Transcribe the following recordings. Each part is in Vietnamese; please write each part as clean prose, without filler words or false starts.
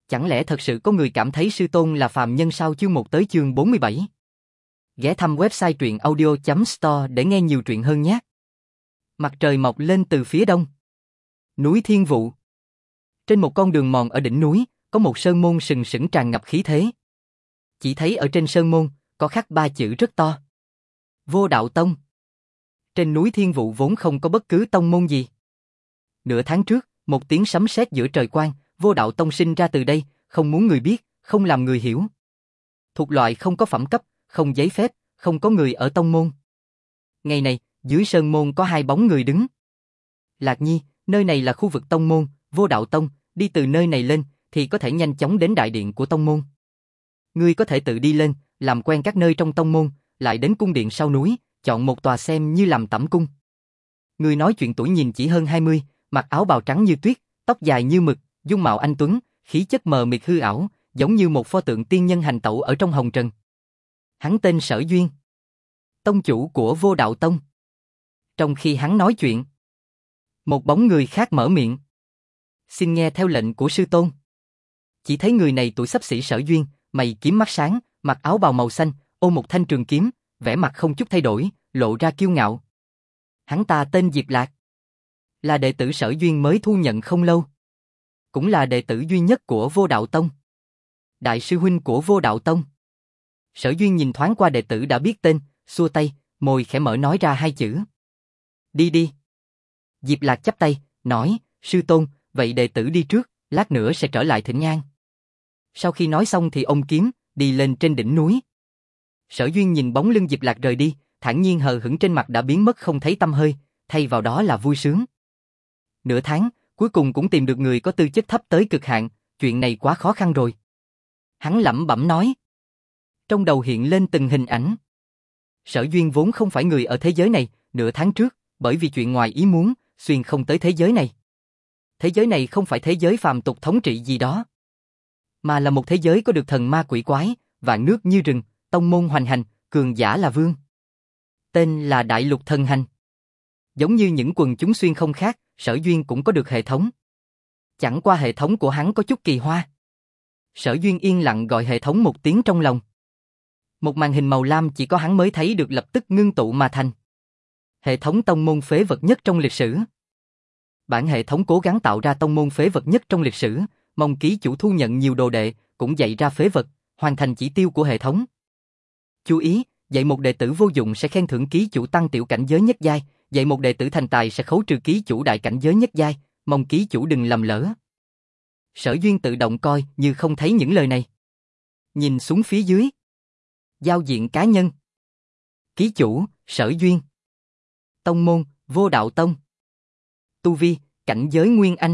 Chẳng lẽ thật sự có người cảm thấy sư tôn là phàm nhân sao? Chương 1 tới chương 47. Ghé thăm website truyện audio.store để nghe nhiều truyện hơn nhé. Mặt trời mọc lên từ phía đông. Núi Thiên Vụ. Trên một con đường mòn ở đỉnh núi, có một sơn môn sừng sững tràn ngập khí thế. Chỉ thấy ở trên sơn môn, có khắc 3 chữ rất to. Vô Đạo Tông. Trên núi Thiên Vụ vốn không có bất cứ tông môn gì. Nửa tháng trước, một tiếng sấm sét giữa trời quang, Vô Đạo Tông sinh ra từ đây, không muốn người biết, không làm người hiểu. Thuộc loại không có phẩm cấp, không giấy phép, không có người ở tông môn. Ngày này, dưới sơn môn có 2 bóng người đứng. Lạc Nhi, nơi này là khu vực tông môn, Vô Đạo Tông, đi từ nơi này lên, thì có thể nhanh chóng đến đại điện của tông môn. Ngươi có thể tự đi lên, làm quen các nơi trong tông môn, lại đến cung điện sau núi, chọn một tòa xem như làm tẩm cung. Người nói chuyện tuổi nhìn chỉ hơn 20, mặc áo bào trắng như tuyết, tóc dài như mực, dung mạo anh tuấn, khí chất mờ mịt hư ảo, giống như một pho tượng tiên nhân hành tẩu ở trong hồng trần. Hắn tên Sở Duyên, tông chủ của Vô Đạo Tông. Trong khi hắn nói chuyện, một bóng người khác mở miệng. Xin nghe theo lệnh của sư tôn. Chỉ thấy người này tuổi xấp xỉ Sở Duyên, mày kiếm mắt sáng, mặc áo bào màu xanh, ôm một thanh trường kiếm, vẻ mặt không chút thay đổi, lộ ra kiêu ngạo. Hắn ta tên Diệp Lạc, là đệ tử Sở Duyên mới thu nhận không lâu, cũng là đệ tử duy nhất của Vô Đạo Tông, đại sư huynh của Vô Đạo Tông. Sở Duyên nhìn thoáng qua đệ tử đã biết tên, xua tay, môi khẽ mở nói ra 2 chữ. Đi đi. Diệp Lạc chắp tay, nói, sư tôn, vậy đệ tử đi trước, lát nữa sẽ trở lại thỉnh nhang. Sau khi nói xong thì ôm kiếm, đi lên trên đỉnh núi. Sở Duyên nhìn bóng lưng Diệp Lạc rời đi, thản nhiên hờ hững trên mặt đã biến mất không thấy tăm hơi, thay vào đó là vui sướng. Nửa tháng, cuối cùng cũng tìm được người có tư chất thấp tới cực hạn, chuyện này quá khó khăn rồi. Hắn lẩm bẩm nói. Trong đầu hiện lên từng hình ảnh. Sở Duyên vốn không phải người ở thế giới này, nửa tháng trước, bởi vì chuyện ngoài ý muốn, xuyên không tới thế giới này. Thế giới này không phải thế giới phàm tục thống trị gì đó, mà là một thế giới có được thần ma quỷ quái, vạn nước như rừng, tông môn hoành hành, cường giả là vương. Tên là Đại Lục Thần Hành. Giống như những quần chúng xuyên không khác, Sở Duyên cũng có được hệ thống. Chẳng qua hệ thống của hắn có chút kỳ hoa. Sở Duyên yên lặng gọi hệ thống một tiếng trong lòng. Một màn hình màu lam chỉ có hắn mới thấy được lập tức ngưng tụ mà thành. Hệ thống tông môn phế vật nhất trong lịch sử. Bản hệ thống cố gắng tạo ra tông môn phế vật nhất trong lịch sử, mong ký chủ thu nhận nhiều đồ đệ, cũng dạy ra phế vật, hoàn thành chỉ tiêu của hệ thống. Chú ý, dạy một đệ tử vô dụng sẽ khen thưởng ký chủ tăng tiểu cảnh giới nhất giai, dạy một đệ tử thành tài sẽ khấu trừ ký chủ đại cảnh giới nhất giai, mong ký chủ đừng lầm lỡ. Sở Duyên tự động coi như không thấy những lời này. Nhìn xuống phía dưới. Giao diện cá nhân. Ký chủ, Sở Duyên. Tông môn, Vô Đạo Tông. Tu vi, cảnh giới Nguyên Anh.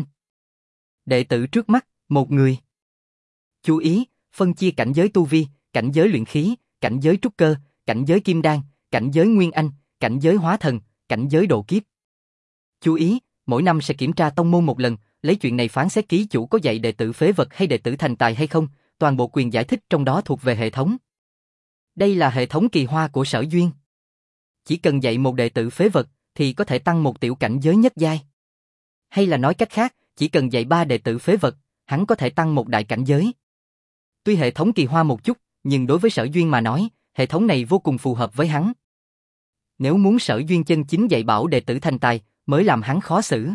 Đệ tử trước mắt, một người. Chú ý, phân chia cảnh giới tu vi, cảnh giới luyện khí, cảnh giới trúc cơ, cảnh giới kim đan, cảnh giới Nguyên Anh, cảnh giới hóa thần, cảnh giới độ kiếp. Chú ý, mỗi năm sẽ kiểm tra tông môn một lần, lấy chuyện này phán xét ký chủ có dạy đệ tử phế vật hay đệ tử thành tài hay không, toàn bộ quyền giải thích trong đó thuộc về hệ thống. Đây là hệ thống kỳ hoa của Sở Duyên. Chỉ cần dạy một đệ tử phế vật thì có thể tăng một tiểu cảnh giới nhất giai. Hay là nói cách khác, chỉ cần dạy 3 đệ tử phế vật, hắn có thể tăng một đại cảnh giới. Tuy hệ thống kỳ hoa một chút, nhưng đối với Sở Duyên mà nói, hệ thống này vô cùng phù hợp với hắn. Nếu muốn Sở Duyên chân chính dạy bảo đệ tử thành tài, mới làm hắn khó xử.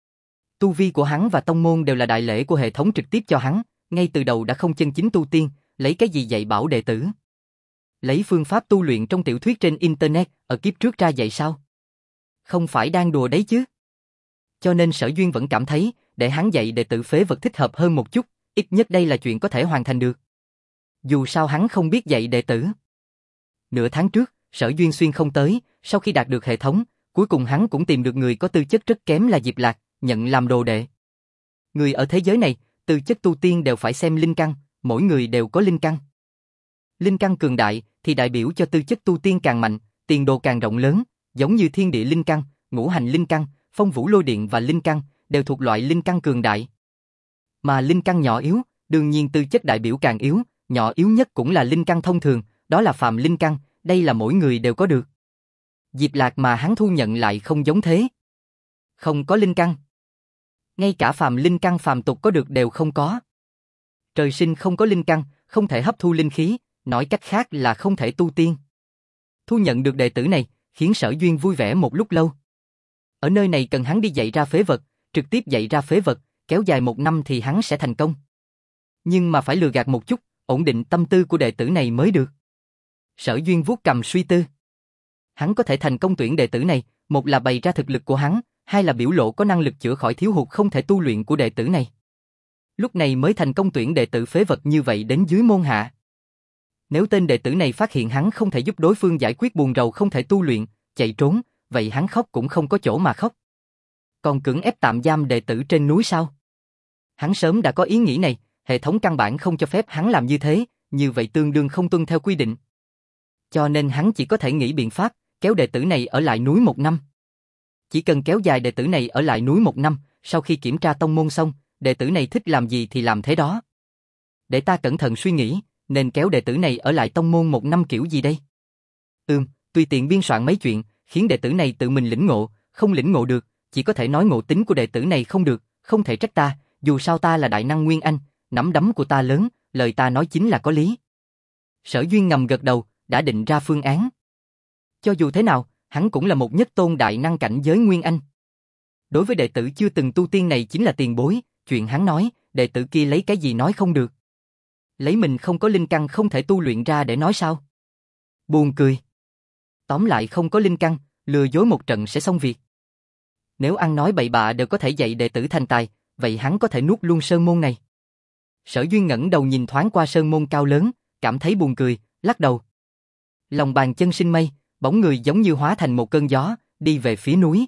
Tu vi của hắn và tông môn đều là đại lễ của hệ thống trực tiếp cho hắn, ngay từ đầu đã không chân chính tu tiên, lấy cái gì dạy bảo đệ tử? Lấy phương pháp tu luyện trong tiểu thuyết trên internet ở kiếp trước ra dạy sao? Không phải đang đùa đấy chứ? Cho nên Sở Duyên vẫn cảm thấy, để hắn dạy đệ tử phế vật thích hợp hơn một chút, ít nhất đây là chuyện có thể hoàn thành được. Dù sao hắn không biết dạy đệ tử. Nửa tháng trước, Sở Duyên xuyên không tới, sau khi đạt được hệ thống, cuối cùng hắn cũng tìm được người có tư chất rất kém là Diệp Lạc, nhận làm đồ đệ. Người ở thế giới này, tư chất tu tiên đều phải xem linh căn, mỗi người đều có linh căn. Linh căn cường đại thì đại biểu cho tư chất tu tiên càng mạnh, tiền đồ càng rộng lớn, giống như thiên địa linh căn, ngũ hành linh căn, phong vũ lôi điện và linh căn đều thuộc loại linh căn cường đại. Mà linh căn nhỏ yếu, đương nhiên tư chất đại biểu càng yếu, nhỏ yếu nhất cũng là linh căn thông thường, đó là phàm linh căn, đây là mỗi người đều có được. Diệp Lạc mà hắn thu nhận lại không giống thế. Không có linh căn. Ngay cả phàm linh căn phàm tục có được đều không có. Trời sinh không có linh căn, không thể hấp thu linh khí, nói cách khác là không thể tu tiên. Thu nhận được đệ tử này, khiến Sở Duyên vui vẻ một lúc lâu. Ở nơi này cần hắn đi dạy ra phế vật, trực tiếp dạy ra phế vật, kéo dài 1 năm thì hắn sẽ thành công. Nhưng mà phải lừa gạt một chút, ổn định tâm tư của đệ tử này mới được. Sở Duyên vuốt cầm suy tư. Hắn có thể thành công tuyển đệ tử này, một là bày ra thực lực của hắn, hai là biểu lộ có năng lực chữa khỏi thiếu hụt không thể tu luyện của đệ tử này. Lúc này mới thành công tuyển đệ tử phế vật như vậy đến dưới môn hạ. Nếu tên đệ tử này phát hiện hắn không thể giúp đối phương giải quyết buồn rầu không thể tu luyện, chạy trốn, vậy hắn khóc cũng không có chỗ mà khóc. Còn cưỡng ép tạm giam đệ tử trên núi sao? Hắn sớm đã có ý nghĩ này, hệ thống căn bản không cho phép hắn làm như thế, như vậy tương đương không tuân theo quy định. Cho nên hắn chỉ có thể nghĩ biện pháp, kéo đệ tử này ở lại núi 1 năm. Chỉ cần kéo dài đệ tử này ở lại núi 1 năm, sau khi kiểm tra tông môn xong, đệ tử này thích làm gì thì làm thế đó. Để ta cẩn thận suy nghĩ, nên kéo đệ tử này ở lại tông môn 1 năm kiểu gì đây? Tùy tiện biên soạn mấy chuyện, khiến đệ tử này tự mình lĩnh ngộ, không lĩnh ngộ được, chỉ có thể nói ngộ tính của đệ tử này không được, không thể trách ta, dù sao ta là đại năng Nguyên Anh, nắm đấm của ta lớn, lời ta nói chính là có lý. Sở Duyên ngầm gật đầu, đã định ra phương án. Cho dù thế nào, hắn cũng là một nhất tôn đại năng cảnh giới Nguyên Anh. Đối với đệ tử chưa từng tu tiên này chính là tiền bối, chuyện hắn nói, đệ tử kia lấy cái gì nói không được. Lấy mình không có linh căn không thể tu luyện ra để nói sao? Buồn cười. Tóm lại không có linh căn, lừa dối một trận sẽ xong việc. Nếu ăn nói bậy bạ đều có thể dạy đệ tử thành tài, vậy hắn có thể nuốt luôn sơn môn này. Sở Duyên ngẩng đầu nhìn thoáng qua sơn môn cao lớn, cảm thấy buồn cười, lắc đầu. Lòng bàn chân sinh mây, bóng người giống như hóa thành một cơn gió, đi về phía núi.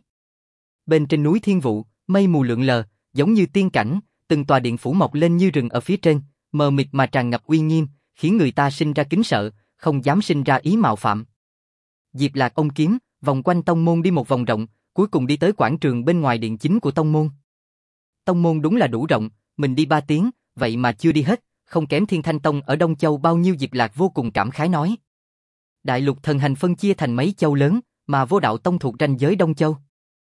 Bên trên núi Thiên Vụ, mây mù lượn lờ, giống như tiên cảnh, từng tòa điện phủ mọc lên như rừng ở phía trên, mờ mịt mà tràn ngập uy nghiêm, khiến người ta sinh ra kính sợ, không dám sinh ra ý mạo phạm. Diệp Lạc ôm kiếm, vòng quanh tông môn đi một vòng rộng, cuối cùng đi tới quảng trường bên ngoài điện chính của tông môn. Tông môn đúng là đủ rộng, mình đi 3 tiếng, vậy mà chưa đi hết, không kém Thiên Thanh Tông ở Đông Châu bao nhiêu. Diệp Lạc vô cùng cảm khái nói. Đại lục thần hành phân chia thành mấy châu lớn, mà Vô Đạo Tông thuộc ranh giới Đông Châu.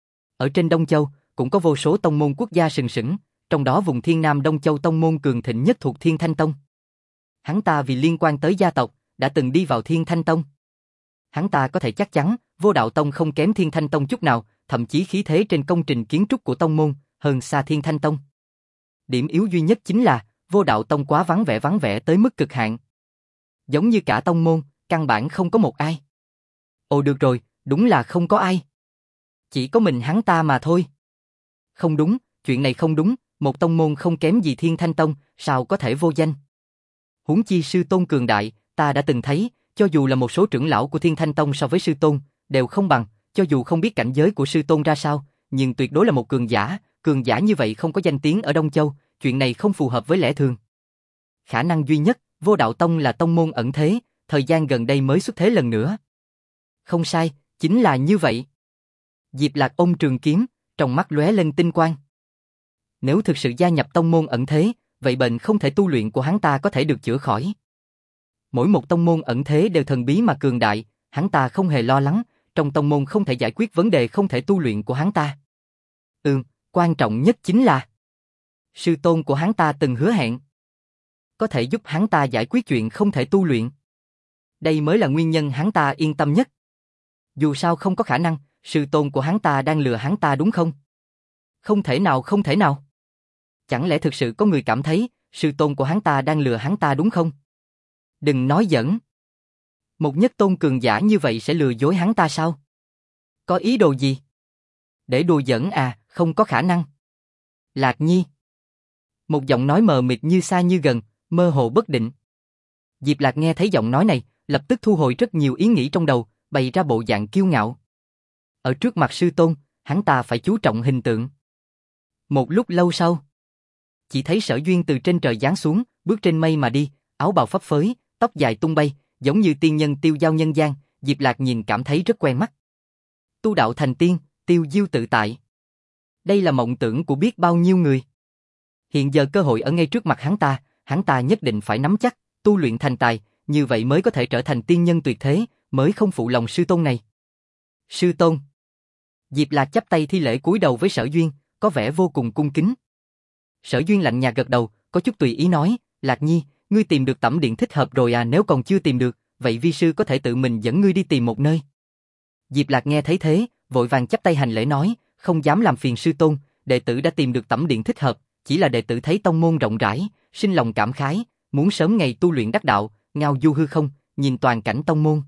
Ở trên Đông Châu, cũng có vô số tông môn quốc gia sừng sững, trong đó vùng Thiên Nam Đông Châu tông môn cường thịnh nhất thuộc Thiên Thanh Tông. Hắn ta vì liên quan tới gia tộc, đã từng đi vào Thiên Thanh Tông. Hắn ta có thể chắc chắn, Vô Đạo Tông không kém Thiên Thanh Tông chút nào, thậm chí khí thế trên công trình kiến trúc của tông môn, hơn xa Thiên Thanh Tông. Điểm yếu duy nhất chính là, Vô Đạo Tông quá vắng vẻ tới mức cực hạn. Giống như cả tông môn, căn bản không có một ai. Ồ được rồi, đúng là không có ai. Chỉ có mình hắn ta mà thôi. Không đúng, chuyện này không đúng, một tông môn không kém gì Thiên Thanh Tông, sao có thể vô danh. Huống chi sư tôn cường đại, ta đã từng thấy, cho dù là một số trưởng lão của Thiên Thanh Tông so với sư tôn, đều không bằng, cho dù không biết cảnh giới của sư tôn ra sao, nhưng tuyệt đối là một cường giả như vậy không có danh tiếng ở Đông Châu, chuyện này không phù hợp với lẽ thường. Khả năng duy nhất, Vô Đạo Tông là tông môn ẩn thế, thời gian gần đây mới xuất thế lần nữa. Không sai, chính là như vậy. Diệp Lạc ôm trường kiếm, trong mắt lóe lên tinh quang. Nếu thực sự gia nhập tông môn ẩn thế, vậy bệnh không thể tu luyện của hắn ta có thể được chữa khỏi. Mỗi một tông môn ẩn thế đều thần bí mà cường đại, hắn ta không hề lo lắng, trong tông môn không thể giải quyết vấn đề không thể tu luyện của hắn ta. Quan trọng nhất chính là sư tôn của hắn ta từng hứa hẹn có thể giúp hắn ta giải quyết chuyện không thể tu luyện. Đây mới là nguyên nhân hắn ta yên tâm nhất. Dù sao không có khả năng, sư tôn của hắn ta đang lừa hắn ta đúng không? Không thể nào. Chẳng lẽ thực sự có người cảm thấy sư tôn của hắn ta đang lừa hắn ta đúng không? Đừng nói giỡn. Một nhất tôn cường giả như vậy sẽ lừa dối hắn ta sao? Có ý đồ gì? Để đùa giỡn à, không có khả năng. Lạc Nhi. Một giọng nói mờ mịt như xa như gần, mơ hồ bất định. Diệp Lạc nghe thấy giọng nói này, lập tức thu hồi rất nhiều ý nghĩ trong đầu, bày ra bộ dạng kiêu ngạo. Ở trước mặt sư tôn, hắn ta phải chú trọng hình tượng. Một lúc lâu sau, chỉ thấy Sở Duyên từ trên trời giáng xuống, bước trên mây mà đi, áo bào phấp phới, tóc dài tung bay, giống như tiên nhân tiêu dao nhân gian. Diệp Lạc nhìn cảm thấy rất quen mắt. Tu đạo thành tiên, tiêu diêu tự tại. Đây là mộng tưởng của biết bao nhiêu người. Hiện giờ cơ hội ở ngay trước mặt hắn ta nhất định phải nắm chắc, tu luyện thành tài, như vậy mới có thể trở thành tiên nhân tuyệt thế, mới không phụ lòng sư tôn này. Sư tôn. Diệp Lạc chắp tay thi lễ cúi đầu với Sở Duyên, có vẻ vô cùng cung kính. Sở Duyên lạnh nhạt gật đầu, có chút tùy ý nói, Lạc Nhi, ngươi tìm được tẩm điện thích hợp rồi à? Nếu còn chưa tìm được, vậy vi sư có thể tự mình dẫn ngươi đi tìm một nơi. Diệp Lạc nghe thấy thế, vội vàng chắp tay hành lễ nói, không dám làm phiền sư tôn, đệ tử đã tìm được tẩm điện thích hợp, chỉ là đệ tử thấy tông môn rộng rãi, sinh lòng cảm khái, muốn sớm ngày tu luyện đắc đạo, ngao du hư không, nhìn toàn cảnh tông môn.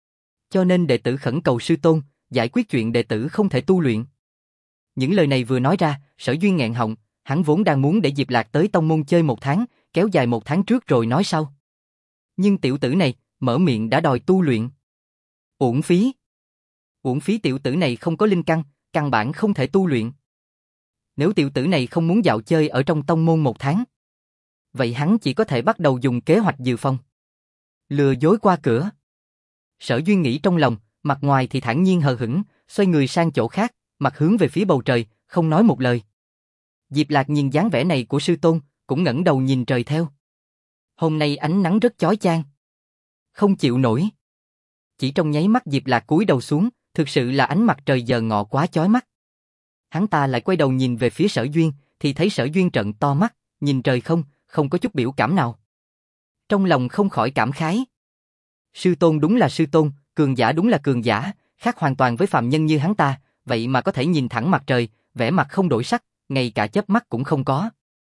Cho nên đệ tử khẩn cầu sư tôn, giải quyết chuyện đệ tử không thể tu luyện. Những lời này vừa nói ra, Sở Duyên nghẹn họng, hắn vốn đang muốn để Diệp Lạc tới tông môn chơi 1 tháng, kéo dài 1 tháng trước rồi nói sau. Nhưng tiểu tử này, mở miệng đã đòi tu luyện. Uổng phí. Uổng phí, tiểu tử này không có linh căn, căn bản không thể tu luyện. Nếu tiểu tử này không muốn dạo chơi ở trong tông môn 1 tháng, vậy hắn chỉ có thể bắt đầu dùng kế hoạch dự phòng. Lừa dối qua cửa. Sở Duyên nghĩ trong lòng, mặt ngoài thì thản nhiên hờ hững, xoay người sang chỗ khác, mặt hướng về phía bầu trời, không nói một lời. Diệp Lạc nhìn dáng vẻ này của sư tôn, cũng ngẩng đầu nhìn trời theo. Hôm nay ánh nắng rất chói chang, không chịu nổi. Chỉ trong nháy mắt Diệp Lạc cúi đầu xuống, thực sự là ánh mặt trời giờ ngọ quá chói mắt. Hắn ta lại quay đầu nhìn về phía Sở Duyên, thì thấy Sở Duyên trợn to mắt, nhìn trời không có chút biểu cảm nào. Trong lòng không khỏi cảm khái. Sư tôn đúng là sư tôn, cường giả đúng là cường giả, khác hoàn toàn với phàm nhân như hắn ta, vậy mà có thể nhìn thẳng mặt trời, vẻ mặt không đổi sắc, ngay cả chớp mắt cũng không có.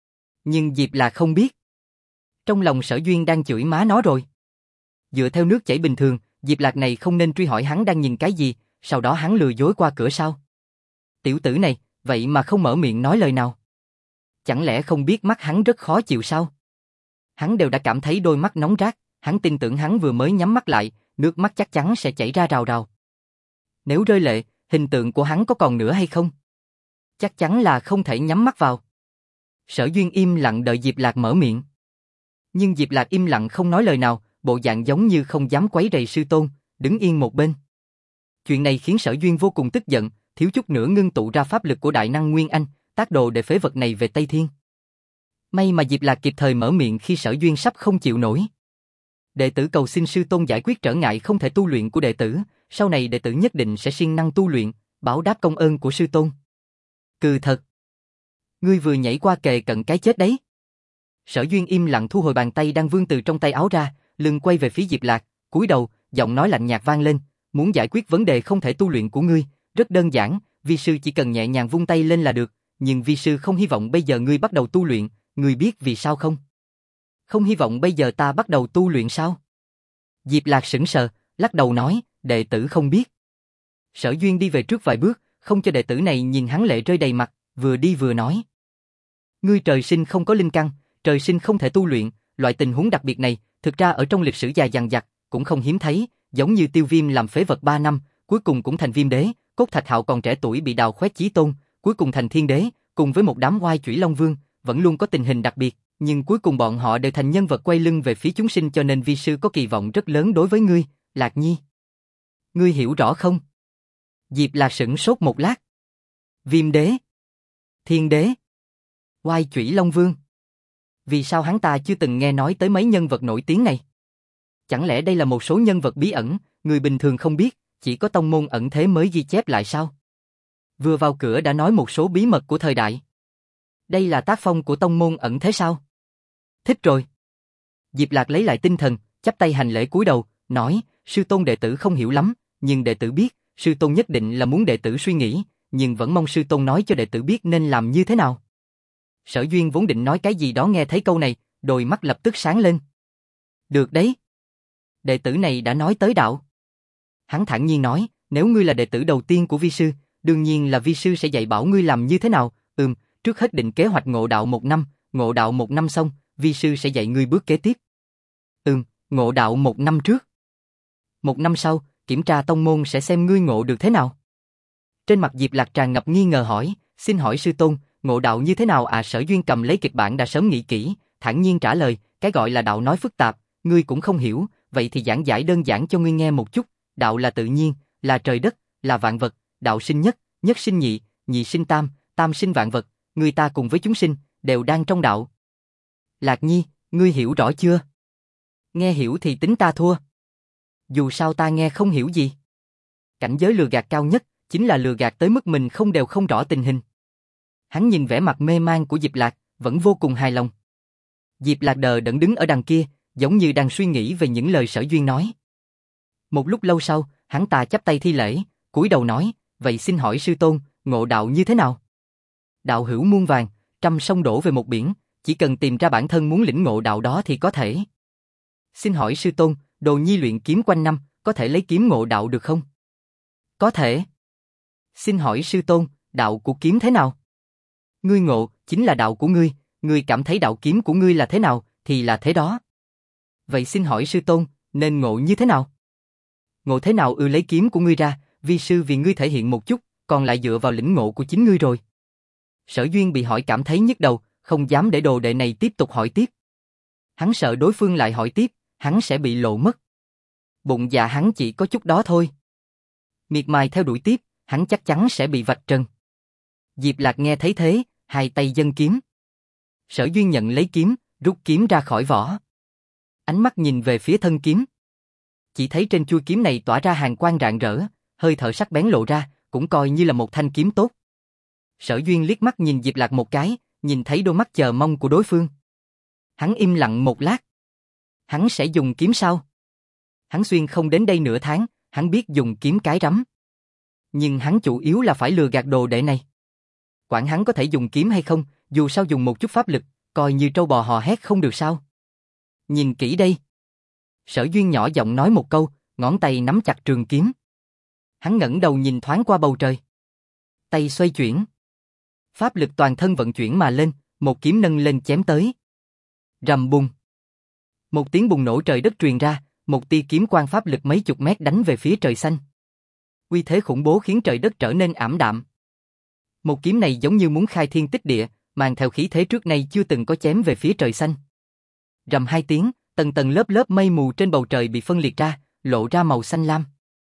Nhưng Diệp Lạc không biết. Trong lòng Sở Duyên đang chửi má nó rồi. Dựa theo nước chảy bình thường, Diệp Lạc này không nên truy hỏi hắn đang nhìn cái gì, sau đó hắn lừa dối qua cửa sao. Tiểu tử này, vậy mà không mở miệng nói lời nào. Chẳng lẽ không biết mắt hắn rất khó chịu sao? Hắn đều đã cảm thấy đôi mắt nóng rát, hắn tin tưởng hắn vừa mới nhắm mắt lại, nước mắt chắc chắn sẽ chảy ra rào rào. Nếu rơi lệ, hình tượng của hắn có còn nữa hay không? Chắc chắn là không thể nhắm mắt vào. Sở Duyên im lặng đợi Diệp Lạc mở miệng. Nhưng Diệp Lạc im lặng không nói lời nào, bộ dạng giống như không dám quấy rầy sư tôn, đứng yên một bên. Chuyện này khiến Sở Duyên vô cùng tức giận, thiếu chút nữa ngưng tụ ra pháp lực của đại năng Nguyên Anh, tác đồ để phế vật này về Tây Thiên. May mà Diệp Lạc kịp thời mở miệng khi Sở Duyên sắp không chịu nổi. Đệ tử cầu xin sư tôn giải quyết trở ngại không thể tu luyện của đệ tử, sau này đệ tử nhất định sẽ siêng năng tu luyện, báo đáp công ơn của sư tôn. Cừ thật. Ngươi vừa nhảy qua kề cận cái chết đấy. Sở Duyên im lặng thu hồi bàn tay đang vươn từ trong tay áo ra, lưng quay về phía Diệp Lạc, cúi đầu, giọng nói lạnh nhạt vang lên, muốn giải quyết vấn đề không thể tu luyện của ngươi, rất đơn giản, vi sư chỉ cần nhẹ nhàng vung tay lên là được, nhưng vi sư không hy vọng bây giờ ngươi bắt đầu tu luyện, ngươi biết vì sao không? Không hy vọng bây giờ ta bắt đầu tu luyện sao? Diệp Lạc sững sờ, lắc đầu nói, đệ tử không biết. Sở Duyên đi về trước vài bước, không cho đệ tử này nhìn hắn lệ rơi đầy mặt, vừa đi vừa nói. Ngươi trời sinh không có linh căn, trời sinh không thể tu luyện, loại tình huống đặc biệt này, thực ra ở trong lịch sử dài dằng dặc, cũng không hiếm thấy, giống như Tiêu Viêm làm phế vật 3 năm, cuối cùng cũng thành Viêm Đế, Cốt Thạch Hạo còn trẻ tuổi bị đào khoét chí tôn, cuối cùng thành Thiên Đế, cùng với một đám oai chủy Long Vương, vẫn luôn có tình hình đặc biệt, nhưng cuối cùng bọn họ đều thành nhân vật quay lưng về phía chúng sinh, cho nên vi sư có kỳ vọng rất lớn đối với ngươi, Lạc Nhi. Ngươi hiểu rõ không? Diệp Lạc sững sốt một lát. Viêm Đế, Thiên Đế, oai chủy Long Vương. Vì sao hắn ta chưa từng nghe nói tới mấy nhân vật nổi tiếng này? Chẳng lẽ đây là một số nhân vật bí ẩn, người bình thường không biết, chỉ có tông môn ẩn thế mới ghi chép lại sao? Vừa vào cửa đã nói một số bí mật của thời đại. Đây là tác phong của tông môn ẩn thế sao? Thích rồi. Diệp Lạc lấy lại tinh thần, chắp tay hành lễ cúi đầu, nói, sư tôn đệ tử không hiểu lắm, nhưng đệ tử biết, sư tôn nhất định là muốn đệ tử suy nghĩ, nhưng vẫn mong sư tôn nói cho đệ tử biết nên làm như thế nào. Sở Duyên vốn định nói cái gì đó, nghe thấy câu này, đôi mắt lập tức sáng lên. Được đấy. Đệ tử này đã nói tới đạo. Hắn thản nhiên nói, nếu ngươi là đệ tử đầu tiên của vi sư, đương nhiên là vi sư sẽ dạy bảo ngươi làm như thế nào. Trước hết định kế hoạch ngộ đạo 1 năm, ngộ đạo 1 năm xong, vi sư sẽ dạy ngươi bước kế tiếp. Ngộ đạo 1 năm trước. 1 năm sau, kiểm tra tông môn sẽ xem ngươi ngộ được thế nào. Trên mặt Diệp Lạc tràn ngập nghi ngờ hỏi, xin hỏi sư tôn, ngộ đạo như thế nào à? Sở Duyên cầm lấy kịch bản đã sớm nghĩ kỹ, thản nhiên trả lời, cái gọi là đạo nói phức tạp, ngươi cũng không hiểu, vậy thì giảng giải đơn giản cho ngươi nghe một chút, đạo là tự nhiên, là trời đất, là vạn vật, đạo sinh nhất, nhất sinh nhị, nhị sinh tam, tam sinh vạn vật, người ta cùng với chúng sinh, đều đang trong đạo. Lạc Nhi, ngươi hiểu rõ chưa? Nghe hiểu thì tính ta thua. Dù sao ta nghe không hiểu gì. Cảnh giới lừa gạt cao nhất, chính là lừa gạt tới mức mình không rõ tình hình. Hắn nhìn vẻ mặt mê man của Diệp Lạc, vẫn vô cùng hài lòng. Diệp Lạc đờ đẫn đứng ở đằng kia, giống như đang suy nghĩ về những lời Sở Duyên nói. Một lúc lâu sau, hắn ta chắp tay thi lễ, cúi đầu nói, vậy xin hỏi sư tôn, ngộ đạo như thế nào? Đạo hữu muôn vàng, trăm sông đổ về một biển, chỉ cần tìm ra bản thân muốn lĩnh ngộ đạo đó thì có thể. Xin hỏi sư tôn, Đồ Nhi luyện kiếm quanh năm, có thể lấy kiếm ngộ đạo được không? Có thể. Xin hỏi sư tôn, đạo của kiếm thế nào? Ngươi ngộ, chính là đạo của ngươi cảm thấy đạo kiếm của ngươi là thế nào, thì là thế đó. Vậy xin hỏi sư tôn, nên ngộ như thế nào? Ngộ thế nào lấy kiếm của ngươi ra, vi sư vì ngươi thể hiện một chút, còn lại dựa vào lĩnh ngộ của chính ngươi rồi. Sở Duyên bị hỏi cảm thấy nhức đầu, không dám để đồ đệ này tiếp tục hỏi tiếp. Hắn sợ đối phương lại hỏi tiếp, hắn sẽ bị lộ mất. Bụng dạ hắn chỉ có chút đó thôi. Miệt mài theo đuổi tiếp, hắn chắc chắn sẽ bị vạch trần. Diệp Lạc nghe thấy thế, hai tay giơ kiếm. Sở Duyên nhận lấy kiếm, rút kiếm ra khỏi vỏ. Ánh mắt nhìn về phía thân kiếm. Chỉ thấy trên chuôi kiếm này tỏa ra hàn quang rạng rỡ, hơi thở sắc bén lộ ra, cũng coi như là một thanh kiếm tốt. Sở Duyên liếc mắt nhìn Diệp Lạc một cái, nhìn thấy đôi mắt chờ mong của đối phương. Hắn im lặng một lát. Hắn sẽ dùng kiếm sao? Hắn xuyên không đến đây nửa tháng, hắn biết dùng kiếm cái rắm. Nhưng hắn chủ yếu là phải lừa gạt đồ đệ này. Quản hắn có thể dùng kiếm hay không, dù sao dùng một chút pháp lực, coi như trâu bò hò hét không được sao. Nhìn kỹ đây. Sở Duyên nhỏ giọng nói một câu, ngón tay nắm chặt trường kiếm. Hắn ngẩng đầu nhìn thoáng qua bầu trời. Tay xoay chuyển. Pháp lực toàn thân vận chuyển mà lên, một kiếm nâng lên chém tới. Rầm bùng. Một tiếng bùng nổ trời đất truyền ra, một tia kiếm quang pháp lực mấy chục mét đánh về phía trời xanh. Uy thế khủng bố khiến trời đất trở nên ảm đạm. Một kiếm này giống như muốn khai thiên tích địa, mang theo khí thế trước nay chưa từng có chém về phía trời xanh. Rầm hai tiếng, tầng tầng lớp lớp mây mù trên bầu trời bị phân liệt ra, lộ ra màu xanh lam.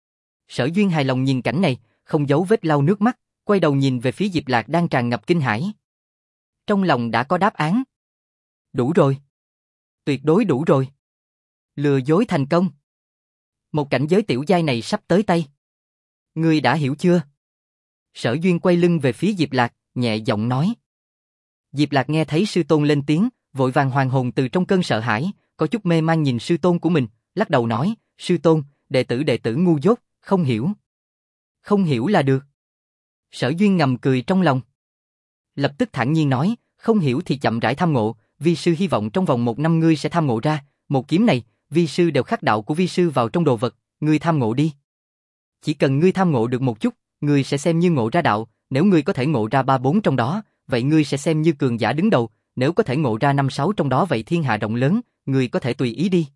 Sở Duyên hài lòng nhìn cảnh này, không giấu vết lau nước mắt, quay đầu nhìn về phía Diệp Lạc đang tràn ngập kinh hãi. Trong lòng đã có đáp án. Đủ rồi. Tuyệt đối đủ rồi. Lừa dối thành công. Một cảnh giới tiểu giai này sắp tới tay. Ngươi đã hiểu chưa? Sở Duyên quay lưng về phía Diệp Lạc, nhẹ giọng nói. Diệp Lạc nghe thấy sư tôn lên tiếng, vội vàng hoàn hồn từ trong cơn sợ hãi, có chút mê man nhìn sư tôn của mình, lắc đầu nói, sư tôn, đệ tử ngu dốt, không hiểu. Không hiểu là được. Sở Duyên ngầm cười trong lòng. Lập tức thản nhiên nói, không hiểu thì chậm rãi tham ngộ, vi sư hy vọng trong vòng 1 năm ngươi sẽ tham ngộ ra, một kiếm này, vi sư đều khắc đạo của vi sư vào trong đồ vật, ngươi tham ngộ đi. Chỉ cần ngươi tham ngộ được một chút, ngươi sẽ xem như ngộ ra đạo, nếu ngươi có thể ngộ ra 3-4 trong đó, vậy ngươi sẽ xem như cường giả đứng đầu, nếu có thể ngộ ra 5-6 trong đó vậy thiên hạ rộng lớn, ngươi có thể tùy ý đi.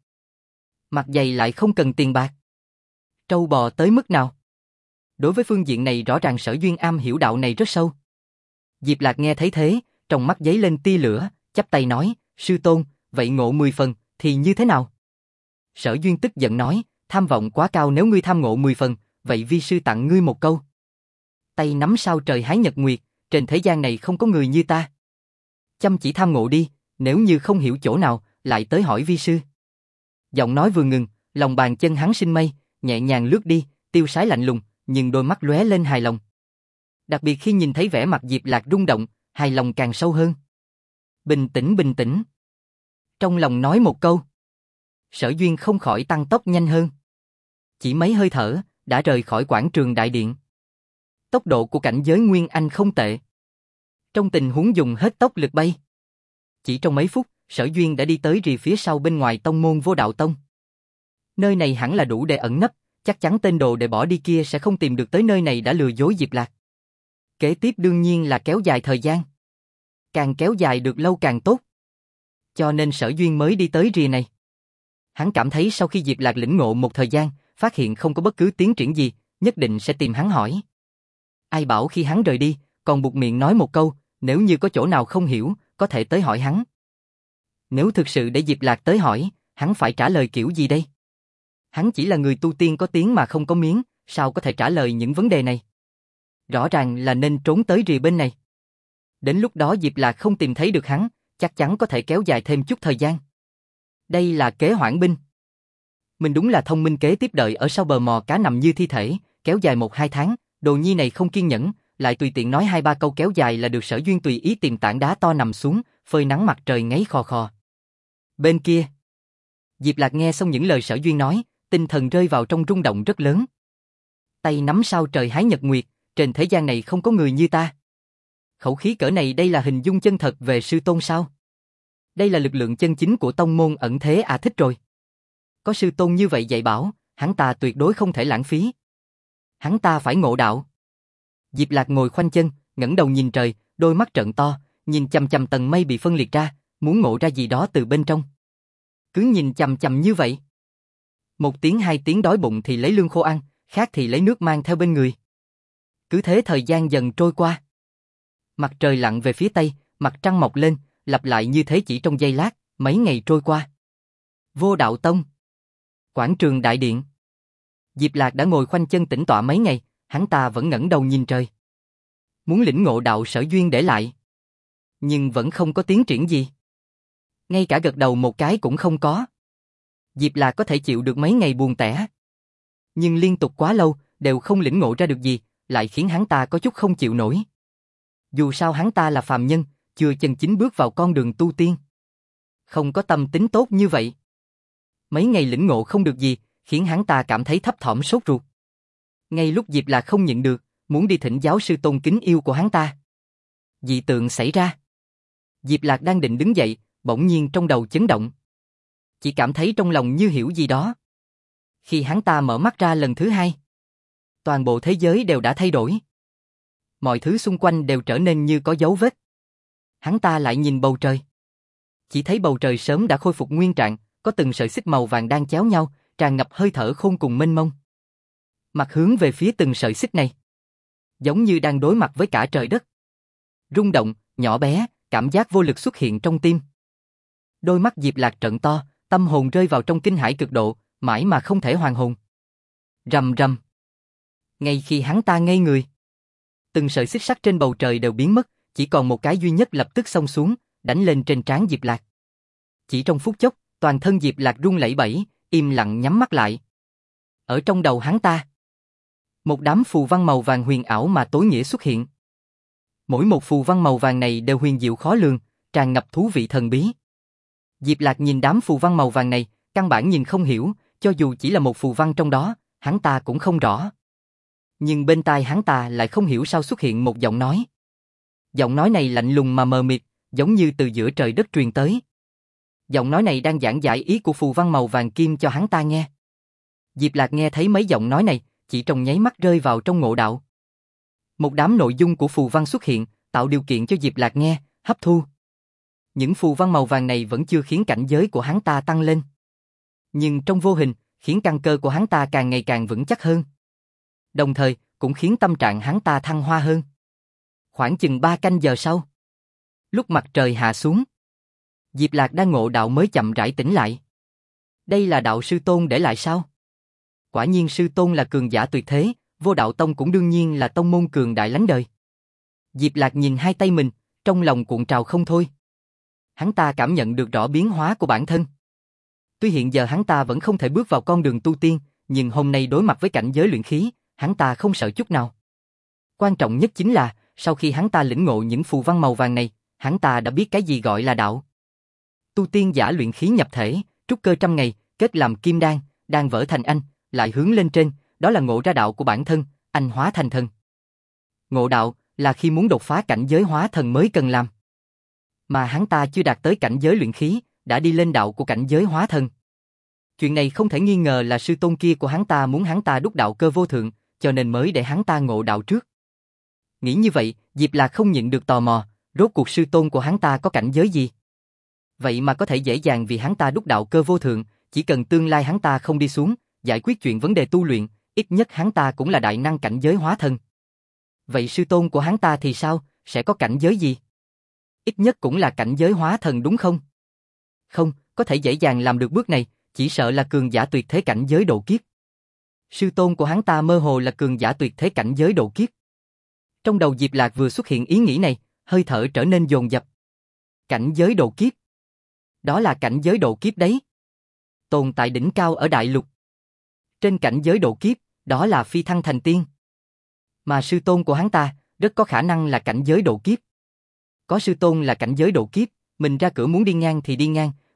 Mặt dày lại không cần tiền bạc. Trâu bò tới mức nào? Đối với phương diện này rõ ràng Sở Duyên am hiểu đạo này rất sâu. Diệp Lạc nghe thấy thế, trong mắt giấy lên tia lửa, chắp tay nói, sư tôn, vậy ngộ 10 phần, thì như thế nào? Sở Duyên tức giận nói, tham vọng quá cao, nếu ngươi tham ngộ 10 phần, vậy vi sư tặng ngươi một câu. Tay nắm sao trời hái nhật nguyệt, trên thế gian này không có người như ta. Chăm chỉ tham ngộ đi, nếu như không hiểu chỗ nào, lại tới hỏi vi sư. Giọng nói vừa ngừng, lòng bàn chân hắn sinh mây, nhẹ nhàng lướt đi, tiêu sái lạnh lùng, nhưng đôi mắt lóe lên hài lòng. Đặc biệt khi nhìn thấy vẻ mặt Diệp Lạc rung động, hài lòng càng sâu hơn. Bình tĩnh bình tĩnh. Trong lòng nói một câu. Sở Duyên không khỏi tăng tốc nhanh hơn. Chỉ mấy hơi thở, đã rời khỏi quảng trường đại điện. Tốc độ của cảnh giới Nguyên Anh không tệ. Trong tình huống dùng hết tốc lực bay. Chỉ trong mấy phút, Sở Duyên đã đi tới rìa phía sau bên ngoài tông môn Vô Đạo Tông. Nơi này hẳn là đủ để ẩn nấp, chắc chắn tên đồ để bỏ đi kia sẽ không tìm được tới nơi này đã lừa dối Diệp Lạc. Kế tiếp đương nhiên là kéo dài thời gian. Càng kéo dài được lâu càng tốt. Cho nên Sở Duyên mới đi tới rìa này. Hắn cảm thấy sau khi Diệp Lạc lĩnh ngộ một thời gian, phát hiện không có bất cứ tiến triển gì, nhất định sẽ tìm hắn hỏi. Ai bảo khi hắn rời đi, còn buộc miệng nói một câu, nếu như có chỗ nào không hiểu, có thể tới hỏi hắn. Nếu thực sự để Diệp Lạc tới hỏi, hắn phải trả lời kiểu gì đây? Hắn chỉ là người tu tiên có tiếng mà không có miếng, sao có thể trả lời những vấn đề này? Rõ ràng là nên trốn tới rìa bên này. Đến lúc đó Diệp Lạc không tìm thấy được hắn, chắc chắn có thể kéo dài thêm chút thời gian. Đây là kế hoãn binh. Mình đúng là thông minh, kế tiếp đợi ở sau bờ mò cá nằm như thi thể, kéo dài 1-2 tháng, Đồ Nhi này không kiên nhẫn, lại tùy tiện nói 2-3 câu kéo dài là được. Sở Duyên tùy ý tìm tảng đá to nằm xuống, phơi nắng mặt trời ngáy khò khò. Bên kia, Diệp Lạc nghe xong những lời Sở Duyên nói, tinh thần rơi vào trong rung động rất lớn. Tay nắm sao trời hái nhật nguyệt, trên thế gian này không có người như ta. Khẩu khí cỡ này đây là hình dung chân thật về sư tôn sao? Đây là lực lượng chân chính của tông môn ẩn thế à, thích rồi. Có sư tôn như vậy dạy bảo, hắn ta tuyệt đối không thể lãng phí. Hắn ta phải ngộ đạo. Diệp Lạc ngồi khoanh chân, ngẩng đầu nhìn trời, đôi mắt trợn to, nhìn chằm chằm tầng mây bị phân liệt ra, muốn ngộ ra gì đó từ bên trong. Cứ nhìn chằm chằm như vậy. 1 tiếng 2 tiếng đói bụng thì lấy lương khô ăn, khác thì lấy nước mang theo bên người. Cứ thế thời gian dần trôi qua. Mặt trời lặn về phía tây, mặt trăng mọc lên, lặp lại như thế chỉ trong giây lát, mấy ngày trôi qua. Vô Đạo Tông, quảng trường đại điện. Diệp Lạc đã ngồi khoanh chân tĩnh tọa mấy ngày, hắn ta vẫn ngẩng đầu nhìn trời. Muốn lĩnh ngộ đạo Sở Duyên để lại. Nhưng vẫn không có tiến triển gì. Ngay cả gật đầu một cái cũng không có. Diệp Lạc có thể chịu được mấy ngày buồn tẻ. Nhưng liên tục quá lâu, đều không lĩnh ngộ ra được gì, lại khiến hắn ta có chút không chịu nổi. Dù sao hắn ta là phàm nhân, chưa chân chính bước vào con đường tu tiên. Không có tâm tính tốt như vậy. Mấy ngày lĩnh ngộ không được gì, khiến hắn ta cảm thấy thấp thỏm sốt ruột. Ngay lúc Diệp Lạc không nhịn được, muốn đi thỉnh giáo sư tôn kính yêu của hắn ta. Dị tượng xảy ra. Diệp Lạc đang định đứng dậy, bỗng nhiên trong đầu chấn động. Chỉ cảm thấy trong lòng như hiểu gì đó. Khi hắn ta mở mắt ra lần thứ hai, toàn bộ thế giới đều đã thay đổi. Mọi thứ xung quanh đều trở nên như có dấu vết. Hắn ta lại nhìn bầu trời. Chỉ thấy bầu trời sớm đã khôi phục nguyên trạng, có từng sợi xích màu vàng đang chéo nhau, tràn ngập hơi thở khôn cùng mênh mông. Mặt hướng về phía từng sợi xích này, giống như đang đối mặt với cả trời đất. Rung động, nhỏ bé, cảm giác vô lực xuất hiện trong tim. Đôi mắt Diệp Lạc trợn to, tâm hồn rơi vào trong kinh hãi cực độ, mãi mà không thể hoàn hồn. Rầm rầm. Ngay khi hắn ta ngây người, từng sợi xích sắt trên bầu trời đều biến mất, chỉ còn một cái duy nhất lập tức xông xuống, đánh lên trên trán Diệp Lạc. Chỉ trong phút chốc, toàn thân Diệp Lạc run lẩy bẩy, im lặng nhắm mắt lại. Ở trong đầu hắn ta, một đám phù văn màu vàng huyền ảo mà tối nghĩa xuất hiện. Mỗi một phù văn màu vàng này đều huyền diệu khó lường, tràn ngập thú vị thần bí. Diệp Lạc nhìn đám phù văn màu vàng này, căn bản nhìn không hiểu, cho dù chỉ là một phù văn trong đó, hắn ta cũng không rõ. Nhưng bên tai hắn ta lại không hiểu sao xuất hiện một giọng nói. Giọng nói này lạnh lùng mà mờ mịt, giống như từ giữa trời đất truyền tới. Giọng nói này đang giảng giải ý của phù văn màu vàng kim cho hắn ta nghe. Diệp Lạc nghe thấy mấy giọng nói này, chỉ trong nháy mắt rơi vào trong ngộ đạo. Một đám nội dung của phù văn xuất hiện, tạo điều kiện cho Diệp Lạc nghe, hấp thu. Những phù văn màu vàng này vẫn chưa khiến cảnh giới của hắn ta tăng lên. Nhưng trong vô hình, khiến căn cơ của hắn ta càng ngày càng vững chắc hơn. Đồng thời, cũng khiến tâm trạng hắn ta thăng hoa hơn. Khoảng chừng 3 canh giờ sau, lúc mặt trời hạ xuống, Diệp Lạc đang ngộ đạo mới chậm rãi tỉnh lại. Đây là đạo sư tôn để lại sao? Quả nhiên sư tôn là cường giả tuyệt thế, Vô Đạo Tông cũng đương nhiên là tông môn cường đại lánh đời. Diệp Lạc nhìn hai tay mình, trong lòng cuộn trào không thôi. Hắn ta cảm nhận được rõ biến hóa của bản thân. Tuy hiện giờ hắn ta vẫn không thể bước vào con đường tu tiên, nhưng hôm nay đối mặt với cảnh giới luyện khí, hắn ta không sợ chút nào. Quan trọng nhất chính là, sau khi hắn ta lĩnh ngộ những phù văn màu vàng này, hắn ta đã biết cái gì gọi là đạo. Tu tiên giả luyện khí nhập thể, trúc cơ trăm ngày, kết làm kim đan, đan vỡ thành anh, lại hướng lên trên, đó là ngộ ra đạo của bản thân, anh hóa thành thần. Ngộ đạo là khi muốn đột phá cảnh giới hóa thần mới cần làm. Mà hắn ta chưa đạt tới cảnh giới luyện khí, đã đi lên đạo của cảnh giới hóa thần. Chuyện này không thể nghi ngờ là sư tôn kia của hắn ta muốn hắn ta đúc đạo cơ vô thượng, cho nên mới để hắn ta ngộ đạo trước. Nghĩ như vậy, Diệp Lạc không nhịn được tò mò, rốt cuộc sư tôn của hắn ta có cảnh giới gì? Vậy mà có thể dễ dàng vì hắn ta đúc đạo cơ vô thượng, chỉ cần tương lai hắn ta không đi xuống, giải quyết chuyện vấn đề tu luyện, ít nhất hắn ta cũng là đại năng cảnh giới hóa thần. Vậy sư tôn của hắn ta thì sao, sẽ có cảnh giới gì? Ít nhất cũng là cảnh giới hóa thần đúng không? Không, có thể dễ dàng làm được bước này, chỉ sợ là cường giả tuyệt thế cảnh giới độ kiếp. Sư tôn của hắn ta mơ hồ là cường giả tuyệt thế cảnh giới độ kiếp. Trong đầu Diệp Lạc vừa xuất hiện ý nghĩ này, hơi thở trở nên dồn dập. Cảnh giới độ kiếp. Đó là cảnh giới độ kiếp đấy. Tồn tại đỉnh cao ở đại lục. Trên cảnh giới độ kiếp, đó là phi thăng thành tiên. Mà sư tôn của hắn ta, rất có khả năng là cảnh giới độ kiếp. Có sư tôn là cảnh giới độ kiếp, mình ra cửa muốn đi ngang thì đi ngang,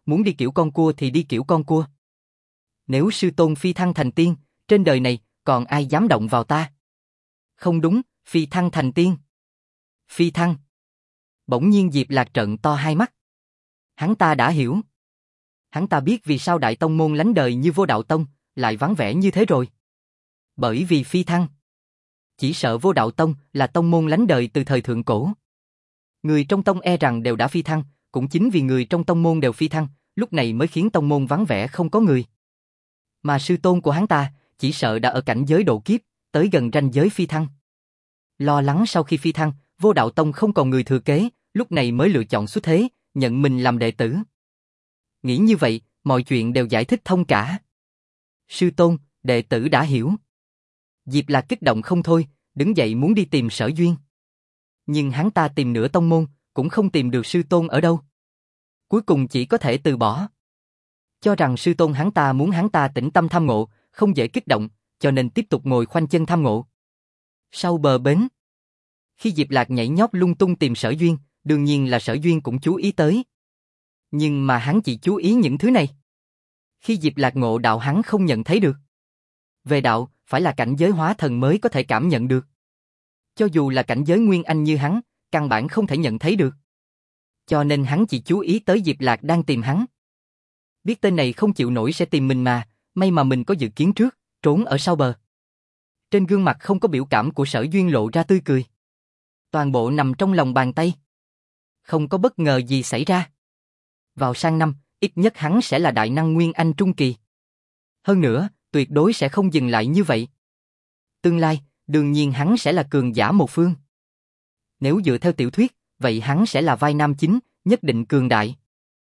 muốn đi kiểu con cua thì đi kiểu con cua. Nếu sư tôn phi thăng thành tiên, trên đời này, còn ai dám động vào ta? Không đúng, phi thăng thành tiên. Phi thăng. Bỗng nhiên Diệp Lạc trợn to hai mắt. Hắn ta đã hiểu. Hắn ta biết vì sao đại tông môn lánh đời như Vô Đạo Tông, lại vắng vẻ như thế rồi. Bởi vì phi thăng. Chỉ sợ Vô Đạo Tông là tông môn lánh đời từ thời thượng cổ. Người trong tông e rằng đều đã phi thăng, cũng chính vì người trong tông môn đều phi thăng, lúc này mới khiến tông môn vắng vẻ không có người. Mà sư tôn của hắn ta, chỉ sợ đã ở cảnh giới độ kiếp, tới gần ranh giới phi thăng. Lo lắng sau khi phi thăng, Vô Đạo Tông không còn người thừa kế, lúc này mới lựa chọn xuất thế, nhận mình làm đệ tử. Nghĩ như vậy, mọi chuyện đều giải thích thông cả. Sư tôn, đệ tử đã hiểu. Diệp Lạc kích động không thôi, đứng dậy muốn đi tìm Sở Duyên. Nhưng hắn ta tìm nửa tông môn, cũng không tìm được sư tôn ở đâu. Cuối cùng chỉ có thể từ bỏ. Cho rằng sư tôn hắn ta muốn hắn ta tĩnh tâm tham ngộ, không dễ kích động, cho nên tiếp tục ngồi khoanh chân tham ngộ. Sau bờ bến, khi Diệp Lạc nhảy nhót lung tung tìm Sở Duyên, đương nhiên là Sở Duyên cũng chú ý tới. Nhưng mà hắn chỉ chú ý những thứ này. Khi Diệp Lạc ngộ đạo hắn không nhận thấy được. Về đạo, phải là cảnh giới hóa thần mới có thể cảm nhận được. Cho dù là cảnh giới nguyên anh như hắn, căn bản không thể nhận thấy được. Cho nên hắn chỉ chú ý tới Diệp Lạc đang tìm hắn. Biết tên này không chịu nổi sẽ tìm mình mà, may mà mình có dự kiến trước, trốn ở sau bờ. Trên gương mặt không có biểu cảm của Sở Duyên lộ ra tươi cười. Toàn bộ nằm trong lòng bàn tay. Không có bất ngờ gì xảy ra. Vào sang năm, ít nhất hắn sẽ là đại năng nguyên anh trung kỳ. Hơn nữa, tuyệt đối sẽ không dừng lại như vậy. Tương lai, đương nhiên hắn sẽ là cường giả một phương. Nếu dựa theo tiểu thuyết, vậy hắn sẽ là vai nam chính, nhất định cường đại.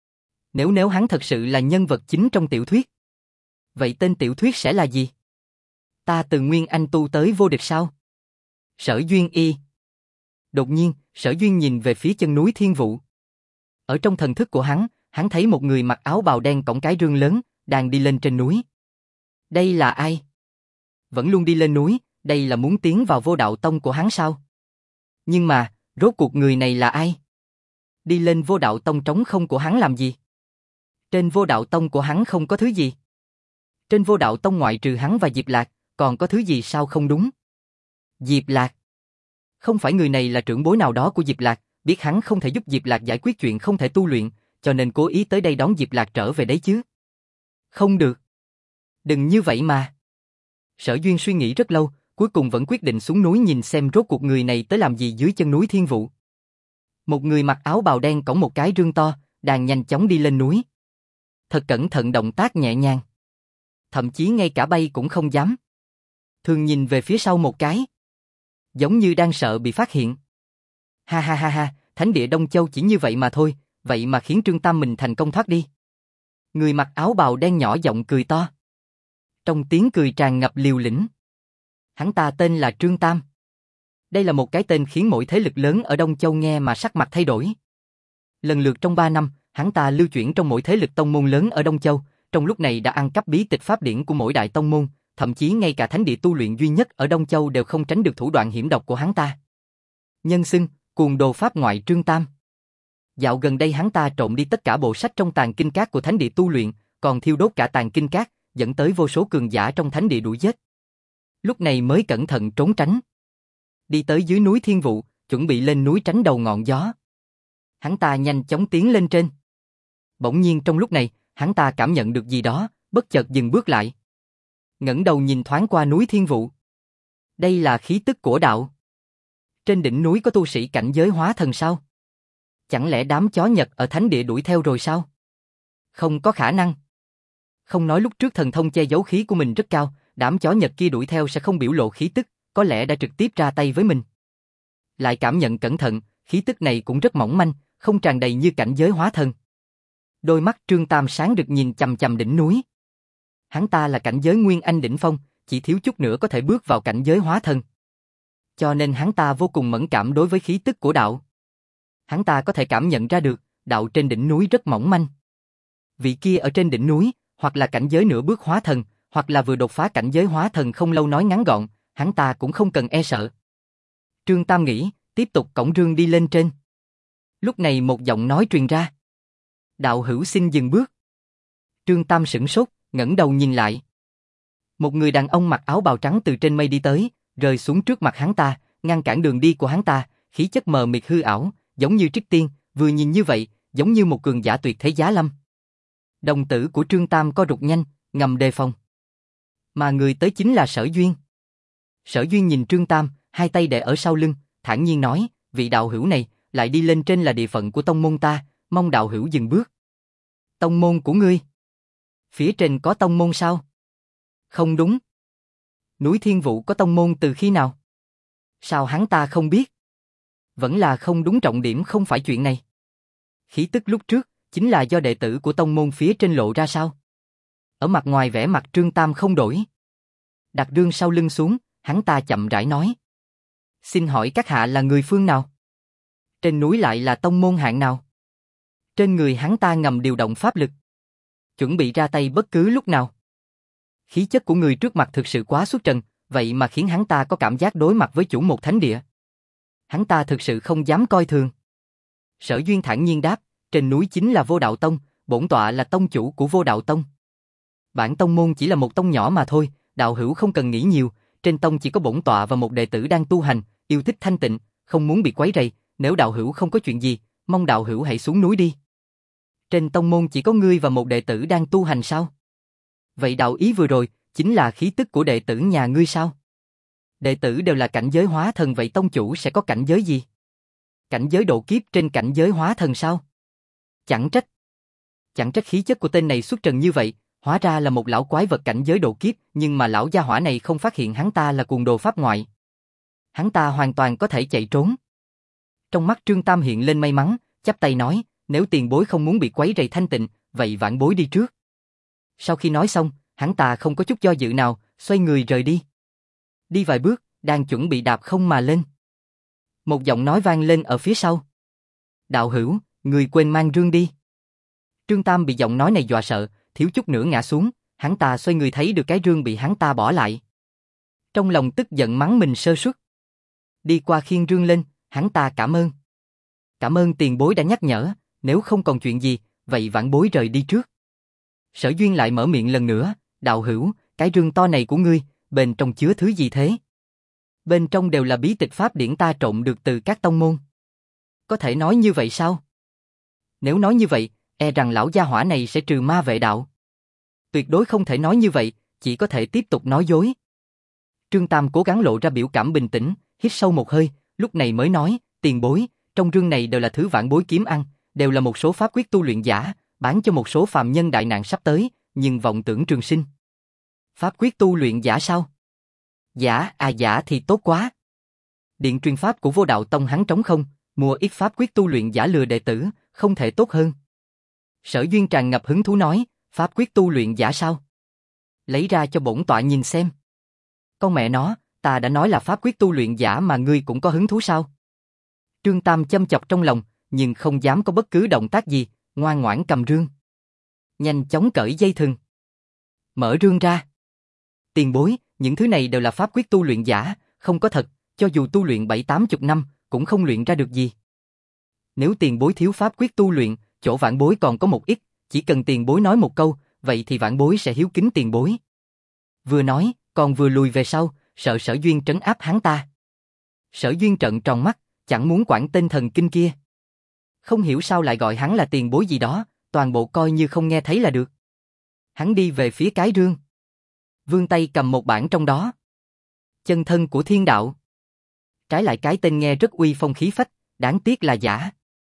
Nếu hắn thật sự là nhân vật chính trong tiểu thuyết, vậy tên tiểu thuyết sẽ là gì? Ta từ nguyên anh tu tới vô địch sao? Sở Duyên y. Đột nhiên, Sở Duyên nhìn về phía chân núi Thiên Vũ. Ở trong thần thức của hắn thấy một người mặc áo bào đen cõng cái rương lớn, đang đi lên trên núi. Đây là ai? Vẫn luôn đi lên núi, đây là muốn tiến vào Vô Đạo Tông của hắn sao? Nhưng mà, rốt cuộc người này là ai? Đi lên Vô Đạo Tông trống không của hắn làm gì? Trên Vô Đạo Tông của hắn không có thứ gì. Trên Vô Đạo Tông ngoại trừ hắn và Diệp Lạc, còn có thứ gì sao không đúng? Diệp Lạc. Không phải người này là trưởng bối nào đó của Diệp Lạc, biết hắn không thể giúp Diệp Lạc giải quyết chuyện không thể tu luyện, cho nên cố ý tới đây đón Diệp Lạc trở về đấy chứ. Không được. Đừng như vậy mà. Sở Duyên suy nghĩ rất lâu, cuối cùng vẫn quyết định xuống núi nhìn xem rốt cuộc người này tới làm gì dưới chân núi Thiên Vũ. Một người mặc áo bào đen cõng một cái rương to, đang nhanh chóng đi lên núi. Thật cẩn thận, động tác nhẹ nhàng. Thậm chí ngay cả bay cũng không dám. Thường nhìn về phía sau một cái. Giống như đang sợ bị phát hiện. Ha ha ha ha, Thánh địa Đông Châu chỉ như vậy mà thôi, vậy mà khiến Trương Tam mình thành công thoát đi. Người mặc áo bào đen nhỏ giọng cười to. Trong tiếng cười tràn ngập liều lĩnh. Hắn ta tên là Trương Tam. Đây là một cái tên khiến mỗi thế lực lớn ở Đông Châu nghe mà sắc mặt thay đổi. Lần lượt trong 3 năm, hắn ta lưu chuyển trong mỗi thế lực tông môn lớn ở Đông Châu, trong lúc này đã ăn cắp bí tịch pháp điển của mỗi đại tông môn, thậm chí ngay cả thánh địa tu luyện duy nhất ở Đông Châu đều không tránh được thủ đoạn hiểm độc của hắn ta. Nhân xưng, cuồng đồ pháp ngoại Trương Tam. Dạo gần đây hắn ta trộm đi tất cả bộ sách trong tàng kinh các của thánh địa tu luyện, còn thiêu đốt cả tàng kinh các, dẫn tới vô số cường giả trong thánh địa đuổi giết. Lúc này mới cẩn thận trốn tránh. Đi tới dưới núi Thiên Vũ, chuẩn bị lên núi tránh đầu ngọn gió. Hắn ta nhanh chóng tiến lên trên. Bỗng nhiên trong lúc này, hắn ta cảm nhận được gì đó, bất chợt dừng bước lại. Ngẩng đầu nhìn thoáng qua núi Thiên Vũ. Đây là khí tức của đạo. Trên đỉnh núi có tu sĩ cảnh giới hóa thần sao? Chẳng lẽ đám chó Nhật ở thánh địa đuổi theo rồi sao? Không có khả năng. Không nói lúc trước thần thông che giấu khí của mình rất cao, đám chó Nhật kia đuổi theo sẽ không biểu lộ khí tức, có lẽ đã trực tiếp ra tay với mình. Lại cảm nhận cẩn thận, khí tức này cũng rất mỏng manh, không tràn đầy như cảnh giới hóa thần. Đôi mắt Trương Tam sáng rực nhìn chằm chằm đỉnh núi. Hắn ta là cảnh giới nguyên anh đỉnh phong, chỉ thiếu chút nữa có thể bước vào cảnh giới hóa thần. Cho nên hắn ta vô cùng mẫn cảm đối với khí tức của đạo. Hắn ta có thể cảm nhận ra được, đạo trên đỉnh núi rất mỏng manh. Vị kia ở trên đỉnh núi, hoặc là cảnh giới nửa bước hóa thần, hoặc là vừa đột phá cảnh giới hóa thần không lâu, nói ngắn gọn, hắn ta cũng không cần e sợ. Trương Tam nghĩ, tiếp tục cõng rương đi lên trên. Lúc này một giọng nói truyền ra. Đạo hữu xin dừng bước. Trương Tam sửng sốt, ngẩng đầu nhìn lại. Một người đàn ông mặc áo bào trắng từ trên mây đi tới, rơi xuống trước mặt hắn ta, ngăn cản đường đi của hắn ta, khí chất mờ mịt hư ảo, giống như trích tiên, vừa nhìn như vậy, giống như một cường giả tuyệt thế giá lâm. Đồng tử của Trương Tam co rụt nhanh, ngầm đề phòng. Mà người tới chính là Sở Duyên. Sở Duyên nhìn Trương Tam, hai tay để ở sau lưng, thản nhiên nói, vị đạo hữu này, lại đi lên trên là địa phận của tông môn ta, mong đạo hữu dừng bước. Tông môn của ngươi? Phía trên có tông môn sao? Không đúng. Núi Thiên Vũ có tông môn từ khi nào? Sao hắn ta không biết? Vẫn là không đúng, trọng điểm không phải chuyện này. Khí tức lúc trước, chính là do đệ tử của tông môn phía trên lộ ra sao? Ở mặt ngoài vẻ mặt Trương Tam không đổi. Đặt rương sau lưng xuống, hắn ta chậm rãi nói. Xin hỏi các hạ là người phương nào? Trên núi lại là tông môn hạng nào? Trên người hắn ta ngầm điều động pháp lực, chuẩn bị ra tay bất cứ lúc nào. Khí chất của người trước mặt thực sự quá xuất trần, vậy mà khiến hắn ta có cảm giác đối mặt với chủ một thánh địa. Hắn ta thực sự không dám coi thường. Sở Duyên thản nhiên đáp, trên núi chính là Vô Đạo Tông, bổn tọa là tông chủ của Vô Đạo Tông. Bản tông môn chỉ là một tông nhỏ mà thôi, đạo hữu không cần nghĩ nhiều, trên tông chỉ có bổn tọa và một đệ tử đang tu hành, yêu thích thanh tịnh, không muốn bị quấy rầy, nếu đạo hữu không có chuyện gì, mong đạo hữu hãy xuống núi đi. Trên tông môn chỉ có ngươi và một đệ tử đang tu hành sao? Vậy đạo ý vừa rồi, chính là khí tức của đệ tử nhà ngươi sao? Đệ tử đều là cảnh giới hóa thần, vậy tông chủ sẽ có cảnh giới gì? Cảnh giới độ kiếp trên cảnh giới hóa thần sao? Chẳng trách khí chất của tên này xuất trần như vậy, hóa ra là một lão quái vật cảnh giới độ kiếp, nhưng mà lão gia hỏa này không phát hiện hắn ta là cuồng đồ pháp ngoại. Hắn ta hoàn toàn có thể chạy trốn. Trong mắt Trương Tam hiện lên may mắn, chắp tay nói, nếu tiền bối không muốn bị quấy rầy thanh tịnh, vậy vãn bối đi trước. Sau khi nói xong, hắn ta không có chút do dự nào, xoay người rời đi. Đi vài bước, đang chuẩn bị đạp không mà lên. Một giọng nói vang lên ở phía sau. Đạo hữu, người quên mang rương đi. Trương Tam bị giọng nói này dọa sợ, thiếu chút nữa ngã xuống, hắn ta xoay người thấy được cái rương bị hắn ta bỏ lại. Trong lòng tức giận mắng mình sơ suất. Đi qua khiêng rương lên, hắn ta cảm ơn. Cảm ơn tiền bối đã nhắc nhở, nếu không còn chuyện gì, vậy vãn bối rời đi trước. Sở Duyên lại mở miệng lần nữa, đạo hữu, cái rương to này của ngươi, bên trong chứa thứ gì thế? Bên trong đều là bí tịch pháp điển ta trộn được từ các tông môn. Có thể nói như vậy sao? Nếu nói như vậy, e rằng lão gia hỏa này sẽ trừ ma vệ đạo. Tuyệt đối không thể nói như vậy, chỉ có thể tiếp tục nói dối. Trương Tam cố gắng lộ ra biểu cảm bình tĩnh, hít sâu một hơi, lúc này mới nói, tiền bối, trong rương này đều là thứ vãn bối kiếm ăn, đều là một số pháp quyết tu luyện giả, bán cho một số phàm nhân đại nạn sắp tới, nhưng vọng tưởng trường sinh. Pháp quyết tu luyện giả sao? Giả, giả thì tốt quá. Điện truyền pháp của Vô Đạo Tông hắn trống không, mua ít pháp quyết tu luyện giả lừa đệ tử, không thể tốt hơn. Sở Duyên tràn ngập hứng thú nói, pháp quyết tu luyện giả sao? Lấy ra cho bổn tọa nhìn xem. Con mẹ nó, ta đã nói là pháp quyết tu luyện giả mà ngươi cũng có hứng thú sao? Trương Tam châm chọc trong lòng, nhưng không dám có bất cứ động tác gì, ngoan ngoãn cầm rương. Nhanh chóng cởi dây thừng. Mở rương ra. Tiền bối, những thứ này đều là pháp quyết tu luyện giả, không có thật, cho dù tu luyện 7-80 năm, cũng không luyện ra được gì. Nếu tiền bối thiếu pháp quyết tu luyện, chỗ vãn bối còn có một ít, chỉ cần tiền bối nói một câu, vậy thì vãn bối sẽ hiếu kính tiền bối. Vừa nói, còn vừa lùi về sau, sợ Sở Duyên trấn áp hắn ta. Sở Duyên trợn tròn mắt, chẳng muốn quản tên thần kinh kia. Không hiểu sao lại gọi hắn là tiền bối gì đó, toàn bộ coi như không nghe thấy là được. Hắn đi về phía cái rương. Vươn tay cầm một bản trong đó. Chân thân của thiên đạo. Trái lại cái tên nghe rất uy phong khí phách, đáng tiếc là giả.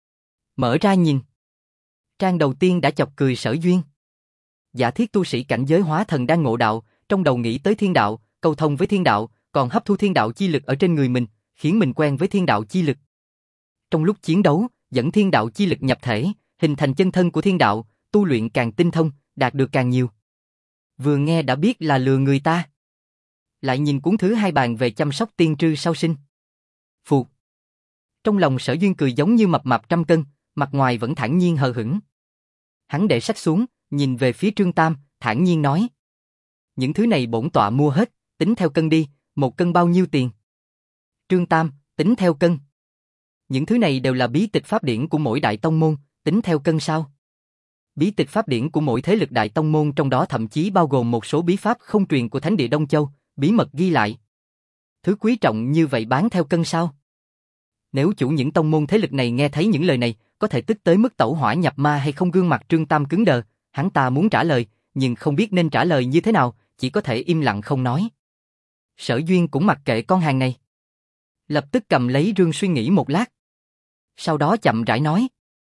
Mở ra nhìn. Trang đầu tiên đã chọc cười Sở Duyên. Giả thiết tu sĩ cảnh giới hóa thần đang ngộ đạo, trong đầu nghĩ tới thiên đạo, cầu thông với thiên đạo, còn hấp thu thiên đạo chi lực ở trên người mình, khiến mình quen với thiên đạo chi lực. Trong lúc chiến đấu, dẫn thiên đạo chi lực nhập thể, hình thành chân thân của thiên đạo, tu luyện càng tinh thông, đạt được càng nhiều. Vừa nghe đã biết là lừa người ta. Lại nhìn cuốn thứ hai bàn về chăm sóc tiên trư sau sinh. Phụt. Trong lòng Sở Duyên cười giống như mập mạp trăm cân, mặt ngoài vẫn thản nhiên hờ hững. Hắn để sách xuống, nhìn về phía Trương Tam, thản nhiên nói. Những thứ này bổn tọa mua hết, tính theo cân đi, một cân bao nhiêu tiền? Trương Tam, tính theo cân. Những thứ này đều là bí tịch pháp điển của mỗi đại tông môn, tính theo cân sao? Bí tịch pháp điển của mỗi thế lực đại tông môn trong đó thậm chí bao gồm một số bí pháp không truyền của Thánh địa Đông Châu, bí mật ghi lại. Thứ quý trọng như vậy bán theo cân sao? Nếu chủ những tông môn thế lực này nghe thấy những lời này, có thể tức tới mức tẩu hỏa nhập ma hay không? Gương mặt Trương Tam cứng đờ, hắn ta muốn trả lời, nhưng không biết nên trả lời như thế nào, chỉ có thể im lặng không nói. Sở Duyên cũng mặc kệ con hàng này. Lập tức cầm lấy rương suy nghĩ một lát. Sau đó chậm rãi nói.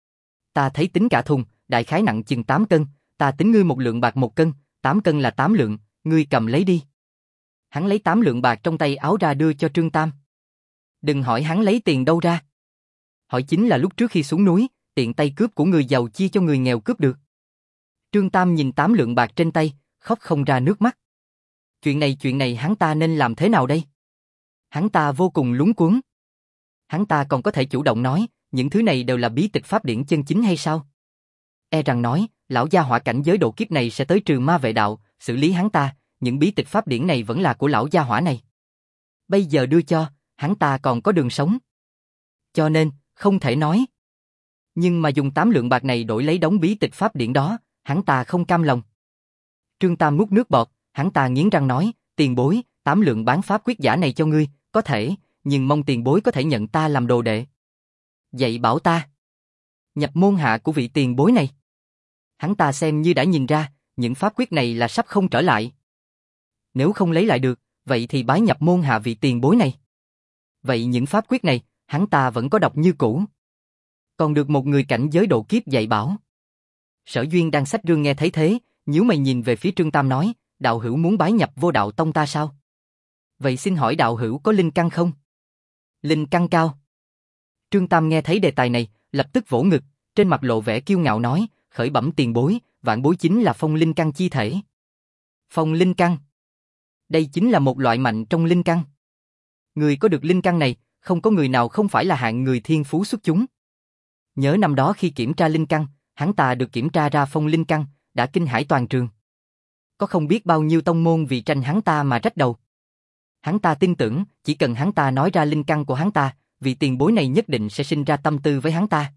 Ta thấy tính cả thùng, đại khái nặng chừng 8 cân, ta tính ngươi 1 lượng bạc 1 cân, 8 cân là 8 lượng, ngươi cầm lấy đi. Hắn lấy 8 lượng bạc trong tay áo ra đưa cho Trương Tam. Đừng hỏi hắn lấy tiền đâu ra. Hỏi chính là lúc trước khi xuống núi, tiện tay cướp của người giàu chia cho người nghèo cướp được. Trương Tam nhìn 8 lượng bạc trên tay, khóc không ra nước mắt. Chuyện này hắn ta nên làm thế nào đây? Hắn ta vô cùng lúng cuống. Hắn ta còn có thể chủ động nói, những thứ này đều là bí tịch pháp điển chân chính hay sao? E rằng nói, lão gia hỏa cảnh giới độ kiếp này sẽ tới Trường Ma Vệ Đạo, xử lý hắn ta, những bí tịch pháp điển này vẫn là của lão gia hỏa này. Bây giờ đưa cho, hắn ta còn có đường sống. Cho nên, không thể nói. Nhưng mà dùng 8 lượng bạc này đổi lấy đống bí tịch pháp điển đó, hắn ta không cam lòng. Trương Tam nuốt nước bọt, hắn ta nghiến răng nói, tiền bối, 8 lượng bán pháp quyết giả này cho ngươi, có thể, nhưng mong tiền bối có thể nhận ta làm đồ đệ. Dạy bảo ta. Nhập môn hạ của vị tiền bối này. Hắn ta xem như đã nhìn ra, những pháp quyết này là sắp không trở lại. Nếu không lấy lại được, vậy thì bái nhập môn hạ vị tiền bối này. Vậy những pháp quyết này, hắn ta vẫn có đọc như cũ. Còn được một người cảnh giới độ kiếp dạy bảo. Sở Duyên đang xách rương nghe thấy thế, nhíu mày nhìn về phía Trương Tam nói, đạo hữu muốn bái nhập Vô Đạo Tông ta sao? Vậy xin hỏi đạo hữu có linh căn không? Linh căn cao. Trương Tam nghe thấy đề tài này, lập tức vỗ ngực, trên mặt lộ vẻ kiêu ngạo nói, khởi bẩm tiền bối, vạn bối chính là phong linh căn chi thể. Phong linh căn. Đây chính là một loại mạnh trong linh căn. Người có được linh căn này, không có người nào không phải là hạng người thiên phú xuất chúng. Nhớ năm đó khi kiểm tra linh căn, hắn ta được kiểm tra ra phong linh căn, đã kinh hãi toàn trường. Có không biết bao nhiêu tông môn vì tranh hắn ta mà rách đầu. Hắn ta tin tưởng, chỉ cần hắn ta nói ra linh căn của hắn ta, vị tiền bối này nhất định sẽ sinh ra tâm tư với hắn ta.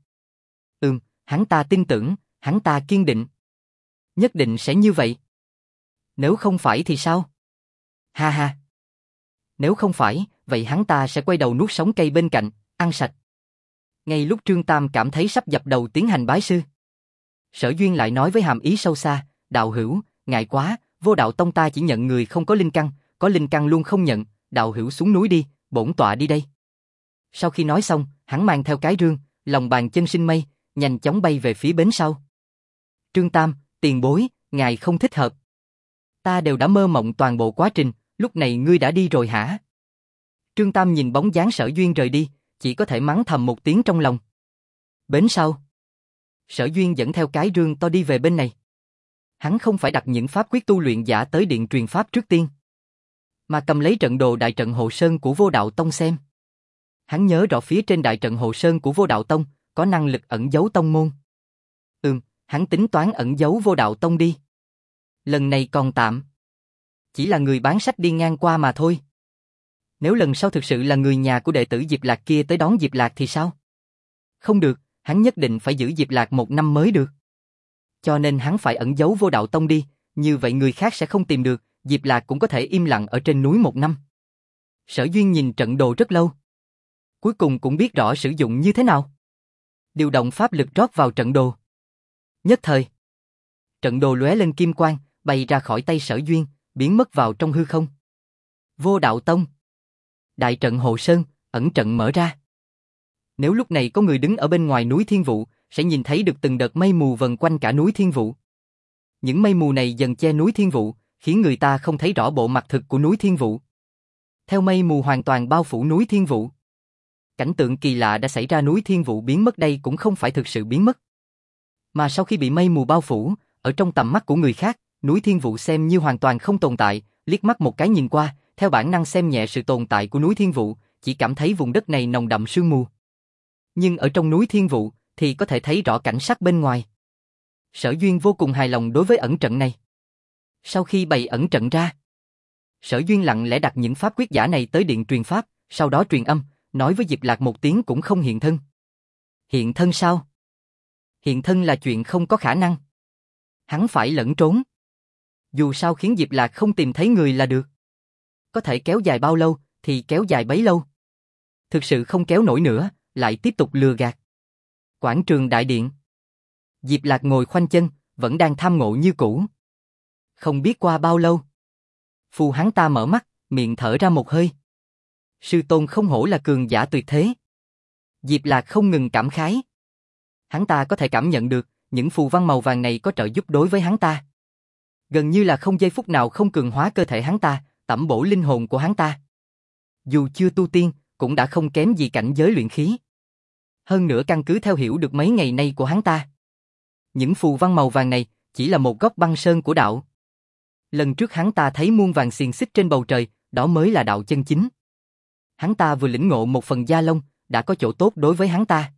Hắn ta tin tưởng, hắn ta kiên định. Nhất định sẽ như vậy. Nếu không phải thì sao? Ha ha. Nếu không phải, vậy hắn ta sẽ quay đầu nuốt sống cây bên cạnh, ăn sạch. Ngay lúc Trương Tam cảm thấy sắp dập đầu tiến hành bái sư, Sở Duyên lại nói với hàm ý sâu xa, đạo hữu, ngại quá, Vô Đạo Tông ta chỉ nhận người không có linh căn, có linh căn luôn không nhận, đạo hữu xuống núi đi, bổn tọa đi đây. Sau khi nói xong, hắn mang theo cái rương, lòng bàn chân sinh mây, nhanh chóng bay về phía bến sau. Trương Tam, tiền bối, ngài không thích hợp. Ta đều đã mơ mộng toàn bộ quá trình, lúc này ngươi đã đi rồi hả? Trương Tam nhìn bóng dáng Sở Duyên rời đi, chỉ có thể mắng thầm một tiếng trong lòng. Bến sau. Sở Duyên dẫn theo cái rương to đi về bên này. Hắn không phải đặt những pháp quyết tu luyện giả tới điện truyền pháp trước tiên, mà cầm lấy trận đồ đại trận Hộ Sơn của Vô Đạo Tông xem. Hắn nhớ rõ phía trên đại trận Hộ Sơn của Vô Đạo Tông có năng lực ẩn giấu tông môn. Hắn tính toán ẩn giấu Vô Đạo Tông đi. Lần này còn tạm. Chỉ là người bán sách đi ngang qua mà thôi. Nếu lần sau thực sự là người nhà của đệ tử Diệp Lạc kia tới đón Diệp Lạc thì sao? Không được, hắn nhất định phải giữ Diệp Lạc 1 năm mới được. Cho nên hắn phải ẩn giấu Vô Đạo Tông đi, như vậy người khác sẽ không tìm được, Diệp Lạc cũng có thể im lặng ở trên núi 1 năm. Sở Duyên nhìn trận đồ rất lâu. Cuối cùng cũng biết rõ sử dụng như thế nào. Điều động pháp lực rót vào trận đồ. Nhất thời, trận đồ lóe lên kim quang, bay ra khỏi tay Sở Duyên, biến mất vào trong hư không. Vô Đạo Tông. Đại trận Hộ Sơn, ẩn trận mở ra. Nếu lúc này có người đứng ở bên ngoài núi Thiên Vũ, sẽ nhìn thấy được từng đợt mây mù vần quanh cả núi Thiên Vũ. Những mây mù này dần che núi Thiên Vũ, khiến người ta không thấy rõ bộ mặt thực của núi Thiên Vũ. Theo mây mù hoàn toàn bao phủ núi Thiên Vũ, cảnh tượng kỳ lạ đã xảy ra, núi Thiên Vũ biến mất đây cũng không phải thực sự biến mất. Mà sau khi bị mây mù bao phủ, ở trong tầm mắt của người khác, núi Thiên Vũ xem như hoàn toàn không tồn tại, liếc mắt một cái nhìn qua, theo bản năng xem nhẹ sự tồn tại của núi Thiên Vũ, chỉ cảm thấy vùng đất này nồng đậm sương mù. Nhưng ở trong núi Thiên Vũ thì có thể thấy rõ cảnh sắc bên ngoài. Sở Duyên vô cùng hài lòng đối với ẩn trận này. Sau khi bày ẩn trận ra, Sở Duyên lặng lẽ đặt những pháp quyết giả này tới điện truyền pháp, sau đó truyền âm, nói với Diệp Lạc một tiếng cũng không hiện thân. Hiện thân sao? Hiện thân là chuyện không có khả năng. Hắn phải lẫn trốn. Dù sao khiến Diệp Lạc không tìm thấy người là được. Có thể kéo dài bao lâu, thì kéo dài bấy lâu. Thực sự không kéo nổi nữa, lại tiếp tục lừa gạt. Quảng trường đại điện. Diệp Lạc ngồi khoanh chân, vẫn đang tham ngộ như cũ. Không biết qua bao lâu. Phù hắn ta mở mắt, miệng thở ra một hơi. Sư tôn không hổ là cường giả tuyệt thế. Diệp Lạc không ngừng cảm khái. Hắn ta có thể cảm nhận được, những phù văn màu vàng này có trợ giúp đối với hắn ta. Gần như là không giây phút nào không cường hóa cơ thể hắn ta, tẩm bổ linh hồn của hắn ta. Dù chưa tu tiên, cũng đã không kém gì cảnh giới luyện khí. Hơn nữa căn cứ theo hiểu được mấy ngày nay của hắn ta. Những phù văn màu vàng này chỉ là một góc băng sơn của đạo. Lần trước hắn ta thấy muôn vàng xiềng xích trên bầu trời, đó mới là đạo chân chính. Hắn ta vừa lĩnh ngộ một phần gia long, đã có chỗ tốt đối với hắn ta.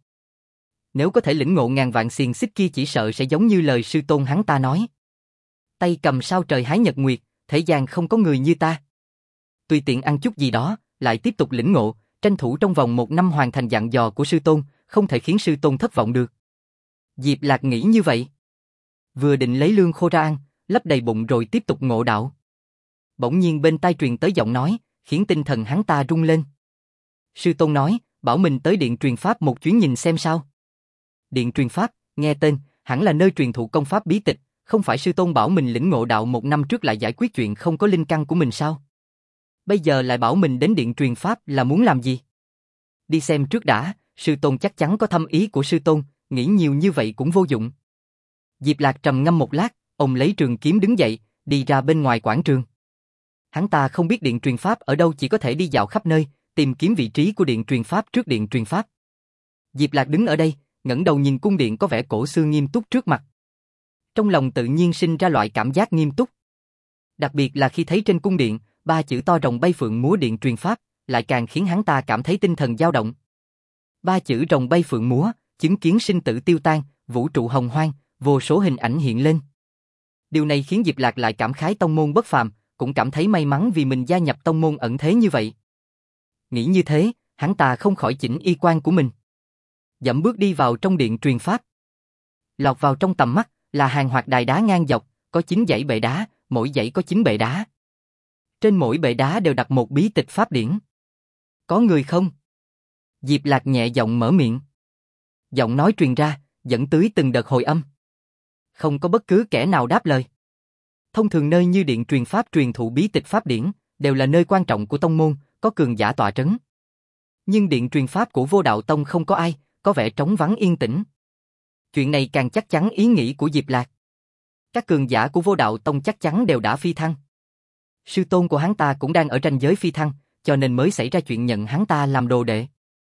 Nếu có thể lĩnh ngộ ngàn vạn xiềng xích kia chỉ sợ sẽ giống như lời sư tôn hắn ta nói. Tay cầm sao trời hái nhật nguyệt, thế gian không có người như ta. Tùy tiện ăn chút gì đó, lại tiếp tục lĩnh ngộ, tranh thủ trong vòng 1 năm hoàn thành dặn dò của sư tôn, không thể khiến sư tôn thất vọng được. Diệp Lạc nghĩ như vậy. Vừa định lấy lương khô ra ăn, lấp đầy bụng rồi tiếp tục ngộ đạo. Bỗng nhiên bên tai truyền tới giọng nói, khiến tinh thần hắn ta rung lên. Sư tôn nói, bảo mình tới điện truyền pháp một chuyến nhìn xem sao. Điện truyền pháp, nghe tên, hẳn là nơi truyền thụ công pháp bí tịch, không phải sư tôn bảo mình lĩnh ngộ đạo 1 năm trước lại giải quyết chuyện không có linh căn của mình sao? Bây giờ lại bảo mình đến điện truyền pháp là muốn làm gì? Đi xem trước đã, sư tôn chắc chắn có thâm ý của sư tôn, nghĩ nhiều như vậy cũng vô dụng. Diệp Lạc trầm ngâm một lát, ông lấy trường kiếm đứng dậy, đi ra bên ngoài quảng trường. Hắn ta không biết điện truyền pháp ở đâu, chỉ có thể đi dạo khắp nơi, tìm kiếm vị trí của điện truyền pháp trước điện truyền pháp. Diệp Lạc đứng ở đây, ngẩng đầu nhìn cung điện có vẻ cổ xưa nghiêm túc trước mặt. Trong lòng tự nhiên sinh ra loại cảm giác nghiêm túc. Đặc biệt là khi thấy trên cung điện, 3 chữ to rồng bay phượng múa điện truyền pháp, lại càng khiến hắn ta cảm thấy tinh thần dao động. 3 chữ rồng bay phượng múa, chứng kiến sinh tử tiêu tan, vũ trụ hồng hoang, vô số hình ảnh hiện lên. Điều này khiến Diệp Lạc lại cảm khái tông môn bất phàm, cũng cảm thấy may mắn vì mình gia nhập tông môn ẩn thế như vậy. Nghĩ như thế, hắn ta không khỏi chỉnh y quan của mình. Dẫm bước đi vào trong điện truyền pháp. Lọt vào trong tầm mắt là hàng hoạt đài đá ngang dọc, có 9 dãy bệ đá, mỗi dãy có 9 bệ đá. Trên mỗi bệ đá đều đặt một bí tịch pháp điển. Có người không? Diệp Lạc nhẹ giọng mở miệng. Giọng nói truyền ra, dẫn tới từng đợt hồi âm. Không có bất cứ kẻ nào đáp lời. Thông thường nơi như điện truyền pháp truyền thụ bí tịch pháp điển, đều là nơi quan trọng của tông môn, có cường giả tọa trấn. Nhưng điện truyền pháp của Vô Đạo Tông không có ai, có vẻ trống vắng yên tĩnh. Chuyện này càng chắc chắn ý nghĩ của Diệp Lạc. Các cường giả của Vô Đạo Tông chắc chắn đều đã phi thăng. Sư tôn của hắn ta cũng đang ở ranh giới phi thăng, cho nên mới xảy ra chuyện nhận hắn ta làm đồ đệ.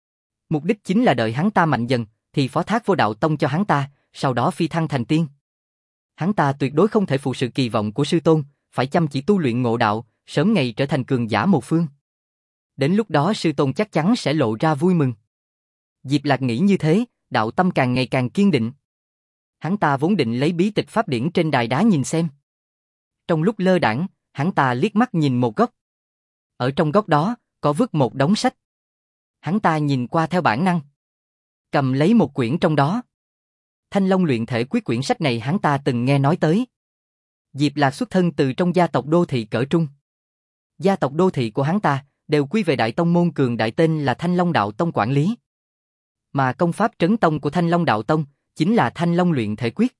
Mục đích chính là đợi hắn ta mạnh dần, thì phó thác Vô Đạo Tông cho hắn ta, sau đó phi thăng thành tiên. Hắn ta tuyệt đối không thể phụ sự kỳ vọng của sư tôn, phải chăm chỉ tu luyện ngộ đạo, sớm ngày trở thành cường giả một phương. Đến lúc đó sư tôn chắc chắn sẽ lộ ra vui mừng. Diệp Lạc nghĩ như thế, đạo tâm càng ngày càng kiên định. Hắn ta vốn định lấy bí tịch pháp điển trên đài đá nhìn xem. Trong lúc lơ đãng, hắn ta liếc mắt nhìn một góc. Ở trong góc đó, có vứt một đống sách. Hắn ta nhìn qua theo bản năng. Cầm lấy một quyển trong đó. Thanh Long luyện thể quyết, quyển sách này hắn ta từng nghe nói tới. Diệp Lạc xuất thân từ trong gia tộc đô thị cỡ trung. Gia tộc đô thị của hắn ta đều quy về đại tông môn cường đại tên là Thanh Long Đạo Tông quản lý. Mà công pháp trấn tông của Thanh Long Đạo Tông chính là Thanh Long luyện thể quyết.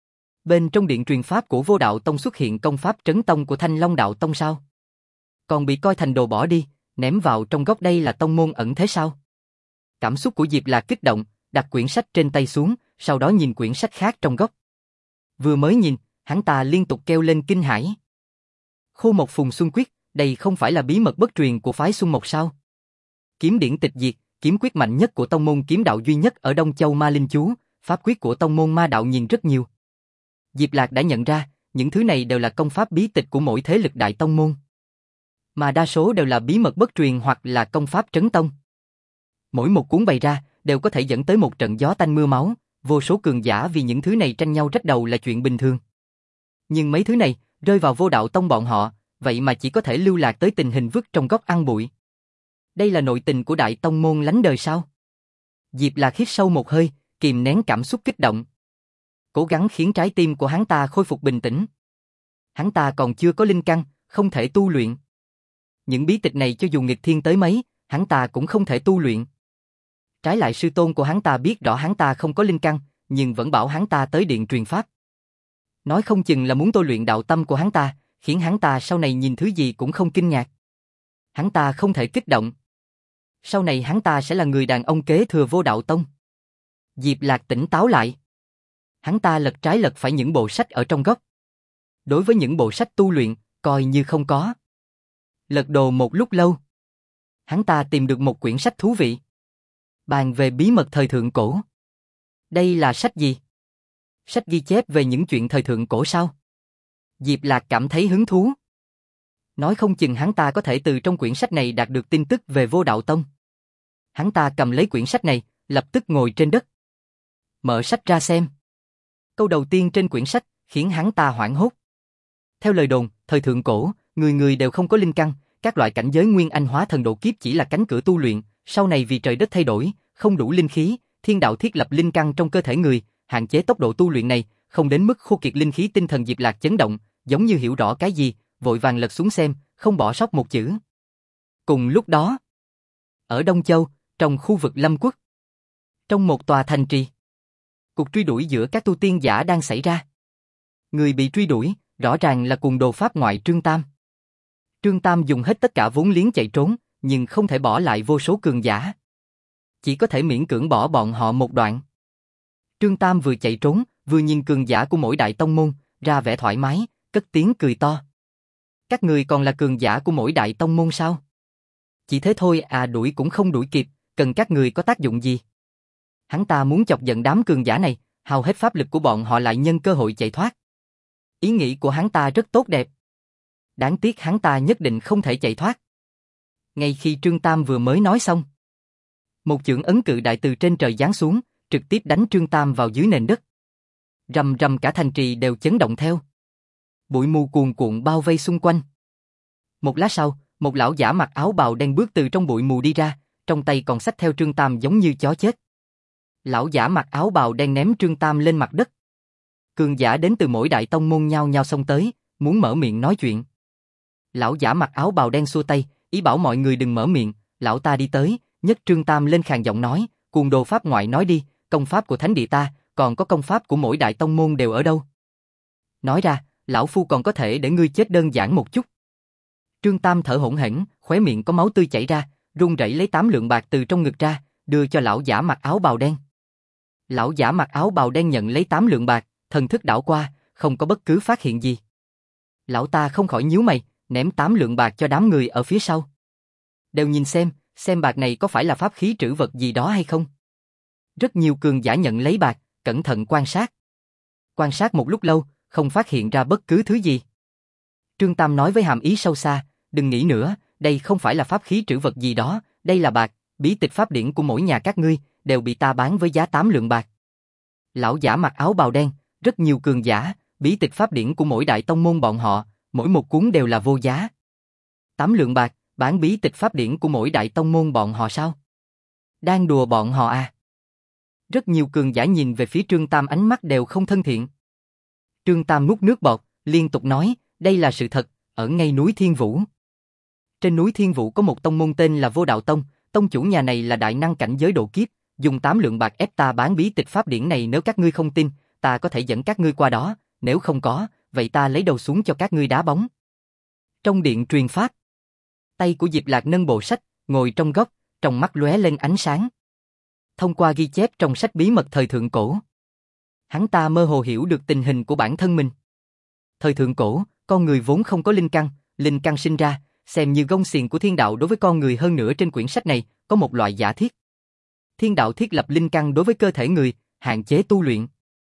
Bên trong điện truyền pháp của Vô Đạo Tông xuất hiện công pháp trấn tông của Thanh Long Đạo Tông sao? Còn bị coi thành đồ bỏ đi, ném vào trong góc, đây là tông môn ẩn thế sao? Cảm xúc của Diệp Lạc kích động, đặt quyển sách trên tay xuống, sau đó nhìn quyển sách khác trong góc. Vừa mới nhìn, hắn ta liên tục kêu lên kinh hãi. Khô Mộc Phùng Xuân Quyết, đây không phải là bí mật bất truyền của phái Xuân Mộc sao? Kiếm điển tịch diệt, kiếm quyết mạnh nhất của tông môn kiếm đạo duy nhất ở Đông Châu Ma Linh Chú, pháp quyết của tông môn ma đạo nhìn rất nhiều. Diệp Lạc đã nhận ra, những thứ này đều là công pháp bí tịch của mỗi thế lực đại tông môn. Mà đa số đều là bí mật bất truyền hoặc là công pháp trấn tông. Mỗi một cuốn bày ra, đều có thể dẫn tới một trận gió tanh mưa máu, vô số cường giả vì những thứ này tranh nhau rách đầu là chuyện bình thường. Nhưng mấy thứ này, rơi vào Vô Đạo Tông bọn họ, vậy mà chỉ có thể lưu lạc tới tình hình vứt trong góc ăn bụi. Đây là nội tình của đại tông môn lánh đời sao? Diệp Lạc hít sâu một hơi, kìm nén cảm xúc kích động. cố gắng khiến trái tim của hắn ta khôi phục bình tĩnh. Hắn ta còn chưa có linh căn, không thể tu luyện. Những bí tịch này cho dù nghịch thiên tới mấy, hắn ta cũng không thể tu luyện. Trái lại sư tôn của hắn ta biết rõ hắn ta không có linh căn, nhưng vẫn bảo hắn ta tới điện truyền pháp. Nói không chừng là muốn tôi luyện đạo tâm của hắn ta, khiến hắn ta sau này nhìn thứ gì cũng không kinh ngạc. Hắn ta không thể kích động. Sau này hắn ta sẽ là người đàn ông kế thừa Vô Đạo Tông. Diệp Lạc tỉnh táo lại. Hắn ta lật trái lật phải những bộ sách ở trong góc. Đối với những bộ sách tu luyện, coi như không có. Lật đồ một lúc lâu. Hắn ta tìm được một quyển sách thú vị. Bàn về bí mật thời thượng cổ. Đây là sách gì? Sách ghi chép về những chuyện thời thượng cổ sao? Diệp Lạc cảm thấy hứng thú. Nói không chừng hắn ta có thể từ trong quyển sách này đạt được tin tức về Vô Đạo Tông. Hắn ta cầm lấy quyển sách này, lập tức ngồi trên đất. Mở sách ra xem. Câu đầu tiên trên quyển sách khiến hắn ta hoảng hốt. Theo lời đồn, thời thượng cổ, người người đều không có linh căn, các loại cảnh giới nguyên anh hóa thần độ kiếp chỉ là cánh cửa tu luyện, sau này vì trời đất thay đổi, không đủ linh khí, thiên đạo thiết lập linh căn trong cơ thể người, hạn chế tốc độ tu luyện này, không đến mức khô kiệt linh khí. Tinh thần Diệp Lạc chấn động, giống như hiểu rõ cái gì, vội vàng lật xuống xem, không bỏ sót một chữ. Cùng lúc đó, ở Đông Châu, trong khu vực Lâm Quốc, trong một tòa thành trì, cuộc truy đuổi giữa các tu tiên giả đang xảy ra. Người bị truy đuổi, rõ ràng là Cuồng Đồ Pháp ngoại Trương Tam. Trương Tam dùng hết tất cả vốn liếng chạy trốn, nhưng không thể bỏ lại vô số cường giả. Chỉ có thể miễn cưỡng bỏ bọn họ một đoạn. Trương Tam vừa chạy trốn, vừa nhìn cường giả của mỗi đại tông môn, ra vẻ thoải mái, cất tiếng cười to. Các người còn là cường giả của mỗi đại tông môn sao? Chỉ thế thôi à, đuổi cũng không đuổi kịp, cần các người có tác dụng gì? Hắn ta muốn chọc giận đám cường giả này, hao hết pháp lực của bọn họ lại nhân cơ hội chạy thoát. Ý nghĩ của hắn ta rất tốt đẹp. Đáng tiếc hắn ta nhất định không thể chạy thoát. Ngay khi Trương Tam vừa mới nói xong, một chưởng ấn cự đại từ trên trời giáng xuống, trực tiếp đánh Trương Tam vào dưới nền đất. Rầm rầm cả thành trì đều chấn động theo. Bụi mù cuồn cuộn bao vây xung quanh. Một lát sau, một lão giả mặc áo bào đen bước từ trong bụi mù đi ra, trong tay còn xách theo Trương Tam giống như chó chết. Lão giả mặc áo bào đen ném Trương Tam lên mặt đất. Cường giả đến từ mỗi đại tông môn nhao nhao xông tới, muốn mở miệng nói chuyện. Lão giả mặc áo bào đen xua tay, ý bảo mọi người đừng mở miệng. Lão ta đi tới, nhấc Trương Tam lên khàn giọng nói, Cuồng Đồ Pháp ngoại nói đi, công pháp của thánh địa ta, còn có công pháp của mỗi đại tông môn đều ở đâu? Nói ra, lão phu còn có thể để ngươi chết đơn giản một chút. Trương Tam thở hổn hển, khóe miệng có máu tươi chảy ra, run rẩy lấy 8 lượng bạc từ trong ngực ra, đưa cho lão giả mặc áo bào đen. Lão giả mặc áo bào đen nhận lấy 8 lượng bạc, thần thức đảo qua, không có bất cứ phát hiện gì. Lão ta không khỏi nhíu mày, ném 8 lượng bạc cho đám người ở phía sau. Đều nhìn xem bạc này có phải là pháp khí trữ vật gì đó hay không. Rất nhiều cường giả nhận lấy bạc, cẩn thận quan sát. Quan sát một lúc lâu, không phát hiện ra bất cứ thứ gì. Trương Tam nói với hàm ý sâu xa, đừng nghĩ nữa, đây không phải là pháp khí trữ vật gì đó, đây là bạc, bí tịch pháp điển của mỗi nhà các ngươi, đều bị ta bán với giá 8 lượng bạc. Lão giả mặc áo bào đen, rất nhiều cường giả, bí tịch pháp điển của mỗi đại tông môn bọn họ, mỗi một cuốn đều là vô giá. 8 lượng bạc, bán bí tịch pháp điển của mỗi đại tông môn bọn họ sao? Đang đùa bọn họ à? Rất nhiều cường giả nhìn về phía Trương Tam ánh mắt đều không thân thiện. Trương Tam nuốt nước bọt, liên tục nói, đây là sự thật, ở ngay núi Thiên Vũ. Trên núi Thiên Vũ có một tông môn tên là Vô Đạo Tông, tông chủ nhà này là đại năng cảnh giới độ kiếp, dùng 8 lượng bạc ép ta bán bí tịch pháp điển này. Nếu các ngươi không tin, ta có thể dẫn các ngươi qua đó, nếu không có, vậy ta lấy đầu xuống cho các ngươi đá bóng. Trong điện truyền pháp, tay của Diệp Lạc nâng bộ sách, ngồi trong góc, trong mắt lóe lên ánh sáng. Thông qua ghi chép trong sách bí mật thời thượng cổ, hắn ta mơ hồ hiểu được tình hình của bản thân mình. Thời thượng cổ, con người vốn không có linh căn sinh ra, xem như gông xiềng của thiên đạo đối với con người. Hơn nữa trên quyển sách này, có một loại giả thiết. Thiên đạo thiết lập linh căn đối với cơ thể người, hạn chế tu luyện.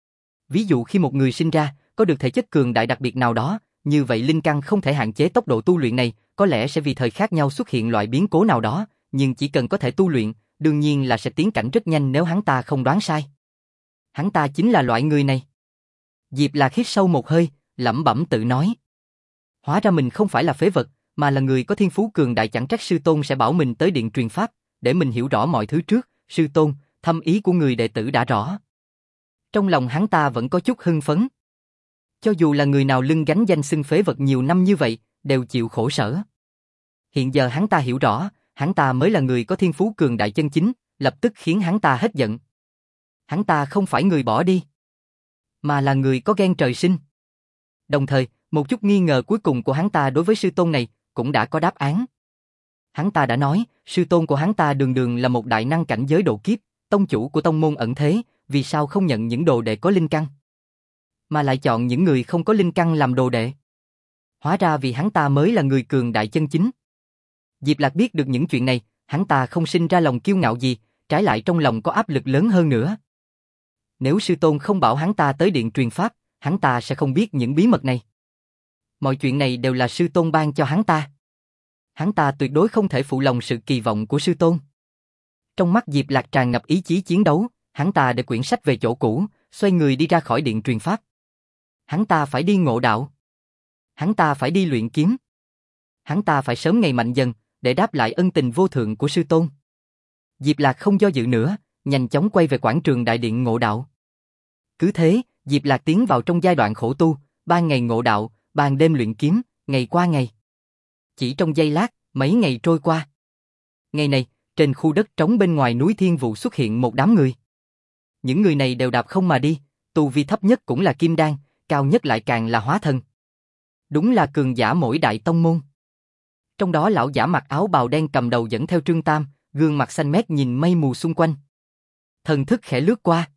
Ví dụ khi một người sinh ra, có được thể chất cường đại đặc biệt nào đó, như vậy linh căn không thể hạn chế tốc độ tu luyện này, có lẽ sẽ vì thời khác nhau xuất hiện loại biến cố nào đó, nhưng chỉ cần có thể tu luyện, đương nhiên là sẽ tiến cảnh rất nhanh nếu hắn ta không đoán sai. Hắn ta chính là loại người này. Diệp Lạc hít sâu một hơi, lẩm bẩm tự nói. Hóa ra mình không phải là phế vật, mà là người có thiên phú cường đại, chẳng trách sư tôn sẽ bảo mình tới điện truyền pháp, để mình hiểu rõ mọi thứ trước. Sư tôn, thâm ý của người đệ tử đã rõ. Trong lòng hắn ta vẫn có chút hưng phấn. Cho dù là người nào lưng gánh danh xưng phế vật nhiều năm như vậy, đều chịu khổ sở. Hiện giờ hắn ta hiểu rõ, hắn ta mới là người có thiên phú cường đại chân chính, lập tức khiến hắn ta hết giận. Hắn ta không phải người bỏ đi, mà là người có ghen trời sinh. Đồng thời, một chút nghi ngờ cuối cùng của hắn ta đối với sư tôn này cũng đã có đáp án. Hắn ta đã nói, sư tôn của hắn ta đường đường là một đại năng cảnh giới độ kiếp, tông chủ của tông môn ẩn thế, vì sao không nhận những đồ đệ có linh căn, mà lại chọn những người không có linh căn làm đồ đệ? Hóa ra vì hắn ta mới là người cường đại chân chính. Diệp Lạc biết được những chuyện này, hắn ta không sinh ra lòng kiêu ngạo gì, trái lại trong lòng có áp lực lớn hơn nữa. Nếu sư tôn không bảo hắn ta tới điện truyền pháp, hắn ta sẽ không biết những bí mật này. Mọi chuyện này đều là sư tôn ban cho hắn ta. Hắn ta tuyệt đối không thể phụ lòng sự kỳ vọng của sư tôn. Trong mắt Diệp Lạc tràn ngập ý chí chiến đấu, hắn ta để quyển sách về chỗ cũ, xoay người đi ra khỏi điện truyền pháp. Hắn ta phải đi ngộ đạo. Hắn ta phải đi luyện kiếm. Hắn ta phải sớm ngày mạnh dần, để đáp lại ân tình vô thượng của sư tôn. Diệp Lạc không do dự nữa, nhanh chóng quay về quảng trường đại điện ngộ đạo. Cứ thế, Diệp Lạc tiến vào trong giai đoạn khổ tu, ban ngày ngộ đạo, ban đêm luyện kiếm, ngày qua ngày. Chỉ trong giây lát, mấy ngày trôi qua. Ngày này, trên khu đất trống bên ngoài núi Thiên Vụ xuất hiện một đám người. Những người này đều đạp không mà đi, tu vi thấp nhất cũng là kim đan, cao nhất lại càng là hóa thân. Đúng là cường giả mỗi đại tông môn. Trong đó lão giả mặc áo bào đen cầm đầu dẫn theo Trương Tam, gương mặt xanh mét nhìn mây mù xung quanh. Thần thức khẽ lướt qua.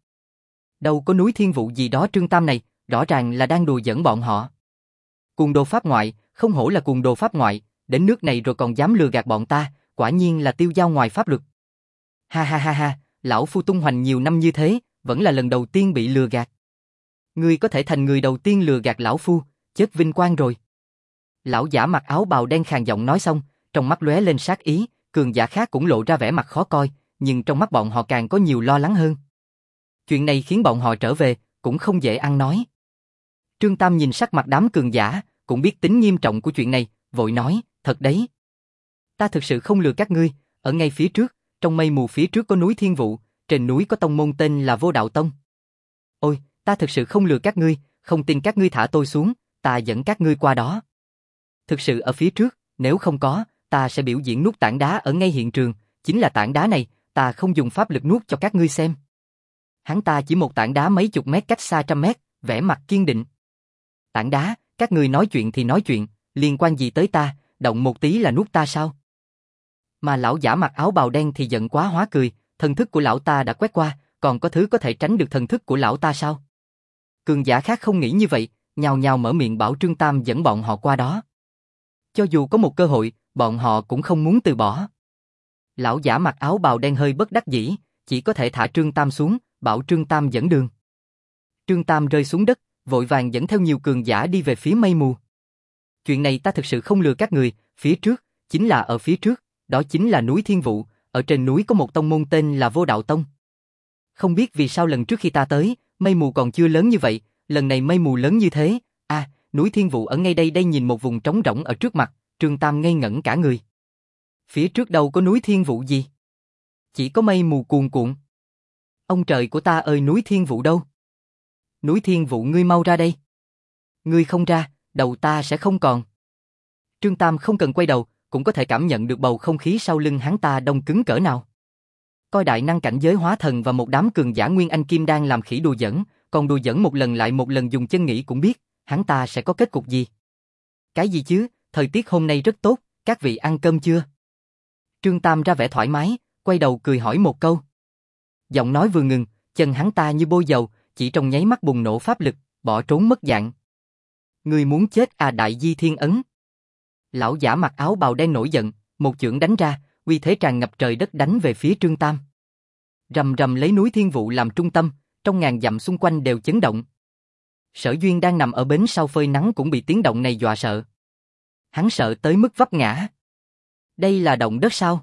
Đâu có núi Thiên Vụ gì đó, Trương Tam này, rõ ràng là đang đùa giỡn bọn họ. Cuồng đồ pháp ngoại, không hổ là cuồng đồ pháp ngoại, đến nước này rồi còn dám lừa gạt bọn ta, quả nhiên là tiêu dao ngoài pháp luật. Ha ha ha ha, lão phu tung hoành nhiều năm như thế, vẫn là lần đầu tiên bị lừa gạt. Ngươi có thể thành người đầu tiên lừa gạt lão phu, chết vinh quang rồi. Lão giả mặc áo bào đen khàn giọng nói xong, trong mắt lóe lên sát ý, cường giả khác cũng lộ ra vẻ mặt khó coi, nhưng trong mắt bọn họ càng có nhiều lo lắng hơn. Chuyện này khiến bọn họ trở về, cũng không dễ ăn nói. Trương Tam nhìn sắc mặt đám cường giả, cũng biết tính nghiêm trọng của chuyện này, vội nói, thật đấy. Ta thực sự không lừa các ngươi, ở ngay phía trước, trong mây mù phía trước có núi Thiên Vụ, trên núi có tông môn tên là Vô Đạo Tông. Ôi, ta thực sự không lừa các ngươi, không tin các ngươi thả tôi xuống, ta dẫn các ngươi qua đó. Thực sự ở phía trước, nếu không có, ta sẽ biểu diễn nuốt tảng đá ở ngay hiện trường, chính là tảng đá này, ta không dùng pháp lực nuốt cho các ngươi xem. Hắn ta chỉ một tảng đá mấy chục mét cách xa trăm mét, vẻ mặt kiên định. Tảng đá, các ngươi nói chuyện thì nói chuyện, liên quan gì tới ta, động một tí là nuốt ta sao? Mà lão giả mặc áo bào đen thì giận quá hóa cười, thần thức của lão ta đã quét qua, còn có thứ có thể tránh được thần thức của lão ta sao? Cường giả khác không nghĩ như vậy, nhào nhào mở miệng bảo Trương Tam dẫn bọn họ qua đó. Cho dù có một cơ hội, bọn họ cũng không muốn từ bỏ. Lão giả mặc áo bào đen hơi bất đắc dĩ, chỉ có thể thả Trương Tam xuống, bảo Trương Tam dẫn đường. Trương Tam rơi xuống đất, vội vàng dẫn theo nhiều cường giả đi về phía mây mù. Chuyện này ta thực sự không lừa các người, phía trước, chính là ở phía trước, đó chính là núi Thiên Vụ, ở trên núi có một tông môn tên là Vô Đạo Tông. Không biết vì sao lần trước khi ta tới, mây mù còn chưa lớn như vậy, lần này mây mù lớn như thế. À, núi Thiên Vụ ở ngay đây, đây nhìn một vùng trống rỗng ở trước mặt, Trương Tam ngây ngẩn cả người. Phía trước đâu có núi Thiên Vụ gì? Chỉ có mây mù cuồn cuộn. Ông trời của ta ơi, núi Thiên Vụ đâu? Núi Thiên Vụ, ngươi mau ra đây. Ngươi không ra, đầu ta sẽ không còn. Trương Tam không cần quay đầu, cũng có thể cảm nhận được bầu không khí sau lưng hắn ta đông cứng cỡ nào. Coi đại năng cảnh giới hóa thần và một đám cường giả nguyên anh kim đan làm khỉ đùa giỡn, còn đùa giỡn một lần lại một lần dùng chân nghĩ cũng biết, hắn ta sẽ có kết cục gì. Cái gì chứ, thời tiết hôm nay rất tốt, các vị ăn cơm chưa? Trương Tam ra vẻ thoải mái, quay đầu cười hỏi một câu. Giọng nói vừa ngừng, chân hắn ta như bôi dầu, chỉ trong nháy mắt bùng nổ pháp lực, bỏ trốn mất dạng. Ngươi muốn chết à, Đại Di Thiên Ấn? Lão giả mặc áo bào đen nổi giận, một chưởng đánh ra, uy thế tràn ngập trời đất đánh về phía Trương Tam. Rầm rầm lấy núi Thiên Vụ làm trung tâm, trong ngàn dặm xung quanh đều chấn động. Sở Duyên đang nằm ở bến sau phơi nắng cũng bị tiếng động này dọa sợ. Hắn sợ tới mức vấp ngã. Đây là động đất sao?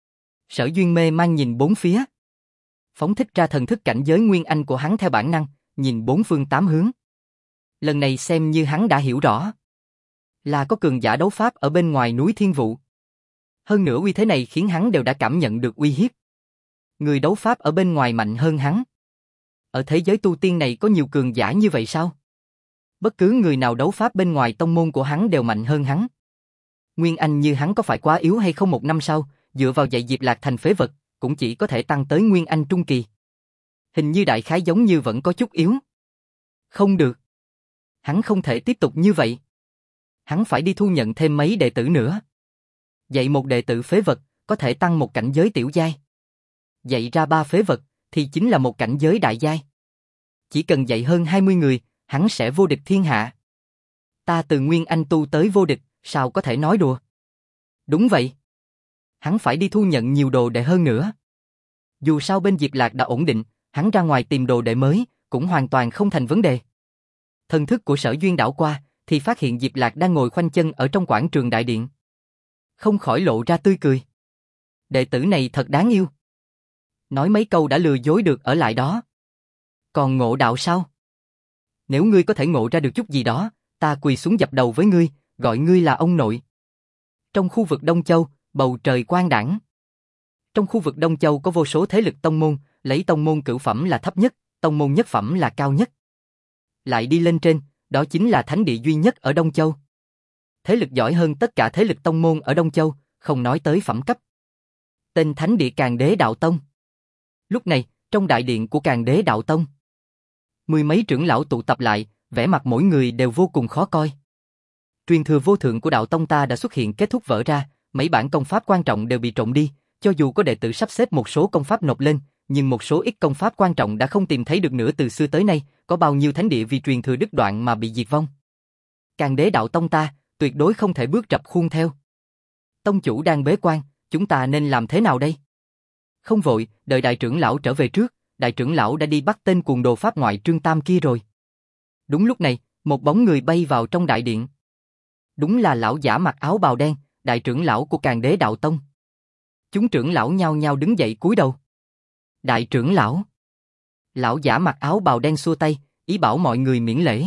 Sở Duyên mê man nhìn bốn phía. Phóng thích ra thần thức cảnh giới nguyên anh của hắn theo bản năng, nhìn bốn phương tám hướng. Lần này xem như hắn đã hiểu rõ. Là có cường giả đấu pháp ở bên ngoài núi Thiên Vụ. Hơn nữa uy thế này khiến hắn đều đã cảm nhận được uy hiếp. Người đấu pháp ở bên ngoài mạnh hơn hắn. Ở thế giới tu tiên này có nhiều cường giả như vậy sao? Bất cứ người nào đấu pháp bên ngoài tông môn của hắn đều mạnh hơn hắn. Nguyên Anh như hắn có phải quá yếu hay không, một năm sau, dựa vào dạy Diệp Lạc thành phế vật, cũng chỉ có thể tăng tới Nguyên Anh trung kỳ. Hình như đại khái giống như vẫn có chút yếu. Không được. Hắn không thể tiếp tục như vậy. Hắn phải đi thu nhận thêm mấy đệ tử nữa. Dạy một đệ tử phế vật, có thể tăng một cảnh giới tiểu giai. Dạy ra 3 phế vật, thì chính là một cảnh giới đại giai. Chỉ cần dạy hơn 20 người, hắn sẽ vô địch thiên hạ. Ta từ Nguyên Anh tu tới vô địch, sao có thể nói đùa? Đúng vậy. Hắn phải đi thu nhận nhiều đồ đệ hơn nữa. Dù sao bên Diệp Lạc đã ổn định, hắn ra ngoài tìm đồ đệ mới, cũng hoàn toàn không thành vấn đề. Thần thức của Sở Duyên đảo qua, thì phát hiện Diệp Lạc đang ngồi khoanh chân ở trong quảng trường đại điện. Không khỏi lộ ra tươi cười. Đệ tử này thật đáng yêu. Nói mấy câu đã lừa dối được ở lại đó. Còn ngộ đạo sao? Nếu ngươi có thể ngộ ra được chút gì đó, ta quỳ xuống dập đầu với ngươi, gọi ngươi là ông nội. Trong khu vực Đông Châu, bầu trời quang đãng. Trong khu vực Đông Châu có vô số thế lực tông môn, lấy tông môn cửu phẩm là thấp nhất, tông môn nhất phẩm là cao nhất. Lại đi lên trên, đó chính là thánh địa duy nhất ở Đông Châu. Thế lực giỏi hơn tất cả thế lực tông môn ở Đông Châu, không nói tới phẩm cấp. Tên thánh địa Càn Đế Đạo Tông. Lúc này, trong đại điện của Càn Đế Đạo Tông, mười mấy trưởng lão tụ tập lại, vẻ mặt mỗi người đều vô cùng khó coi. Truyền thừa vô thượng của đạo tông ta đã xuất hiện, kết thúc vỡ ra, mấy bản công pháp quan trọng đều bị trộm đi, cho dù có đệ tử sắp xếp một số công pháp nộp lên, nhưng một số ít công pháp quan trọng đã không tìm thấy được nữa. Từ xưa tới nay, có bao nhiêu thánh địa vì truyền thừa đứt đoạn mà bị diệt vong. Càn Đế Đạo Tông ta, tuyệt đối không thể bước rập khuôn theo. Tông chủ đang bế quan, chúng ta nên làm thế nào đây? Không vội, đợi đại trưởng lão trở về trước, đại trưởng lão đã đi bắt tên cuồng đồ pháp ngoại Trương Tam kia rồi. Đúng lúc này, một bóng người bay vào trong đại điện. Đúng là lão giả mặc áo bào đen, đại trưởng lão của Càn Đế Đạo Tông. Chúng trưởng lão nhao nhao đứng dậy cúi đầu. Đại trưởng lão. Lão giả mặc áo bào đen xua tay, ý bảo mọi người miễn lễ.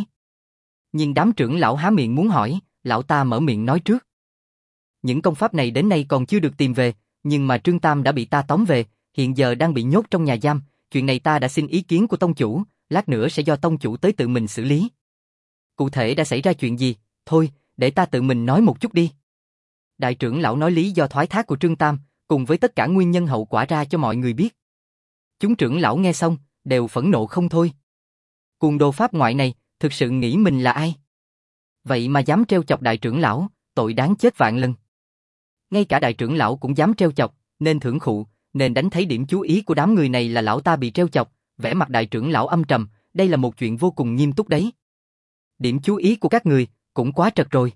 Nhưng đám trưởng lão há miệng muốn hỏi, lão ta mở miệng nói trước. Những công pháp này đến nay còn chưa được tìm về, nhưng mà Trương Tam đã bị ta tóm về, hiện giờ đang bị nhốt trong nhà giam, chuyện này ta đã xin ý kiến của tông chủ, lát nữa sẽ do tông chủ tới tự mình xử lý. Cụ thể đã xảy ra chuyện gì, thôi, để ta tự mình nói một chút đi. Đại trưởng lão nói lý do thoái thác của Trương Tam, cùng với tất cả nguyên nhân hậu quả ra cho mọi người biết. Chúng trưởng lão nghe xong, đều phẫn nộ không thôi. Cuồng đồ pháp ngoại này, thực sự nghĩ mình là ai? Vậy mà dám trêu chọc đại trưởng lão, tội đáng chết vạn lần. Ngay cả đại trưởng lão cũng dám trêu chọc, nên thưởng khụ, nên đánh thấy điểm chú ý của đám người này là lão ta bị trêu chọc, vẻ mặt đại trưởng lão âm trầm, đây là một chuyện vô cùng nghiêm túc đấy. Điểm chú ý của các người, cũng quá trật rồi.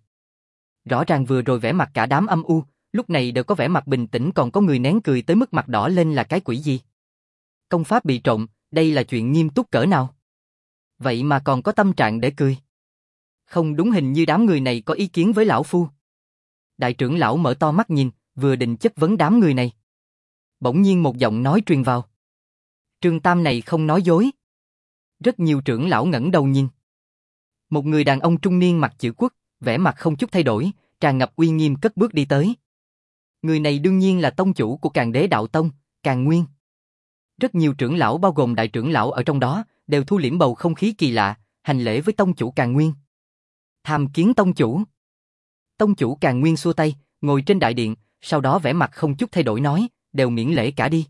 Rõ ràng vừa rồi vẻ mặt cả đám âm u, lúc này đều có vẻ mặt bình tĩnh, còn có người nén cười tới mức mặt đỏ lên là cái quỷ gì? Công pháp bị trộm, đây là chuyện nghiêm túc cỡ nào? Vậy mà còn có tâm trạng để cười. Không đúng, hình như đám người này có ý kiến với lão phu. Đại trưởng lão mở to mắt nhìn, vừa định chất vấn đám người này. Bỗng nhiên một giọng nói truyền vào. Trương Tam này không nói dối. Rất nhiều trưởng lão ngẩng đầu nhìn. Một người đàn ông trung niên mặc chữ quốc, vẻ mặt không chút thay đổi, tràn ngập uy nghiêm cất bước đi tới. Người này đương nhiên là tông chủ của Càn Đế Đạo Tông, Càn Nguyên. Rất nhiều trưởng lão bao gồm đại trưởng lão ở trong đó, đều thu liễm bầu không khí kỳ lạ, hành lễ với tông chủ Càn Nguyên. Tham kiến tông chủ. Tông chủ Càn Nguyên xua tay, ngồi trên đại điện, sau đó vẻ mặt không chút thay đổi nói, đều miễn lễ cả đi.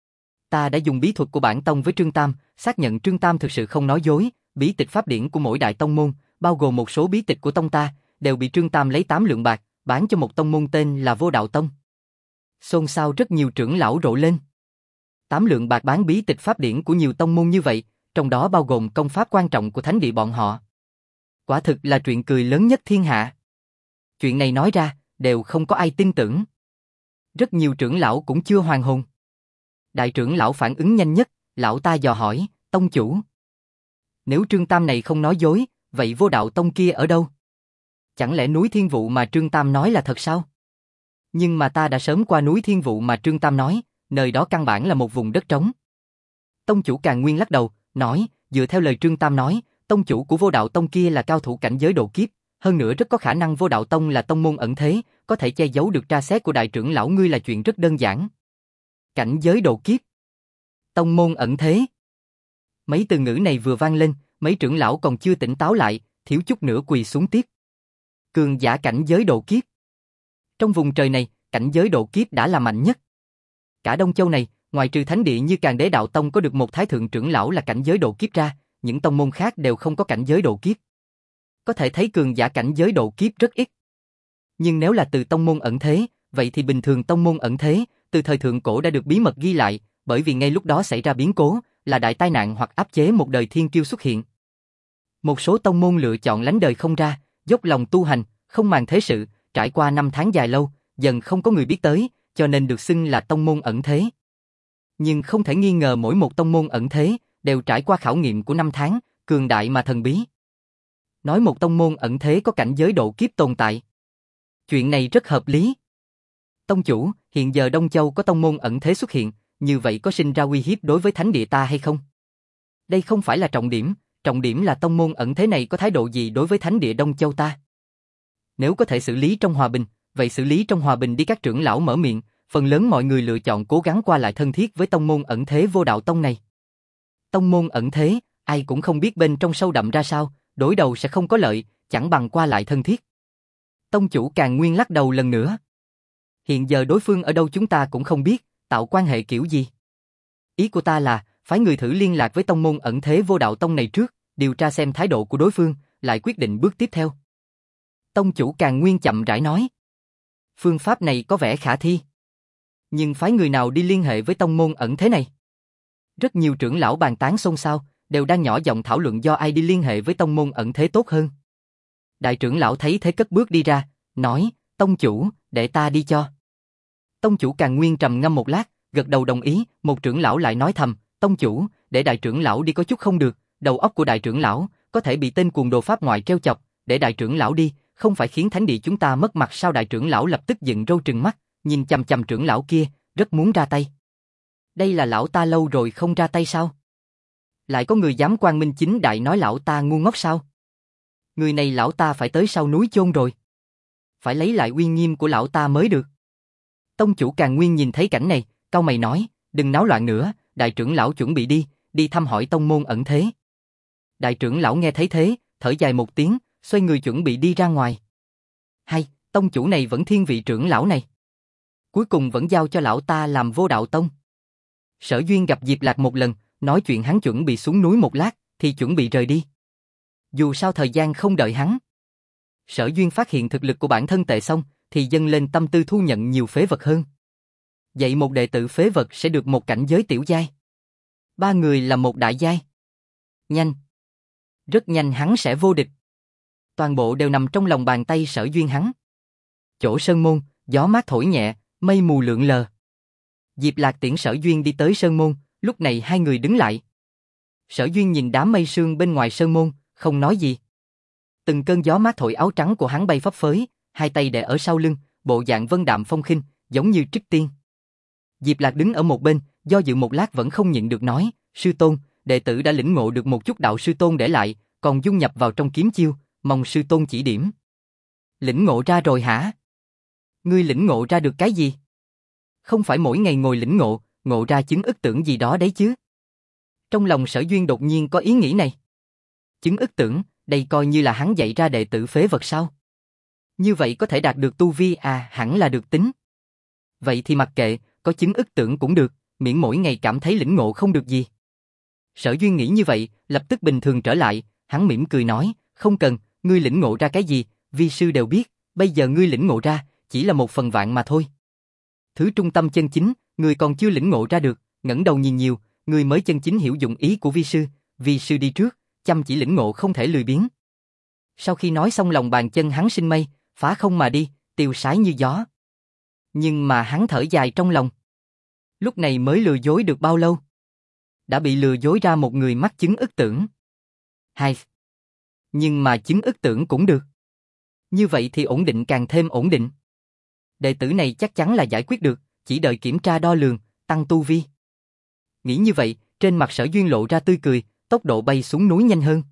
Ta đã dùng bí thuật của bản tông với Trương Tam, xác nhận Trương Tam thực sự không nói dối, bí tịch pháp điển của mỗi đại tông môn, bao gồm một số bí tịch của tông ta, đều bị Trương Tam lấy 8 lượng bạc, bán cho một tông môn tên là Vô Đạo Tông. Xôn xao rất nhiều trưởng lão rộ lên. 8 lượng bạc bán bí tịch pháp điển của nhiều tông môn như vậy, trong đó bao gồm công pháp quan trọng của thánh địa bọn họ. Quả thực là chuyện cười lớn nhất thiên hạ. Chuyện này nói ra, đều không có ai tin tưởng. Rất nhiều trưởng lão cũng chưa hoàn hồn. Đại trưởng lão phản ứng nhanh nhất, lão ta dò hỏi, tông chủ. Nếu Trương Tam này không nói dối, vậy Vô Đạo Tông kia ở đâu? Chẳng lẽ núi Thiên Vụ mà Trương Tam nói là thật sao? Nhưng mà ta đã sớm qua núi Thiên Vụ mà Trương Tam nói, nơi đó căn bản là một vùng đất trống. Tông chủ Càn Nguyên lắc đầu, nói, dựa theo lời Trương Tam nói, tông chủ của Vô Đạo Tông kia là cao thủ cảnh giới độ kiếp, hơn nữa rất có khả năng Vô Đạo Tông là tông môn ẩn thế, có thể che giấu được tra xét của đại trưởng lão ngươi là chuyện rất đơn giản. Cảnh giới độ kiếp. Tông môn ẩn thế. Mấy từ ngữ này vừa vang lên, mấy trưởng lão còn chưa tỉnh táo lại, thiếu chút nữa quỳ xuống tiếp. Cường giả cảnh giới độ kiếp. Trong vùng trời này, cảnh giới độ kiếp đã là mạnh nhất. Cả Đông Châu này, ngoài trừ thánh địa như Càn Đế Đạo Tông có được một thái thượng trưởng lão là cảnh giới độ kiếp ra, những tông môn khác đều không có cảnh giới độ kiếp. Có thể thấy cường giả cảnh giới độ kiếp rất ít. Nhưng nếu là từ tông môn ẩn thế, vậy thì bình thường tông môn ẩn thế, từ thời thượng cổ đã được bí mật ghi lại, bởi vì ngay lúc đó xảy ra biến cố, là đại tai nạn hoặc áp chế một đời thiên kiêu xuất hiện. Một số tông môn lựa chọn lánh đời không ra, dốc lòng tu hành, không màng thế sự, trải qua năm tháng dài lâu, dần không có người biết tới, cho nên được xưng là tông môn ẩn thế. Nhưng không thể nghi ngờ mỗi một tông môn ẩn thế, đều trải qua khảo nghiệm của năm tháng, cường đại mà thần bí. Nói một tông môn ẩn thế có cảnh giới độ kiếp tồn tại. Chuyện này rất hợp lý. Tông chủ, hiện giờ Đông Châu có tông môn ẩn thế xuất hiện, như vậy có sinh ra uy hiếp đối với thánh địa ta hay không? Đây không phải là trọng điểm là tông môn ẩn thế này có thái độ gì đối với thánh địa Đông Châu ta. Nếu có thể xử lý trong hòa bình, vậy xử lý trong hòa bình đi. Các trưởng lão mở miệng, phần lớn mọi người lựa chọn cố gắng qua lại thân thiết với tông môn ẩn thế Vô Đạo Tông này. Tông môn ẩn thế, ai cũng không biết bên trong sâu đậm ra sao, đối đầu sẽ không có lợi, chẳng bằng qua lại thân thiết. Tông chủ Càn Nguyên lắc đầu lần nữa. Hiện giờ đối phương ở đâu chúng ta cũng không biết, tạo quan hệ kiểu gì. Ý của ta là, phái người thử liên lạc với tông môn ẩn thế Vô Đạo Tông này trước, điều tra xem thái độ của đối phương, lại quyết định bước tiếp theo. Tông chủ Càn Nguyên chậm rãi nói. Phương pháp này có vẻ khả thi. Nhưng phái người nào đi liên hệ với tông môn ẩn thế này? Rất nhiều trưởng lão bàn tán xôn xao, đều đang nhỏ giọng thảo luận do ai đi liên hệ với tông môn ẩn thế tốt hơn. Đại trưởng lão thấy thế cất bước đi ra, nói, tông chủ, để ta đi cho. Tông chủ Càn Nguyên trầm ngâm một lát, gật đầu đồng ý, một trưởng lão lại nói thầm, tông chủ, để đại trưởng lão đi có chút không được, đầu óc của đại trưởng lão, có thể bị tên cuồng đồ pháp ngoại treo chọc, để đại trưởng lão đi, không phải khiến thánh địa chúng ta mất mặt sao? Đại trưởng lão lập tức dựng râu trừng mắt, nhìn chằm chằm trưởng lão kia, rất muốn ra tay. Đây là lão ta lâu rồi không ra tay sao? Lại có người dám quang minh chính đại nói lão ta ngu ngốc sao? Người này lão ta phải tới sau núi chôn rồi. Phải lấy lại uy nghiêm của lão ta mới được. Tông chủ Càn Nguyên nhìn thấy cảnh này, cau mày nói, đừng náo loạn nữa, đại trưởng lão chuẩn bị đi thăm hỏi tông môn ẩn thế. Đại trưởng lão nghe thấy thế, thở dài một tiếng, xoay người chuẩn bị đi ra ngoài. Hay, tông chủ này vẫn thiên vị trưởng lão này. Cuối cùng vẫn giao cho lão ta làm Vô Đạo Tông. Sở Duyên gặp Diệp Lạc một lần, nói chuyện hắn chuẩn bị xuống núi một lát, thì chuẩn bị rời đi. Dù sao thời gian không đợi hắn. Sở Duyên phát hiện thực lực của bản thân tệ xong, thì dâng lên tâm tư thu nhận nhiều phế vật hơn. Dạy một đệ tử phế vật sẽ được một cảnh giới tiểu giai. 3 người là một đại giai. Nhanh. Rất nhanh hắn sẽ vô địch. Toàn bộ đều nằm trong lòng bàn tay Sở Duyên hắn. Chỗ sơn môn, gió mát thổi nhẹ, mây mù lượn lờ. Diệp Lạc tiễn Sở Duyên đi tới sơn môn, lúc này hai người đứng lại. Sở Duyên nhìn đám mây sương bên ngoài sơn môn, không nói gì. Từng cơn gió mát thổi áo trắng của hắn bay phấp phới, hai tay đè ở sau lưng, bộ dạng vân đạm phong khinh, giống như trích tiên. Diệp Lạc đứng ở một bên, do dự một lát vẫn không nhịn được nói, sư tôn, đệ tử đã lĩnh ngộ được một chút đạo sư tôn để lại, còn dung nhập vào trong kiếm chiêu, mong sư tôn chỉ điểm. Lĩnh ngộ ra rồi hả? Ngươi lĩnh ngộ ra được cái gì? Không phải mỗi ngày ngồi lĩnh ngộ ra chứng ức tưởng gì đó đấy chứ? Trong lòng Sở Duyên đột nhiên có ý nghĩ này. Chứng ức tưởng, đây coi như là hắn dạy ra đệ tử phế vật sao? Như vậy có thể đạt được tu vi hẳn là được tính. Vậy thì mặc kệ, có chứng ức tưởng cũng được, miễn mỗi ngày cảm thấy lĩnh ngộ không được gì. Sở Duyên nghĩ như vậy, lập tức bình thường trở lại, hắn mỉm cười nói, không cần, ngươi lĩnh ngộ ra cái gì, vi sư đều biết, bây giờ ngươi lĩnh ngộ ra, chỉ là một phần vạn mà thôi. Thứ trung tâm chân chính, ngươi còn chưa lĩnh ngộ ra được, ngẩng đầu nhìn nhiều, ngươi mới chân chính hiểu dụng ý của vi sư đi trước, chăm chỉ lĩnh ngộ không thể lười biếng. Sau khi nói xong lòng bàn chân hắn sinh mây, phá không mà đi, tiêu sái như gió. Nhưng mà hắn thở dài trong lòng. Lúc này mới lừa dối được bao lâu? Đã bị lừa dối ra một người mắc chứng ức tưởng. Hay. Nhưng mà chứng ức tưởng cũng được. Như vậy thì ổn định càng thêm ổn định. Đệ tử này chắc chắn là giải quyết được, chỉ đợi kiểm tra đo lường, tăng tu vi. Nghĩ như vậy, trên mặt Sở Duyên lộ ra tươi cười, tốc độ bay xuống núi nhanh hơn.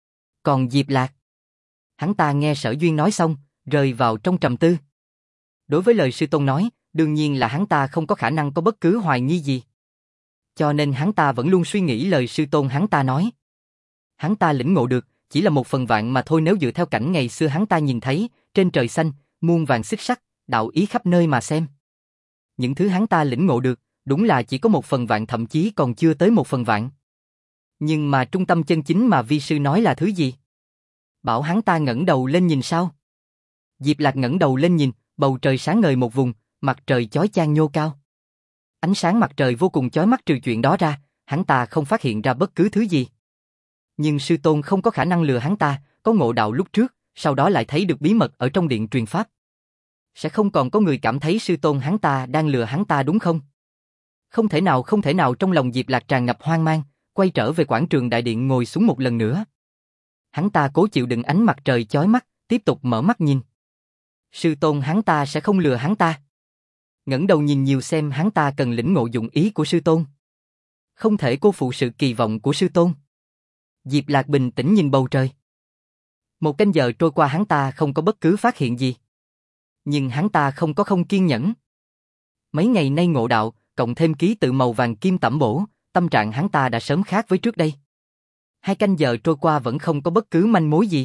Còn Diệp Lạc, hắn ta nghe Sở Duyên nói xong, rơi vào trong trầm tư. Đối với lời sư tôn nói, đương nhiên là hắn ta không có khả năng có bất cứ hoài nghi gì. Cho nên hắn ta vẫn luôn suy nghĩ lời sư tôn hắn ta nói. Hắn ta lĩnh ngộ được, chỉ là một phần vạn mà thôi nếu dựa theo cảnh ngày xưa hắn ta nhìn thấy, trên trời xanh, muôn vàng xích sắt, đạo ý khắp nơi mà xem. Những thứ hắn ta lĩnh ngộ được, đúng là chỉ có một phần vạn thậm chí còn chưa tới một phần vạn. Nhưng mà trung tâm chân chính mà vi sư nói là thứ gì? Bảo hắn ta ngẩng đầu lên nhìn sao? Diệp Lạc ngẩng đầu lên nhìn, bầu trời sáng ngời một vùng, mặt trời chói chang nhô cao. Ánh sáng mặt trời vô cùng chói mắt trừ chuyện đó ra, hắn ta không phát hiện ra bất cứ thứ gì. Nhưng sư tôn không có khả năng lừa hắn ta, có ngộ đạo lúc trước, sau đó lại thấy được bí mật ở trong điện truyền pháp. Sẽ không còn có người cảm thấy sư tôn hắn ta đang lừa hắn ta đúng không? Không thể nào trong lòng Diệp Lạc tràn ngập hoang mang, quay trở về quảng trường đại điện ngồi xuống một lần nữa. Hắn ta cố chịu đựng ánh mặt trời chói mắt, tiếp tục mở mắt nhìn. Sư tôn hắn ta sẽ không lừa hắn ta. Ngẩng đầu nhìn nhiều xem hắn ta cần lĩnh ngộ dụng ý của sư tôn. Không thể cô phụ sự kỳ vọng của sư tôn. Diệp Lạc bình tĩnh nhìn bầu trời. Một canh giờ trôi qua hắn ta không có bất cứ phát hiện gì. Nhưng hắn ta không có không kiên nhẫn. Mấy ngày nay ngộ đạo, cộng thêm ký tự màu vàng kim tẩm bổ, tâm trạng hắn ta đã sớm khác với trước đây. 2 canh giờ trôi qua vẫn không có bất cứ manh mối gì.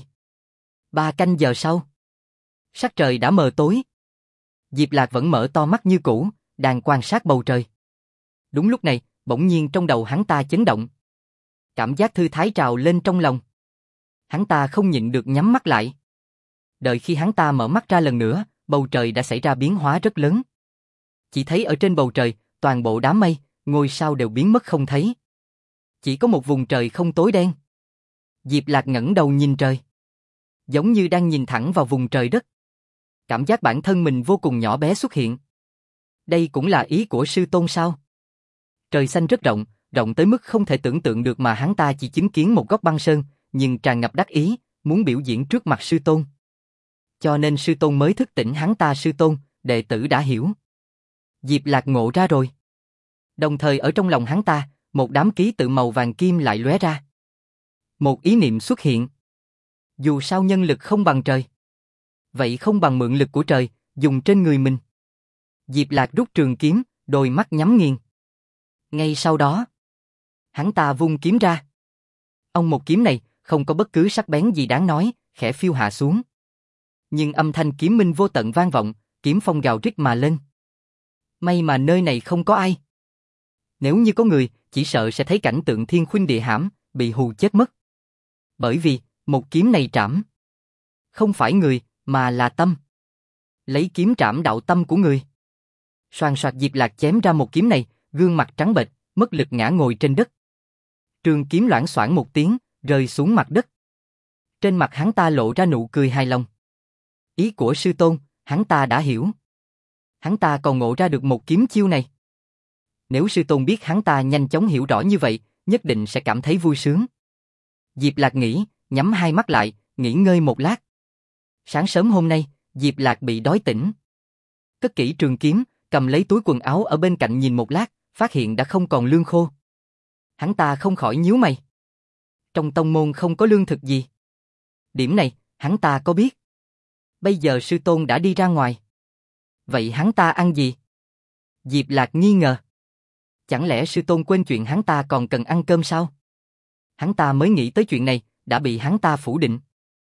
3 canh giờ sau, sắc trời đã mờ tối. Diệp Lạc vẫn mở to mắt như cũ, đang quan sát bầu trời. Đúng lúc này, bỗng nhiên trong đầu hắn ta chấn động. Cảm giác thư thái trào lên trong lòng. Hắn ta không nhịn được nhắm mắt lại. Đợi khi hắn ta mở mắt ra lần nữa, bầu trời đã xảy ra biến hóa rất lớn. Chỉ thấy ở trên bầu trời, toàn bộ đám mây, ngôi sao đều biến mất không thấy. Chỉ có một vùng trời không tối đen. Diệp Lạc ngẩng đầu nhìn trời. Giống như đang nhìn thẳng vào vùng trời đất. Cảm giác bản thân mình vô cùng nhỏ bé xuất hiện. Đây cũng là ý của sư tôn sao? Trời xanh rất rộng, rộng tới mức không thể tưởng tượng được mà hắn ta chỉ chứng kiến một góc băng sơn, nhưng tràn ngập đắc ý, muốn biểu diễn trước mặt sư tôn. Cho nên sư tôn mới thức tỉnh hắn ta sư tôn, đệ tử đã hiểu. Diệp Lạc ngộ ra rồi. Đồng thời ở trong lòng hắn ta, một đám ký tự màu vàng kim lại lóe ra. Một ý niệm xuất hiện. Dù sao nhân lực không bằng trời. Vậy không bằng mượn lực của trời, dùng trên người mình. Diệp Lạc rút trường kiếm, đôi mắt nhắm nghiền. Ngay sau đó, hắn ta vung kiếm ra. Ông một kiếm này, không có bất cứ sắc bén gì đáng nói, khẽ phiêu hạ xuống. Nhưng âm thanh kiếm minh vô tận vang vọng, kiếm phong gào rít mà lên. May mà nơi này không có ai. Nếu như có người, chỉ sợ sẽ thấy cảnh tượng thiên khuynh địa hãm, bị hù chết mất. Bởi vì, một kiếm này trảm. Không phải người, mà là tâm. Lấy kiếm trảm đạo tâm của người. Soàn soạt Diệp Lạc chém ra một kiếm này, gương mặt trắng bệch, mất lực ngã ngồi trên đất. Trường kiếm loảng xoảng một tiếng, rơi xuống mặt đất. Trên mặt hắn ta lộ ra nụ cười hài lòng. Ý của sư tôn, hắn ta đã hiểu. Hắn ta còn ngộ ra được một kiếm chiêu này. Nếu sư tôn biết hắn ta nhanh chóng hiểu rõ như vậy, nhất định sẽ cảm thấy vui sướng. Diệp Lạc nghĩ, nhắm hai mắt lại, nghỉ ngơi một lát. Sáng sớm hôm nay, Diệp Lạc bị đói tỉnh. Cất kỹ trường kiếm, cầm lấy túi quần áo ở bên cạnh nhìn một lát, phát hiện đã không còn lương khô. Hắn ta không khỏi nhíu mày. Trong tông môn không có lương thực gì. Điểm này, hắn ta có biết. Bây giờ sư tôn đã đi ra ngoài. Vậy hắn ta ăn gì? Diệp Lạc nghi ngờ. Chẳng lẽ sư tôn quên chuyện hắn ta còn cần ăn cơm sao? Hắn ta mới nghĩ tới chuyện này, đã bị hắn ta phủ định.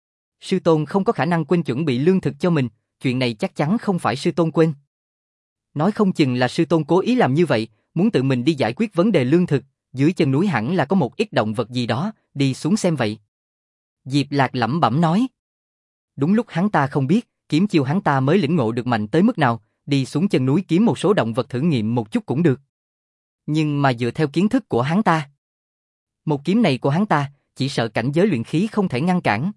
Sư tôn không có khả năng quên chuẩn bị lương thực cho mình, chuyện này chắc chắn không phải sư tôn quên. Nói không chừng là sư tôn cố ý làm như vậy, muốn tự mình đi giải quyết vấn đề lương thực, dưới chân núi hẳn là có một ít động vật gì đó, đi xuống xem vậy. Diệp Lạc lẩm bẩm nói. Đúng lúc hắn ta không biết, kiếm chiêu hắn ta mới lĩnh ngộ được mạnh tới mức nào, đi xuống chân núi kiếm một số động vật thử nghiệm một chút cũng được. Nhưng mà dựa theo kiến thức của hắn ta, một kiếm này của hắn ta, chỉ sợ cảnh giới luyện khí không thể ngăn cản.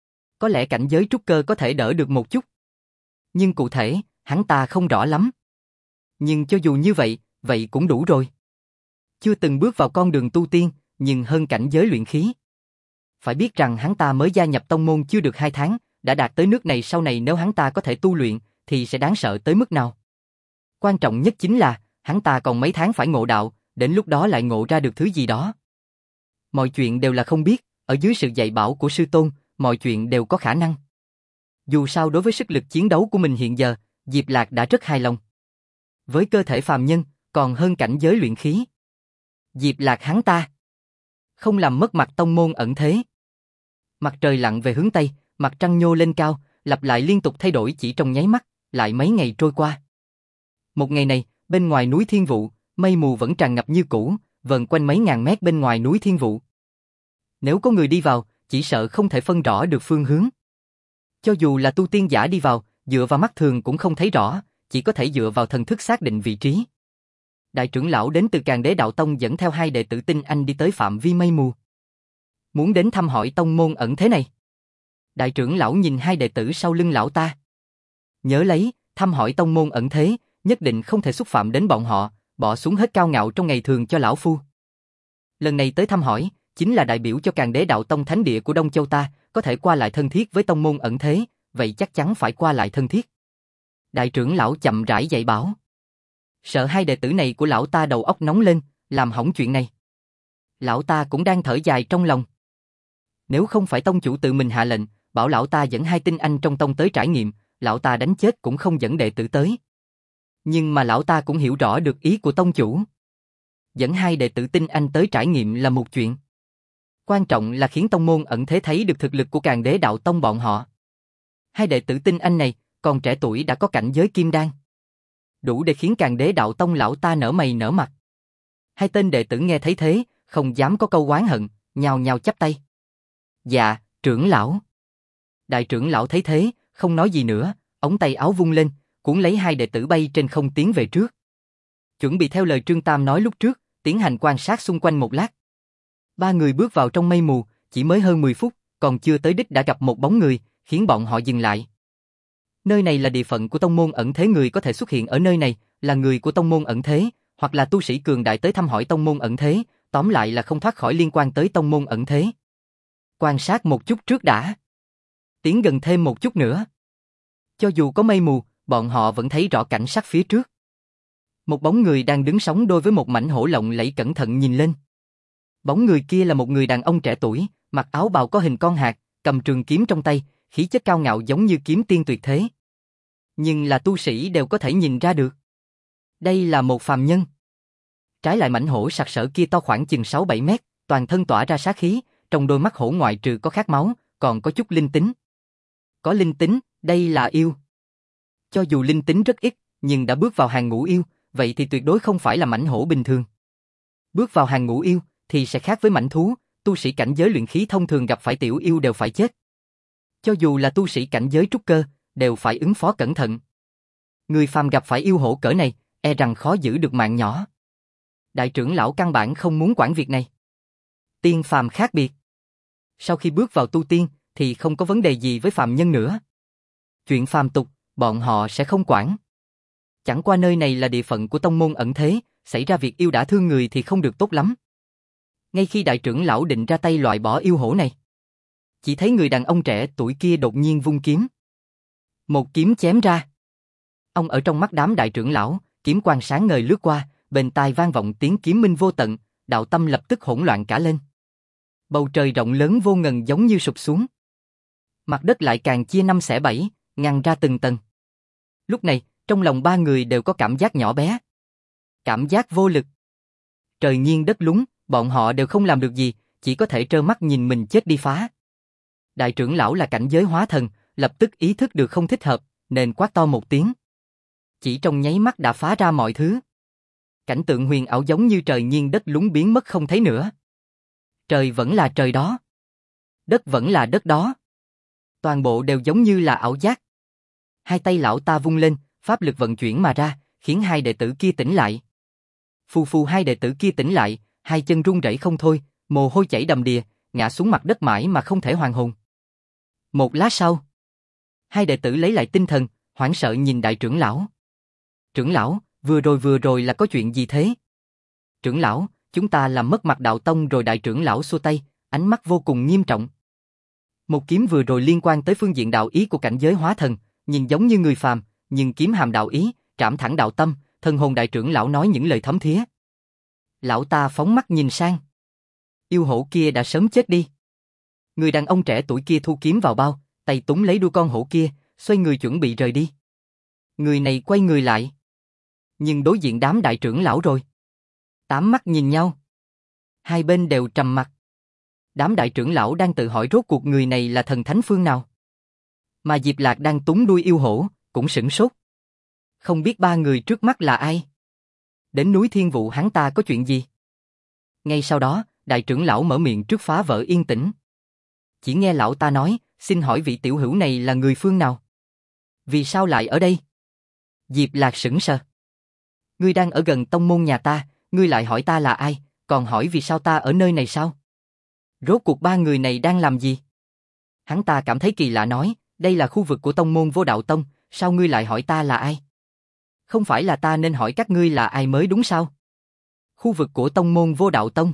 Có lẽ cảnh giới trúc cơ có thể đỡ được một chút. Nhưng cụ thể, hắn ta không rõ lắm. Nhưng cho dù như vậy, vậy cũng đủ rồi. Chưa từng bước vào con đường tu tiên, nhưng hơn cảnh giới luyện khí. Phải biết rằng hắn ta mới gia nhập tông môn chưa được 2 tháng, đã đạt tới nước này, sau này nếu hắn ta có thể tu luyện, thì sẽ đáng sợ tới mức nào. Quan trọng nhất chính là, hắn ta còn mấy tháng phải ngộ đạo, đến lúc đó lại ngộ ra được thứ gì đó. Mọi chuyện đều là không biết, ở dưới sự dạy bảo của sư tôn, mọi chuyện đều có khả năng. Dù sao đối với sức lực chiến đấu của mình hiện giờ, Diệp Lạc đã rất hài lòng. Với cơ thể phàm nhân, còn hơn cảnh giới luyện khí. Diệp Lạc hắn ta. Không làm mất mặt tông môn ẩn thế. Mặt trời lặn về hướng Tây, mặt trăng nhô lên cao, lặp lại liên tục thay đổi chỉ trong nháy mắt, lại mấy ngày trôi qua. Một ngày này, bên ngoài núi Thiên Vụ, mây mù vẫn tràn ngập như cũ, vần quanh mấy ngàn mét bên ngoài núi Thiên Vụ. Nếu có người đi vào, chỉ sợ không thể phân rõ được phương hướng. Cho dù là tu tiên giả đi vào, dựa vào mắt thường cũng không thấy rõ, chỉ có thể dựa vào thần thức xác định vị trí. Đại trưởng lão đến từ Càn Đế Đạo Tông dẫn theo 2 đệ tử tinh anh đi tới phạm vi mây mù. Muốn đến thăm hỏi tông môn ẩn thế này. Đại trưởng lão nhìn 2 đệ tử sau lưng lão ta. Nhớ lấy, thăm hỏi tông môn ẩn thế, nhất định không thể xúc phạm đến bọn họ, bỏ xuống hết cao ngạo trong ngày thường cho lão phu. Lần này tới thăm hỏi, chính là đại biểu cho Càn Đế Đạo Tông thánh địa của Đông Châu ta, có thể qua lại thân thiết với tông môn ẩn thế, vậy chắc chắn phải qua lại thân thiết. Đại trưởng lão chậm rãi dạy bảo. Sợ 2 đệ tử này của lão ta đầu óc nóng lên, làm hỏng chuyện này. Lão ta cũng đang thở dài trong lòng. Nếu không phải tông chủ tự mình hạ lệnh, bảo lão ta dẫn 2 tinh anh trong tông tới trải nghiệm, lão ta đánh chết cũng không dẫn đệ tử tới. Nhưng mà lão ta cũng hiểu rõ được ý của tông chủ. Dẫn 2 đệ tử tinh anh tới trải nghiệm là một chuyện. Quan trọng là khiến tông môn ẩn thế thấy được thực lực của Càn Đế Đạo Tông bọn họ. 2 đệ tử tinh anh này, còn trẻ tuổi đã có cảnh giới kim đan. Đủ để khiến Càn Đế Đạo Tông lão ta nở mày nở mặt. 2 tên đệ tử nghe thấy thế, không dám có câu oán hận, nhao nhao chắp tay. Dạ, trưởng lão. Đại trưởng lão thấy thế, không nói gì nữa, ống tay áo vung lên, cuốn lấy 2 đệ tử bay trên không tiến về trước. Chuẩn bị theo lời Trương Tam nói lúc trước, tiến hành quan sát xung quanh một lát. 3 người bước vào trong mây mù, chỉ mới hơn 10 phút, còn chưa tới đích đã gặp một bóng người, khiến bọn họ dừng lại. Nơi này là địa phận của tông môn ẩn thế, người có thể xuất hiện ở nơi này, là người của tông môn ẩn thế, hoặc là tu sĩ cường đại tới thăm hỏi tông môn ẩn thế, tóm lại là không thoát khỏi liên quan tới tông môn ẩn thế. Quan sát một chút trước đã. Tiến gần thêm một chút nữa. Cho dù có mây mù, bọn họ vẫn thấy rõ cảnh sắc phía trước. Một bóng người đang đứng sóng đôi với một mảnh hổ lộng lẫy, cẩn thận nhìn lên. Bóng người kia là một người đàn ông trẻ tuổi, mặc áo bào có hình con hạt, cầm trường kiếm trong tay, khí chất cao ngạo giống như kiếm tiên tuyệt thế. Nhưng là tu sĩ đều có thể nhìn ra được. Đây là một phàm nhân. Trái lại mảnh hổ sặc sỡ kia to khoảng chừng 6-7 mét, toàn thân tỏa ra sát khí, trong đôi mắt hổ ngoại trừ có khát máu, còn có chút linh tính. Có linh tính, đây là yêu. Cho dù linh tính rất ít, nhưng đã bước vào hàng ngũ yêu, vậy thì tuyệt đối không phải là mảnh hổ bình thường. Bước vào hàng ngũ yêu, thì sẽ khác với mảnh thú, tu sĩ cảnh giới luyện khí thông thường gặp phải tiểu yêu đều phải chết. Cho dù là tu sĩ cảnh giới trúc cơ, đều phải ứng phó cẩn thận. Người phàm gặp phải yêu hổ cỡ này, e rằng khó giữ được mạng nhỏ. Đại trưởng lão căn bản không muốn quản việc này. Tiên phàm khác biệt. Sau khi bước vào tu tiên, thì không có vấn đề gì với phàm nhân nữa. Chuyện phàm tục, bọn họ sẽ không quản. Chẳng qua nơi này là địa phận của tông môn ẩn thế, xảy ra việc yêu đã thương người thì không được tốt lắm. Ngay khi đại trưởng lão định ra tay loại bỏ yêu hổ này, chỉ thấy người đàn ông trẻ tuổi kia đột nhiên vung kiếm. Một kiếm chém ra. Ông ở trong mắt đám đại trưởng lão, kiếm quang sáng ngời lướt qua, bên tai vang vọng tiếng kiếm minh vô tận, đạo tâm lập tức hỗn loạn cả lên. Bầu trời rộng lớn vô ngần giống như sụp xuống. Mặt đất lại càng chia 5 xẻ 7, ngăn ra từng tầng. Lúc này, trong lòng 3 người đều có cảm giác nhỏ bé. Cảm giác vô lực. Trời nghiêng đất lún, bọn họ đều không làm được gì, chỉ có thể trơ mắt nhìn mình chết đi phá. Đại trưởng lão là cảnh giới hóa thần, lập tức ý thức được không thích hợp, nên quát to một tiếng. Chỉ trong nháy mắt đã phá ra mọi thứ. Cảnh tượng huyền ảo giống như trời nghiêng đất lún biến mất không thấy nữa. Trời vẫn là trời đó. Đất vẫn là đất đó. Toàn bộ đều giống như là ảo giác. 2 tay lão ta vung lên, pháp lực vận chuyển mà ra, khiến 2 đệ tử kia tỉnh lại. Phù phù 2 đệ tử kia tỉnh lại, 2 chân run rẩy không thôi, mồ hôi chảy đầm đìa, ngã xuống mặt đất mãi mà không thể hoàn hồn. Một lát sau, 2 đệ tử lấy lại tinh thần, hoảng sợ nhìn đại trưởng lão. Trưởng lão, vừa rồi là có chuyện gì thế? Trưởng lão, chúng ta làm mất mặt đạo tông rồi. Đại trưởng lão xua tay, ánh mắt vô cùng nghiêm trọng. Một kiếm vừa rồi liên quan tới phương diện đạo ý của cảnh giới hóa thần, nhìn giống như người phàm, nhưng kiếm hàm đạo ý, trảm thẳng đạo tâm, thần hồn. Đại trưởng lão nói những lời thấm thía. Lão ta phóng mắt nhìn sang. Yêu hổ kia đã sớm chết đi. Người đàn ông trẻ tuổi kia thu kiếm vào bao, tay túm lấy đuôi con hổ kia, xoay người chuẩn bị rời đi. Người này quay người lại, nhưng đối diện đám đại trưởng lão rồi. 8 mắt nhìn nhau. Hai bên đều trầm mặc. Đám đại trưởng lão đang tự hỏi rốt cuộc người này là thần thánh phương nào. Mà Diệp Lạc đang túng đuôi yêu hổ, cũng sửng sốt. Không biết ba người trước mắt là ai? Đến núi Thiên Vụ hắn ta có chuyện gì? Ngay sau đó, đại trưởng lão mở miệng trước phá vỡ yên tĩnh. Chỉ nghe lão ta nói, xin hỏi vị tiểu hữu này là người phương nào? Vì sao lại ở đây? Diệp Lạc sững sờ. Ngươi đang ở gần tông môn nhà ta, ngươi lại hỏi ta là ai, còn hỏi vì sao ta ở nơi này sao? Rốt cuộc ba người này đang làm gì? Hắn ta cảm thấy kỳ lạ nói, đây là khu vực của tông môn Vô Đạo Tông, sao ngươi lại hỏi ta là ai? Không phải là ta nên hỏi các ngươi là ai mới đúng sao? Khu vực của tông môn Vô Đạo Tông.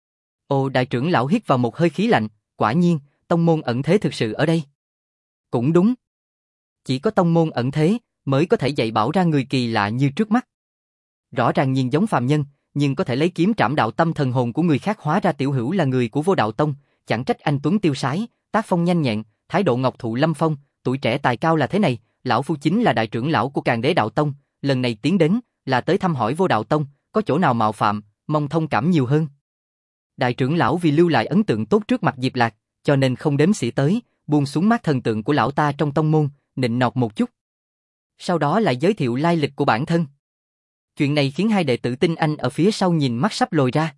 Ồ, đại trưởng lão hít vào một hơi khí lạnh, quả nhiên, tông môn ẩn thế thực sự ở đây. Cũng đúng. Chỉ có tông môn ẩn thế mới có thể dạy bảo ra người kỳ lạ như trước mắt. Rõ ràng nhìn giống phàm nhân, nhưng có thể lấy kiếm trảm đạo tâm thần hồn của người khác, hóa ra tiểu hữu là người của Vô Đạo Tông, chẳng trách anh tuấn tiêu sái, tác phong nhanh nhẹn, thái độ ngọc thụ lâm phong, tuổi trẻ tài cao là thế này, lão phu chính là đại trưởng lão của Càn Đế Đạo Tông, lần này tiến đến là tới thăm hỏi Vô Đạo Tông, có chỗ nào mạo phạm, mong thông cảm nhiều hơn. Đại trưởng lão vì lưu lại ấn tượng tốt trước mặt Diệp Lạc, cho nên không đếm xỉa tới, buông xuống mắt thần tượng của lão ta trong tông môn, nịnh nọt một chút. Sau đó lại giới thiệu lai lịch của bản thân. Chuyện này khiến hai đệ tử Tinh Anh ở phía sau nhìn mắt sắp lồi ra.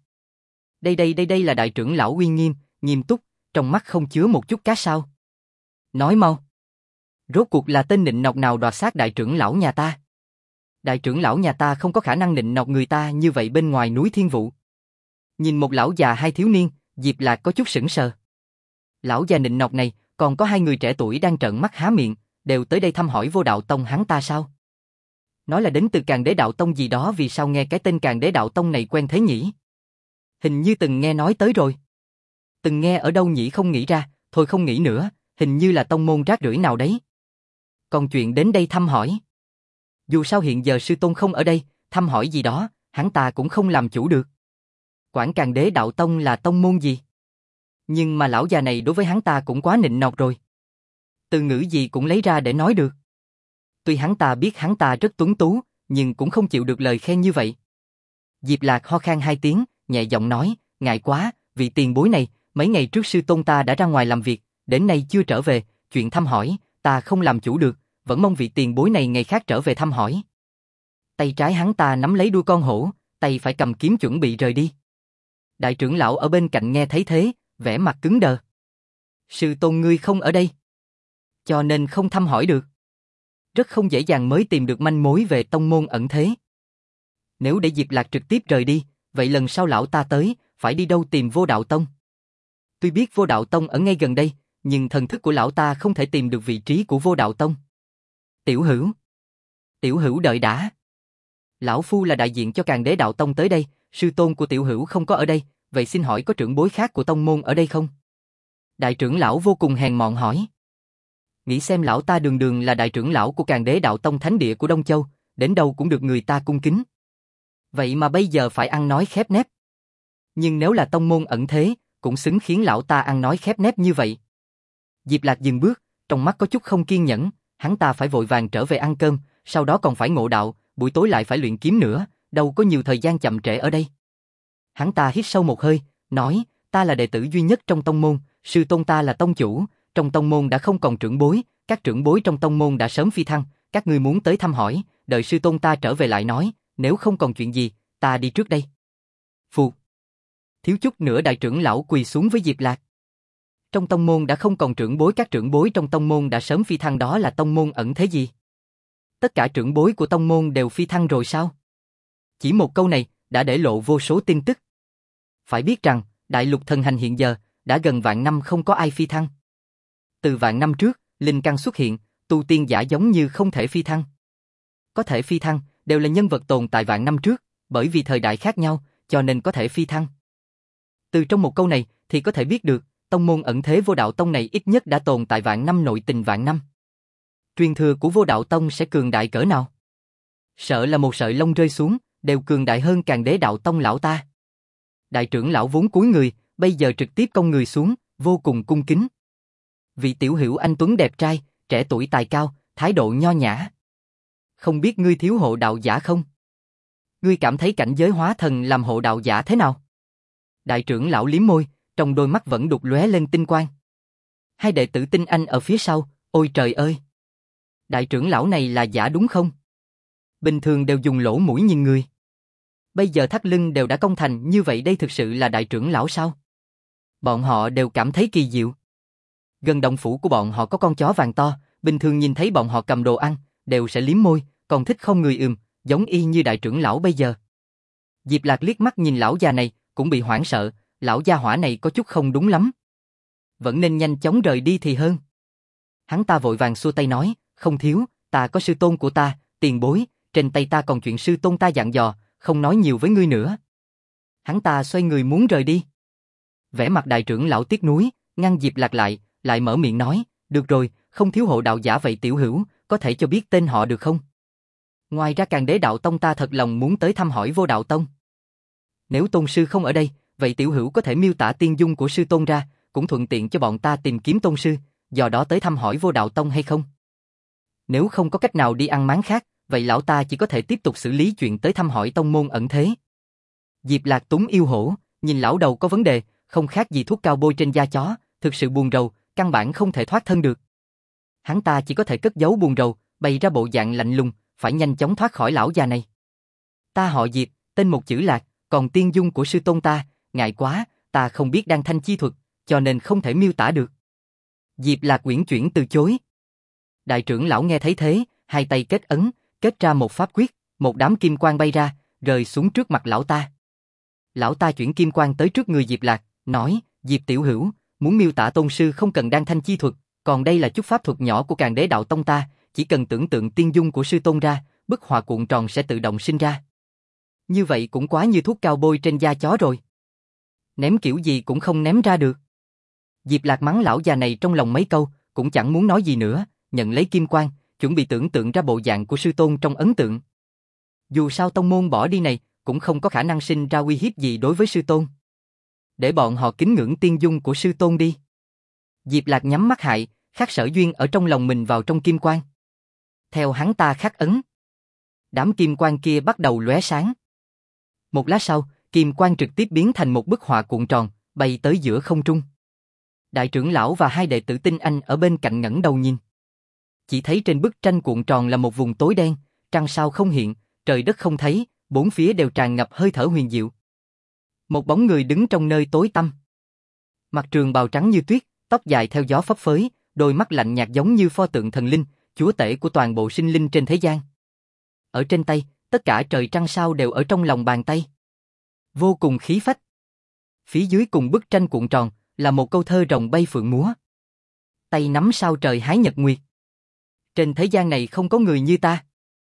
Đây là đại trưởng lão uy nghiêm, nghiêm túc, trong mắt không chứa một chút cá sao. Nói mau. Rốt cuộc là tên nịnh nọt nào đoạt xác đại trưởng lão nhà ta? Đại trưởng lão nhà ta không có khả năng nịnh nọt người ta như vậy bên ngoài núi Thiên Vụ. Nhìn một lão già hai thiếu niên, Diệp Lạc có chút sững sờ. Lão già nịnh nọt này, còn có hai người trẻ tuổi đang trợn mắt há miệng, đều tới đây thăm hỏi Vô Đạo Tông hắn ta sao? Nói là đến từ Càn Đế Đạo Tông gì đó, vì sao nghe cái tên Càn Đế Đạo Tông này quen thế nhỉ? Hình như từng nghe nói tới rồi. Từng nghe ở đâu nhỉ, không nghĩ ra, thôi không nghĩ nữa, hình như là tông môn rác rưởi nào đấy. Còn chuyện đến đây thăm hỏi. Dù sao hiện giờ sư tôn không ở đây, thăm hỏi gì đó, hắn ta cũng không làm chủ được. Quản Càn Đế Đạo Tông là tông môn gì? Nhưng mà lão già này đối với hắn ta cũng quá nịnh nọt rồi. Từ ngữ gì cũng lấy ra để nói được. Tuy hắn ta biết hắn ta rất tuấn tú, nhưng cũng không chịu được lời khen như vậy. Diệp Lạc ho khan hai tiếng, nhẹ giọng nói, ngại quá, vị tiền bối này, mấy ngày trước sư tôn ta đã ra ngoài làm việc, đến nay chưa trở về, chuyện thăm hỏi, ta không làm chủ được, vẫn mong vị tiền bối này ngày khác trở về thăm hỏi. Tay trái hắn ta nắm lấy đuôi con hổ, tay phải cầm kiếm chuẩn bị rời đi. Đại trưởng lão ở bên cạnh nghe thấy thế, vẻ mặt cứng đờ. Sư tôn ngươi không ở đây, cho nên không thăm hỏi được. Rất không dễ dàng mới tìm được manh mối về tông môn ẩn thế. Nếu để Diệp Lạc trực tiếp rời đi, vậy lần sau lão ta tới, phải đi đâu tìm Vô Đạo Tông? Tuy biết Vô Đạo Tông ở ngay gần đây, nhưng thần thức của lão ta không thể tìm được vị trí của Vô Đạo Tông. Tiểu hữu đợi đã. Lão phu là đại diện cho Càn Đế Đạo Tông tới đây, sư tôn của tiểu hữu không có ở đây, vậy xin hỏi có trưởng bối khác của tông môn ở đây không? Đại trưởng lão vô cùng hèn mọn hỏi. Nghĩ xem lão ta đường đường là đại trưởng lão của Càn Đế Đạo Tông thánh địa của Đông Châu, đến đâu cũng được người ta cung kính. Vậy mà bây giờ phải ăn nói khép nép. Nhưng nếu là tông môn ẩn thế, cũng xứng khiến lão ta ăn nói khép nép như vậy. Diệp Lạc dừng bước, trong mắt có chút không kiên nhẫn, hắn ta phải vội vàng trở về ăn cơm, sau đó còn phải ngộ đạo, buổi tối lại phải luyện kiếm nữa, đâu có nhiều thời gian chậm trễ ở đây. Hắn ta hít sâu một hơi, nói, ta là đệ tử duy nhất trong tông môn, sư tôn ta là tông chủ, trong tông môn đã không còn trưởng bối, các trưởng bối trong tông môn đã sớm phi thăng, các ngươi muốn tới thăm hỏi, đợi sư tôn ta trở về lại nói, nếu không còn chuyện gì, ta đi trước đây. Phù. Thiếu chút nữa đại trưởng lão quỳ xuống với Diệp Lạc. Trong tông môn đã không còn trưởng bối, các trưởng bối trong tông môn đã sớm phi thăng, đó là tông môn ẩn thế gì? Tất cả trưởng bối của tông môn đều phi thăng rồi sao? Chỉ một câu này đã để lộ vô số tin tức. Phải biết rằng, đại lục thần hành hiện giờ đã gần vạn năm không có ai phi thăng. Từ vạn năm trước, linh căn xuất hiện, tu tiên giả giống như không thể phi thăng. Có thể phi thăng đều là nhân vật tồn tại vạn năm trước, bởi vì thời đại khác nhau, cho nên có thể phi thăng. Từ trong một câu này thì có thể biết được, tông môn ẩn thế Vô Đạo Tông này ít nhất đã tồn tại vạn năm, nội tình vạn năm. Truyền thừa của Vô Đạo Tông sẽ cường đại cỡ nào? Sợ là một sợi lông rơi xuống, đều cường đại hơn Càn Đế Đạo Tông lão ta. Đại trưởng lão vốn cúi người, bây giờ trực tiếp cong người xuống, vô cùng cung kính. Vị tiểu hữu anh tuấn đẹp trai, trẻ tuổi tài cao, thái độ nho nhã. Không biết ngươi thiếu hộ đạo giả không? Ngươi cảm thấy cảnh giới hóa thần làm hộ đạo giả thế nào? Đại trưởng lão liếm môi, trong đôi mắt vẫn đục lóe lên tinh quang. Hai đệ tử Tinh Anh ở phía sau, ôi trời ơi! Đại trưởng lão này là giả đúng không? Bình thường đều dùng lỗ mũi nhìn người. Bây giờ thắt lưng đều đã cong thành, như vậy đây thực sự là đại trưởng lão sao? Bọn họ đều cảm thấy kỳ diệu. Gần động phủ của bọn họ có con chó vàng to, bình thường nhìn thấy bọn họ cầm đồ ăn, đều sẽ liếm môi, còn thích không người giống y như đại trưởng lão bây giờ. Diệp Lạc liếc mắt nhìn lão già này, cũng bị hoảng sợ, lão gia hỏa này có chút không đúng lắm. Vẫn nên nhanh chóng rời đi thì hơn. Hắn ta vội vàng xua tay nói, không thiếu, ta có sư tôn của ta, tiền bối, trên tay ta còn chuyện sư tôn ta dặn dò, không nói nhiều với ngươi nữa. Hắn ta xoay người muốn rời đi. Vẻ mặt đại trưởng lão tiếc nuối, ngăn Diệp Lạc lại mở miệng nói, được rồi, không thiếu hộ đạo giả vậy tiểu hữu, có thể cho biết tên họ được không? Ngoài ra Càn Đế đạo tông ta thật lòng muốn tới thăm hỏi Vô Đạo tông. Nếu tôn sư không ở đây, vậy tiểu hữu có thể miêu tả tiên dung của sư tôn ra, cũng thuận tiện cho bọn ta tìm kiếm tôn sư, do đó tới thăm hỏi Vô Đạo tông hay không? Nếu không có cách nào đi ăn máng khác, vậy lão ta chỉ có thể tiếp tục xử lý chuyện tới thăm hỏi tông môn ẩn thế. Diệp Lạc túng yêu hổ, nhìn lão đầu có vấn đề, không khác gì thuốc cao bôi trên da chó, thực sự buồn rầu, căn bản không thể thoát thân được. Hắn ta chỉ có thể cất giấu buồn rầu, bày ra bộ dạng lạnh lùng, phải nhanh chóng thoát khỏi lão già này. Ta họ Diệp, tên một chữ Lạc, còn tiên dung của sư tôn ta, ngại quá, ta không biết đan thanh chi thuật, cho nên không thể miêu tả được. Diệp Lạc uyển chuyển từ chối. Đại trưởng lão nghe thấy thế, hai tay kết ấn, kết ra một pháp quyết, một đám kim quang bay ra, rơi xuống trước mặt lão ta. Lão ta chuyển kim quang tới trước người Diệp Lạc, nói, Diệp tiểu hữu, muốn miêu tả tôn sư không cần đan thanh chi thuật, còn đây là chút pháp thuật nhỏ của Càn Đế đạo tông ta, chỉ cần tưởng tượng tiên dung của sư tôn ra, bức họa cuộn tròn sẽ tự động sinh ra. Như vậy cũng quá như thuốc cao bôi trên da chó rồi. Ném kiểu gì cũng không ném ra được. Diệp Lạc mắng lão già này trong lòng mấy câu, cũng chẳng muốn nói gì nữa, nhận lấy kim quang, chuẩn bị tưởng tượng ra bộ dạng của sư tôn trong ấn tượng. Dù sao tông môn bỏ đi này, cũng không có khả năng sinh ra uy hiếp gì đối với sư tôn. Để bọn họ kính ngưỡng tiên dung của sư tôn đi. Diệp Lạc nhắm mắt lại, khắc sở duyên ở trong lòng mình vào trong kim quang. Theo hắn ta khắc ấn, đám kim quang kia bắt đầu lóe sáng. Một lát sau, kim quang trực tiếp biến thành một bức họa cuộn tròn, bay tới giữa không trung. Đại trưởng lão và hai đệ tử Tinh Anh ở bên cạnh ngẩng đầu nhìn. Chỉ thấy trên bức tranh cuộn tròn là một vùng tối đen, trăng sao không hiện, trời đất không thấy, bốn phía đều tràn ngập hơi thở huyền diệu. Một bóng người đứng trong nơi tối tăm. Mặc trường bào trắng như tuyết, tóc dài theo gió phấp phới, đôi mắt lạnh nhạt giống như pho tượng thần linh, chúa tể của toàn bộ sinh linh trên thế gian. Ở trên tay, tất cả trời trăng sao đều ở trong lòng bàn tay. Vô cùng khí phách. Phía dưới cùng bức tranh cuộn tròn là một câu thơ rồng bay phượng múa. Tay nắm sao trời hái nhật nguyệt. Trên thế gian này không có người như ta.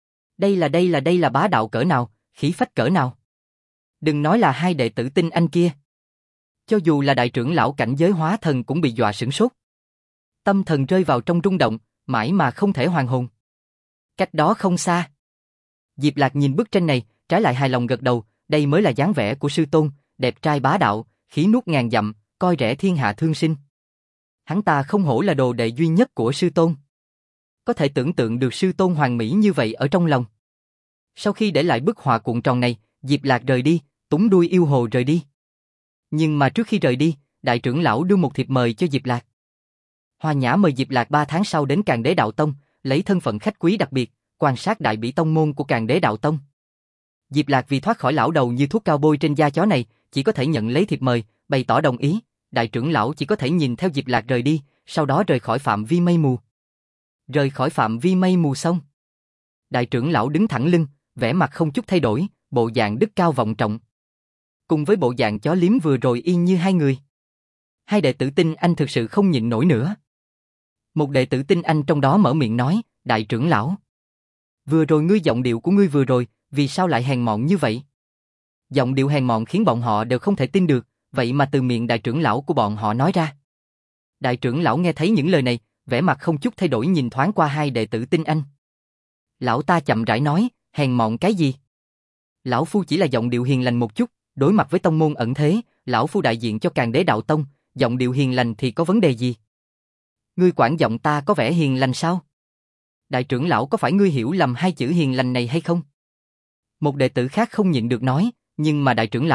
Đây là bá đạo cỡ nào, khí phách cỡ nào. Đừng nói là hai đệ tử Tinh Anh kia. Cho dù là đại trưởng lão cảnh giới hóa thần cũng bị dọa sửng sốt. Tâm thần rơi vào trong rung động, mãi mà không thể hoàn hồn. Cách đó không xa. Diệp Lạc nhìn bức tranh này, trái lại hài lòng gật đầu, đây mới là dáng vẻ của sư tôn, đẹp trai bá đạo, khí nuốt ngàn dặm, coi rẻ thiên hạ thương sinh. Hắn ta không hổ là đồ đệ duy nhất của sư tôn. Có thể tưởng tượng được sư tôn hoàn mỹ như vậy ở trong lòng. Sau khi để lại bức họa cuộn tròn này, Diệp Lạc rời đi, túng đuôi yêu hồ rời đi. Nhưng mà trước khi rời đi, đại trưởng lão đưa một thiệp mời cho Diệp Lạc. Hoa Nhã mời Diệp Lạc 3 tháng sau đến Càn Đế đạo tông, lấy thân phận khách quý đặc biệt, quan sát đại bỉ tông môn của Càn Đế đạo tông. Diệp Lạc vì thoát khỏi lão đầu như thuốc cao bôi trên da chó này, chỉ có thể nhận lấy thiệp mời, bày tỏ đồng ý. Đại trưởng lão chỉ có thể nhìn theo Diệp Lạc rời đi, sau đó rời khỏi phạm vi mây mù. Rời khỏi phạm vi mây mù xong, đại trưởng lão đứng thẳng lưng, vẻ mặt không chút thay đổi, bộ dạng đức cao vọng trọng. Cùng với bộ dạng chó liếm vừa rồi y như hai người. Hai đệ tử Tinh Anh thực sự không nhịn nổi nữa. Một đệ tử Tinh Anh trong đó mở miệng nói, đại trưởng lão. Vừa rồi ngươi giọng điệu của ngươi vừa rồi, vì sao lại hèn mọn như vậy? Giọng điệu hèn mọn khiến bọn họ đều không thể tin được, vậy mà từ miệng đại trưởng lão của bọn họ nói ra. Đại trưởng lão nghe thấy những lời này, vẻ mặt không chút thay đổi nhìn thoáng qua hai đệ tử Tinh Anh. Lão ta chậm rãi nói, hèn mọn cái gì? Lão phu chỉ là giọng điệu hiền lành một chút, đối mặt với tông môn ẩn thế, lão phu đại diện cho Càn Đế đạo tông, giọng điệu hiền lành thì có vấn đề gì? Ngươi quản giọng ta có vẻ hiền lành sao? Đại trưởng lão có phải ngươi hiểu lầm hai chữ hiền lành này hay không? Một đệ tử khác không nhịn được nói, nhưng mà đại trưởng lão,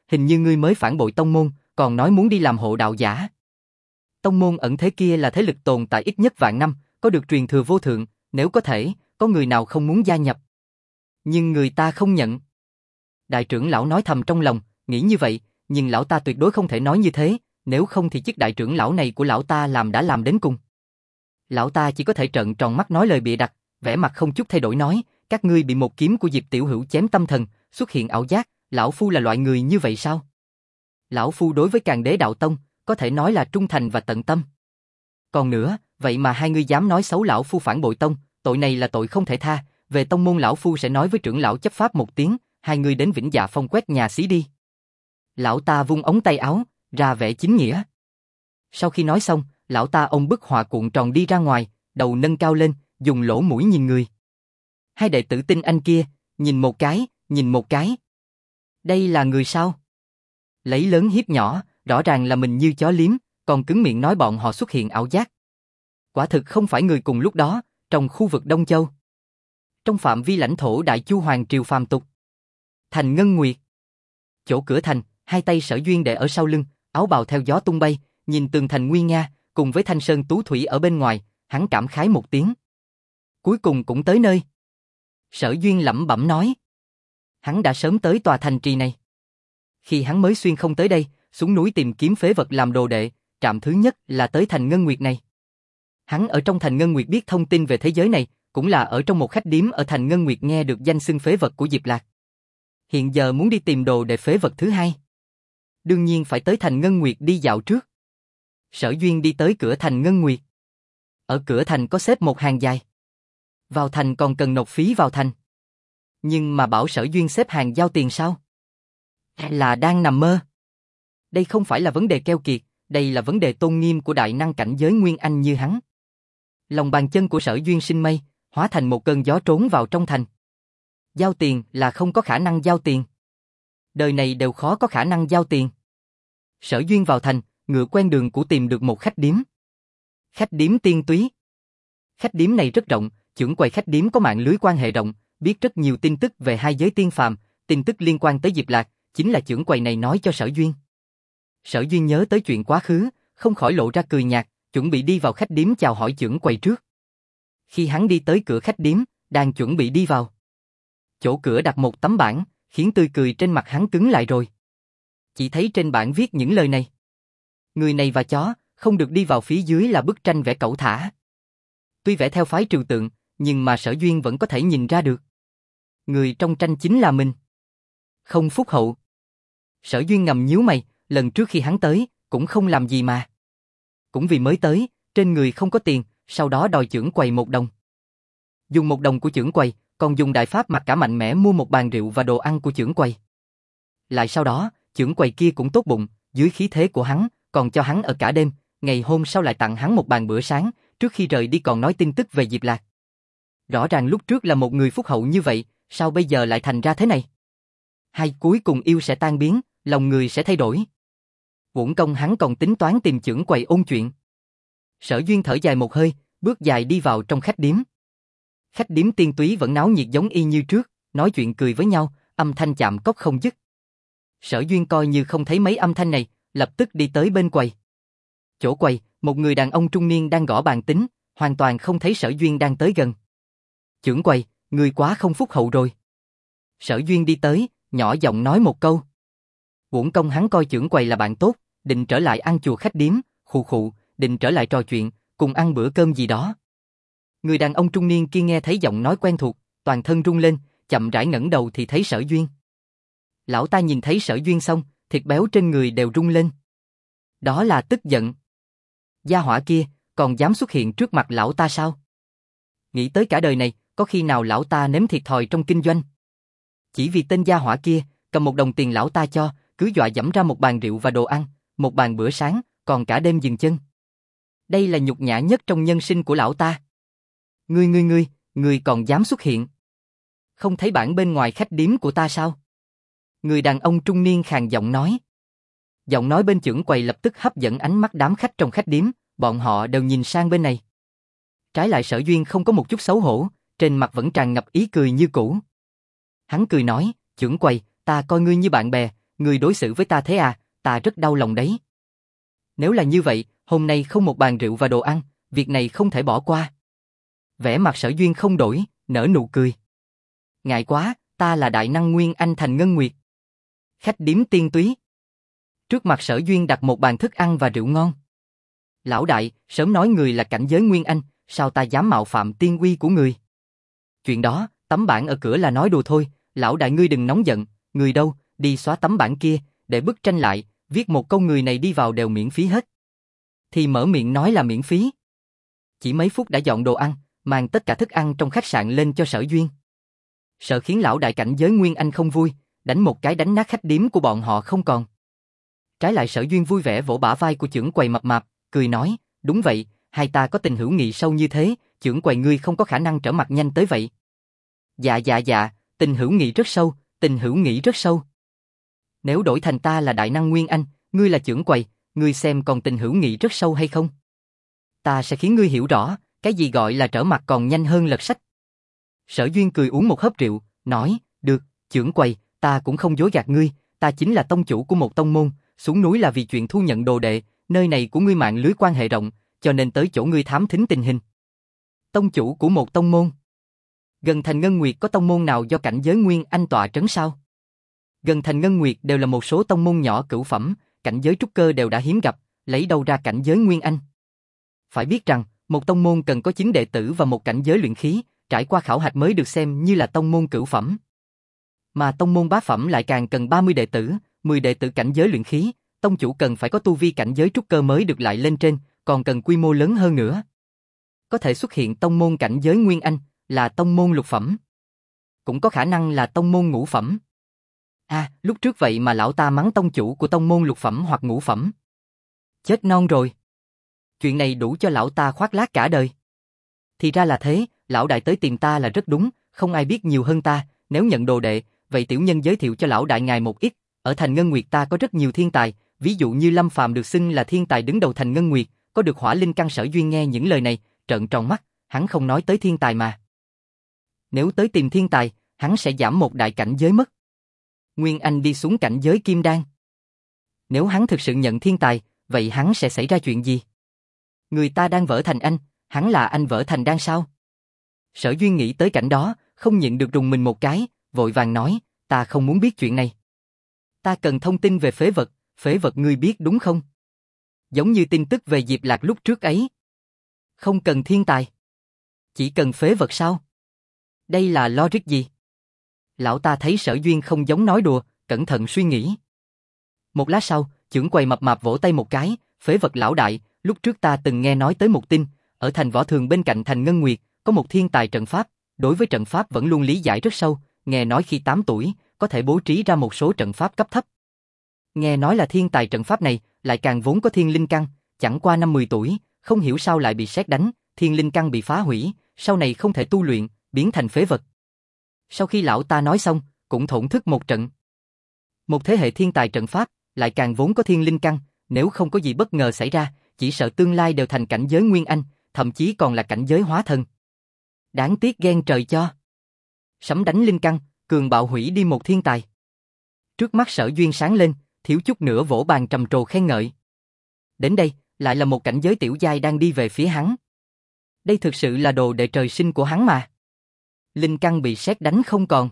hình như ngươi mới phản bội tông môn, còn nói muốn đi làm hộ đạo giả. Tông môn ẩn thế kia là thế lực tồn tại ít nhất vạn năm, có được truyền thừa vô thượng, nếu có thể, có người nào không muốn gia nhập. Nhưng người ta không nhận. Đại trưởng lão nói thầm trong lòng, nghĩ như vậy, nhưng lão ta tuyệt đối không thể nói như thế, nếu không thì chức đại trưởng lão này của lão ta đã làm đến cùng. Lão ta chỉ có thể trợn tròn mắt nói lời bịa đặt, vẻ mặt không chút thay đổi nói, các ngươi bị một kiếm của Diệp Tiểu Hữu chém tâm thần, xuất hiện ảo giác, lão phu là loại người như vậy sao? Lão phu đối với Càn Đế đạo tông, có thể nói là trung thành và tận tâm. Còn nữa, vậy mà hai ngươi dám nói xấu lão phu phản bội tông, tội này là tội không thể tha, về tông môn lão phu sẽ nói với trưởng lão chấp pháp một tiếng, hai ngươi đến Vĩnh Dạ Phong quét nhà xí đi. Lão ta vung ống tay áo, ra vẻ chính nghĩa. Sau khi nói xong, lão ta ôm bức họa cuộn tròn đi ra ngoài, đầu nâng cao lên, dùng lỗ mũi nhìn người. Hai đệ tử tinh anh kia, nhìn một cái, nhìn một cái. Đây là người sao? Lấy lớn hiếp nhỏ, rõ ràng là mình như chó liếm, còn cứng miệng nói bọn họ xuất hiện ảo giác. Quả thực không phải người cùng lúc đó, trong khu vực Đông Châu. Trong phạm vi lãnh thổ Đại Chu Hoàng Triều phàm tục. Thành Ngân Nguyệt. Chỗ cửa thành, hai tay Sở Duyên để ở sau lưng, áo bào theo gió tung bay, nhìn tường thành nguy nga, cùng với thanh sơn tú thủy ở bên ngoài, hắn cảm khái một tiếng. Cuối cùng cũng tới nơi. Sở Duyên lẩm bẩm nói. Hắn đã sớm tới tòa thành trì này. Khi hắn mới xuyên không tới đây, xuống núi tìm kiếm phế vật làm đồ đệ, trạm thứ nhất là tới thành Ngân Nguyệt này. Hắn ở trong thành Ngân Nguyệt biết thông tin về thế giới này, cũng là ở trong một khách điếm ở thành Ngân Nguyệt nghe được danh xưng phế vật của Diệp Lạc. Hiện giờ muốn đi tìm đồ đệ phế vật thứ hai. Đương nhiên phải tới thành Ngân Nguyệt đi dạo trước. Sở Duyên đi tới cửa thành Ngân Nguyệt. Ở cửa thành có xếp một hàng dài. Vào thành còn cần nộp phí vào thành. Nhưng mà bảo Sở Duyên xếp hàng giao tiền sao? Là đang nằm mơ. Đây không phải là vấn đề keo kiệt, đây là vấn đề tôn nghiêm của đại năng cảnh giới Nguyên Anh như hắn. Lòng bàn chân của Sở Duyên sinh mây, hóa thành một cơn gió trốn vào trong thành. Giao tiền là không có khả năng giao tiền. Đời này đều khó có khả năng giao tiền. Sở Duyên vào thành, ngựa quen đường cũ tìm được một khách điếm. Khách điếm Tiên Túy. Khách điếm này rất rộng, trưởng quầy khách điếm có mạng lưới quan hệ rộng, biết rất nhiều tin tức về hai giới tiên phàm, tin tức liên quan tới Diệp Lạc, chính là trưởng quầy này nói cho Sở Duyên. Sở Duyên nhớ tới chuyện quá khứ, không khỏi lộ ra cười nhạt, chuẩn bị đi vào khách điếm chào hỏi trưởng quầy trước. Khi hắn đi tới cửa khách điếm, đang chuẩn bị đi vào. Chỗ cửa đặt một tấm bảng, khiến tươi cười trên mặt hắn cứng lại rồi. Chỉ thấy trên bảng viết những lời này. Người này và chó, không được đi vào phía dưới là bức tranh vẽ cẩu thả. Tuy vẽ theo phái trừu tượng, nhưng mà Sở Duyên vẫn có thể nhìn ra được. Người trong tranh chính là mình. Không phúc hậu. Sở Duyên ngầm nhíu mày, lần trước khi hắn tới, cũng không làm gì mà. Cũng vì mới tới, trên người không có tiền, sau đó đòi trưởng quầy 1 đồng. Dùng 1 đồng của trưởng quầy, còn dùng đại pháp mặc cả mạnh mẽ mua một bàn rượu và đồ ăn của trưởng quầy. Lại sau đó, trưởng quầy kia cũng tốt bụng, dưới khí thế của hắn, còn cho hắn ở cả đêm, ngày hôm sau lại tặng hắn một bàn bữa sáng, trước khi rời đi còn nói tin tức về Diệp Lạc. Rõ ràng lúc trước là một người phúc hậu như vậy, sao bây giờ lại thành ra thế này? Hay cuối cùng yêu sẽ tan biến, lòng người sẽ thay đổi. Uổng công hắn còn tính toán tìm trưởng quầy ôn chuyện. Sở Duyên thở dài một hơi, bước dài đi vào trong khách điếm. Khách điếm Tiên Túy vẫn náo nhiệt giống y như trước, nói chuyện cười với nhau, âm thanh chạm cốc không dứt. Sở Duyên coi như không thấy mấy âm thanh này, lập tức đi tới bên quầy. Chỗ quầy, một người đàn ông trung niên đang gõ bàn tính, hoàn toàn không thấy Sở Duyên đang tới gần. Trưởng quầy, người quá không phúc hậu rồi. Sở Duyên đi tới, nhỏ giọng nói một câu. Uổng công hắn coi trưởng quầy là bạn tốt, định trở lại ăn chùa khách điếm, khụ khụ, định trở lại trò chuyện, cùng ăn bữa cơm gì đó. Người đàn ông trung niên kia nghe thấy giọng nói quen thuộc, toàn thân rung lên, chậm rãi ngẩng đầu thì thấy Sở Duyên. Lão ta nhìn thấy Sở Duyên xong, thịt béo trên người đều rung lên. Đó là tức giận. Gia hỏa kia, còn dám xuất hiện trước mặt lão ta sao? Nghĩ tới cả đời này, có khi nào lão ta nếm thiệt thòi trong kinh doanh? Chỉ vì tên gia hỏa kia, cầm 1 đồng tiền lão ta cho, cứ dọa dẫm ra một bàn rượu và đồ ăn, một bàn bữa sáng, còn cả đêm dừng chân. Đây là nhục nhã nhất trong nhân sinh của lão ta. Ngươi còn dám xuất hiện? Không thấy bản bên ngoài khách điếm của ta sao? Người đàn ông trung niên khàn giọng nói. Giọng nói bên trưởng quầy lập tức hấp dẫn ánh mắt đám khách trong khách điếm, bọn họ đều nhìn sang bên này. Trái lại Sở Duyên không có một chút xấu hổ, trên mặt vẫn tràn ngập ý cười như cũ. Hắn cười nói, trưởng quầy, ta coi ngươi như bạn bè, ngươi đối xử với ta thế à, ta rất đau lòng đấy. Nếu là như vậy, hôm nay không một bàn rượu và đồ ăn, việc này không thể bỏ qua. Vẻ mặt Sở Duyên không đổi, nở nụ cười. Ngại quá, ta là đại năng Nguyên Anh Thành Ngân Nguyệt. Khách điếm tiên túy. Trước mặt Sở Duyên đặt một bàn thức ăn và rượu ngon. Lão đại, sớm nói người là cảnh giới Nguyên Anh, sao ta dám mạo phạm tiên uy của người? Chuyện đó, tấm bảng ở cửa là nói đùa thôi, lão đại ngươi đừng nóng giận, người đâu, đi xóa tấm bảng kia, để bức tranh lại, viết một câu người này đi vào đều miễn phí hết. Thì mở miệng nói là miễn phí. Chỉ mấy phút đã dọn đồ ăn, mang tất cả thức ăn trong khách sạn lên cho Sở Duyên. Sợ khiến lão đại cảnh giới Nguyên Anh không vui, đánh một cái đánh nát khách điếm của bọn họ không còn. Trái lại Sở Duyên vui vẻ vỗ bả vai của chưởng quầy mập mạp, cười nói, đúng vậy, hai ta có tình hữu nghị sâu như thế, chưởng quầy ngươi không có khả năng trở mặt nhanh tới vậy. Dạ, tình hữu nghị rất sâu, tình hữu nghị rất sâu. Nếu đổi thành ta là đại năng Nguyên Anh, ngươi là chưởng quầy, ngươi xem còn tình hữu nghị rất sâu hay không? Ta sẽ khiến ngươi hiểu rõ, cái gì gọi là trở mặt còn nhanh hơn lật sách. Sở Duyên cười uống một hớp rượu, nói, được, chưởng quầy, ta cũng không dối gạt ngươi, ta chính là tông chủ của một tông môn, xuống núi là vì chuyện thu nhận đồ đệ, nơi này của ngươi mạng lưới quan hệ rộng, cho nên tới chỗ ngươi thám thính tình hình. Tông chủ của một tông môn. Gần thành Ngân Nguyệt có tông môn nào do cảnh giới Nguyên Anh tọa trấn sao? Gần thành Ngân Nguyệt đều là một số tông môn nhỏ cửu phẩm, cảnh giới trúc cơ đều đã hiếm gặp, lấy đâu ra cảnh giới Nguyên Anh? Phải biết rằng, một tông môn cần có 9 đệ tử và một cảnh giới luyện khí, trải qua khảo hạch mới được xem như là tông môn cửu phẩm. Mà tông môn bá phẩm lại càng cần 30 đệ tử, 10 đệ tử cảnh giới luyện khí, tông chủ cần phải có tu vi cảnh giới trúc cơ mới được lại lên trên, còn cần quy mô lớn hơn nữa. Có thể xuất hiện tông môn cảnh giới Nguyên Anh, là tông môn lục phẩm. Cũng có khả năng là tông môn ngũ phẩm. Lúc trước vậy mà lão ta mắng tông chủ của tông môn lục phẩm hoặc ngũ phẩm. Chết non rồi. Chuyện này đủ cho lão ta khoác lác cả đời. Thì ra là thế, lão đại tới tìm ta là rất đúng, không ai biết nhiều hơn ta, nếu nhận đồ đệ, vậy tiểu nhân giới thiệu cho lão đại ngài một ít, ở thành Ngân Nguyệt ta có rất nhiều thiên tài, ví dụ như Lâm Phàm được xưng là thiên tài đứng đầu thành Ngân Nguyệt, có được hỏa linh căn. Sở Duyên nghe những lời này, trợn tròn mắt, hắn không nói tới thiên tài mà. Nếu tới tìm thiên tài, hắn sẽ giảm một đại cảnh giới mất. Nguyên Anh đi xuống cảnh giới Kim Đan. Nếu hắn thực sự nhận thiên tài, vậy hắn sẽ xảy ra chuyện gì? Người ta đang vỡ thành anh, hắn là anh vỡ thành đan sao? Sở Duyên nghĩ tới cảnh đó, không nhịn được rùng mình một cái, vội vàng nói, ta không muốn biết chuyện này. Ta cần thông tin về phế vật ngươi biết đúng không? Giống như tin tức về Diệp Lạc lúc trước ấy. Không cần thiên tài. Chỉ cần phế vật sao? Đây là logic gì? Lão ta thấy Sở Duyên không giống nói đùa, cẩn thận suy nghĩ. Một lát sau, chưởng quầy mập mạp vỗ tay một cái, phế vật lão đại, lúc trước ta từng nghe nói tới một tin, ở thành Võ Thường bên cạnh thành Ngân Nguyệt, có một thiên tài trận pháp, đối với trận pháp vẫn luôn lý giải rất sâu, nghe nói khi 8 tuổi, có thể bố trí ra một số trận pháp cấp thấp. Nghe nói là thiên tài trận pháp này, lại càng vốn có thiên linh căn, chẳng qua năm 10 tuổi, không hiểu sao lại bị sét đánh, thiên linh căn bị phá hủy, sau này không thể tu luyện, biến thành phế vật. Sau khi lão ta nói xong, cũng thổn thức một trận. Một thế hệ thiên tài trận pháp, lại càng vốn có thiên linh căn, nếu không có gì bất ngờ xảy ra, chỉ sợ tương lai đều thành cảnh giới Nguyên Anh, thậm chí còn là cảnh giới hóa thân. Đáng tiếc ghen trời cho. Sấm đánh linh căn, cường bạo hủy đi một thiên tài. Trước mắt Sở Duyên sáng lên, thiếu chút nữa vỗ bàn trầm trồ khen ngợi. Đến đây, lại là một cảnh giới tiểu giai đang đi về phía hắn. Đây thực sự là đồ đệ trời sinh của hắn mà. Linh căn bị sét đánh không còn.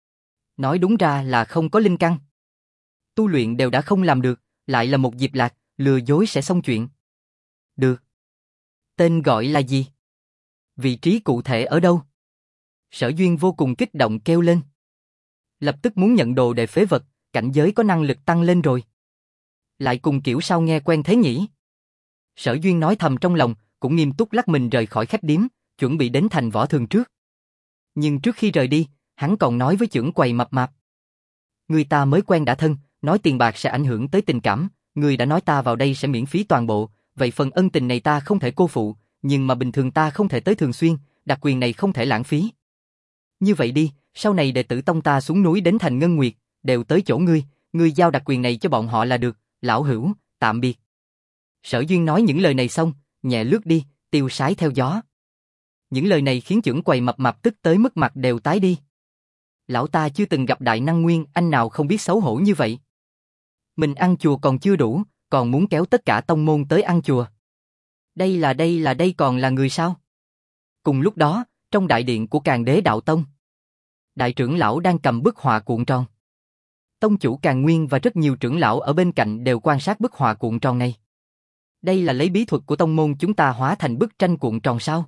Nói đúng ra là không có linh căn. Tu luyện đều đã không làm được, lại là một Diệp Lạc, lừa dối sẽ xong chuyện. Được. Tên gọi là gì? Vị trí cụ thể ở đâu? Sở Duyên vô cùng kích động kêu lên. Lập tức muốn nhận đồ đệ phế vật, cảnh giới có năng lực tăng lên rồi. Lại cùng kiểu sao nghe quen thế nhỉ? Sở Duyên nói thầm trong lòng, cũng nghiêm túc lắc mình rời khỏi khách điếm, chuẩn bị đến thành Võ Thường trước. Nhưng trước khi rời đi, hắn còn nói với chưởng quầy mập mạp. Người ta mới quen đã thân, nói tiền bạc sẽ ảnh hưởng tới tình cảm, người đã nói ta vào đây sẽ miễn phí toàn bộ, vậy phần ân tình này ta không thể cô phụ, nhưng mà bình thường ta không thể tới thường xuyên, đặc quyền này không thể lãng phí. Như vậy đi, sau này đệ tử tông ta xuống núi đến thành Ngân Nguyệt, đều tới chỗ ngươi giao đặc quyền này cho bọn họ là được, lão hữu, tạm biệt. Sở Duyên nói những lời này xong, nhẹ lướt đi, tiêu sái theo gió. Những lời này khiến chưởng quầy mập mạp tức tới mức mặt đều tái đi. Lão ta chưa từng gặp đại năng Nguyên Anh nào không biết xấu hổ như vậy. Mình ăn chùa còn chưa đủ, còn muốn kéo tất cả tông môn tới ăn chùa. Đây còn là người sao? Cùng lúc đó, trong đại điện của Càn Đế Đạo Tông, đại trưởng lão đang cầm bức họa cuộn tròn. Tông chủ Càn Nguyên và rất nhiều trưởng lão ở bên cạnh đều quan sát bức họa cuộn tròn này. Đây là lấy bí thuật của tông môn chúng ta hóa thành bức tranh cuộn tròn sao?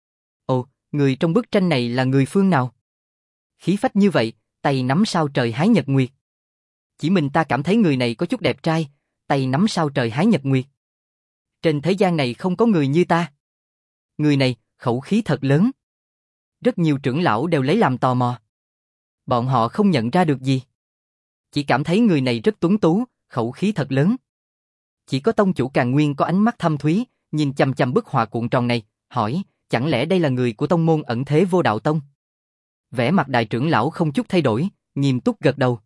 Ồ, người trong bức tranh này là người phương nào? Khí phách như vậy, tay nắm sao trời hái nhật nguyệt. Chỉ mình ta cảm thấy người này có chút đẹp trai, tay nắm sao trời hái nhật nguyệt. Trên thế gian này không có người như ta. Người này, khẩu khí thật lớn. Rất nhiều trưởng lão đều lấy làm tò mò. Bọn họ không nhận ra được gì. Chỉ cảm thấy người này rất tuấn tú, khẩu khí thật lớn. Chỉ có tông chủ Càn Nguyên có ánh mắt thâm thúy, nhìn chằm chằm bức họa cuộn tròn này, hỏi, chẳng lẽ đây là người của tông môn ẩn thế Vô Đạo Tông? Vẻ mặt đại trưởng lão không chút thay đổi, nghiêm túc gật đầu.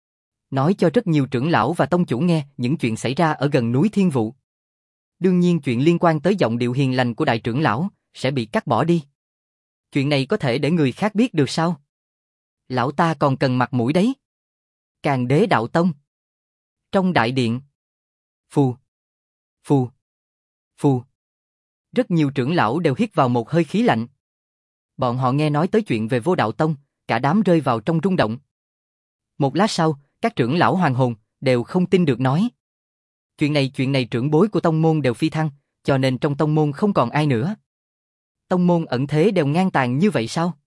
Nói cho rất nhiều trưởng lão và tông chủ nghe những chuyện xảy ra ở gần núi Thiên Vụ. Đương nhiên chuyện liên quan tới giọng điệu hiền lành của đại trưởng lão sẽ bị cắt bỏ đi. Chuyện này có thể để người khác biết được sao? Lão ta còn cần mặt mũi đấy. Càn Đế Đạo Tông. Trong đại điện. Phù. Phù. Phù. Rất nhiều trưởng lão đều hít vào một hơi khí lạnh. Bọn họ nghe nói tới chuyện về Vô Đạo Tông, cả đám rơi vào trong rung động. Một lát sau, các trưởng lão hoàng hồn đều không tin được nói. Chuyện này trưởng bối của tông môn đều phi thăng, cho nên trong tông môn không còn ai nữa. Tông môn ẩn thế đều ngang tàn như vậy sao?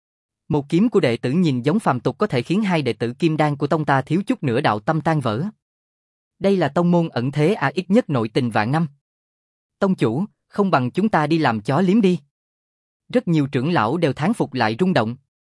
Một kiếm của đệ tử nhìn giống phàm tục có thể khiến hai đệ tử kim đan của tông ta thiếu chút nữa đạo tâm tan vỡ. Đây là tông môn ẩn thế ít nhất nội tình vạn năm. Tông chủ, không bằng chúng ta đi làm chó liếm đi. Rất nhiều trưởng lão đều thán phục lại rung động.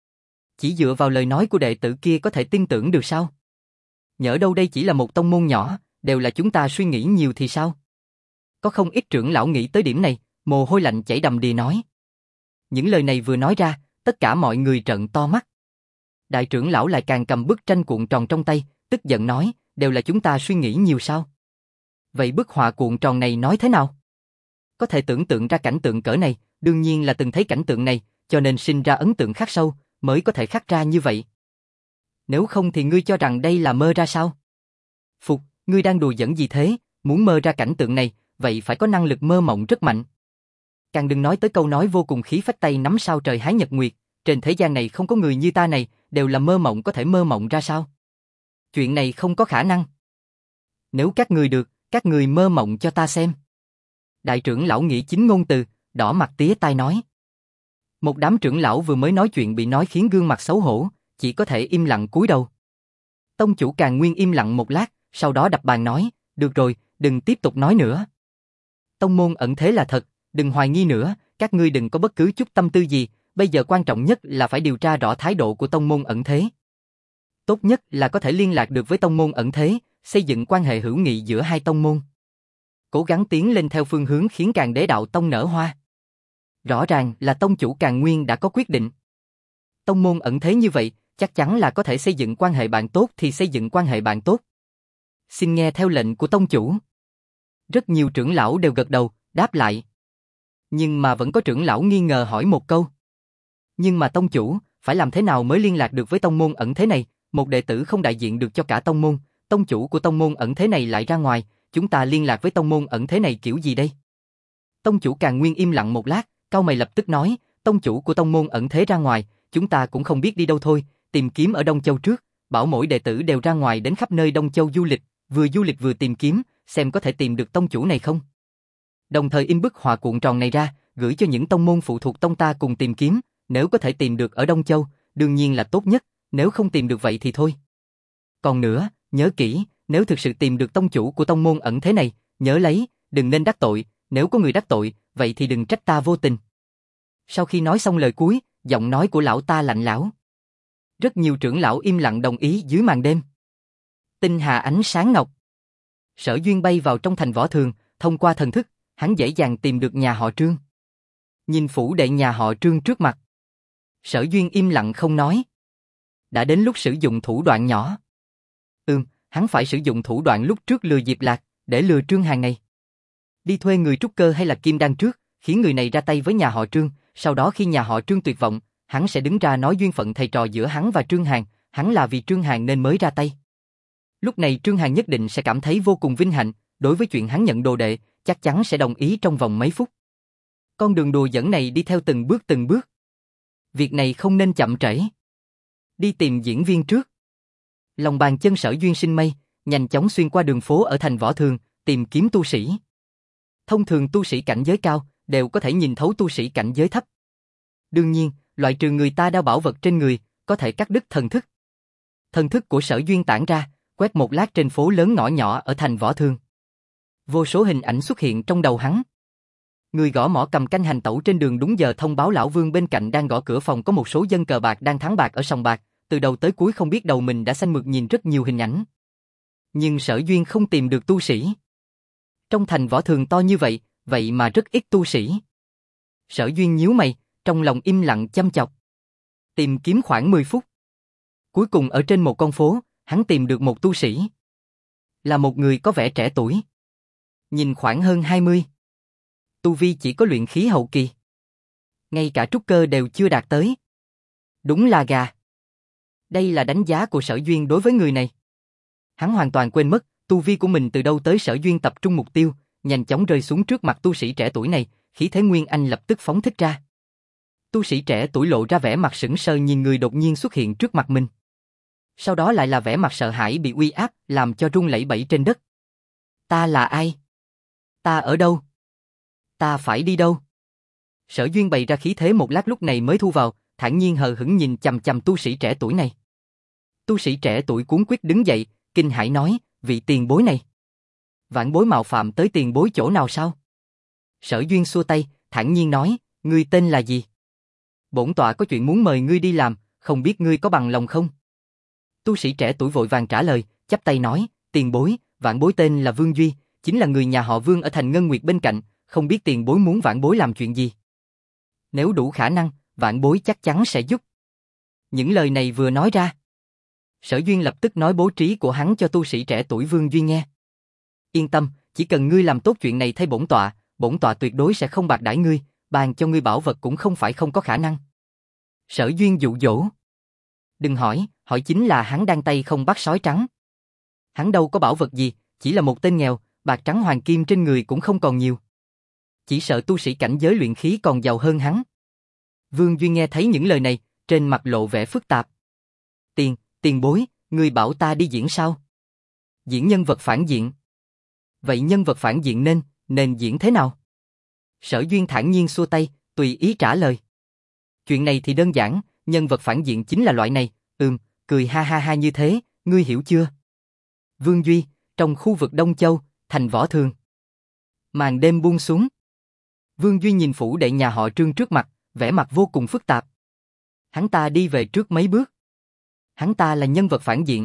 Chỉ dựa vào lời nói của đệ tử kia có thể tin tưởng được sao? Nhỡ đâu đây chỉ là một tông môn nhỏ, đều là chúng ta suy nghĩ nhiều thì sao? Có không ít trưởng lão nghĩ tới điểm này, mồ hôi lạnh chảy đầm đìa nói. Những lời này vừa nói ra, tất cả mọi người trợn to mắt. Đại trưởng lão lại càng cầm bức tranh cuộn tròn trong tay, tức giận nói, đều là chúng ta suy nghĩ nhiều sao? Vậy bức họa cuộn tròn này nói thế nào? Có thể tưởng tượng ra cảnh tượng cỡ này, đương nhiên là từng thấy cảnh tượng này, cho nên sinh ra ấn tượng khắc sâu, mới có thể khắc ra như vậy. Nếu không thì ngươi cho rằng đây là mơ ra sao? Phục, ngươi đang đùa giỡn gì thế, muốn mơ ra cảnh tượng này, vậy phải có năng lực mơ mộng rất mạnh. Càng đừng nói tới câu nói vô cùng khí phách tay nắm sao trời hái nhật nguyệt, trên thế gian này không có người như ta này, đều là mơ mộng có thể mơ mộng ra sao? Chuyện này không có khả năng. Nếu các người được, các người mơ mộng cho ta xem. Đại trưởng lão nghĩ chính ngôn từ, đỏ mặt tía tai nói. Một đám trưởng lão vừa mới nói chuyện bị nói khiến gương mặt xấu hổ, chỉ có thể im lặng cúi đầu. Tông chủ Càn Nguyên im lặng một lát, sau đó đập bàn nói, được rồi, đừng tiếp tục nói nữa. Tông môn ẩn thế là thật, đừng hoài nghi nữa, các ngươi đừng có bất cứ chút tâm tư gì, bây giờ quan trọng nhất là phải điều tra rõ thái độ của tông môn ẩn thế. Tốt nhất là có thể liên lạc được với tông môn ẩn thế, xây dựng quan hệ hữu nghị giữa hai tông môn. Cố gắng tiến lên theo phương hướng khiến Càn Đế Đạo Tông nở hoa. Rõ ràng là tông chủ Càn Nguyên đã có quyết định. Tông môn ẩn thế như vậy, chắc chắn là có thể xây dựng quan hệ bạn tốt thì xây dựng quan hệ bạn tốt. Xin nghe theo lệnh của tông chủ. Rất nhiều trưởng lão đều gật đầu, đáp lại. Nhưng mà vẫn có trưởng lão nghi ngờ hỏi một câu. Nhưng mà tông chủ, phải làm thế nào mới liên lạc được với tông môn ẩn thế này? Một đệ tử không đại diện được cho cả tông môn, tông chủ của tông môn ẩn thế này lại ra ngoài, chúng ta liên lạc với tông môn ẩn thế này kiểu gì đây? Tông chủ Càn Nguyên im lặng một lát, cau mày lập tức nói, tông chủ của tông môn ẩn thế ra ngoài, chúng ta cũng không biết đi đâu thôi, tìm kiếm ở Đông Châu trước, bảo mỗi đệ tử đều ra ngoài đến khắp nơi Đông Châu du lịch vừa tìm kiếm, xem có thể tìm được tông chủ này không. Đồng thời in bức họa cuộn tròn này ra, gửi cho những tông môn phụ thuộc tông ta cùng tìm kiếm, nếu có thể tìm được ở Đông Châu, đương nhiên là tốt nhất, nếu không tìm được vậy thì thôi. Còn nữa, nhớ kỹ, nếu thực sự tìm được tông chủ của tông môn ẩn thế này, nhớ lấy, đừng nên đắc tội, nếu có người đắc tội, vậy thì đừng trách ta vô tình. Sau khi nói xong lời cuối, giọng nói của lão ta lạnh lẽo. Rất nhiều trưởng lão im lặng đồng ý dưới màn đêm. Tinh hà ánh sáng ngọc. Sở Duyên bay vào trong thành Võ Thường, thông qua thần thức, hắn dễ dàng tìm được nhà họ Trương. Nhìn phủ đệ nhà họ Trương trước mặt. Sở Duyên im lặng không nói. Đã đến lúc sử dụng thủ đoạn nhỏ. Hắn phải sử dụng thủ đoạn lúc trước lừa Diệp Lạc, để lừa Trương Hàn này. Đi thuê người trúc cơ hay là kim đan trước, khiến người này ra tay với nhà họ Trương, sau đó khi nhà họ Trương tuyệt vọng, hắn sẽ đứng ra nói duyên phận thầy trò giữa hắn và Trương Hàn, hắn là vì Trương Hàn nên mới ra tay. Lúc này Trương Hàn nhất định sẽ cảm thấy vô cùng vinh hạnh, đối với chuyện hắn nhận đồ đệ, chắc chắn sẽ đồng ý trong vòng mấy phút. Con đường đùa dẫn này đi theo từng bước từng bước. Việc này không nên chậm trễ. Đi tìm diễn viên trước. Lòng bàn chân Sở Duyên sinh mây, nhanh chóng xuyên qua đường phố ở thành Võ Thường, tìm kiếm tu sĩ. Thông thường tu sĩ cảnh giới cao, đều có thể nhìn thấu tu sĩ cảnh giới thấp. Đương nhiên, loại trừ người ta đeo bảo vật trên người, có thể cắt đứt thần thức. Thần thức của Sở Duyên tản ra, quét một lát trên phố lớn ngõ nhỏ ở thành Võ Thường. Vô số hình ảnh xuất hiện trong đầu hắn. Người gõ mõ cầm canh hành tẩu trên đường đúng giờ thông báo lão Vương bên cạnh đang gõ cửa phòng có một số dân cờ bạc đang thắng bạc ở sòng bạc, từ đầu tới cuối không biết đầu mình đã xanh mượt nhìn rất nhiều hình ảnh. Nhưng Sở Duyên không tìm được tu sĩ. Trong thành Võ Thường to như vậy, vậy mà rất ít tu sĩ. Sở Duyên nhíu mày, trong lòng im lặng chăm chọc. Tìm kiếm khoảng 10 phút. Cuối cùng ở trên một con phố, hắn tìm được một tu sĩ. Là một người có vẻ trẻ tuổi. Nhìn khoảng hơn 20. Tu vi chỉ có luyện khí hậu kỳ. Ngay cả trúc cơ đều chưa đạt tới. Đúng là gà. Đây là đánh giá của Sở Duyên đối với người này. Hắn hoàn toàn quên mất, tu vi của mình từ đâu tới. Sở Duyên tập trung mục tiêu, nhanh chóng rơi xuống trước mặt tu sĩ trẻ tuổi này, khí thế Nguyên Anh lập tức phóng thích ra. Tu sĩ trẻ tuổi lộ ra vẻ mặt sững sờ nhìn người đột nhiên xuất hiện trước mặt mình. Sau đó lại là vẻ mặt sợ hãi bị uy áp, làm cho rung lẩy bẩy trên đất. Ta là ai? Ta ở đâu? Ta phải đi đâu? Sở Duyên bày ra khí thế một lát lúc này mới thu vào, thản nhiên hờ hững nhìn chằm chằm tu sĩ trẻ tuổi này. Tu sĩ trẻ tuổi cuống quýt đứng dậy, kinh hãi nói, vị tiền bối này. Vãn bối mạo phạm tới tiền bối chỗ nào sao? Sở Duyên xua tay, thản nhiên nói, ngươi tên là gì? Bổn tọa có chuyện muốn mời ngươi đi làm, không biết ngươi có bằng lòng không? Tu sĩ trẻ tuổi vội vàng trả lời, chắp tay nói, tiền bối, vãn bối tên là Vương Duy, chính là người nhà họ Vương ở thành Ngân Nguyệt bên cạnh, không biết tiền bối muốn vãn bối làm chuyện gì. Nếu đủ khả năng, vãn bối chắc chắn sẽ giúp. Những lời này vừa nói ra, Sở Duyên lập tức nói bố trí của hắn cho tu sĩ trẻ tuổi Vương Duy nghe. Yên tâm, chỉ cần ngươi làm tốt chuyện này thay bổn tọa tuyệt đối sẽ không bạc đãi ngươi, ban cho ngươi bảo vật cũng không phải không có khả năng. Sở Duyên dụ dỗ. Đừng hỏi, hỏi chính là hắn đang tay không bắt sói trắng. Hắn đâu có bảo vật gì, chỉ là một tên nghèo, bạc trắng hoàng kim trên người cũng không còn nhiều. Chỉ sợ tu sĩ cảnh giới luyện khí còn giàu hơn hắn. Vương Duy nghe thấy những lời này, trên mặt lộ vẻ phức tạp. Tiền bối, ngươi bảo ta đi diễn sao? Diễn nhân vật phản diện. Vậy nhân vật phản diện nên diễn thế nào? Sở Duyên thản nhiên xua tay, tùy ý trả lời. Chuyện này thì đơn giản, nhân vật phản diện chính là loại này, cười ha ha ha như thế, ngươi hiểu chưa? Vương Duy, trong khu vực Đông Châu, thành Võ Thường. Màn đêm buông xuống. Vương Duy nhìn phủ đệ nhà họ Trương trước mặt, vẻ mặt vô cùng phức tạp. Hắn ta đi về trước mấy bước. Hắn ta là nhân vật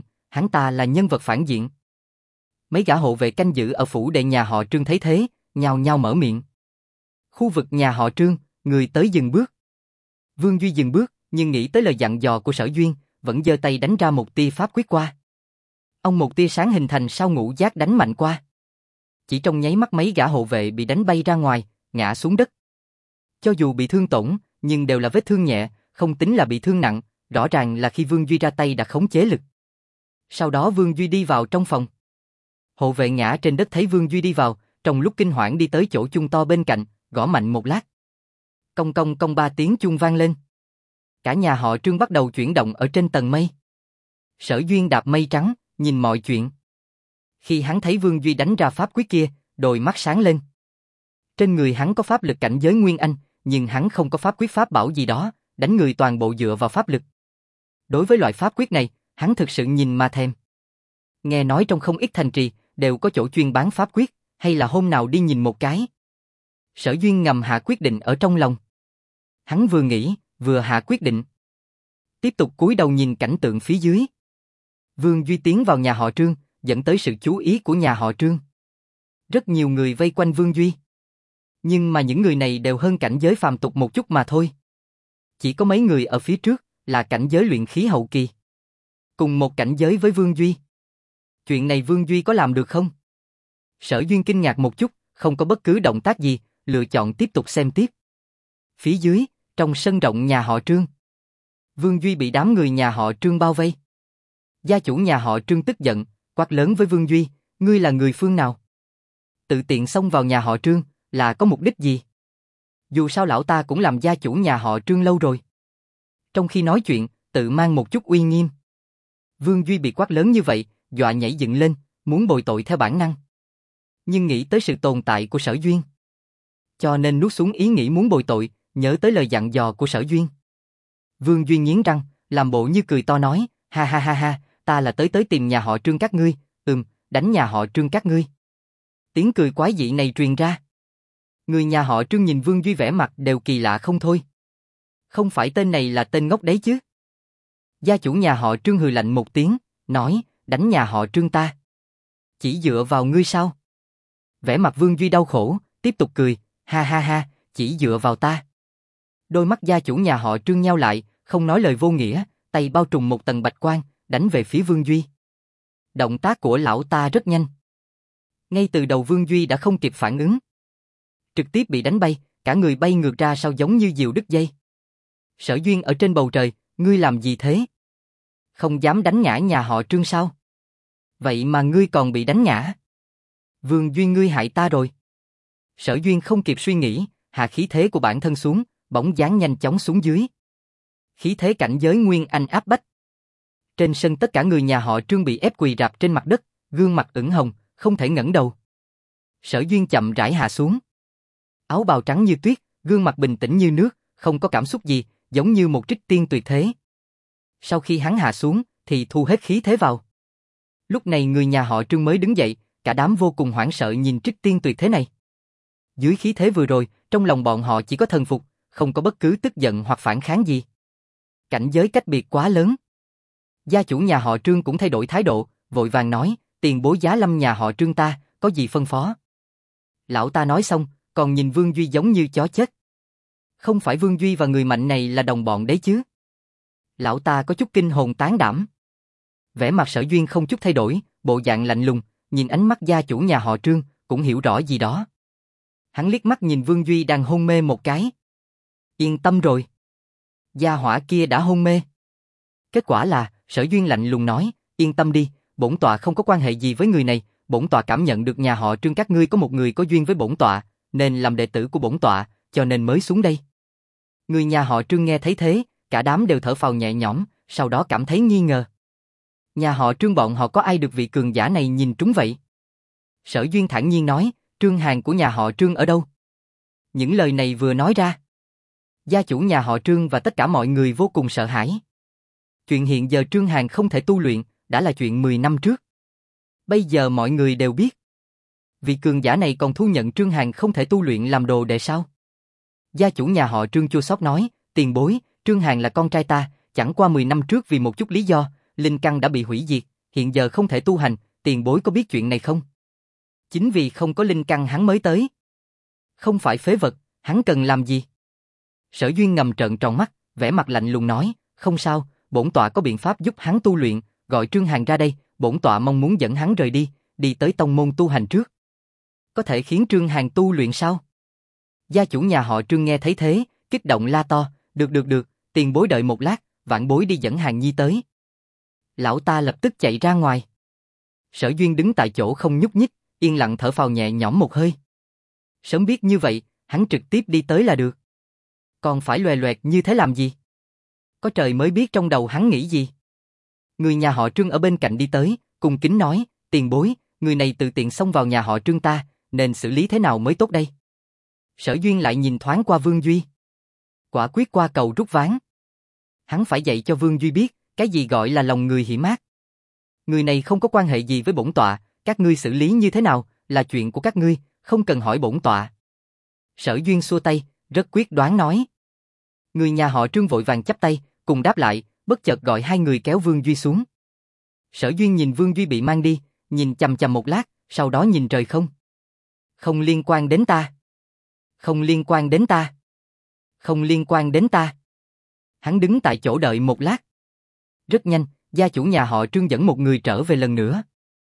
phản diện. Mấy gã hộ vệ canh giữ ở phủ đệ nhà họ Trương thấy thế, nhao nhao mở miệng. Khu vực nhà họ Trương, người tới dừng bước. Vương Duy dừng bước, nhưng nghĩ tới lời dặn dò của Sở Duyên, vẫn giơ tay đánh ra một tia pháp quyết qua. Ông một tia sáng hình thành sao ngũ giác đánh mạnh qua. Chỉ trong nháy mắt mấy gã hộ vệ bị đánh bay ra ngoài, ngã xuống đất. Cho dù bị thương tổn, nhưng đều là vết thương nhẹ, không tính là bị thương nặng, rõ ràng là khi Vương Duy ra tay đã khống chế lực. Sau đó Vương Duy đi vào trong phòng. Hộ vệ ngã trên đất thấy Vương Duy đi vào, trong lúc kinh hoảng đi tới chỗ chuông to bên cạnh, gõ mạnh một lát. Cong cong cong 3 tiếng chuông vang lên. Cả nhà họ Trương bắt đầu chuyển động ở trên tầng mây. Sở Duyên đạp mây trắng, nhìn mọi chuyện. Khi hắn thấy Vương Duy đánh ra pháp quyết kia, đôi mắt sáng lên. Trên người hắn có pháp lực cảnh giới Nguyên Anh, nhưng hắn không có pháp quyết pháp bảo gì đó, đánh người toàn bộ dựa vào pháp lực. Đối với loại pháp quyết này, hắn thực sự nhìn mà thèm. Nghe nói trong không ít thành trì, đều có chỗ chuyên bán pháp quyết, hay là hôm nào đi nhìn một cái. Sở Duyên ngầm hạ quyết định ở trong lòng. Hắn vừa nghĩ, vừa hạ quyết định. Tiếp tục cúi đầu nhìn cảnh tượng phía dưới. Vương Duy tiến vào nhà họ Trương, dẫn tới sự chú ý của nhà họ Trương. Rất nhiều người vây quanh Vương Duy. Nhưng mà những người này đều hơn cảnh giới phàm tục một chút mà thôi. Chỉ có mấy người ở phía trước, là cảnh giới luyện khí hậu kỳ. Cùng một cảnh giới với Vương Duy. Chuyện này Vương Duy có làm được không? Sở Duyên kinh ngạc một chút, không có bất cứ động tác gì, lựa chọn tiếp tục xem tiếp. Phía dưới, trong sân rộng nhà họ Trương. Vương Duy bị đám người nhà họ Trương bao vây. Gia chủ nhà họ Trương tức giận, quát lớn với Vương Duy, ngươi là người phương nào? Tự tiện xông vào nhà họ Trương, là có mục đích gì? Dù sao lão ta cũng làm gia chủ nhà họ Trương lâu rồi. Trong khi nói chuyện, tự mang một chút uy nghiêm. Vương Duy bị quát lớn như vậy, dọa nhảy dựng lên, muốn bồi tội theo bản năng. Nhưng nghĩ tới sự tồn tại của Sở Duyên, cho nên nuốt xuống ý nghĩ muốn bồi tội, nhớ tới lời dặn dò của Sở Duyên. Vương Duy nghiến răng, làm bộ như cười to nói, ha ha ha ha, ta là tới tìm nhà họ Trương các ngươi, đánh nhà họ Trương các ngươi. Tiếng cười quái dị này truyền ra. Người nhà họ Trương nhìn Vương Duy vẻ mặt đều kỳ lạ không thôi. Không phải tên này là tên ngốc đấy chứ? Gia chủ nhà họ Trương hừ lạnh một tiếng, nói, đánh nhà họ Trương ta. Chỉ dựa vào ngươi sao? Vẻ mặt Vương Duy đau khổ, tiếp tục cười, ha ha ha, chỉ dựa vào ta. Đôi mắt gia chủ nhà họ Trương nheo lại, không nói lời vô nghĩa, tay bao trùm một tầng bạch quang, đánh về phía Vương Duy. Động tác của lão ta rất nhanh. Ngay từ đầu Vương Duy đã không kịp phản ứng. Trực tiếp bị đánh bay, cả người bay ngược ra sau giống như diều đứt dây. Sở Duyên ở trên bầu trời, ngươi làm gì thế? Không dám đánh ngã nhà họ Trương sao? Vậy mà ngươi còn bị đánh ngã. Vương Duy ngươi hại ta rồi. Sở Duyên không kịp suy nghĩ, hạ khí thế của bản thân xuống, bóng dáng nhanh chóng xuống dưới. Khí thế cảnh giới nguyên anh áp bách. Trên sân tất cả người nhà họ Trương bị ép quỳ rạp trên mặt đất, gương mặt ửng hồng, không thể ngẩng đầu. Sở Duyên chậm rãi hạ xuống. Áo bào trắng như tuyết, gương mặt bình tĩnh như nước, không có cảm xúc gì, giống như một trích tiên tuyệt thế. Sau khi hắn hạ xuống, thì thu hết khí thế vào. Lúc này người nhà họ Trương mới đứng dậy, cả đám vô cùng hoảng sợ nhìn trích tiên tuyệt thế này. Dưới khí thế vừa rồi, trong lòng bọn họ chỉ có thần phục, không có bất cứ tức giận hoặc phản kháng gì. Cảnh giới cách biệt quá lớn. Gia chủ nhà họ Trương cũng thay đổi thái độ, vội vàng nói, tiền bối giá lâm nhà họ Trương ta, có gì phân phó. Lão ta nói xong, còn nhìn Vương Duy giống như chó chết. Không phải Vương Duy và người mạnh này là đồng bọn đấy chứ? Lão ta có chút kinh hồn tán đảm. Vẻ mặt Sở Duyên không chút thay đổi, bộ dạng lạnh lùng, nhìn ánh mắt gia chủ nhà họ Trương, cũng hiểu rõ gì đó. Hắn liếc mắt nhìn Vương Duy đang hôn mê một cái. Yên tâm rồi. Gia hỏa kia đã hôn mê. Kết quả là, Sở Duyên lạnh lùng nói, yên tâm đi, bổn tọa không có quan hệ gì với người này, bổn tọa cảm nhận được nhà họ Trương các ngươi có một người có duyên với bổn tọa, nên làm đệ tử của bổn tọa, cho nên mới xuống đây. Người nhà họ Trương nghe thấy thế, cả đám đều thở phào nhẹ nhõm, sau đó cảm thấy nghi ngờ. Nhà họ Trương bọn họ có ai được vị cường giả này nhìn trúng vậy? Sở Duyên thản nhiên nói, Trương Hàn của nhà họ Trương ở đâu? Những lời này vừa nói ra, gia chủ nhà họ Trương và tất cả mọi người vô cùng sợ hãi. Chuyện hiện giờ Trương Hàn không thể tu luyện, đã là chuyện 10 năm trước. Bây giờ mọi người đều biết. Vị cường giả này còn thu nhận Trương Hàn không thể tu luyện làm đồ đệ sao? Gia chủ nhà họ Trương chua xót nói, tiền bối, Trương Hàn là con trai ta, chẳng qua 10 năm trước vì một chút lý do, linh căn đã bị hủy diệt, hiện giờ không thể tu hành, tiền bối có biết chuyện này không? Chính vì không có linh căn hắn mới tới. Không phải phế vật, hắn cần làm gì? Sở Duyên ngầm trợn tròn mắt, vẻ mặt lạnh lùng nói, không sao, bổn tọa có biện pháp giúp hắn tu luyện, gọi Trương Hàn ra đây, bổn tọa mong muốn dẫn hắn rời đi, đi tới tông môn tu hành trước. Có thể khiến Trương Hàn tu luyện sao? Gia chủ nhà họ Trương nghe thấy thế, kích động la to, được, tiền bối đợi một lát, vãn bối đi dẫn Hàn Nhi tới. Lão ta lập tức chạy ra ngoài. Sở Duyên đứng tại chỗ không nhúc nhích, yên lặng thở phào nhẹ nhõm một hơi. Sớm biết như vậy, hắn trực tiếp đi tới là được. Còn phải loè loẹt như thế làm gì? Có trời mới biết trong đầu hắn nghĩ gì. Người nhà họ Trương ở bên cạnh đi tới, cung kính nói, tiền bối, người này tự tiện xông vào nhà họ Trương ta, nên xử lý thế nào mới tốt đây? Sở Duyên lại nhìn thoáng qua Vương Duy. Quả quyết qua cầu rút ván. Hắn phải dạy cho Vương Duy biết, cái gì gọi là lòng người hiểm ác. Người này không có quan hệ gì với bổn tọa, các ngươi xử lý như thế nào, là chuyện của các ngươi, không cần hỏi bổn tọa. Sở Duyên xua tay, rất quyết đoán nói. Người nhà họ Trương vội vàng chắp tay, cùng đáp lại, bất chợt gọi hai người kéo Vương Duy xuống. Sở Duyên nhìn Vương Duy bị mang đi, nhìn chằm chằm một lát, sau đó nhìn trời không. Không liên quan đến ta. Không liên quan đến ta. Không liên quan đến ta. Hắn đứng tại chỗ đợi một lát. Rất nhanh, gia chủ nhà họ Trương dẫn một người trở về lần nữa.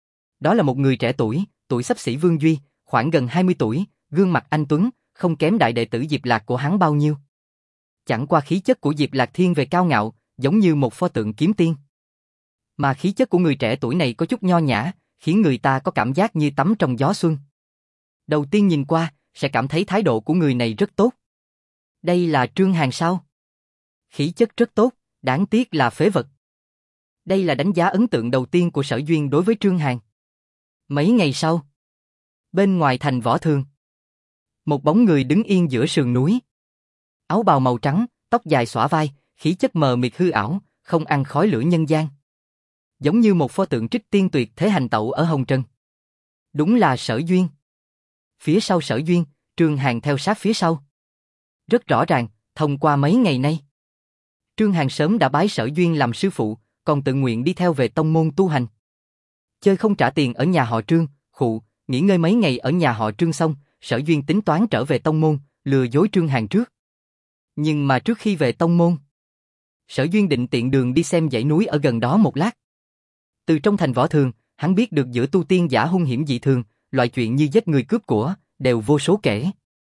Đó là một người trẻ tuổi, tuổi xấp xỉ Vương Duy, khoảng gần 20 tuổi, gương mặt anh tuấn, không kém đại đệ tử Diệp Lạc của hắn bao nhiêu. Chẳng qua khí chất của Diệp Lạc thiên về cao ngạo, giống như một pho tượng kiếm tiên. Mà khí chất của người trẻ tuổi này có chút nho nhã, khiến người ta có cảm giác như tắm trong gió xuân. Đầu tiên nhìn qua, sẽ cảm thấy thái độ của người này rất tốt. Đây là Trương Hàn sao? Khí chất rất tốt, đáng tiếc là phế vật. Đây là đánh giá ấn tượng đầu tiên của Sở Duyên đối với Trương Hàn. Mấy ngày sau, bên ngoài thành Võ Thường, một bóng người đứng yên giữa sườn núi. Áo bào màu trắng, tóc dài xõa vai, khí chất mờ mịt hư ảo, không ăn khói lửa nhân gian. Giống như một pho tượng trích tiên tuyệt thế hành tẩu ở hồng trần. Đúng là Sở Duyên. Phía sau Sở Duyên, Trương Hàn theo sát phía sau. Rất rõ ràng, thông qua mấy ngày nay, Trương Hàn sớm đã bái Sở Duyên làm sư phụ, còn tự nguyện đi theo về tông môn tu hành. Chơi không trả tiền ở nhà họ Trương, nghỉ ngơi mấy ngày ở nhà họ Trương xong, Sở Duyên tính toán trở về tông môn, lừa dối Trương Hàn trước. Nhưng mà trước khi về tông môn, Sở Duyên định tiện đường đi xem dãy núi ở gần đó một lát. Từ trong thành Võ Thường, hắn biết được giữa tu tiên giả hung hiểm dị thường, loại chuyện như giết người cướp của, đều vô số kể.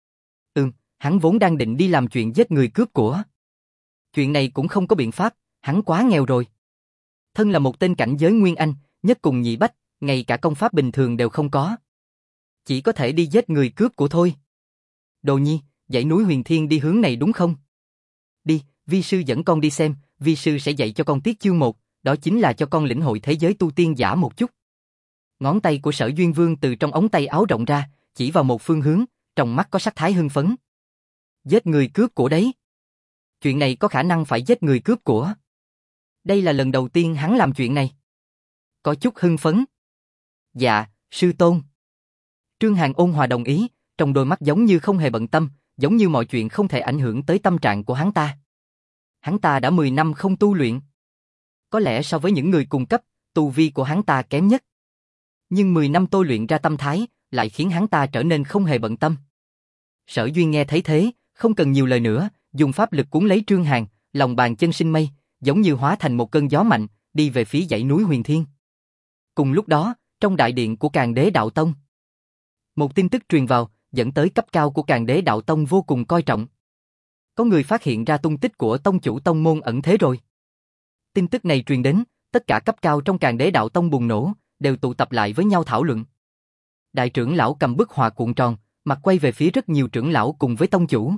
Hắn vốn đang định đi làm chuyện giết người cướp của. Chuyện này cũng không có biện pháp, hắn quá nghèo rồi. Thân là một tên cảnh giới Nguyên Anh, nhất cùng nhị bách, ngay cả công pháp bình thường đều không có. Chỉ có thể đi giết người cướp của thôi. Đồ Nhi, dãy núi Huyền Thiên đi hướng này đúng không? Đi, vi sư dẫn con đi xem, vi sư sẽ dạy cho con tiết chiêu một, đó chính là cho con lĩnh hội thế giới tu tiên giả một chút. Ngón tay của Sở Duyên Vương từ trong ống tay áo rộng ra, chỉ vào một phương hướng, trong mắt có sắc thái hưng phấn. Giết người cướp của đấy. Chuyện này có khả năng phải giết người cướp của. Đây là lần đầu tiên hắn làm chuyện này. Có chút hưng phấn. Dạ, sư tôn. Trương Hàn ôn hòa đồng ý, trong đôi mắt giống như không hề bận tâm, giống như mọi chuyện không thể ảnh hưởng tới tâm trạng của hắn ta. Hắn ta đã 10 năm không tu luyện. Có lẽ so với những người cùng cấp, tu vi của hắn ta kém nhất. Nhưng 10 năm tôi luyện ra tâm thái, lại khiến hắn ta trở nên không hề bận tâm. Sở Duyên nghe thấy thế, không cần nhiều lời nữa, dùng pháp lực cuốn lấy Trương Hàn, lòng bàn chân sinh mây, giống như hóa thành một cơn gió mạnh, đi về phía dãy núi Huyền Thiên. Cùng lúc đó, trong đại điện của Càn Đế Đạo Tông, một tin tức truyền vào, dẫn tới cấp cao của Càn Đế Đạo Tông vô cùng coi trọng. Có người phát hiện ra tung tích của tông chủ tông môn ẩn thế rồi. Tin tức này truyền đến, tất cả cấp cao trong Càn Đế Đạo Tông bùng nổ, đều tụ tập lại với nhau thảo luận. Đại trưởng lão cầm bức họa cuộn tròn, mặt quay về phía rất nhiều trưởng lão cùng với tông chủ.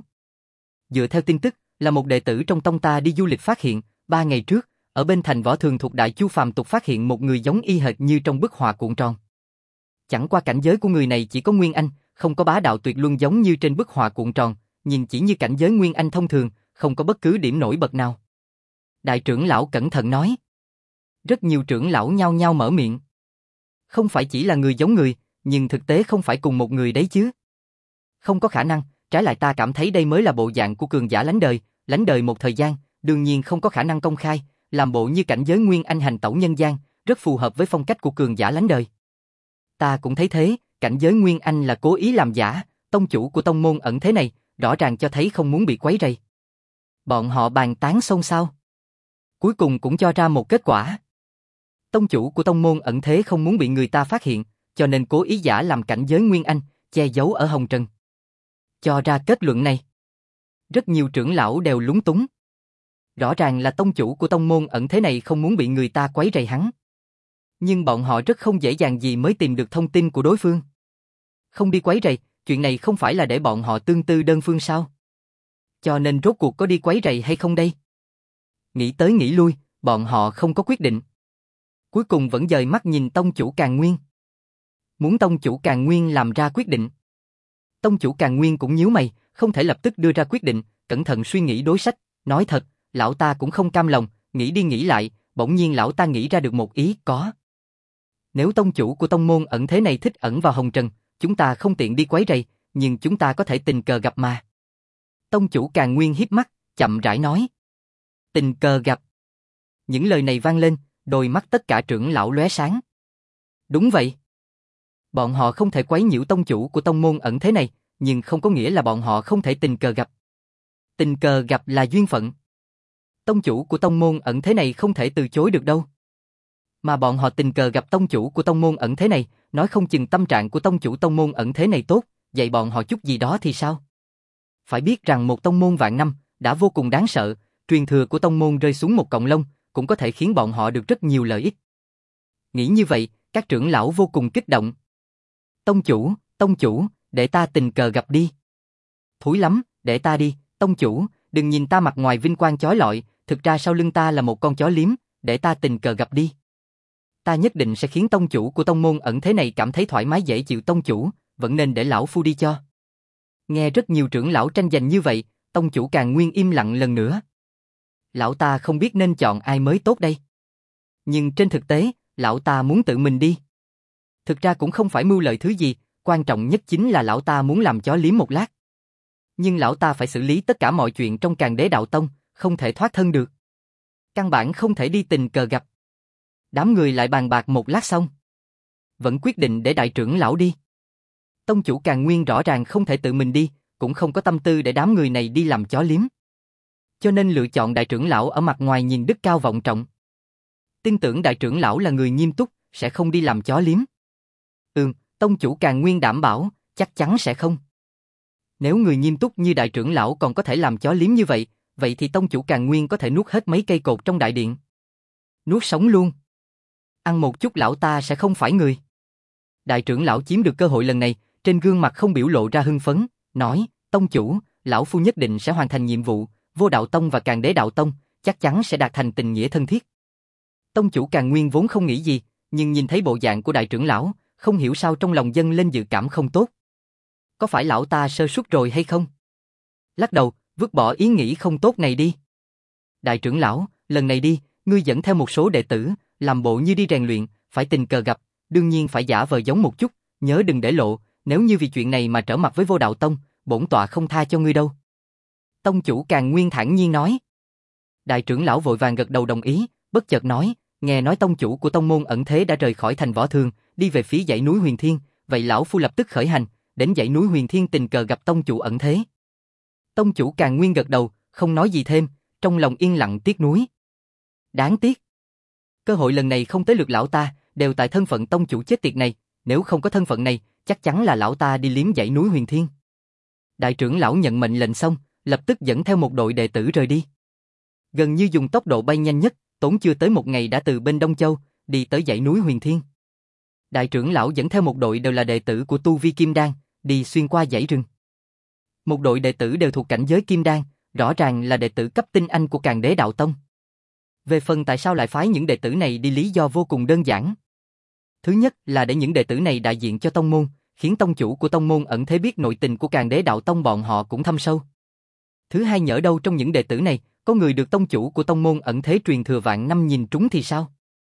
Dựa theo tin tức, là một đệ tử trong tông ta đi du lịch phát hiện, 3 ngày trước, ở bên thành Võ Thường thuộc Đại Chu phàm tục phát hiện một người giống y hệt như trong bức họa cuộn tròn. Chẳng qua cảnh giới của người này chỉ có Nguyên Anh, không có bá đạo tuyệt luân giống như trên bức họa cuộn tròn, nhìn chỉ như cảnh giới Nguyên Anh thông thường, không có bất cứ điểm nổi bật nào. Đại trưởng lão cẩn thận nói. Rất nhiều trưởng lão nhao nhao mở miệng. Không phải chỉ là người giống người, nhưng thực tế không phải cùng một người đấy chứ. Không có khả năng, trái lại ta cảm thấy đây mới là bộ dạng của cường giả lánh đời một thời gian, đương nhiên không có khả năng công khai, làm bộ như cảnh giới Nguyên Anh hành tẩu nhân gian, rất phù hợp với phong cách của cường giả lánh đời. Ta cũng thấy thế, cảnh giới Nguyên Anh là cố ý làm giả, tông chủ của tông môn ẩn thế này, rõ ràng cho thấy không muốn bị quấy rầy. Bọn họ bàn tán xôn xao. Cuối cùng cũng cho ra một kết quả. Tông chủ của tông môn ẩn thế không muốn bị người ta phát hiện, cho nên cố ý giả làm cảnh giới Nguyên Anh, che giấu ở hồng trần. Cho ra kết luận này, rất nhiều trưởng lão đều lúng túng. Rõ ràng là tông chủ của tông môn ẩn thế này không muốn bị người ta quấy rầy hắn. Nhưng bọn họ rất không dễ dàng gì mới tìm được thông tin của đối phương. Không đi quấy rầy, chuyện này không phải là để bọn họ tương tư đơn phương sao? Cho nên rốt cuộc có đi quấy rầy hay không đây? Nghĩ tới nghĩ lui, bọn họ không có quyết định. Cuối cùng vẫn dời mắt nhìn tông chủ Càn Nguyên. Muốn tông chủ Càn Nguyên làm ra quyết định. Tông chủ Càn Nguyên cũng nhíu mày, không thể lập tức đưa ra quyết định, cẩn thận suy nghĩ đối sách, nói thật, lão ta cũng không cam lòng, nghĩ đi nghĩ lại, bỗng nhiên lão ta nghĩ ra được một ý, có. Nếu tông chủ của tông môn ẩn thế này thích ẩn vào hồng trần, chúng ta không tiện đi quấy rầy, nhưng chúng ta có thể tình cờ gặp mà. Tông chủ Càn Nguyên híp mắt, chậm rãi nói. Tình cờ gặp. Những lời này vang lên, đôi mắt tất cả trưởng lão lóe sáng. Đúng vậy. Bọn họ không thể quấy nhiễu tông chủ của tông môn ẩn thế này, nhưng không có nghĩa là bọn họ không thể tình cờ gặp. Tình cờ gặp là duyên phận. Tông chủ của tông môn ẩn thế này không thể từ chối được đâu. Mà bọn họ tình cờ gặp tông chủ của tông môn ẩn thế này, nói không chừng tâm trạng của tông chủ tông môn ẩn thế này tốt, dạy bọn họ chút gì đó thì sao? Phải biết rằng một tông môn vạn năm đã vô cùng đáng sợ, truyền thừa của tông môn rơi xuống một cọng lông, cũng có thể khiến bọn họ được rất nhiều lợi ích. Nghĩ như vậy, Các trưởng lão vô cùng kích động. Tông chủ, để ta tình cờ gặp đi. Thúi lắm, để ta đi, tông chủ, đừng nhìn ta mặt ngoài vinh quang chói lọi, thực ra sau lưng ta là một con chó liếm, để ta tình cờ gặp đi. Ta nhất định sẽ khiến tông chủ của tông môn ẩn thế này cảm thấy thoải mái dễ chịu tông chủ, vẫn nên để lão phu đi cho. Nghe rất nhiều trưởng lão tranh giành như vậy, tông chủ Càn Nguyên im lặng lần nữa. Lão ta không biết nên chọn ai mới tốt đây. Nhưng trên thực tế, lão ta muốn tự mình đi. Thực ra cũng không phải mưu lợi thứ gì, quan trọng nhất chính là lão ta muốn làm chó liếm một lát. Nhưng lão ta phải xử lý tất cả mọi chuyện trong Càn Đế Đạo Tông, không thể thoát thân được. Căn bản không thể đi tình cờ gặp. Đám người lại bàn bạc một lát xong. Vẫn quyết định để đại trưởng lão đi. Tông chủ Càn Nguyên rõ ràng không thể tự mình đi, cũng không có tâm tư để đám người này đi làm chó liếm. Cho nên lựa chọn đại trưởng lão ở mặt ngoài nhìn đức cao vọng trọng. Tin tưởng đại trưởng lão là người nghiêm túc, sẽ không đi làm chó liếm. Tông chủ Càn Nguyên đảm bảo, chắc chắn sẽ không. Nếu người nghiêm túc như đại trưởng lão còn có thể làm chó liếm như vậy, vậy thì tông chủ Càn Nguyên có thể nuốt hết mấy cây cột trong đại điện. Nuốt sống luôn. Ăn một chút lão ta sẽ không phải người. Đại trưởng lão chiếm được cơ hội lần này, trên gương mặt không biểu lộ ra hưng phấn, nói, tông chủ, lão phu nhất định sẽ hoàn thành nhiệm vụ, Vô Đạo Tông và Càn Đế Đạo Tông, chắc chắn sẽ đạt thành tình nghĩa thân thiết. Tông chủ Càn Nguyên vốn không nghĩ gì, nhưng nhìn thấy bộ dạng của đại trưởng lão, không hiểu sao trong lòng dâng lên dự cảm không tốt. Có phải lão ta sơ suất rồi hay không? Lắc đầu, vứt bỏ ý nghĩ không tốt này đi. Đại trưởng lão, lần này đi, ngươi dẫn theo một số đệ tử, làm bộ như đi rèn luyện, phải tình cờ gặp, đương nhiên phải giả vờ giống một chút, nhớ đừng để lộ, nếu như vì chuyện này mà trở mặt với Vô Đạo Tông, bổn tọa không tha cho ngươi đâu. Tông chủ Càn Nguyên thản nhiên nói. Đại trưởng lão vội vàng gật đầu đồng ý, bất chợt nói, nghe nói tông chủ của tông môn ẩn thế đã rời khỏi thành Võ Thường, đi về phía dãy núi Huyền Thiên, vậy lão phu lập tức khởi hành, đến dãy núi Huyền Thiên tình cờ gặp tông chủ ẩn thế. Tông chủ Càn Nguyên gật đầu, không nói gì thêm, trong lòng yên lặng tiếc nuối. Đáng tiếc. Cơ hội lần này không tới lượt lão ta, đều tại thân phận tông chủ chết tiệt này, nếu không có thân phận này, chắc chắn là lão ta đi liếm dãy núi Huyền Thiên. Đại trưởng lão nhận mệnh lệnh xong, lập tức dẫn theo một đội đệ tử rời đi. Gần như dùng tốc độ bay nhanh nhất, tốn chưa tới một ngày đã từ bên Đông Châu, đi tới dãy núi Huyền Thiên. Đại trưởng lão dẫn theo một đội đều là đệ tử của tu vi Kim Đan, đi xuyên qua dãy rừng. Một đội đệ tử đều thuộc cảnh giới Kim Đan, rõ ràng là đệ tử cấp tinh anh của Càn Đế Đạo Tông. Về phần tại sao lại phái những đệ tử này đi lý do vô cùng đơn giản. Thứ nhất là để những đệ tử này đại diện cho tông môn, khiến tông chủ của tông môn ẩn thế biết nội tình của Càn Đế Đạo Tông bọn họ cũng thâm sâu. Thứ hai nhỡ đâu trong những đệ tử này, có người được tông chủ của tông môn ẩn thế truyền thừa vạn năm nhìn trúng thì sao?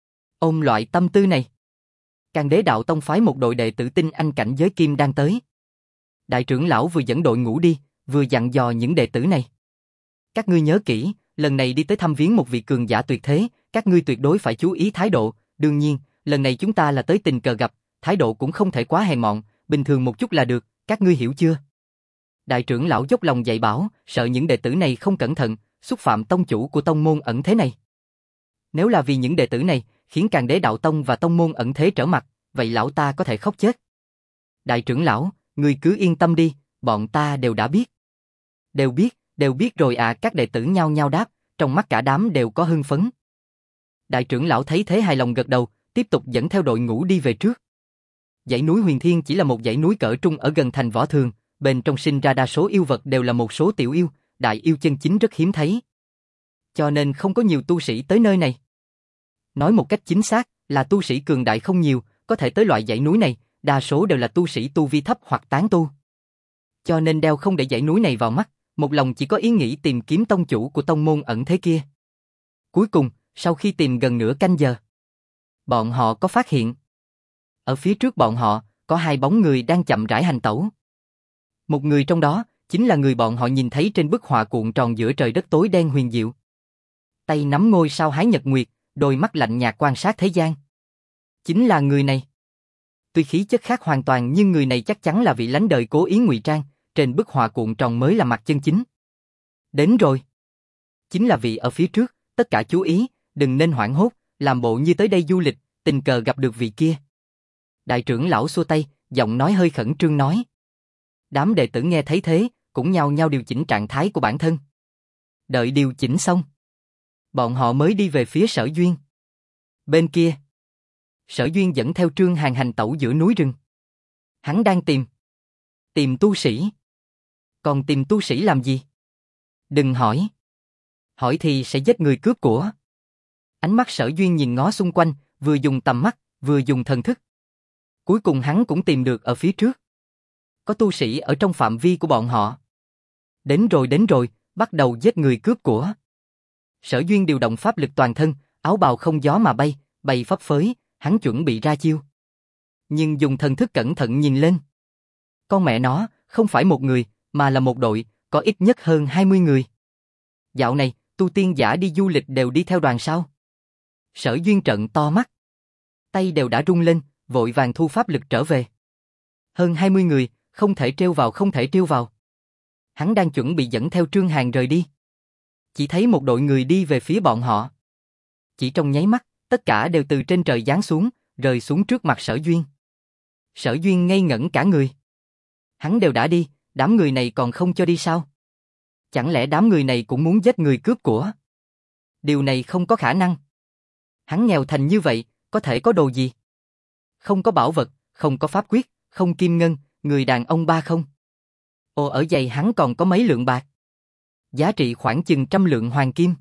Ôm loại tâm tư này, Càn Đế Đạo Tông phái một đội đệ tử tinh anh cảnh giới Kim Đan tới. Đại trưởng lão vừa dẫn đội ngũ đi, vừa dặn dò những đệ tử này. Các ngươi nhớ kỹ, lần này đi tới thăm viếng một vị cường giả tuyệt thế, các ngươi tuyệt đối phải chú ý thái độ, đương nhiên, lần này chúng ta là tới tình cờ gặp, thái độ cũng không thể quá hèn mọn, bình thường một chút là được, các ngươi hiểu chưa? Đại trưởng lão dốc lòng dạy bảo, sợ những đệ tử này không cẩn thận, xúc phạm tông chủ của tông môn ẩn thế này. Nếu là vì những đệ tử này, khiến Càn Đế Đạo Tông và tông môn ẩn thế trở mặt, vậy lão ta có thể khóc chết. Đại trưởng lão, ngươi cứ yên tâm đi, bọn ta đều đã biết. Đều biết rồi à, các đệ tử nhao nhao đáp, trong mắt cả đám đều có hưng phấn. Đại trưởng lão thấy thế hài lòng gật đầu, tiếp tục dẫn theo đội ngũ đi về trước. Dãy núi Huyền Thiên chỉ là một dãy núi cỡ trung ở gần thành Võ Thường, bên trong sinh ra đa số yêu vật đều là một số tiểu yêu, đại yêu chân chính rất hiếm thấy. Cho nên không có nhiều tu sĩ tới nơi này. Nói một cách chính xác là tu sĩ cường đại không nhiều, có thể tới loại dãy núi này, đa số đều là tu sĩ tu vi thấp hoặc tán tu. Cho nên đeo không để dãy núi này vào mắt, một lòng chỉ có ý nghĩ tìm kiếm tông chủ của tông môn ẩn thế kia. Cuối cùng, sau khi tìm gần nửa canh giờ, bọn họ có phát hiện. Ở phía trước bọn họ, có hai bóng người đang chậm rãi hành tẩu. Một người trong đó, chính là người bọn họ nhìn thấy trên bức họa cuộn tròn giữa trời đất tối đen huyền diệu. Tay nắm ngôi sao hái nhật nguyệt, đôi mắt lạnh nhạt quan sát thế gian. Chính là người này. Tuy khí chất khác hoàn toàn nhưng người này chắc chắn là vị lánh đời cố ý ngụy trang, trên bức họa cuộn tròn mới là mặt chân chính. Đến rồi. Chính là vị ở phía trước, tất cả chú ý, đừng nên hoảng hốt, làm bộ như tới đây du lịch, tình cờ gặp được vị kia. Đại trưởng lão xua tay, giọng nói hơi khẩn trương nói. Đám đệ tử nghe thấy thế, cũng nhao nhao điều chỉnh trạng thái của bản thân. Đợi điều chỉnh xong, bọn họ mới đi về phía Sở Duyên. Bên kia, Sở Duyên dẫn theo Trương Hàn hành tẩu giữa núi rừng. Hắn đang tìm tu sĩ. Còn tìm tu sĩ làm gì? Đừng hỏi. Hỏi thì sẽ giết người cướp của. Ánh mắt Sở Duyên nhìn ngó xung quanh, vừa dùng tầm mắt, vừa dùng thần thức. Cuối cùng hắn cũng tìm được ở phía trước. Có tu sĩ ở trong phạm vi của bọn họ. Đến rồi, bắt đầu giết người cướp của. Sở Duyên điều động pháp lực toàn thân, áo bào không gió mà bay phấp phới, hắn chuẩn bị ra chiêu. Nhưng dùng thần thức cẩn thận nhìn lên. Con mẹ nó, không phải một người, mà là một đội, có ít nhất hơn 20 người. Dạo này, tu tiên giả đi du lịch đều đi theo đoàn sao? Sở Duyên trợn to mắt. Tay đều đã rung lên, vội vàng thu pháp lực trở về. Hơn 20 người, không thể trêu vào. Hắn đang chuẩn bị dẫn theo Trương Hàn rời đi. Chỉ thấy một đội người đi về phía bọn họ. Chỉ trong nháy mắt, tất cả đều từ trên trời giáng xuống, rơi xuống trước mặt Sở Duyên. Sở Duyên ngây ngẩn cả người. Hắn đều đã đi, đám người này còn không cho đi sao? Chẳng lẽ đám người này cũng muốn giết người cướp của? Điều này không có khả năng. Hắn nghèo thành như vậy, có thể có đồ gì? Không có bảo vật, không có pháp quyết, không kim ngân, người đàn ông ba không. Ồ, ở giày hắn còn có mấy lượng bạc. Giá trị khoảng chừng 100 lượng hoàng kim.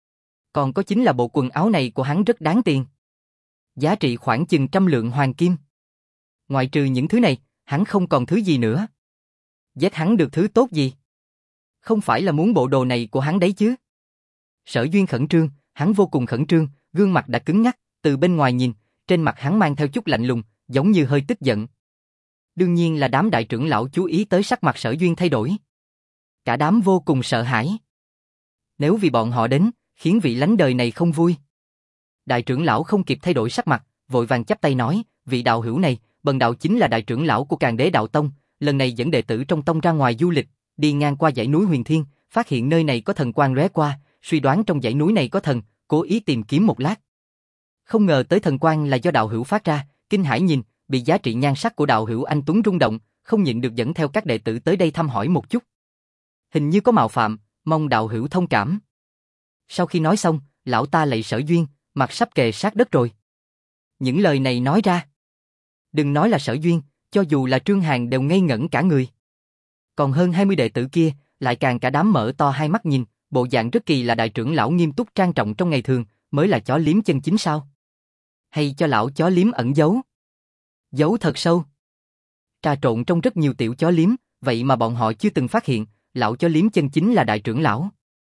Còn có chính là bộ quần áo này của hắn rất đáng tiền. Giá trị khoảng chừng 100 lượng hoàng kim. Ngoại trừ những thứ này, hắn không còn thứ gì nữa. Giết hắn được thứ tốt gì? Không phải là muốn bộ đồ này của hắn đấy chứ? Sở Duyên khẩn trương, hắn vô cùng khẩn trương, gương mặt đã cứng ngắc, từ bên ngoài nhìn, trên mặt hắn mang theo chút lạnh lùng, giống như hơi tức giận. Đương nhiên là đám đại trưởng lão chú ý tới sắc mặt Sở Duyên thay đổi. Cả đám vô cùng sợ hãi. Nếu vì bọn họ đến, khiến vị lánh đời này không vui. Đại trưởng lão không kịp thay đổi sắc mặt, vội vàng chắp tay nói, vị đạo hữu này, bần đạo chính là đại trưởng lão của Càn Đế Đạo Tông, lần này dẫn đệ tử trong tông ra ngoài du lịch, đi ngang qua dãy núi Huyền Thiên, phát hiện nơi này có thần quang lóe qua, suy đoán trong dãy núi này có thần, cố ý tìm kiếm một lát. Không ngờ tới thần quang là do đạo hữu phát ra, kinh hãi nhìn, bị giá trị nhan sắc của đạo hữu anh tuấn rung động, không nhịn được dẫn theo các đệ tử tới đây thăm hỏi một chút. Hình như có mạo phạm, mong đạo hữu thông cảm. Sau khi nói xong, lão ta lạy Sở Duyên, mặt sắp kề sát đất rồi. Những lời này nói ra, đừng nói là Sở Duyên, cho dù là Trương Hàn đều ngây ngẩn cả người. Còn hơn 20 đệ tử kia, lại càng cả đám mở to hai mắt nhìn, bộ dạng rất kỳ, là đại trưởng lão nghiêm túc trang trọng trong ngày thường, mới là chó liếm chân chính sao? Hay cho lão chó liếm ẩn giấu? Giấu thật sâu. Trà trộn trong rất nhiều tiểu chó liếm, vậy mà bọn họ chưa từng phát hiện, lão chó liếm chân chính là đại trưởng lão.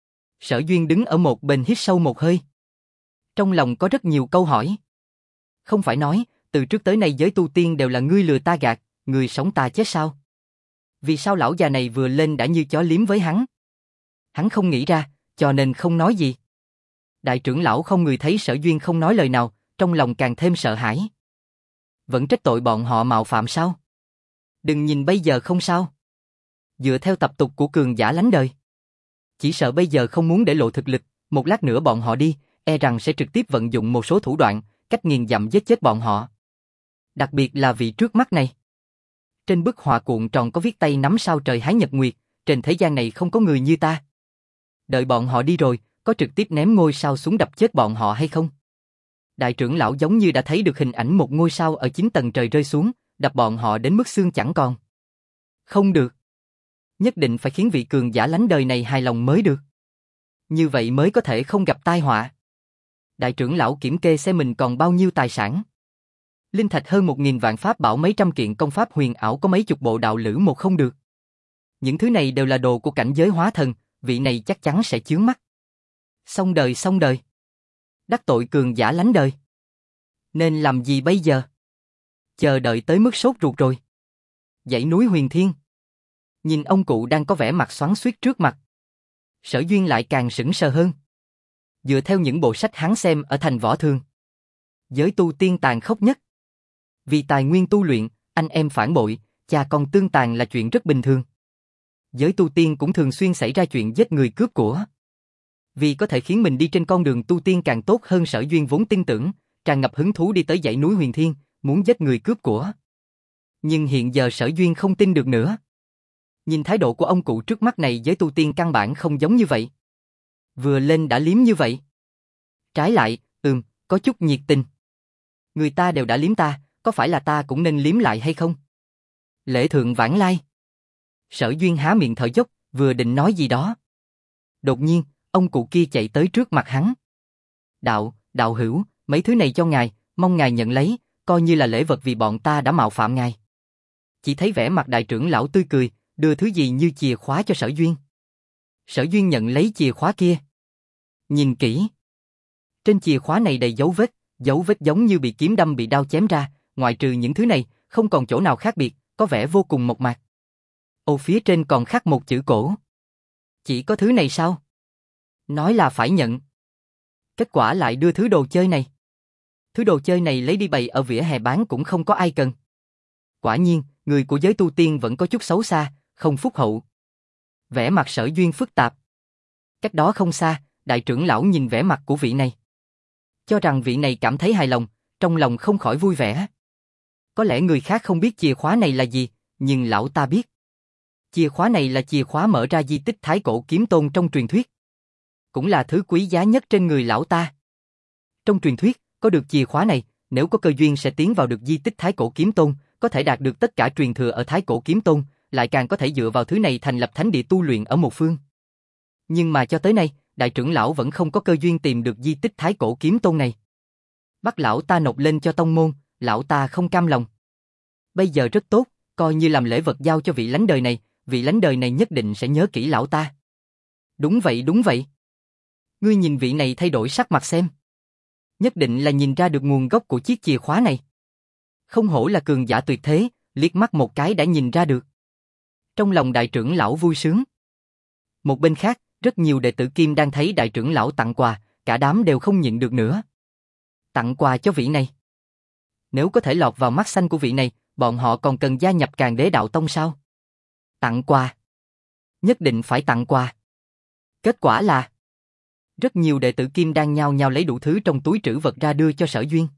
Sở Duyên đứng ở một bên hít sâu một hơi. Trong lòng có rất nhiều câu hỏi. Không phải nói, từ trước tới nay giới tu tiên đều là ngươi lừa ta gạt, người sống ta chết sao? Vì sao lão già này vừa lên đã như chó liếm với hắn? Hắn không nghĩ ra, cho nên không nói gì. Đại trưởng lão không người thấy Sở Duyên không nói lời nào, trong lòng càng thêm sợ hãi. Vẫn trách tội bọn họ mạo phạm sao? Đừng nhìn bây giờ không sao. Dựa theo tập tục của cường giả lánh đời, chỉ sợ bây giờ không muốn để lộ thực lực, một lát nữa bọn họ đi, e rằng sẽ trực tiếp vận dụng một số thủ đoạn, cách nghiền dặm giết chết bọn họ. Đặc biệt là vị trước mắt này. Trên bức họa cuộn tròn có viết tay nắm sao trời hái nhật nguyệt, trên thế gian này không có người như ta. Đợi bọn họ đi rồi, có trực tiếp ném ngôi sao xuống đập chết bọn họ hay không? Đại trưởng lão giống như đã thấy được hình ảnh một ngôi sao ở 9 tầng trời rơi xuống, đập bọn họ đến mức xương chẳng còn. Không được. Nhất định phải khiến vị cường giả lánh đời này hài lòng mới được. Như vậy mới có thể không gặp tai họa. Đại trưởng lão kiểm kê xem mình còn bao nhiêu tài sản. Linh thạch hơn 1000 vạn, pháp bảo mấy trăm kiện, công pháp huyền ảo có mấy chục bộ, đạo lữ một không được. Những thứ này đều là đồ của cảnh giới hóa thần, vị này chắc chắn sẽ chướng mắt. Xong đời. Đắc tội cường giả lánh đời. Nên làm gì bây giờ? Chờ đợi tới mức sốt ruột rồi. Dãy núi Huyền Thiên. Nhìn ông cụ đang có vẻ mặt xoắn xuýt trước mặt. Sở Duyên lại càng sững sờ hơn. Dựa theo những bộ sách hắn xem ở thành võ thường, giới tu tiên tàn khốc nhất. Vì tài nguyên tu luyện, anh em phản bội, cha con tương tàn là chuyện rất bình thường. Giới tu tiên cũng thường xuyên xảy ra chuyện giết người cướp của. Vì có thể khiến mình đi trên con đường tu tiên càng tốt hơn, Sở Duyên vốn tin tưởng, tràn ngập hứng thú đi tới dãy núi Huyền Thiên, muốn giết người cướp của. Nhưng hiện giờ Sở Duyên không tin được nữa. Nhìn thái độ của ông cụ trước mắt này, giới tu tiên căn bản không giống như vậy. Vừa lên đã liếm như vậy. Trái lại, có chút nhiệt tình. Người ta đều đã liếm ta, có phải là ta cũng nên liếm lại hay không? Lễ thượng vãng lai. Sở Duyên há miệng thở dốc, vừa định nói gì đó. Đột nhiên, ông cụ kia chạy tới trước mặt hắn. Đạo hữu, mấy thứ này cho ngài, mong ngài nhận lấy, coi như là lễ vật vì bọn ta đã mạo phạm ngài. Chỉ thấy vẻ mặt đại trưởng lão tươi cười, đưa thứ gì như chìa khóa cho Sở Duyên. Sở Duyên nhận lấy chìa khóa kia. Nhìn kỹ. Trên chìa khóa này đầy dấu vết giống như bị kiếm đâm bị đao chém ra, ngoại trừ những thứ này, không còn chỗ nào khác biệt, có vẻ vô cùng mộc mạc. Ô phía trên còn khắc một chữ cổ. Chỉ có thứ này sao? Nói là phải nhận. Kết quả lại đưa thứ đồ chơi này. Thứ đồ chơi này lấy đi bày ở vỉa hè bán cũng không có ai cần. Quả nhiên, người của giới tu tiên vẫn có chút xấu xa, không phúc hậu. Vẻ mặt Sở Duyên phức tạp. Cách đó không xa, đại trưởng lão nhìn vẻ mặt của vị này. Cho rằng vị này cảm thấy hài lòng, trong lòng không khỏi vui vẻ. Có lẽ người khác không biết chìa khóa này là gì, nhưng lão ta biết. Chìa khóa này là chìa khóa mở ra di tích Thái Cổ Kiếm Tôn trong truyền thuyết. Cũng là thứ quý giá nhất trên người lão ta. Trong truyền thuyết, có được chìa khóa này, nếu có cơ duyên sẽ tiến vào được di tích Thái Cổ Kiếm Tôn, có thể đạt được tất cả truyền thừa ở Thái Cổ Kiếm Tôn, lại càng có thể dựa vào thứ này thành lập thánh địa tu luyện ở một phương. Nhưng mà cho tới nay, đại trưởng lão vẫn không có cơ duyên tìm được di tích Thái Cổ Kiếm Tôn này. Bắt lão ta nộp lên cho tông môn, lão ta không cam lòng. Bây giờ rất tốt, coi như làm lễ vật giao cho vị lánh đời này, vị lánh đời này nhất định sẽ nhớ kỹ lão ta. Đúng vậy. Ngươi nhìn vị này thay đổi sắc mặt xem. Nhất định là nhìn ra được nguồn gốc của chiếc chìa khóa này. Không hổ là cường giả tuyệt thế, liếc mắt một cái đã nhìn ra được. Trong lòng đại trưởng lão vui sướng. Một bên khác, rất nhiều đệ tử Kim đang thấy đại trưởng lão tặng quà, cả đám đều không nhịn được nữa. Tặng quà cho vị này. Nếu có thể lọt vào mắt xanh của vị này, bọn họ còn cần gia nhập Càn Đế Đạo Tông sao? Tặng quà. Nhất định phải tặng quà. Kết quả là rất nhiều đệ tử Kim đang nhao nhao lấy đủ thứ trong túi trữ vật ra đưa cho Sở Duyên.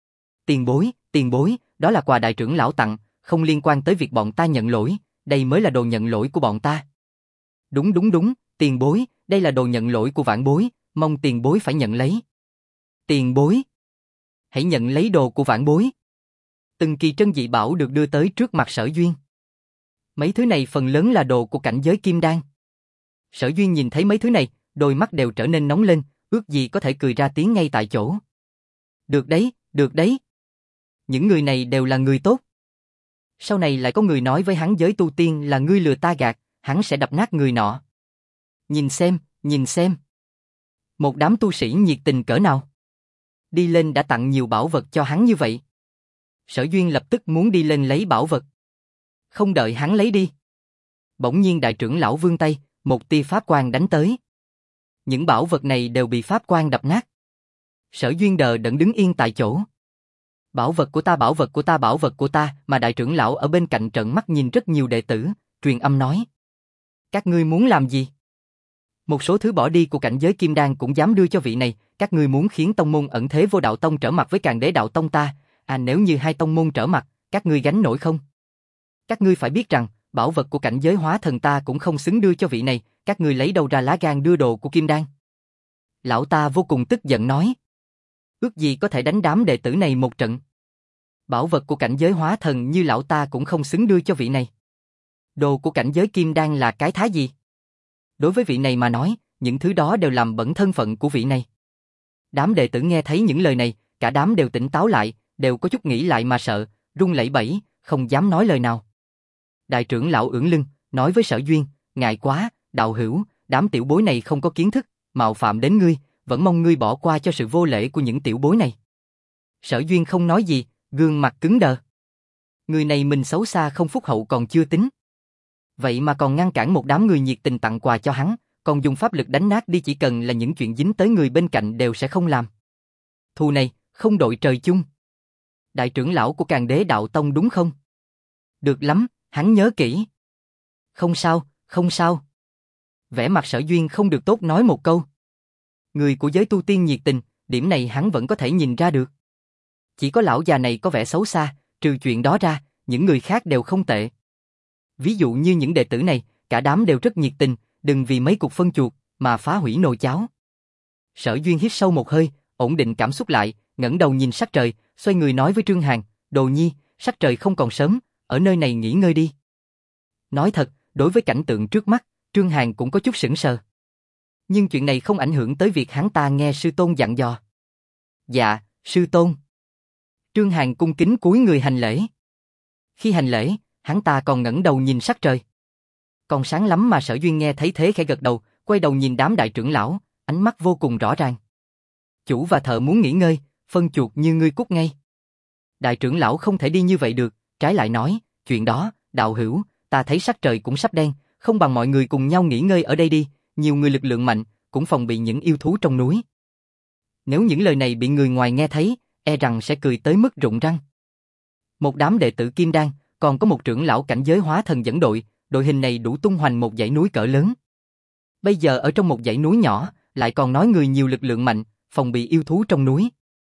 Tiền bối, đó là quà đại trưởng lão tặng, không liên quan tới việc bọn ta nhận lỗi, đây mới là đồ nhận lỗi của bọn ta. Đúng, tiền bối, đây là đồ nhận lỗi của vãn bối, mong tiền bối phải nhận lấy. Tiền bối, hãy nhận lấy đồ của vãn bối. Từng kỳ trân dị bảo được đưa tới trước mặt Sở Duyên. Mấy thứ này phần lớn là đồ của cảnh giới kim đan. Sở Duyên nhìn thấy mấy thứ này, đôi mắt đều trở nên nóng lên, ước gì có thể cười ra tiếng ngay tại chỗ. Được đấy. Những người này đều là người tốt. Sau này lại có người nói với hắn giới tu tiên là ngươi lừa ta gạt, hắn sẽ đập nát người nọ. Nhìn xem. Một đám tu sĩ nhiệt tình cỡ nào. Đi lên đã tặng nhiều bảo vật cho hắn như vậy. Sở Duyên lập tức muốn đi lên lấy bảo vật. Không đợi hắn lấy đi. Bỗng nhiên đại trưởng lão vươn tay, một tia pháp quang đánh tới. Những bảo vật này đều bị pháp quang đập nát. Sở Duyên đờ đẫn đứng yên tại chỗ. Bảo vật của ta, mà đại trưởng lão ở bên cạnh trợn mắt nhìn rất nhiều đệ tử, truyền âm nói. Các ngươi muốn làm gì? Một số thứ bỏ đi của cảnh giới kim đan cũng dám đưa cho vị này, các ngươi muốn khiến tông môn ẩn thế vô đạo tông trở mặt với Càn Đế Đạo Tông ta, nếu như hai tông môn trở mặt, các ngươi gánh nổi không? Các ngươi phải biết rằng, bảo vật của cảnh giới hóa thần ta cũng không xứng đưa cho vị này, các ngươi lấy đâu ra lá gan đưa đồ của kim đan? Lão ta vô cùng tức giận nói. Ước gì có thể đánh đám đệ tử này một trận. Bảo vật của cảnh giới hóa thần như lão ta cũng không xứng đưa cho vị này. Đồ của cảnh giới kim đan là cái thá gì? Đối với vị này mà nói, những thứ đó đều làm bẩn thân phận của vị này. Đám đệ tử nghe thấy những lời này, cả đám đều tỉnh táo lại, đều có chút nghĩ lại mà sợ, run lẩy bẩy, không dám nói lời nào. Đại trưởng lão ưỡn lưng, nói với Sở Duyên, ngại quá, đạo hữu, đám tiểu bối này không có kiến thức, mạo phạm đến ngươi, vẫn mong ngươi bỏ qua cho sự vô lễ của những tiểu bối này. Sở Duyên không nói gì, gương mặt cứng đờ. Người này mình xấu xa không phúc hậu còn chưa tính. Vậy mà còn ngăn cản một đám người nhiệt tình tặng quà cho hắn, còn dùng pháp lực đánh nát đi, chỉ cần là những chuyện dính tới người bên cạnh đều sẽ không làm. Thù này, không đội trời chung. Đại trưởng lão của Càn Đế Đạo Tông đúng không? Được lắm, hắn nhớ kỹ. Không sao. Vẻ mặt Sở Duyên không được tốt nói một câu. Người của giới tu tiên nhiệt tình, điểm này hắn vẫn có thể nhìn ra được. Chỉ có lão già này có vẻ xấu xa, trừ chuyện đó ra, những người khác đều không tệ. Ví dụ như những đệ tử này, cả đám đều rất nhiệt tình, đừng vì mấy cục phân chuột mà phá hủy nồi cháo. Sở Duyên hít sâu một hơi, ổn định cảm xúc lại, ngẩng đầu nhìn sắc trời, xoay người nói với Trương Hàn, Đồ Nhi, sắc trời không còn sớm, ở nơi này nghỉ ngơi đi. Nói thật, đối với cảnh tượng trước mắt, Trương Hàn cũng có chút sững sờ. Nhưng chuyện này không ảnh hưởng tới việc hắn ta nghe sư tôn dặn dò. Dạ, sư tôn. Trương Hàn cung kính cúi người hành lễ. Khi hành lễ, hắn ta còn ngẩng đầu nhìn sắc trời. Còn sáng lắm mà Sở Duyên nghe thấy thế khẽ gật đầu, quay đầu nhìn đám đại trưởng lão, ánh mắt vô cùng rõ ràng. Chủ và thợ muốn nghỉ ngơi, phân chuột như ngươi cút ngay. Đại trưởng lão không thể đi như vậy được, trái lại nói, chuyện đó, đạo hữu, ta thấy sắc trời cũng sắp đen, không bằng mọi người cùng nhau nghỉ ngơi ở đây đi, nhiều người lực lượng mạnh, cũng phòng bị những yêu thú trong núi. Nếu những lời này bị người ngoài nghe thấy, e rằng sẽ cười tới mức rụng răng. Một đám đệ tử Kim Đan, còn có một trưởng lão cảnh giới hóa thần dẫn đội, đội hình này đủ tung hoành một dãy núi cỡ lớn. Bây giờ ở trong một dãy núi nhỏ, lại còn nói người nhiều lực lượng mạnh, phòng bị yêu thú trong núi.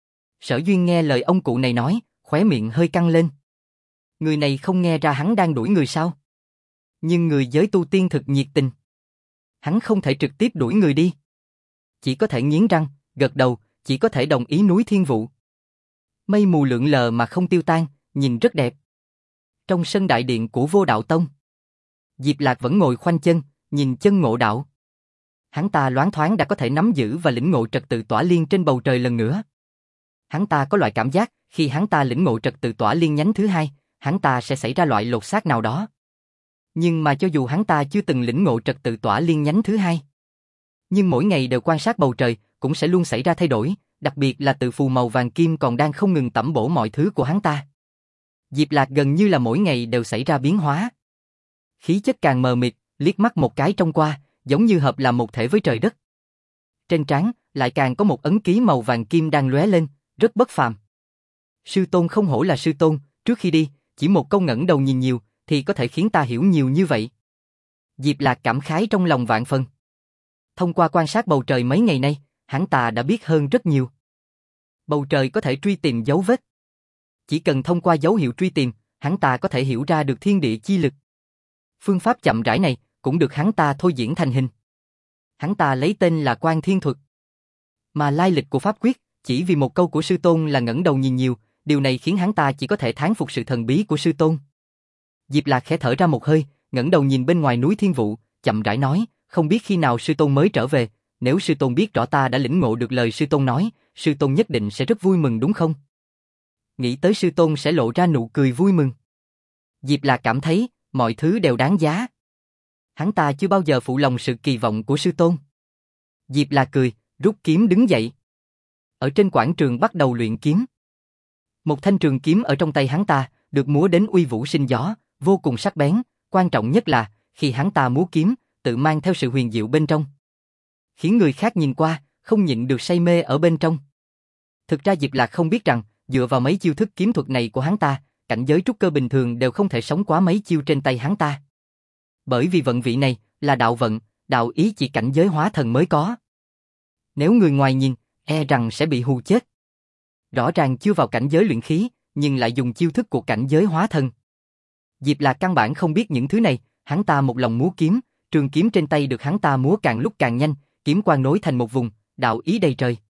Sở Duyên nghe lời ông cụ này nói, khóe miệng hơi căng lên. Người này không nghe ra hắn đang đuổi người sao? Nhưng người giới tu tiên thực nhiệt tình. Hắn không thể trực tiếp đuổi người đi. Chỉ có thể nghiến răng, gật đầu, chỉ có thể đồng ý núi Thiên Vụ. Mây mù lượn lờ mà không tiêu tan, nhìn rất đẹp. Trong sân đại điện của Vô Đạo Tông, Diệp Lạc vẫn ngồi khoanh chân, nhìn chân ngộ đạo. Hắn ta loáng thoáng đã có thể nắm giữ và lĩnh ngộ trật tự tỏa liên trên bầu trời lần nữa. Hắn ta có loại cảm giác, khi hắn ta lĩnh ngộ trật tự tỏa liên nhánh thứ hai, hắn ta sẽ xảy ra loại lột xác nào đó. Nhưng mà cho dù hắn ta chưa từng lĩnh ngộ trật tự tỏa liên nhánh thứ hai, nhưng mỗi ngày đều quan sát bầu trời, cũng sẽ luôn xảy ra thay đổi, đặc biệt là tự phù màu vàng kim còn đang không ngừng tẩm bổ mọi thứ của hắn ta. Diệp Lạc gần như là mỗi ngày đều xảy ra biến hóa. Khí chất càng mờ mịt, liếc mắt một cái trông qua, giống như hợp làm một thể với trời đất. Trên trán lại càng có một ấn ký màu vàng kim đang lóe lên, rất bất phàm. Sư tôn không hổ là sư tôn, trước khi đi, chỉ một câu ngẩng đầu nhìn nhiều, thì có thể khiến ta hiểu nhiều như vậy. Diệp Lạc cảm khái trong lòng vạn phần. Thông qua quan sát bầu trời mấy ngày nay, hắn ta đã biết hơn rất nhiều. Bầu trời có thể truy tìm dấu vết. Chỉ cần thông qua dấu hiệu truy tìm, hắn ta có thể hiểu ra được thiên địa chi lực. Phương pháp chậm rãi này cũng được hắn ta thôi diễn thành hình. Hắn ta lấy tên là Quan Thiên Thuật. Mà lai lịch của pháp quyết, chỉ vì một câu của sư tôn là ngẩng đầu nhìn nhiều, điều này khiến hắn ta chỉ có thể thán phục sự thần bí của sư tôn. Diệp Lạc khẽ thở ra một hơi, ngẩng đầu nhìn bên ngoài núi Thiên Vụ, chậm rãi nói, không biết khi nào sư tôn mới trở về, nếu sư tôn biết rõ ta đã lĩnh ngộ được lời sư tôn nói, sư tôn nhất định sẽ rất vui mừng đúng không? Nghĩ tới sư tôn sẽ lộ ra nụ cười vui mừng. Diệp Lạc cảm thấy, mọi thứ đều đáng giá. Hắn ta chưa bao giờ phụ lòng sự kỳ vọng của sư tôn. Diệp Lạc cười, rút kiếm đứng dậy. Ở trên quảng trường bắt đầu luyện kiếm. Một thanh trường kiếm ở trong tay hắn ta, được múa đến uy vũ sinh gió, vô cùng sắc bén, quan trọng nhất là, khi hắn ta múa kiếm, tự mang theo sự huyền diệu bên trong. Khiến người khác nhìn qua, không nhịn được say mê ở bên trong. Thực ra Diệp Lạc không biết rằng, dựa vào mấy chiêu thức kiếm thuật này của hắn ta, cảnh giới trúc cơ bình thường đều không thể sống quá mấy chiêu trên tay hắn ta. Bởi vì vận vị này, là đạo vận, đạo ý chỉ cảnh giới hóa thần mới có. Nếu người ngoài nhìn, e rằng sẽ bị hù chết. Rõ ràng chưa vào cảnh giới luyện khí, nhưng lại dùng chiêu thức của cảnh giới hóa thần. Diệp Lạc căn bản không biết những thứ này, hắn ta một lòng múa kiếm, trường kiếm trên tay được hắn ta múa càng lúc càng nhanh, kiếm quang nối thành một vùng, đạo ý đầy trời.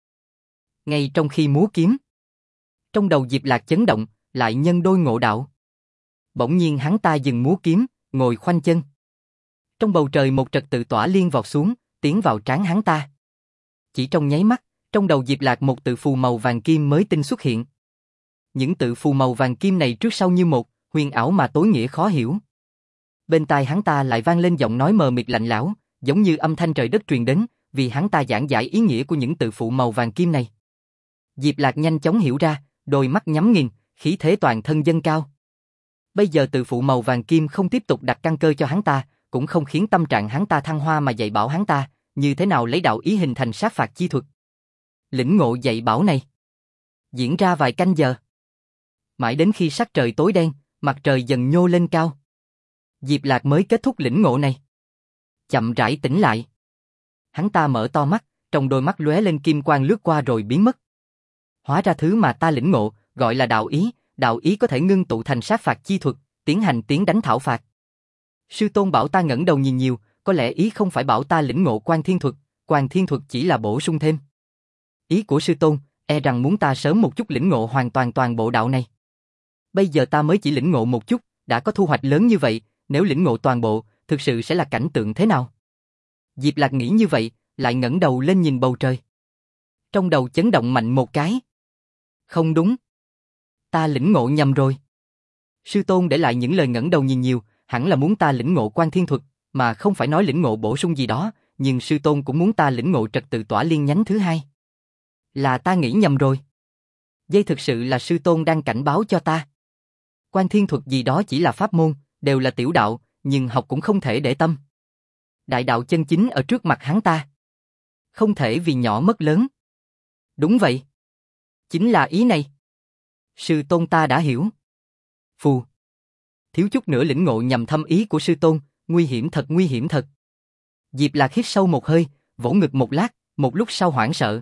Ngay trong khi múa kiếm, trong đầu Diệp Lạc chấn động, lại nhân đôi ngộ đạo. Bỗng nhiên hắn ta dừng múa kiếm, ngồi khoanh chân. Trong bầu trời một trật tự tỏa liên vọt xuống, tiến vào trán hắn ta. Chỉ trong nháy mắt, trong đầu Diệp Lạc một tự phù màu vàng kim mới tinh xuất hiện. Những tự phù màu vàng kim này trước sau như một, huyền ảo mà tối nghĩa khó hiểu. Bên tai hắn ta lại vang lên giọng nói mờ mịt lạnh lẽo, giống như âm thanh trời đất truyền đến, vì hắn ta giảng giải ý nghĩa của những tự phụ màu vàng kim này. Diệp Lạc nhanh chóng hiểu ra, đôi mắt nhắm nghiền, khí thế toàn thân dâng cao. Bây giờ tự phụ màu vàng kim không tiếp tục đặt căn cơ cho hắn ta, cũng không khiến tâm trạng hắn ta thăng hoa mà dạy bảo hắn ta, như thế nào lấy đạo ý hình thành sát phạt chi thuật. Lĩnh ngộ dạy bảo này diễn ra vài canh giờ. Mãi đến khi sắc trời tối đen, mặt trời dần nhô lên cao, Diệp Lạc mới kết thúc lĩnh ngộ này. Chậm rãi tỉnh lại. Hắn ta mở to mắt, trong đôi mắt lóe lên kim quang lướt qua rồi biến mất. Hóa ra thứ mà ta lĩnh ngộ, gọi là đạo ý có thể ngưng tụ thành sát phạt chi thuật, tiến hành tiến đánh thảo phạt. Sư tôn bảo ta ngẩng đầu nhìn nhiều, có lẽ ý không phải bảo ta lĩnh ngộ Quan Thiên Thuật chỉ là bổ sung thêm. Ý của sư tôn, e rằng muốn ta sớm một chút lĩnh ngộ hoàn toàn toàn bộ đạo này. Bây giờ ta mới chỉ lĩnh ngộ một chút, đã có thu hoạch lớn như vậy, nếu lĩnh ngộ toàn bộ, thực sự sẽ là cảnh tượng thế nào? Diệp Lạc nghĩ như vậy, lại ngẩng đầu lên nhìn bầu trời. Trong đầu chấn động mạnh một cái. Không đúng. Ta lĩnh ngộ nhầm rồi. Sư tôn để lại những lời ngẩng đầu nhìn nhiều, hẳn là muốn ta lĩnh ngộ Quan Thiên Thuật, mà không phải nói lĩnh ngộ bổ sung gì đó, nhưng sư tôn cũng muốn ta lĩnh ngộ trật tự tỏa liên nhánh thứ hai. Là ta nghĩ nhầm rồi. Đây thực sự là sư tôn đang cảnh báo cho ta. Quan Thiên Thuật gì đó chỉ là pháp môn, đều là tiểu đạo, nhưng học cũng không thể để tâm. Đại đạo chân chính ở trước mặt hắn ta. Không thể vì nhỏ mất lớn. Đúng vậy. Chính là ý này. Sư tôn ta đã hiểu. Phù. Thiếu chút nữa lĩnh ngộ nhầm thâm ý của sư tôn, nguy hiểm thật, nguy hiểm thật. Diệp Lạc hít sâu một hơi, vỗ ngực một lát, một lúc sau hoảng sợ.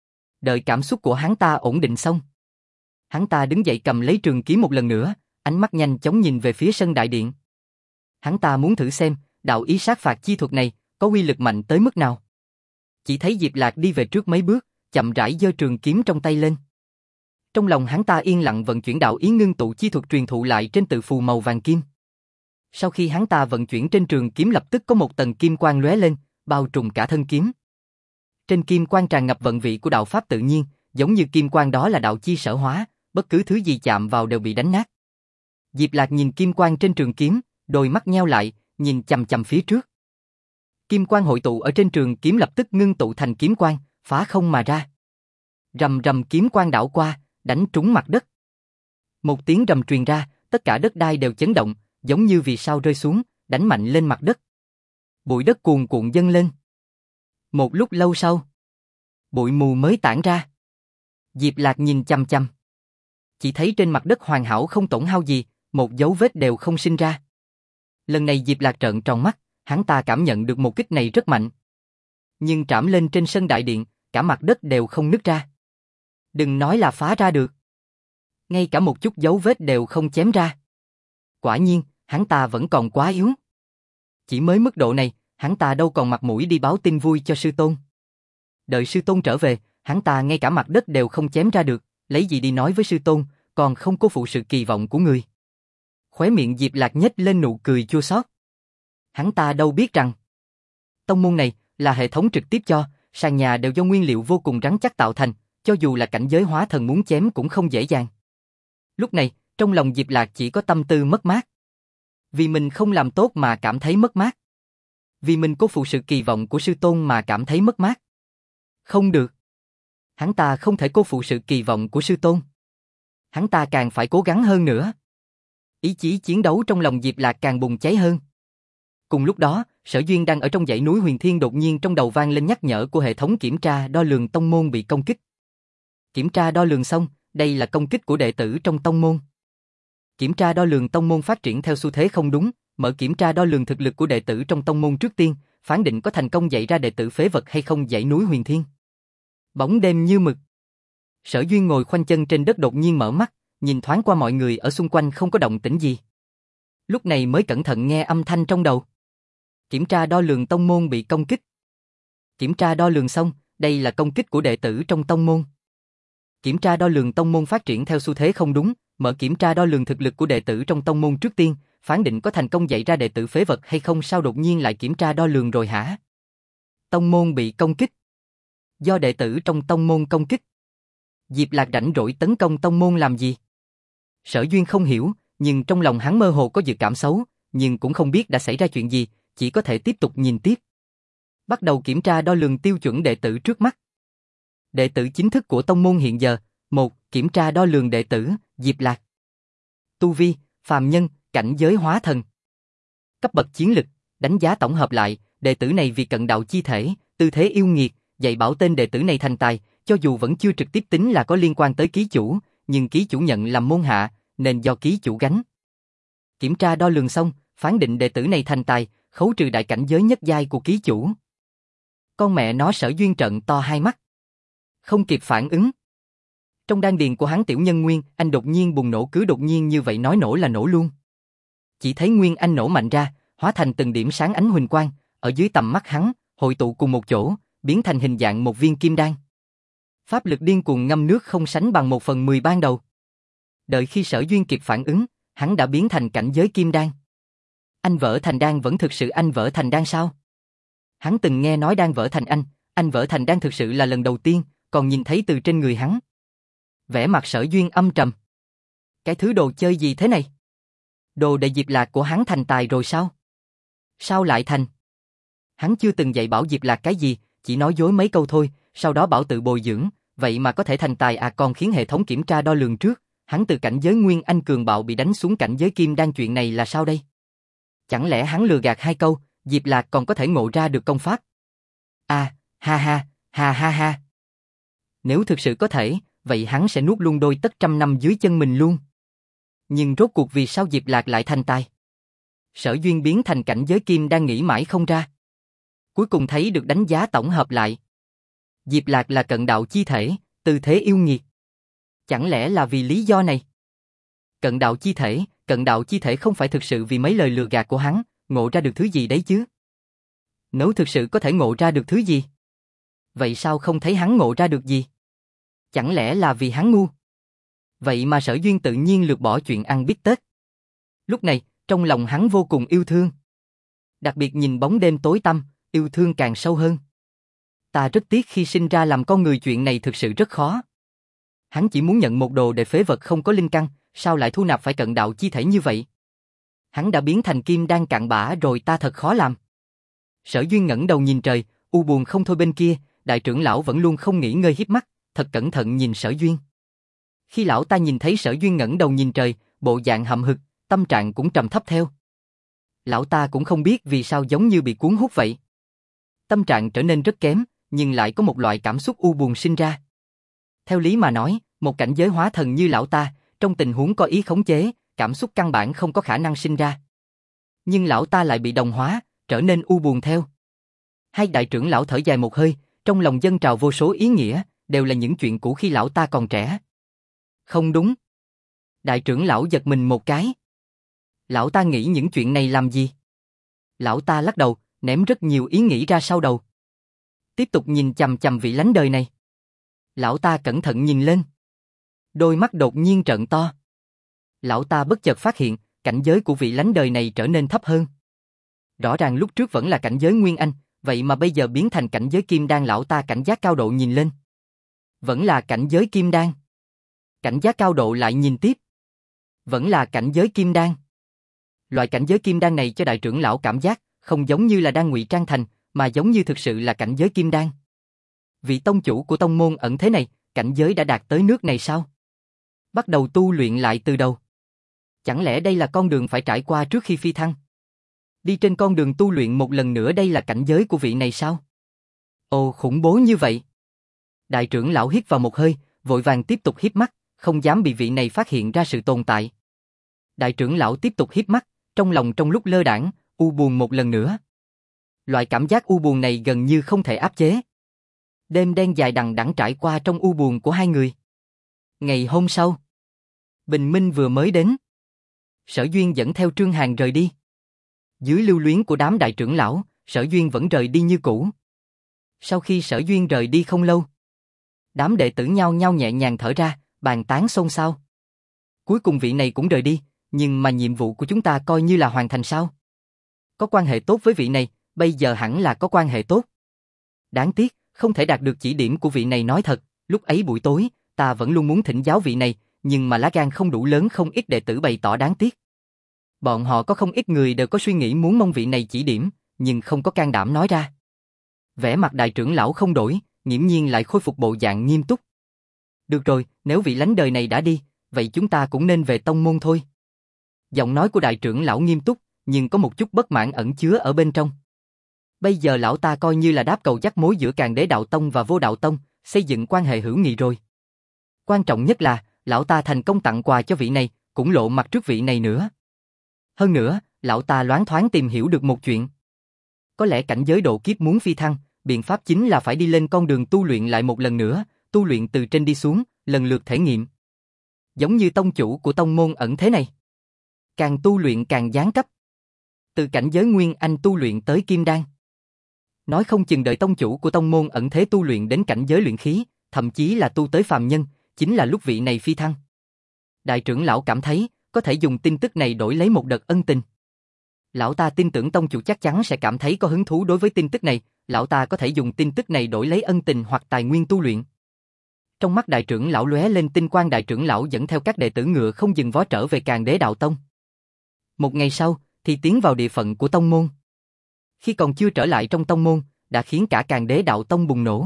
Đợi cảm xúc của hắn ta ổn định xong. Hắn ta đứng dậy cầm lấy trường kiếm một lần nữa, ánh mắt nhanh chóng nhìn về phía sân đại điện. Hắn ta muốn thử xem, đạo ý sát phạt chi thuật này, có uy lực mạnh tới mức nào. Chỉ thấy Diệp Lạc đi về trước mấy bước, chậm rãi giơ trường kiếm trong tay lên. Trong lòng hắn ta yên lặng vận chuyển đạo ý ngưng tụ chi thuật truyền thụ lại trên tự phù màu vàng kim. Sau khi hắn ta vận chuyển trên trường kiếm lập tức có một tầng kim quang lóe lên, bao trùm cả thân kiếm. Trên kim quang tràn ngập vận vị của đạo pháp tự nhiên, giống như kim quang đó là đạo chi sở hóa, bất cứ thứ gì chạm vào đều bị đánh nát. Diệp Lạc nhìn kim quang trên trường kiếm, đôi mắt nheo lại, nhìn chằm chằm phía trước. Kim quang hội tụ ở trên trường kiếm lập tức ngưng tụ thành kiếm quang, phá không mà ra. Rầm rầm kiếm quang đảo qua, đánh trúng mặt đất. Một tiếng rầm truyền ra, tất cả đất đai đều chấn động, giống như vì sao rơi xuống, đánh mạnh lên mặt đất. Bụi đất cuồn cuộn dâng lên. Một lúc lâu sau, bụi mù mới tản ra. Diệp Lạc nhìn chằm chằm. Chỉ thấy trên mặt đất hoàn hảo không tổn hao gì, một dấu vết đều không sinh ra. Lần này Diệp Lạc trợn tròn mắt, hắn ta cảm nhận được một kích này rất mạnh. Nhưng trảm lên trên sân đại điện, cả mặt đất đều không nứt ra. Đừng nói là phá ra được. Ngay cả một chút dấu vết đều không chém ra. Quả nhiên, hắn ta vẫn còn quá yếu. Chỉ mới mức độ này, hắn ta đâu còn mặt mũi đi báo tin vui cho sư tôn. Đợi sư tôn trở về, hắn ta ngay cả mặt đất đều không chém ra được, lấy gì đi nói với sư tôn, còn không cố phụ sự kỳ vọng của người. Khóe miệng Diệp Lạc nhếch lên nụ cười chua xót. Hắn ta đâu biết rằng, tông môn này là hệ thống trực tiếp cho, sàn nhà đều do nguyên liệu vô cùng rắn chắc tạo thành, cho dù là cảnh giới hóa thần muốn chém cũng không dễ dàng. Lúc này, trong lòng Diệp Lạc chỉ có tâm tư mất mát. Vì mình không làm tốt mà cảm thấy mất mát. Vì mình cố phụ sự kỳ vọng của sư tôn mà cảm thấy mất mát. Không được. Hắn ta không thể cố phụ sự kỳ vọng của sư tôn. Hắn ta càng phải cố gắng hơn nữa. Ý chí chiến đấu trong lòng Diệp Lạc càng bùng cháy hơn. Cùng lúc đó, Sở Duyên đang ở trong dãy núi Huyền Thiên đột nhiên trong đầu vang lên nhắc nhở của hệ thống kiểm tra đo lường tông môn bị công kích. Kiểm tra đo lường xong, đây là công kích của đệ tử trong tông môn. Kiểm tra đo lường tông môn phát triển theo xu thế không đúng, mở kiểm tra đo lường thực lực của đệ tử trong tông môn trước tiên, phán định có thành công dạy ra đệ tử phế vật hay không dãy núi Huyền Thiên. Bóng đêm như mực. Sở Duyên ngồi khoanh chân trên đất đột nhiên mở mắt, nhìn thoáng qua mọi người ở xung quanh không có động tĩnh gì. Lúc này mới cẩn thận nghe âm thanh trong đầu. Kiểm tra đo lường tông môn bị công kích. Kiểm tra đo lường xong, đây là công kích của đệ tử trong tông môn. Kiểm tra đo lường tông môn phát triển theo xu thế không đúng, mở kiểm tra đo lường thực lực của đệ tử trong tông môn trước tiên, phán định có thành công dạy ra đệ tử phế vật hay không. Sao đột nhiên lại kiểm tra đo lường rồi hả? Tông môn bị công kích. Do đệ tử trong tông môn công kích. Diệp Lạc rảnh rỗi tấn công tông môn làm gì? Sở Duyên không hiểu, nhưng trong lòng hắn mơ hồ có dự cảm xấu, nhưng cũng không biết đã xảy ra chuyện gì, chỉ có thể tiếp tục nhìn tiếp. Bắt đầu kiểm tra đo lường tiêu chuẩn đệ tử trước mắt. Đệ tử chính thức của tông môn hiện giờ, 1. Kiểm tra đo lường đệ tử, Diệp Lạc. Tu vi, phàm nhân, cảnh giới hóa thần. Cấp bậc chiến lực, đánh giá tổng hợp lại, đệ tử này vì cận đạo chi thể, tư thế yêu nghiệt, dạy bảo tên đệ tử này thành tài, cho dù vẫn chưa trực tiếp tính là có liên quan tới ký chủ, nhưng ký chủ nhận làm môn hạ, nên do ký chủ gánh. Kiểm tra đo lường xong, phán định đệ tử này thành tài, khấu trừ đại cảnh giới nhất giai của ký chủ. Con mẹ nó. Sở Duyên trợn to hai mắt. Không kịp phản ứng. Trong đan điền của hắn tiểu nhân nguyên, anh đột nhiên bùng nổ, cứ đột nhiên như vậy nói nổ là nổ luôn. Chỉ thấy nguyên anh nổ mạnh ra, hóa thành từng điểm sáng ánh huỳnh quang, ở dưới tầm mắt hắn, hội tụ cùng một chỗ, biến thành hình dạng một viên kim đan. Pháp lực điên cuồng ngâm nước không sánh bằng 1/10 ban đầu. Đợi khi Sở Duyên kịp phản ứng, hắn đã biến thành cảnh giới kim đan. Anh vỡ thành đan vẫn thực sự anh vỡ thành đan sao? Hắn từng nghe nói đan vỡ thành anh vỡ thành đan thực sự là lần đầu tiên, còn nhìn thấy từ trên người hắn. Vẻ mặt Sở Duyên âm trầm. Cái thứ đồ chơi gì thế này? Đồ đệ Diệp Lạc của hắn thành tài rồi sao? Sao lại thành? Hắn chưa từng dạy bảo Diệp Lạc cái gì, chỉ nói dối mấy câu thôi, sau đó bảo tự bồi dưỡng, vậy mà có thể thành tài à, còn khiến hệ thống kiểm tra đo lường trước. Hắn từ cảnh giới Nguyên Anh cường bạo bị đánh xuống cảnh giới Kim Đan, chuyện này là sao đây? Chẳng lẽ hắn lừa gạt 2 câu, Diệp Lạc còn có thể ngộ ra được công pháp? À, ha ha, ha ha ha. Nếu thực sự có thể, vậy hắn sẽ nuốt luôn đôi tất trăm năm dưới chân mình luôn. Nhưng rốt cuộc vì sao Diệp Lạc lại thành tài? Sở Duyên biến thành cảnh giới Kim Đan nghĩ mãi không ra. Cuối cùng thấy được đánh giá tổng hợp lại. Diệp Lạc là cận đạo chi thể, tư thế yêu nghiệt. Chẳng lẽ là vì lý do này? Cận đạo chi thể không phải thực sự vì mấy lời lừa gạt của hắn, ngộ ra được thứ gì đấy chứ? Nếu thực sự có thể ngộ ra được thứ gì? Vậy sao không thấy hắn ngộ ra được gì? Chẳng lẽ là vì hắn ngu? Vậy mà Sở Duyên tự nhiên lược bỏ chuyện ăn bít tết. Lúc này, trong lòng hắn vô cùng yêu thương. Đặc biệt nhìn bóng đêm tối tăm, yêu thương càng sâu hơn. Ta rất tiếc khi sinh ra làm con người, chuyện này thực sự rất khó. Hắn chỉ muốn nhận một đồ để phế vật không có linh căn, sao lại thu nạp phải cận đạo chi thể như vậy? Hắn đã biến thành kim đan cặn bã rồi, ta thật khó làm. Sở Duyên ngẩng đầu nhìn trời, u buồn không thôi. Bên kia, đại trưởng lão vẫn luôn không nghỉ ngơi híp mắt, thật cẩn thận nhìn Sở Duyên. Khi lão ta nhìn thấy Sở Duyên ngẩng đầu nhìn trời, bộ dạng hậm hực, tâm trạng cũng trầm thấp theo. Lão ta cũng không biết vì sao giống như bị cuốn hút vậy. Tâm trạng trở nên rất kém, nhưng lại có một loại cảm xúc u buồn sinh ra. Theo lý mà nói, một cảnh giới hóa thần như lão ta, trong tình huống có ý khống chế, cảm xúc căn bản không có khả năng sinh ra. Nhưng lão ta lại bị đồng hóa, trở nên u buồn theo. Hai đại trưởng lão thở dài một hơi, trong lòng dâng trào vô số ý nghĩa, đều là những chuyện cũ khi lão ta còn trẻ. Không đúng. Đại trưởng lão giật mình một cái. Lão ta nghĩ những chuyện này làm gì? Lão ta lắc đầu, ném rất nhiều ý nghĩ ra sau đầu. Tiếp tục nhìn chằm chằm vị lánh đời này. Lão ta cẩn thận nhìn lên. Đôi mắt đột nhiên trợn to. Lão ta bất chợt phát hiện, cảnh giới của vị lánh đời này trở nên thấp hơn. Rõ ràng lúc trước vẫn là cảnh giới Nguyên Anh, vậy mà bây giờ biến thành cảnh giới Kim Đan. Lão ta cảnh giác cao độ nhìn lên. Vẫn là cảnh giới Kim Đan. Cảnh giác cao độ lại nhìn tiếp. Vẫn là cảnh giới Kim Đan. Loại cảnh giới Kim Đan này cho đại trưởng lão cảm giác không giống như là đang ngụy trang thành, mà giống như thực sự là cảnh giới Kim Đan. Vị tông chủ của tông môn ẩn thế này, cảnh giới đã đạt tới nước này sao? Bắt đầu tu luyện lại từ đầu. Chẳng lẽ đây là con đường phải trải qua trước khi phi thăng? Đi trên con đường tu luyện một lần nữa, đây là cảnh giới của vị này sao? Ồ, khủng bố như vậy. Đại trưởng lão hít vào một hơi, vội vàng tiếp tục híp mắt, không dám bị vị này phát hiện ra sự tồn tại. Đại trưởng lão tiếp tục híp mắt, trong lòng trong lúc lơ đãng, u buồn một lần nữa. Loại cảm giác u buồn này gần như không thể áp chế. Đêm đen dài đằng đẵng trải qua trong u buồn của hai người. Ngày hôm sau, bình minh vừa mới đến. Sở Duyên dẫn theo Trương Hàn rời đi. Dưới lưu luyến của đám đại trưởng lão, Sở Duyên vẫn rời đi như cũ. Sau khi Sở Duyên rời đi không lâu, đám đệ tử nhao nhao nhẹ nhàng thở ra, bàn tán xôn xao. Cuối cùng vị này cũng rời đi, nhưng mà nhiệm vụ của chúng ta coi như là hoàn thành sao? Có quan hệ tốt với vị này, bây giờ hẳn là có quan hệ tốt. Đáng tiếc, không thể đạt được chỉ điểm của vị này. Nói thật, lúc ấy buổi tối, ta vẫn luôn muốn thỉnh giáo vị này, nhưng mà lá gan không đủ lớn. Không ít đệ tử bày tỏ đáng tiếc. Bọn họ có không ít người đều có suy nghĩ muốn mong vị này chỉ điểm, nhưng không có can đảm nói ra. Vẻ mặt đại trưởng lão không đổi, nghiễm nhiên lại khôi phục bộ dạng nghiêm túc. Được rồi, nếu vị lánh đời này đã đi, vậy chúng ta cũng nên về tông môn thôi. Giọng nói của đại trưởng lão nghiêm túc, nhưng có một chút bất mãn ẩn chứa ở bên trong. Bây giờ lão ta coi như là đáp cầu dắt mối giữa Càn Đế Đạo Tông và Vô Đạo Tông, xây dựng quan hệ hữu nghị rồi. Quan trọng nhất là, lão ta thành công tặng quà cho vị này, cũng lộ mặt trước vị này nữa. Hơn nữa, lão ta loáng thoáng tìm hiểu được một chuyện. Có lẽ cảnh giới độ kiếp muốn phi thăng, biện pháp chính là phải đi lên con đường tu luyện lại một lần nữa, tu luyện từ trên đi xuống, lần lượt thể nghiệm. Giống như tông chủ của tông môn ẩn thế này. Càng tu luyện càng giáng cấp. Từ cảnh giới Nguyên Anh tu luyện tới Kim Đan. Nói không chừng đợi tông chủ của tông môn ẩn thế tu luyện đến cảnh giới luyện khí, thậm chí là tu tới phàm nhân, chính là lúc vị này phi thăng. Đại trưởng lão cảm thấy, có thể dùng tin tức này đổi lấy một đợt ân tình. Lão ta tin tưởng tông chủ chắc chắn sẽ cảm thấy có hứng thú đối với tin tức này, lão ta có thể dùng tin tức này đổi lấy ân tình hoặc tài nguyên tu luyện. Trong mắt đại trưởng lão lóe lên tinh quang, đại trưởng lão dẫn theo các đệ tử ngựa không dừng vó trở về Càn Đế Đạo Tông. Một ngày sau, thì tiến vào địa phận của tông môn. Khi còn chưa trở lại trong tông môn, đã khiến cả Càn Đế Đạo Tông bùng nổ.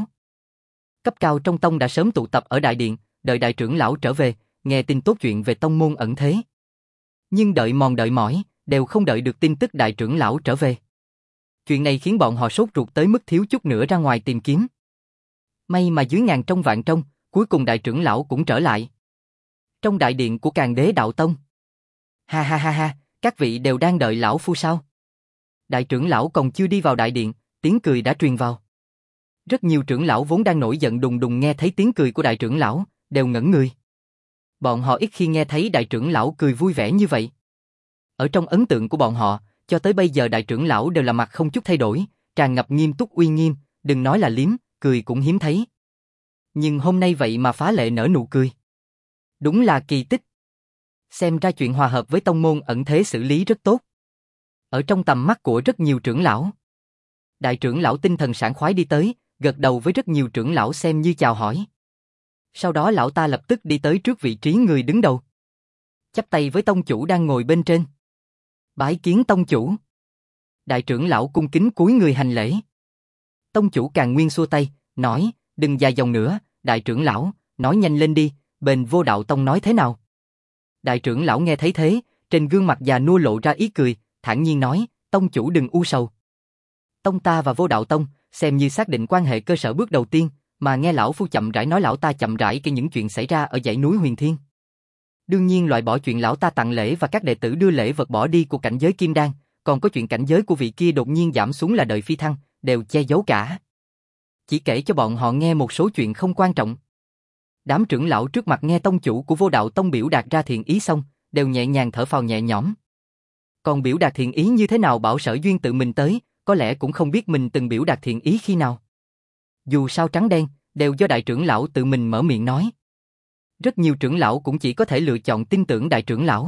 Cấp cao trong tông đã sớm tụ tập ở đại điện, đợi đại trưởng lão trở về, nghe tin tốt chuyện về tông môn ẩn thế. Nhưng đợi mòn đợi mỏi, đều không đợi được tin tức đại trưởng lão trở về. Chuyện này khiến bọn họ sốt ruột tới mức thiếu chút nữa ra ngoài tìm kiếm. May mà dưới ngàn trong vạn trong, cuối cùng đại trưởng lão cũng trở lại. Trong đại điện của Càn Đế Đạo Tông. Ha ha ha ha, các vị đều đang đợi lão phu sao? Đại trưởng lão còn chưa đi vào đại điện, tiếng cười đã truyền vào. Rất nhiều trưởng lão vốn đang nổi giận đùng đùng nghe thấy tiếng cười của đại trưởng lão, đều ngẩn người. Bọn họ ít khi nghe thấy đại trưởng lão cười vui vẻ như vậy. Ở trong ấn tượng của bọn họ, cho tới bây giờ đại trưởng lão đều là mặt không chút thay đổi, tràn ngập nghiêm túc uy nghiêm, đừng nói là liếm, cười cũng hiếm thấy. Nhưng hôm nay vậy mà phá lệ nở nụ cười. Đúng là kỳ tích. Xem ra chuyện hòa hợp với tông môn ẩn thế xử lý rất tốt. Ở trong tầm mắt của rất nhiều trưởng lão. Đại trưởng lão tinh thần sảng khoái đi tới, gật đầu với rất nhiều trưởng lão xem như chào hỏi. Sau đó lão ta lập tức đi tới trước vị trí người đứng đầu. Chắp tay với tông chủ đang ngồi bên trên. Bái kiến tông chủ. Đại trưởng lão cung kính cúi người hành lễ. Tông chủ Càn Nguyên xua tay, nói, đừng dài dòng nữa, đại trưởng lão, nói nhanh lên đi, Bền Vô Đạo Tông nói thế nào? Đại trưởng lão nghe thấy thế, trên gương mặt già nua lộ ra ý cười, thản nhiên nói, tông chủ đừng u sầu. Tông ta và Vô Đạo Tông, xem như xác định quan hệ cơ sở bước đầu tiên, mà nghe lão phu chậm rãi nói lão ta chậm rãi kể những chuyện xảy ra ở dãy núi Huyền Thiên. Đương nhiên loại bỏ chuyện lão ta tặng lễ và các đệ tử đưa lễ vật bỏ đi của cảnh giới Kim Đan, còn có chuyện cảnh giới của vị kia đột nhiên giảm xuống là đợi phi thăng, đều che giấu cả. Chỉ kể cho bọn họ nghe một số chuyện không quan trọng. Đám trưởng lão trước mặt nghe tông chủ của Vô Đạo Tông biểu đạt ra thiện ý xong, đều nhẹ nhàng thở phào nhẹ nhõm. Còn biểu đạt thiện ý như thế nào bảo Sở Duyên tự mình tới, có lẽ cũng không biết mình từng biểu đạt thiện ý khi nào. Dù sao trắng đen, đều do đại trưởng lão tự mình mở miệng nói. Rất nhiều trưởng lão cũng chỉ có thể lựa chọn tin tưởng đại trưởng lão.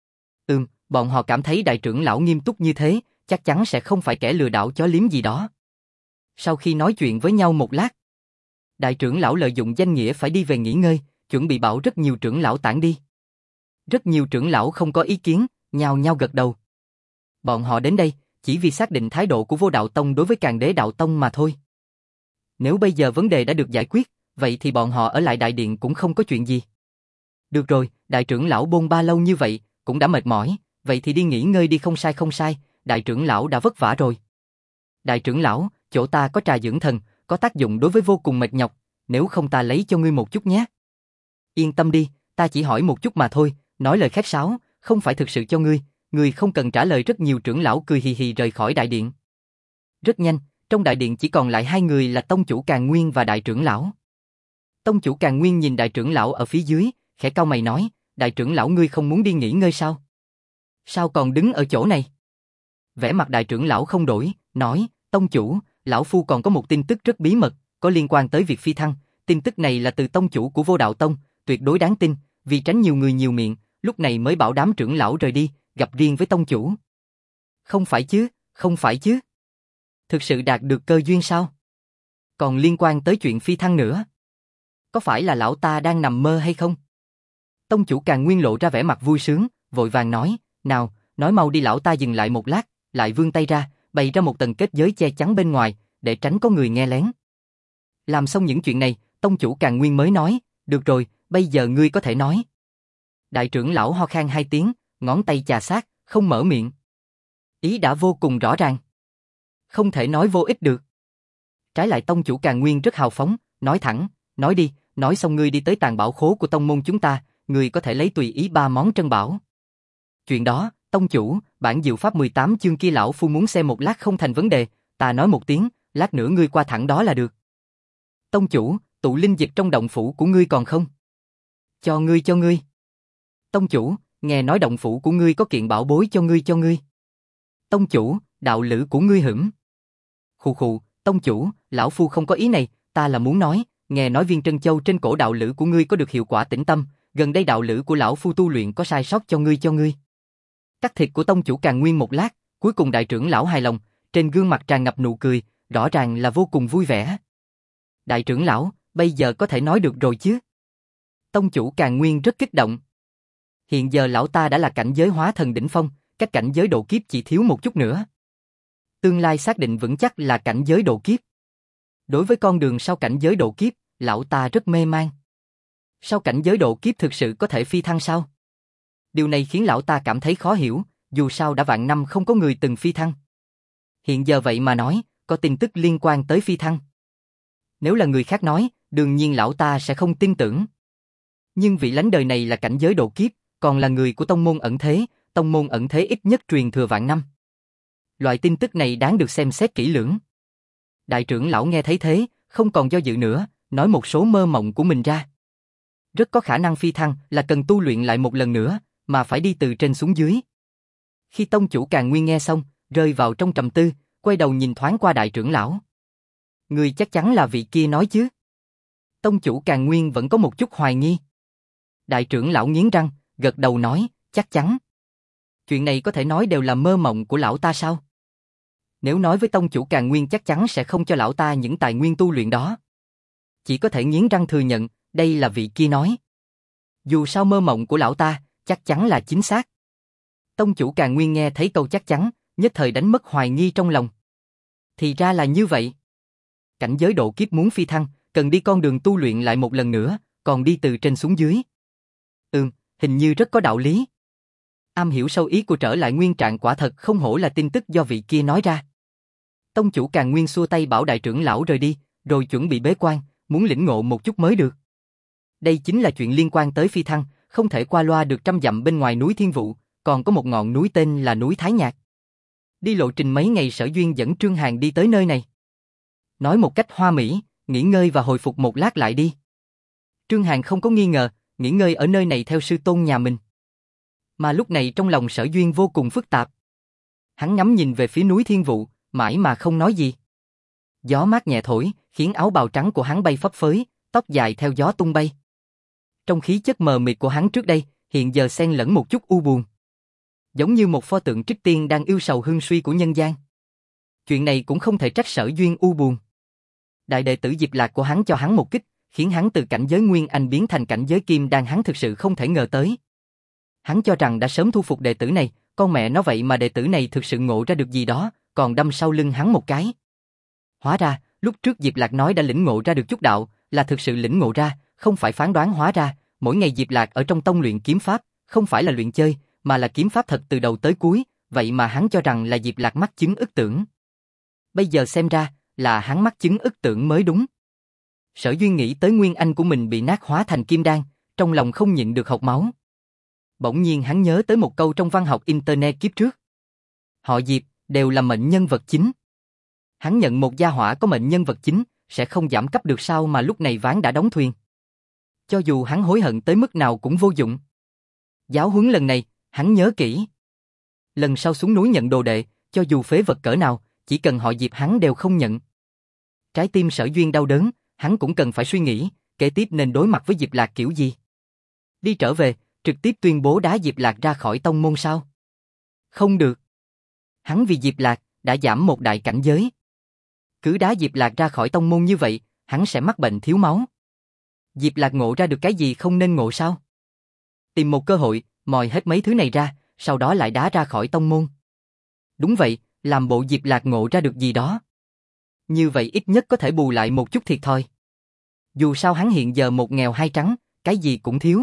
Bọn họ cảm thấy đại trưởng lão nghiêm túc như thế, chắc chắn sẽ không phải kẻ lừa đảo chó liếm gì đó. Sau khi nói chuyện với nhau một lát, đại trưởng lão lợi dụng danh nghĩa phải đi về nghỉ ngơi, chuẩn bị bảo rất nhiều trưởng lão tản đi. Rất nhiều trưởng lão không có ý kiến, nhao nhao gật đầu. Bọn họ đến đây, chỉ vì xác định thái độ của Vô Đạo Tông đối với Càn Đế Đạo Tông mà thôi. Nếu bây giờ vấn đề đã được giải quyết, vậy thì bọn họ ở lại đại điện cũng không có chuyện gì. Được rồi, đại trưởng lão bôn ba lâu như vậy, cũng đã mệt mỏi, vậy thì đi nghỉ ngơi đi, không sai, đại trưởng lão đã vất vả rồi. Đại trưởng lão, chỗ ta có trà dưỡng thần, có tác dụng đối với vô cùng mệt nhọc, nếu không ta lấy cho ngươi một chút nhé. Yên tâm đi, ta chỉ hỏi một chút mà thôi, nói lời khách sáo, không phải thực sự cho ngươi không cần trả lời. Rất nhiều trưởng lão cười hì hì rời khỏi đại điện. Rất nhanh, trong đại điện chỉ còn lại hai người là tông chủ Càn Nguyên và đại trưởng lão. Tông chủ Càn Nguyên nhìn đại trưởng lão ở phía dưới, khẽ cau mày nói, đại trưởng lão ngươi không muốn đi nghỉ ngơi sao? Sao còn đứng ở chỗ này? Vẻ mặt đại trưởng lão không đổi, nói, tông chủ, lão phu còn có một tin tức rất bí mật, có liên quan tới việc phi thăng, tin tức này là từ tông chủ của Vô Đạo Tông, tuyệt đối đáng tin, vì tránh nhiều người nhiều miệng, lúc này mới bảo đám trưởng lão rời đi, gặp riêng với tông chủ. Không phải chứ. Thực sự đạt được cơ duyên sao? Còn liên quan tới chuyện phi thăng nữa. Có phải là lão ta đang nằm mơ hay không? Tông chủ Càn Nguyên lộ ra vẻ mặt vui sướng, vội vàng nói, nào, nói mau đi. Lão ta dừng lại một lát, lại vươn tay ra, bày ra một tầng kết giới che chắn bên ngoài, để tránh có người nghe lén. Làm xong những chuyện này, tông chủ Càn Nguyên mới nói, được rồi, bây giờ ngươi có thể nói. Đại trưởng lão ho khan hai tiếng, ngón tay chà sát, không mở miệng. Ý đã vô cùng rõ ràng. Không thể nói vô ích được. Trái lại tông chủ Càn Nguyên rất hào phóng, nói thẳng, nói đi, nói xong ngươi đi tới tàng bảo khố của tông môn chúng ta, ngươi có thể lấy tùy ý 3 món trân bảo. Chuyện đó, tông chủ, bản diệu pháp 18 chương kia lão phu muốn xem một lát không thành vấn đề, ta nói một tiếng, lát nữa ngươi qua thẳng đó là được. Tông chủ, tụ linh dịch trong động phủ của ngươi còn không? Cho ngươi. Tông chủ, nghe nói động phủ của ngươi có kiện bảo bối cho ngươi. Tông chủ, đạo lữ của ngươi hửm. Khụ, tông chủ, lão phu không có ý này, ta là muốn nói, nghe nói viên trân châu trên cổ đạo lữ của ngươi có được hiệu quả tĩnh tâm, gần đây đạo lữ của lão phu tu luyện có sai sót cho ngươi. Cắt thịt của tông chủ Càn Nguyên một lát, cuối cùng đại trưởng lão hài lòng, trên gương mặt tràn ngập nụ cười, rõ ràng là vô cùng vui vẻ. Đại trưởng lão, bây giờ có thể nói được rồi chứ? Tông chủ Càn Nguyên rất kích động. Hiện giờ lão ta đã là cảnh giới hóa thần đỉnh phong, cách cảnh giới độ kiếp chỉ thiếu một chút nữa. Tương lai xác định vững chắc là cảnh giới độ kiếp. Đối với con đường sau cảnh giới độ kiếp, lão ta rất mê man. Sau cảnh giới độ kiếp thực sự có thể phi thăng sao? Điều này khiến lão ta cảm thấy khó hiểu, dù sao đã vạn năm không có người từng phi thăng. Hiện giờ vậy mà nói, có tin tức liên quan tới phi thăng. Nếu là người khác nói, đương nhiên lão ta sẽ không tin tưởng. Nhưng vị lánh đời này là cảnh giới độ kiếp, còn là người của tông môn ẩn thế ít nhất truyền thừa vạn năm. Loại tin tức này đáng được xem xét kỹ lưỡng. Đại trưởng lão nghe thấy thế, không còn do dự nữa, nói một số mơ mộng của mình ra. Rất có khả năng phi thăng là cần tu luyện lại một lần nữa, mà phải đi từ trên xuống dưới. Khi tông chủ Càn Nguyên nghe xong, rơi vào trong trầm tư, quay đầu nhìn thoáng qua đại trưởng lão. Người chắc chắn là vị kia nói chứ? Tông chủ Càn Nguyên vẫn có một chút hoài nghi. Đại trưởng lão nghiến răng, gật đầu nói, chắc chắn. Chuyện này có thể nói đều là mơ mộng của lão ta sao? Nếu nói với tông chủ Càn Nguyên chắc chắn sẽ không cho lão ta những tài nguyên tu luyện đó. Chỉ có thể nghiến răng thừa nhận, đây là vị kia nói. Dù sao mơ mộng của lão ta, chắc chắn là chính xác. Tông chủ Càn Nguyên nghe thấy câu chắc chắn, nhất thời đánh mất hoài nghi trong lòng. Thì ra là như vậy. Cảnh giới độ kiếp muốn phi thăng, cần đi con đường tu luyện lại một lần nữa, còn đi từ trên xuống dưới. Hình như rất có đạo lý. Am hiểu sâu ý của trở lại nguyên trạng quả thật không hổ là tin tức do vị kia nói ra. Tông chủ Càn Nguyên xua tay bảo đại trưởng lão rời đi, rồi chuẩn bị bế quan, muốn lĩnh ngộ một chút mới được. Đây chính là chuyện liên quan tới phi thăng, không thể qua loa được. 100 dặm bên ngoài núi Thiên Vụ, còn có một ngọn núi tên là núi Thái Nhạc. Đi lộ trình mấy ngày Sở Duyên dẫn Trương Hàn đi tới nơi này. Nói một cách hoa mỹ, nghỉ ngơi và hồi phục một lát lại đi. Trương Hàn không có nghi ngờ, nghỉ ngơi ở nơi này theo sư tôn nhà mình. Mà lúc này trong lòng Sở Duyên vô cùng phức tạp. Hắn ngắm nhìn về phía núi Thiên Vụ, mãi mà không nói gì. Gió mát nhẹ thổi, khiến áo bào trắng của hắn bay phấp phới, tóc dài theo gió tung bay. Trong khí chất mờ mịt của hắn trước đây, hiện giờ xen lẫn một chút u buồn. Giống như một pho tượng trích tiên đang ưu sầu hưng suy của nhân gian. Chuyện này cũng không thể trách Sở Duyên u buồn. Đại đệ tử Diệp Lạc của hắn cho hắn một kích, khiến hắn từ cảnh giới Nguyên Anh biến thành cảnh giới Kim Đan, hắn thực sự không thể ngờ tới. Hắn cho rằng đã sớm thu phục đệ tử này, con mẹ nó vậy mà đệ tử này thực sự ngộ ra được gì đó, còn đâm sau lưng hắn một cái. Hóa ra, lúc trước Diệp Lạc nói đã lĩnh ngộ ra được chút đạo, là thực sự lĩnh ngộ ra, không phải phán đoán. Hóa ra, mỗi ngày Diệp Lạc ở trong tông luyện kiếm pháp, không phải là luyện chơi, mà là kiếm pháp thật từ đầu tới cuối, vậy mà hắn cho rằng là Diệp Lạc mắc chứng ức tưởng. Bây giờ xem ra, là hắn mắc chứng ức tưởng mới đúng. Sở Duyên nghĩ tới Nguyên Anh của mình bị nát hóa thành kim đan, trong lòng không nhịn được hộc máu. Bỗng nhiên hắn nhớ tới một câu trong văn học Internet kiếp trước. Họ Diệp, đều là mệnh nhân vật chính. Hắn nhận một gia hỏa có mệnh nhân vật chính, sẽ không giảm cấp được sao mà lúc này ván đã đóng thuyền. Cho dù hắn hối hận tới mức nào cũng vô dụng. Giáo huấn lần này, hắn nhớ kỹ. Lần sau xuống núi nhận đồ đệ, cho dù phế vật cỡ nào, chỉ cần họ Diệp hắn đều không nhận. Trái tim Sở Duyên đau đớn, hắn cũng cần phải suy nghĩ, kế tiếp nên đối mặt với Diệp Lạc kiểu gì. Đi trở về, trực tiếp tuyên bố đá Diệp Lạc ra khỏi tông môn sao? Không được. Hắn vì Diệp Lạc, đã giảm một đại cảnh giới. Cứ đá Diệp Lạc ra khỏi tông môn như vậy, hắn sẽ mắc bệnh thiếu máu. Diệp Lạc ngộ ra được cái gì không nên ngộ sao? Tìm một cơ hội, moi hết mấy thứ này ra, sau đó lại đá ra khỏi tông môn. Đúng vậy, làm bộ Diệp Lạc ngộ ra được gì đó. Như vậy ít nhất có thể bù lại một chút thiệt thòi. Dù sao hắn hiện giờ một nghèo hai trắng, cái gì cũng thiếu.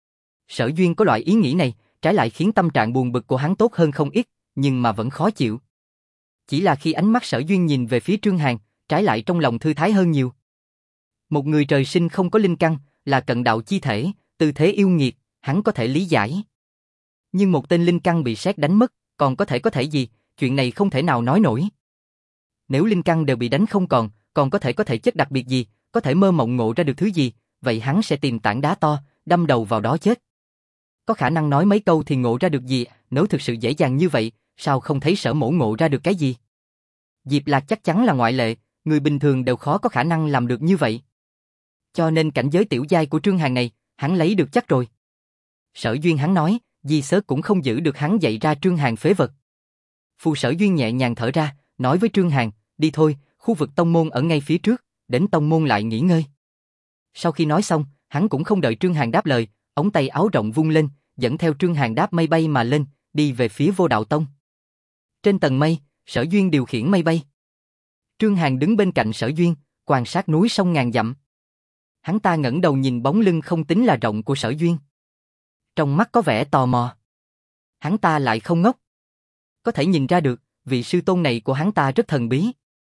Sở Duyên có loại ý nghĩ này, trái lại khiến tâm trạng buồn bực của hắn tốt hơn không ít, nhưng mà vẫn khó chịu. Chỉ là khi ánh mắt Sở Duyên nhìn về phía Trương Hàn, trái lại trong lòng thư thái hơn nhiều. Một người trời sinh không có linh căn, là cận đạo chi thể, tư thế yêu nghiệt, hắn có thể lý giải. Nhưng một tên linh căn bị sét đánh mất, còn có thể gì, chuyện này không thể nào nói nổi. Nếu linh căn đều bị đánh không còn có thể chất đặc biệt gì, có thể mơ mộng ngộ ra được thứ gì, vậy hắn sẽ tìm tảng đá to, đâm đầu vào đó chết. Có khả năng nói mấy câu thì ngộ ra được gì, nếu thực sự dễ dàng như vậy, sao không thấy Sở Mỗ ngộ ra được cái gì? Diệp Lạc chắc chắn là ngoại lệ, người bình thường đều khó có khả năng làm được như vậy. Cho nên cảnh giới tiểu giai của Trương Hàn này, hắn lấy được chắc rồi. Sở Duyên hắn nói, Di Sớt cũng không giữ được hắn dạy ra Trương Hàn phế vật. Phù Sở Duyên nhẹ nhàng thở ra, nói với Trương Hàn, đi thôi, khu vực tông môn ở ngay phía trước, đến tông môn lại nghỉ ngơi. Sau khi nói xong, hắn cũng không đợi Trương Hàn đáp lời, ống tay áo rộng vung lên, dẫn theo Trương Hàn đáp mây bay mà lên, đi về phía Vô Đạo Tông. Trên tầng mây, Sở Duyên điều khiển mây bay. Trương Hàn đứng bên cạnh Sở Duyên, quan sát núi sông ngàn dặm. Hắn ta ngẩng đầu nhìn bóng lưng không tính là rộng của Sở Duyên. Trong mắt có vẻ tò mò. Hắn ta lại không ngốc. Có thể nhìn ra được, vị sư tôn này của hắn ta rất thần bí.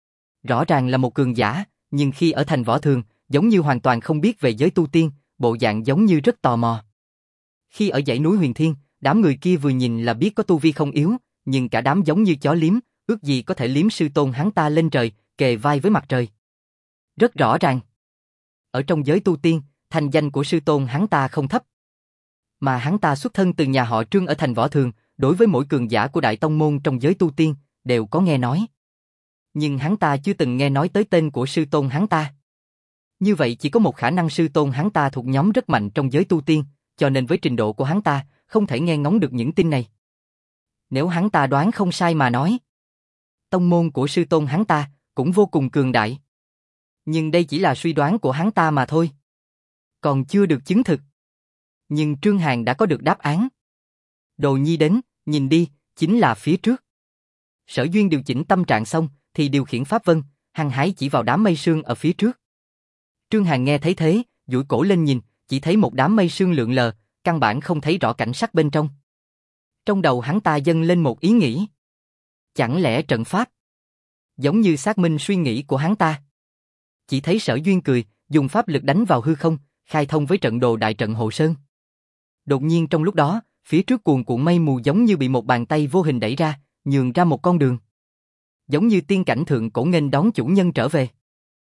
Rõ ràng là một cường giả, nhưng khi ở thành võ thường, giống như hoàn toàn không biết về giới tu tiên, bộ dạng giống như rất tò mò. Khi ở dãy núi Huyền Thiên, đám người kia vừa nhìn là biết có tu vi không yếu, nhưng cả đám giống như chó liếm, ước gì có thể liếm sư tôn hắn ta lên trời, kề vai với mặt trời. Rất rõ ràng. Ở trong giới tu tiên, thành danh của sư tôn hắn ta không thấp. Mà hắn ta xuất thân từ nhà họ Trương ở thành võ thường, đối với mỗi cường giả của đại tông môn trong giới tu tiên, đều có nghe nói. Nhưng hắn ta chưa từng nghe nói tới tên của sư tôn hắn ta. Như vậy chỉ có một khả năng sư tôn hắn ta thuộc nhóm rất mạnh trong giới tu tiên, cho nên với trình độ của hắn ta, không thể nghe ngóng được những tin này. Nếu hắn ta đoán không sai mà nói, tông môn của sư tôn hắn ta cũng vô cùng cường đại. Nhưng đây chỉ là suy đoán của hắn ta mà thôi. Còn chưa được chứng thực. Nhưng Trương Hàn đã có được đáp án. Đồ nhi đến, nhìn đi, chính là phía trước. Sở Duyên điều chỉnh tâm trạng xong, thì điều khiển pháp vân, hăng hái chỉ vào đám mây sương ở phía trước. Trương Hàn nghe thấy thế, duỗi cổ lên nhìn, chỉ thấy một đám mây sương lượn lờ, căn bản không thấy rõ cảnh sắc bên trong. Trong đầu hắn ta dâng lên một ý nghĩ. Chẳng lẽ trận pháp? Giống như xác minh suy nghĩ của hắn ta. Chỉ thấy Sở Duyên cười, dùng pháp lực đánh vào hư không, khai thông với trận đồ đại trận hộ sơn. Đột nhiên trong lúc đó, phía trước cuồn cuộn mây mù giống như bị một bàn tay vô hình đẩy ra, nhường ra một con đường. Giống như tiên cảnh thượng cổ nghênh đón chủ nhân trở về.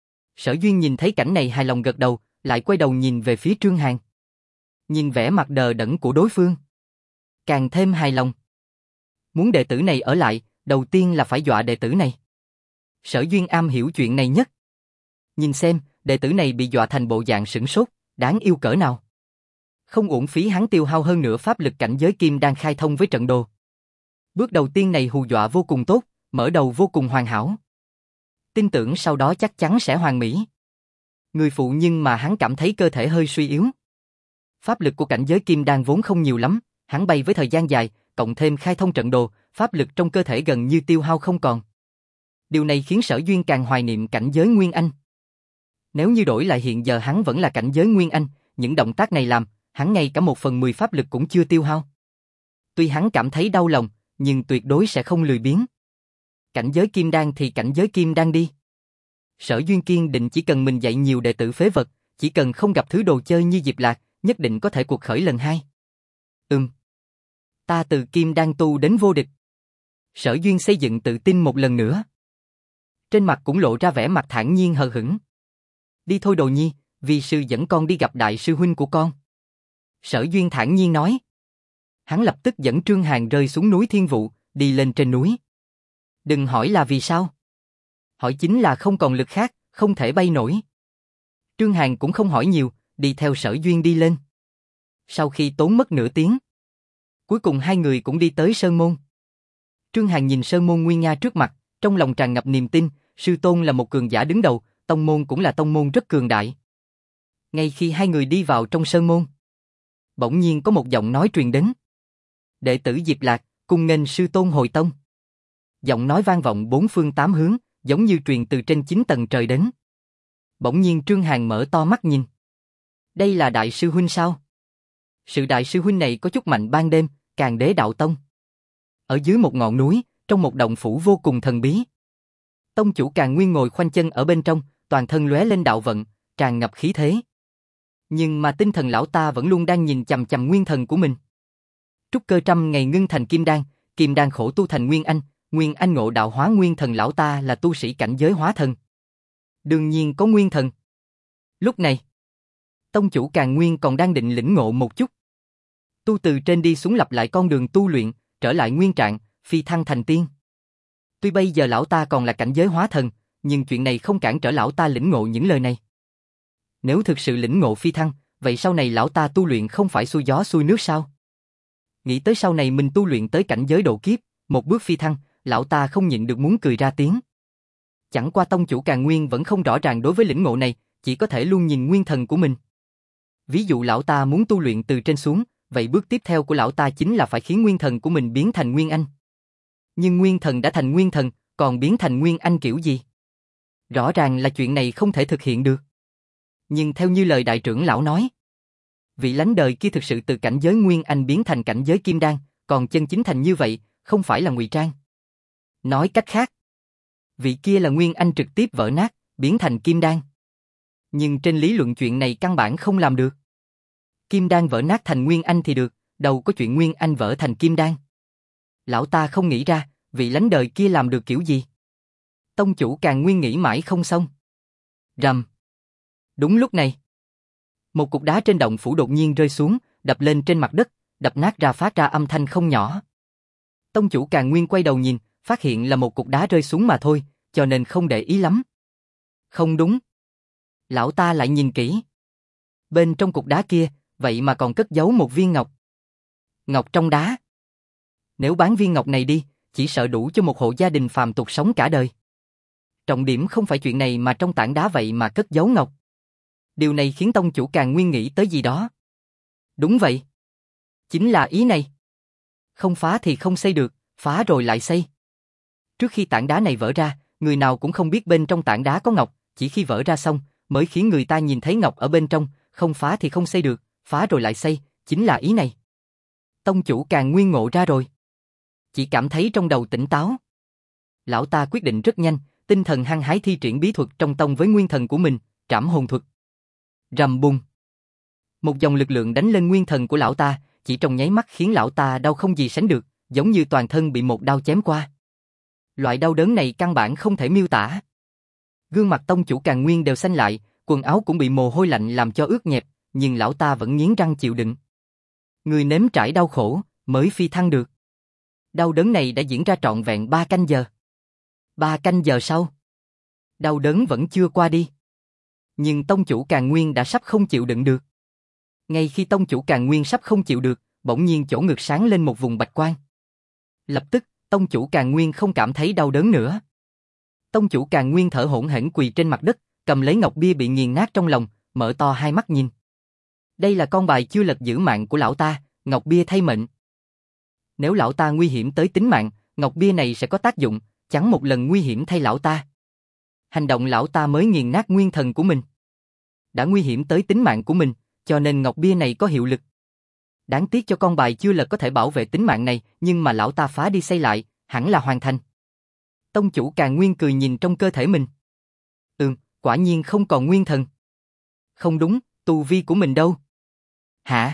Sở Duyên nhìn thấy cảnh này hài lòng gật đầu, lại quay đầu nhìn về phía Trương Hàn. Nhìn vẻ mặt đờ đẫn của đối phương, càng thêm hài lòng. Muốn đệ tử này ở lại, đầu tiên là phải dọa đệ tử này. Sở Duyên am hiểu chuyện này nhất. Nhìn xem, đệ tử này bị dọa thành bộ dạng sửng sốt, đáng yêu cỡ nào. Không uổng phí hắn tiêu hao hơn nữa pháp lực cảnh giới kim đang khai thông với trận đồ. Bước đầu tiên này hù dọa vô cùng tốt, mở đầu vô cùng hoàn hảo. Tin tưởng sau đó chắc chắn sẽ hoàn mỹ. Người phụ nhưng mà hắn cảm thấy cơ thể hơi suy yếu. Pháp lực của cảnh giới kim đan vốn không nhiều lắm, hắn bay với thời gian dài, cộng thêm khai thông trận đồ, pháp lực trong cơ thể gần như tiêu hao không còn. Điều này khiến Sở Duyên càng hoài niệm cảnh giới Nguyên Anh. Nếu như đổi lại hiện giờ hắn vẫn là cảnh giới Nguyên Anh, những động tác này làm, hắn ngay cả 1/10 pháp lực cũng chưa tiêu hao. Tuy hắn cảm thấy đau lòng, nhưng tuyệt đối sẽ không lười biếng. Cảnh giới kim đan thì cảnh giới kim đan đi. Sở Duyên kiên định chỉ cần mình dạy nhiều đệ tử phế vật, chỉ cần không gặp thứ đồ chơi như Diệp Lạc, nhất định có thể cuộc khởi lần hai. Ta từ kim đan tu đến vô địch. Sở Duyên xây dựng tự tin một lần nữa. Trên mặt cũng lộ ra vẻ mặt thản nhiên hờ hững. Đi thôi đồ nhi, vi sư dẫn con đi gặp đại sư huynh của con. Sở Duyên thản nhiên nói. Hắn lập tức dẫn Trương Hàn rơi xuống núi Thiên Vụ, đi lên trên núi. Đừng hỏi là vì sao. Hỏi chính là không còn lực khác, không thể bay nổi. Trương Hàn cũng không hỏi nhiều, đi theo Sở Duyên đi lên. Sau khi tốn mất nửa tiếng, cuối cùng hai người cũng đi tới Sơn Môn. Trương Hàn nhìn Sơn Môn nguy nga trước mặt, trong lòng tràn ngập niềm tin, sư tôn là một cường giả đứng đầu, tông môn cũng là tông môn rất cường đại. Ngay khi hai người đi vào trong Sơn Môn, bỗng nhiên có một giọng nói truyền đến. Đệ tử Diệp Lạc, cung nghênh sư tôn hồi tông. Giọng nói vang vọng bốn phương tám hướng, giống như truyền từ trên 9 tầng trời đến. Bỗng nhiên Trương Hàn mở to mắt nhìn. Đây là đại sư huynh sao? Sự đại sư huynh này có chút mạnh ban đêm, Càn Đế Đạo Tông. Ở dưới một ngọn núi, trong một động phủ vô cùng thần bí. Tông chủ Càn Nguyên ngồi khoanh chân ở bên trong, toàn thân lóe lên đạo vận, tràn ngập khí thế. Nhưng mà tinh thần lão ta vẫn luôn đang nhìn chằm chằm nguyên thần của mình. Trúc cơ trăm ngày ngưng thành kim đan khổ tu thành Nguyên Anh ngộ đạo hóa nguyên thần, lão ta là tu sĩ cảnh giới hóa thần. Đương nhiên có nguyên thần. Lúc này, tông chủ Càn Nguyên còn đang định lĩnh ngộ một chút. Tu từ trên đi xuống lặp lại con đường tu luyện, trở lại nguyên trạng, phi thăng thành tiên. Tuy bây giờ lão ta còn là cảnh giới hóa thần, nhưng chuyện này không cản trở lão ta lĩnh ngộ những lời này. Nếu thực sự lĩnh ngộ phi thăng, vậy sau này lão ta tu luyện không phải xuôi gió xuôi nước sao? Nghĩ tới sau này mình tu luyện tới cảnh giới độ kiếp, một bước phi thăng, lão ta không nhịn được muốn cười ra tiếng. Chẳng qua tông chủ Càn Nguyên vẫn không rõ ràng đối với lĩnh ngộ này, chỉ có thể luôn nhìn nguyên thần của mình. Ví dụ lão ta muốn tu luyện từ trên xuống, vậy bước tiếp theo của lão ta chính là phải khiến nguyên thần của mình biến thành nguyên anh. Nhưng nguyên thần đã thành nguyên thần, còn biến thành nguyên anh kiểu gì? Rõ ràng là chuyện này không thể thực hiện được. Nhưng theo như lời đại trưởng lão nói, vị lánh đời kia thực sự từ cảnh giới nguyên anh biến thành cảnh giới kim đan, còn chân chính thành như vậy, không phải là ngụy trang. Nói cách khác, vị kia là nguyên anh trực tiếp vỡ nát, biến thành kim đan. Nhưng trên lý luận chuyện này căn bản không làm được. Kim đan vỡ nát thành nguyên anh thì được, đâu có chuyện nguyên anh vỡ thành kim đan. Lão ta không nghĩ ra, vị lánh đời kia làm được kiểu gì. Tông chủ Càn Nguyên nghĩ mãi không xong. Rầm. Đúng lúc này, một cục đá trên động phủ đột nhiên rơi xuống, đập lên trên mặt đất, đập nát ra phát ra âm thanh không nhỏ. Tông chủ Càn Nguyên quay đầu nhìn, phát hiện là một cục đá rơi xuống mà thôi, cho nên không để ý lắm. Không đúng. Lão ta lại nhìn kỹ. Bên trong cục đá kia, vậy mà còn cất giấu một viên ngọc. Ngọc trong đá. Nếu bán viên ngọc này đi, chỉ sợ đủ cho một hộ gia đình phàm tục sống cả đời. Trọng điểm không phải chuyện này mà trong tảng đá vậy mà cất giấu ngọc. Điều này khiến tông chủ Càn Nguyên nghĩ tới gì đó. Đúng vậy. Chính là ý này. Không phá thì không xây được, phá rồi lại xây. Trước khi tảng đá này vỡ ra, người nào cũng không biết bên trong tảng đá có ngọc, chỉ khi vỡ ra xong, mới khiến người ta nhìn thấy ngọc ở bên trong, không phá thì không xây được, phá rồi lại xây, chính là ý này. Tông chủ Càn Nguyên ngộ ra rồi. Chỉ cảm thấy trong đầu tỉnh táo. Lão ta quyết định rất nhanh, tinh thần hăng hái thi triển bí thuật trong tông với nguyên thần của mình, trảm hồn thuật. Rầm bùng. Một dòng lực lượng đánh lên nguyên thần của lão ta, chỉ trong nháy mắt khiến lão ta đau không gì sánh được, giống như toàn thân bị một đao chém qua. Loại đau đớn này căn bản không thể miêu tả. Gương mặt tông chủ Càn Nguyên đều xanh lại, quần áo cũng bị mồ hôi lạnh làm cho ướt nhẹp, nhưng lão ta vẫn nghiến răng chịu đựng. Người nếm trải đau khổ, mới phi thăng được. Đau đớn này đã diễn ra trọn vẹn 3 canh giờ. 3 canh giờ sau, đau đớn vẫn chưa qua đi. Nhưng tông chủ Càn Nguyên đã sắp không chịu đựng được. Ngay khi tông chủ Càn Nguyên sắp không chịu được, bỗng nhiên chỗ ngực sáng lên một vùng bạch quang. Lập tức, tông chủ Càn Nguyên không cảm thấy đau đớn nữa. Tông chủ Càn Nguyên thở hổn hển quỳ trên mặt đất, cầm lấy ngọc bia bị nghiền nát trong lòng, mở to hai mắt nhìn. Đây là con bài chưa lật giữ mạng của lão ta, ngọc bia thay mệnh. Nếu lão ta nguy hiểm tới tính mạng, ngọc bia này sẽ có tác dụng, chẳng một lần nguy hiểm thay lão ta. Hành động lão ta mới nghiền nát nguyên thần của mình. Đã nguy hiểm tới tính mạng của mình, cho nên ngọc bia này có hiệu lực. Đáng tiếc cho con bài chưa lật có thể bảo vệ tính mạng này, nhưng mà lão ta phá đi xây lại, hẳn là hoàn thành. Tông chủ Càn Nguyên cười nhìn trong cơ thể mình. Quả nhiên không còn nguyên thần. Không đúng, tu vi của mình đâu? Hả?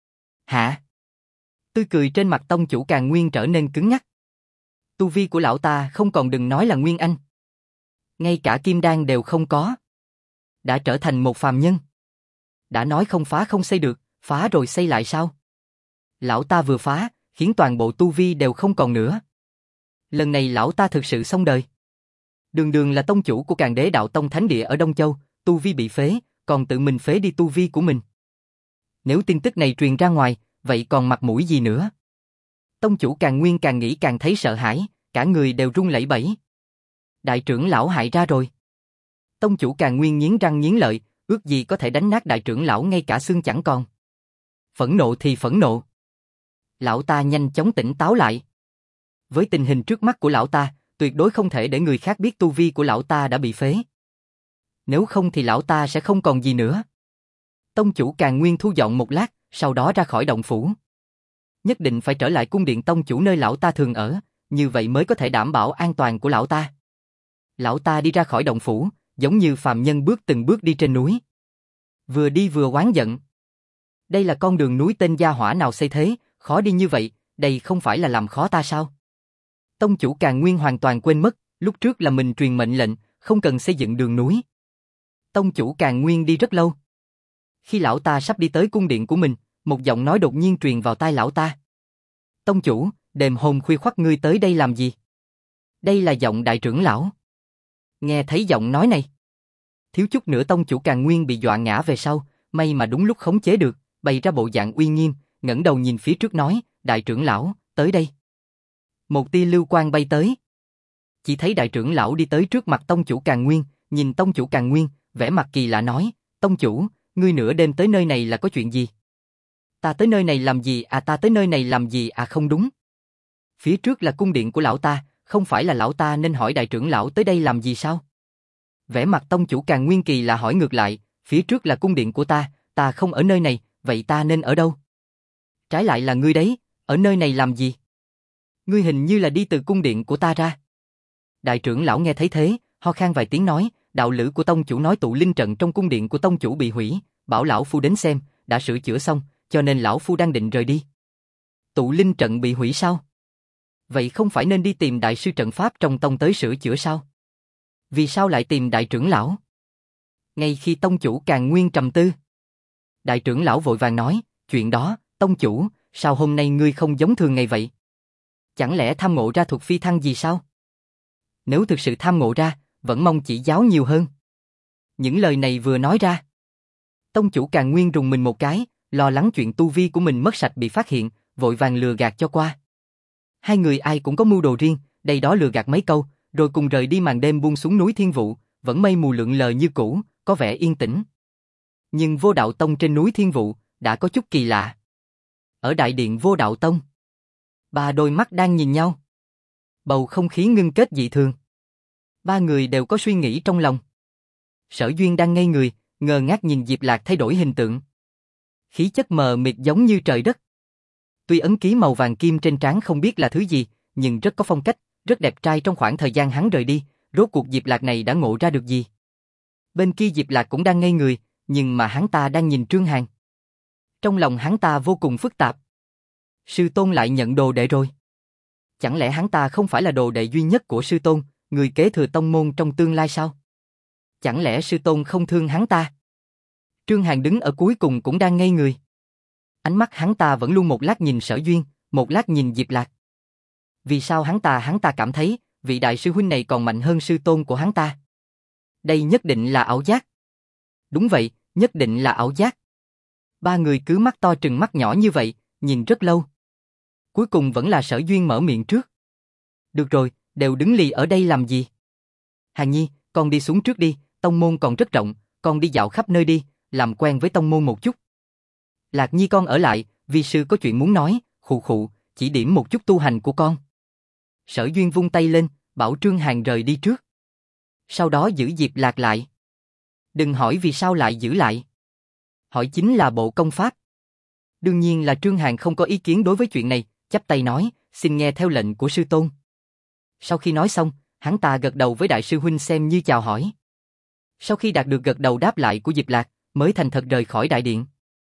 Tươi cười trên mặt tông chủ Càn Nguyên trở nên cứng nhắc. Tu vi của lão ta không còn đừng nói là nguyên anh. Ngay cả kim đan đều không có. Đã trở thành một phàm nhân. Đã nói không phá không xây được, phá rồi xây lại sao? Lão ta vừa phá, khiến toàn bộ tu vi đều không còn nữa. Lần này lão ta thực sự xong đời. Đường đường là tông chủ của Càn Đế Đạo Tông Thánh Địa ở Đông Châu, tu vi bị phế, còn tự mình phế đi tu vi của mình. Nếu tin tức này truyền ra ngoài, vậy còn mặt mũi gì nữa? Tông chủ Càn Nguyên càng nghĩ càng thấy sợ hãi, cả người đều run lẩy bẩy. Đại trưởng lão hại ra rồi. Tông chủ Càn Nguyên nghiến răng nghiến lợi, ước gì có thể đánh nát đại trưởng lão ngay cả xương chẳng còn. Phẫn nộ thì phẫn nộ. Lão ta nhanh chóng tỉnh táo lại. Với tình hình trước mắt của lão ta, tuyệt đối không thể để người khác biết tu vi của lão ta đã bị phế. Nếu không thì lão ta sẽ không còn gì nữa. Tông chủ Càn Nguyên thu dọn một lát, sau đó ra khỏi động phủ. Nhất định phải trở lại cung điện tông chủ nơi lão ta thường ở, như vậy mới có thể đảm bảo an toàn của lão ta. Lão ta đi ra khỏi động phủ, giống như phàm nhân bước từng bước đi trên núi. Vừa đi vừa oán giận. Đây là con đường núi tên gia hỏa nào xây thế, khó đi như vậy, đây không phải là làm khó ta sao? Tông chủ Càn Nguyên hoàn toàn quên mất, lúc trước là mình truyền mệnh lệnh, không cần xây dựng đường núi. Tông chủ Càn Nguyên đi rất lâu. Khi lão ta sắp đi tới cung điện của mình, một giọng nói đột nhiên truyền vào tai lão ta. Tông chủ, đêm hôm khuya khoắt ngươi tới đây làm gì? Đây là giọng đại trưởng lão. Nghe thấy giọng nói này, Thiếu chút nữa tông chủ Càn Nguyên bị dọa ngã về sau, may mà đúng lúc khống chế được, bày ra bộ dạng uy nghiêm, ngẩng đầu nhìn phía trước nói, đại trưởng lão, tới đây. Một tia lưu quang bay tới. Chỉ thấy đại trưởng lão đi tới trước mặt tông chủ Càn Nguyên, nhìn tông chủ Càn Nguyên, vẻ mặt kỳ lạ nói, tông chủ, ngươi nửa đêm tới nơi này là có chuyện gì? Ta tới nơi này làm gì à, ta tới nơi này làm gì à, không đúng. Phía trước là cung điện của lão ta, không phải là lão ta nên hỏi đại trưởng lão tới đây làm gì sao? Vẻ mặt tông chủ Càn Nguyên kỳ lạ hỏi ngược lại, phía trước là cung điện của ta không ở nơi này, vậy ta nên ở đâu? Trái lại là ngươi đấy, ở nơi này làm gì? Ngươi hình như là đi từ cung điện của ta ra. Đại trưởng lão nghe thấy thế, ho khan vài tiếng nói, đạo lữ của tông chủ nói tụ linh trận trong cung điện của tông chủ bị hủy, bảo lão phu đến xem, đã sửa chữa xong, cho nên lão phu đang định rời đi. Tụ linh trận bị hủy sao? Vậy không phải nên đi tìm đại sư trận pháp trong tông tới sửa chữa sao? Vì sao lại tìm đại trưởng lão? Ngay khi tông chủ Càn Nguyên trầm tư, đại trưởng lão vội vàng nói, chuyện đó, tông chủ, sao hôm nay ngươi không giống thường ngày vậy? Chẳng lẽ tham ngộ ra thuật phi thăng gì sao? Nếu thực sự tham ngộ ra, vẫn mong chỉ giáo nhiều hơn. Những lời này vừa nói ra, tông chủ Càn Nguyên rùng mình một cái, lo lắng chuyện tu vi của mình mất sạch bị phát hiện, vội vàng lừa gạt cho qua. Hai người ai cũng có mưu đồ riêng, đây đó lừa gạt mấy câu, rồi cùng rời đi màn đêm buông xuống núi Thiên Vụ, vẫn mây mù lượn lờ như cũ, có vẻ yên tĩnh. Nhưng Vô Đạo Tông trên núi Thiên Vụ đã có chút kỳ lạ. Ở đại điện Vô Đạo Tông, ba đôi mắt đang nhìn nhau. Bầu không khí ngưng kết dị thường. Ba người đều có suy nghĩ trong lòng. Sở Duyên đang ngây người, ngơ ngác nhìn Diệp Lạc thay đổi hình tượng. Khí chất mờ mịt giống như trời đất. Tuy ấn ký màu vàng kim trên trán không biết là thứ gì, nhưng rất có phong cách, rất đẹp trai. Trong khoảng thời gian hắn rời đi, rốt cuộc Diệp Lạc này đã ngộ ra được gì? Bên kia Diệp Lạc cũng đang ngây người, nhưng mà hắn ta đang nhìn Trương Hàn. Trong lòng hắn ta vô cùng phức tạp. Sư tôn lại nhận đồ đệ rồi. Chẳng lẽ hắn ta không phải là đồ đệ duy nhất của sư tôn, người kế thừa tông môn trong tương lai sao? Chẳng lẽ sư tôn không thương hắn ta? Trương Hàn đứng ở cuối cùng cũng đang ngây người. Ánh mắt hắn ta vẫn luôn một lát nhìn Sở Duyên, một lát nhìn Diệp Lạc. Vì sao hắn ta cảm thấy vị đại sư huynh này còn mạnh hơn sư tôn của hắn ta? Đây nhất định là ảo giác. Đúng vậy, nhất định là ảo giác. Ba người cứ mắt to trừng mắt nhỏ như vậy, nhìn rất lâu. Cuối cùng vẫn là Sở Duyên mở miệng trước. Được rồi, đều đứng lì ở đây làm gì? Hàn Nhi, con đi xuống trước đi, tông môn còn rất rộng, con đi dạo khắp nơi đi, làm quen với tông môn một chút. Lạc Nhi con ở lại, vi sư có chuyện muốn nói, khụ khụ, chỉ điểm một chút tu hành của con. Sở Duyên vung tay lên, bảo Trương Hàn rời đi trước. Sau đó giữ Diệp Lạc lại. Đừng hỏi vì sao lại giữ lại. Hỏi chính là bộ công pháp. Đương nhiên là Trương Hàn không có ý kiến đối với chuyện này, chắp tay nói, xin nghe theo lệnh của sư tôn. Sau khi nói xong, hắn ta gật đầu với đại sư huynh xem như chào hỏi. Sau khi đạt được gật đầu đáp lại của Diệp Lạc, mới thành thật rời khỏi đại điện.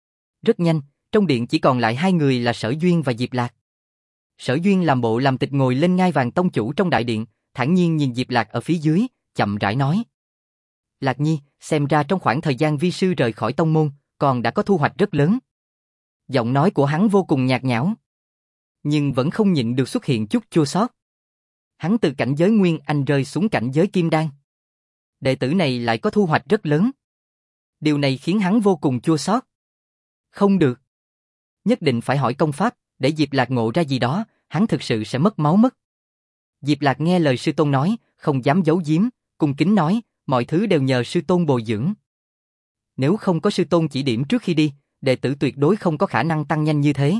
Rất nhanh, trong điện chỉ còn lại hai người là Sở Duyên và Diệp Lạc. Sở Duyên làm bộ làm tịch ngồi lên ngai vàng tông chủ trong đại điện, thản nhiên nhìn Diệp Lạc ở phía dưới, chậm rãi nói. Lạc Nhi, xem ra trong khoảng thời gian vi sư rời khỏi tông môn, còn đã có thu hoạch rất lớn. Giọng nói của hắn vô cùng nhạt nhẽo, nhưng vẫn không nhịn được xuất hiện chút chua xót. Hắn từ cảnh giới Nguyên Anh rơi xuống cảnh giới Kim Đan. Đệ tử này lại có thu hoạch rất lớn. Điều này khiến hắn vô cùng chua xót. Không được. Nhất định phải hỏi công pháp, để Diệp Lạc ngộ ra gì đó, hắn thực sự sẽ mất máu mất. Diệp Lạc nghe lời sư tôn nói, không dám giấu giếm, cung kính nói, mọi thứ đều nhờ sư tôn bồi dưỡng. Nếu không có sư tôn chỉ điểm trước khi đi, đệ tử tuyệt đối không có khả năng tăng nhanh như thế.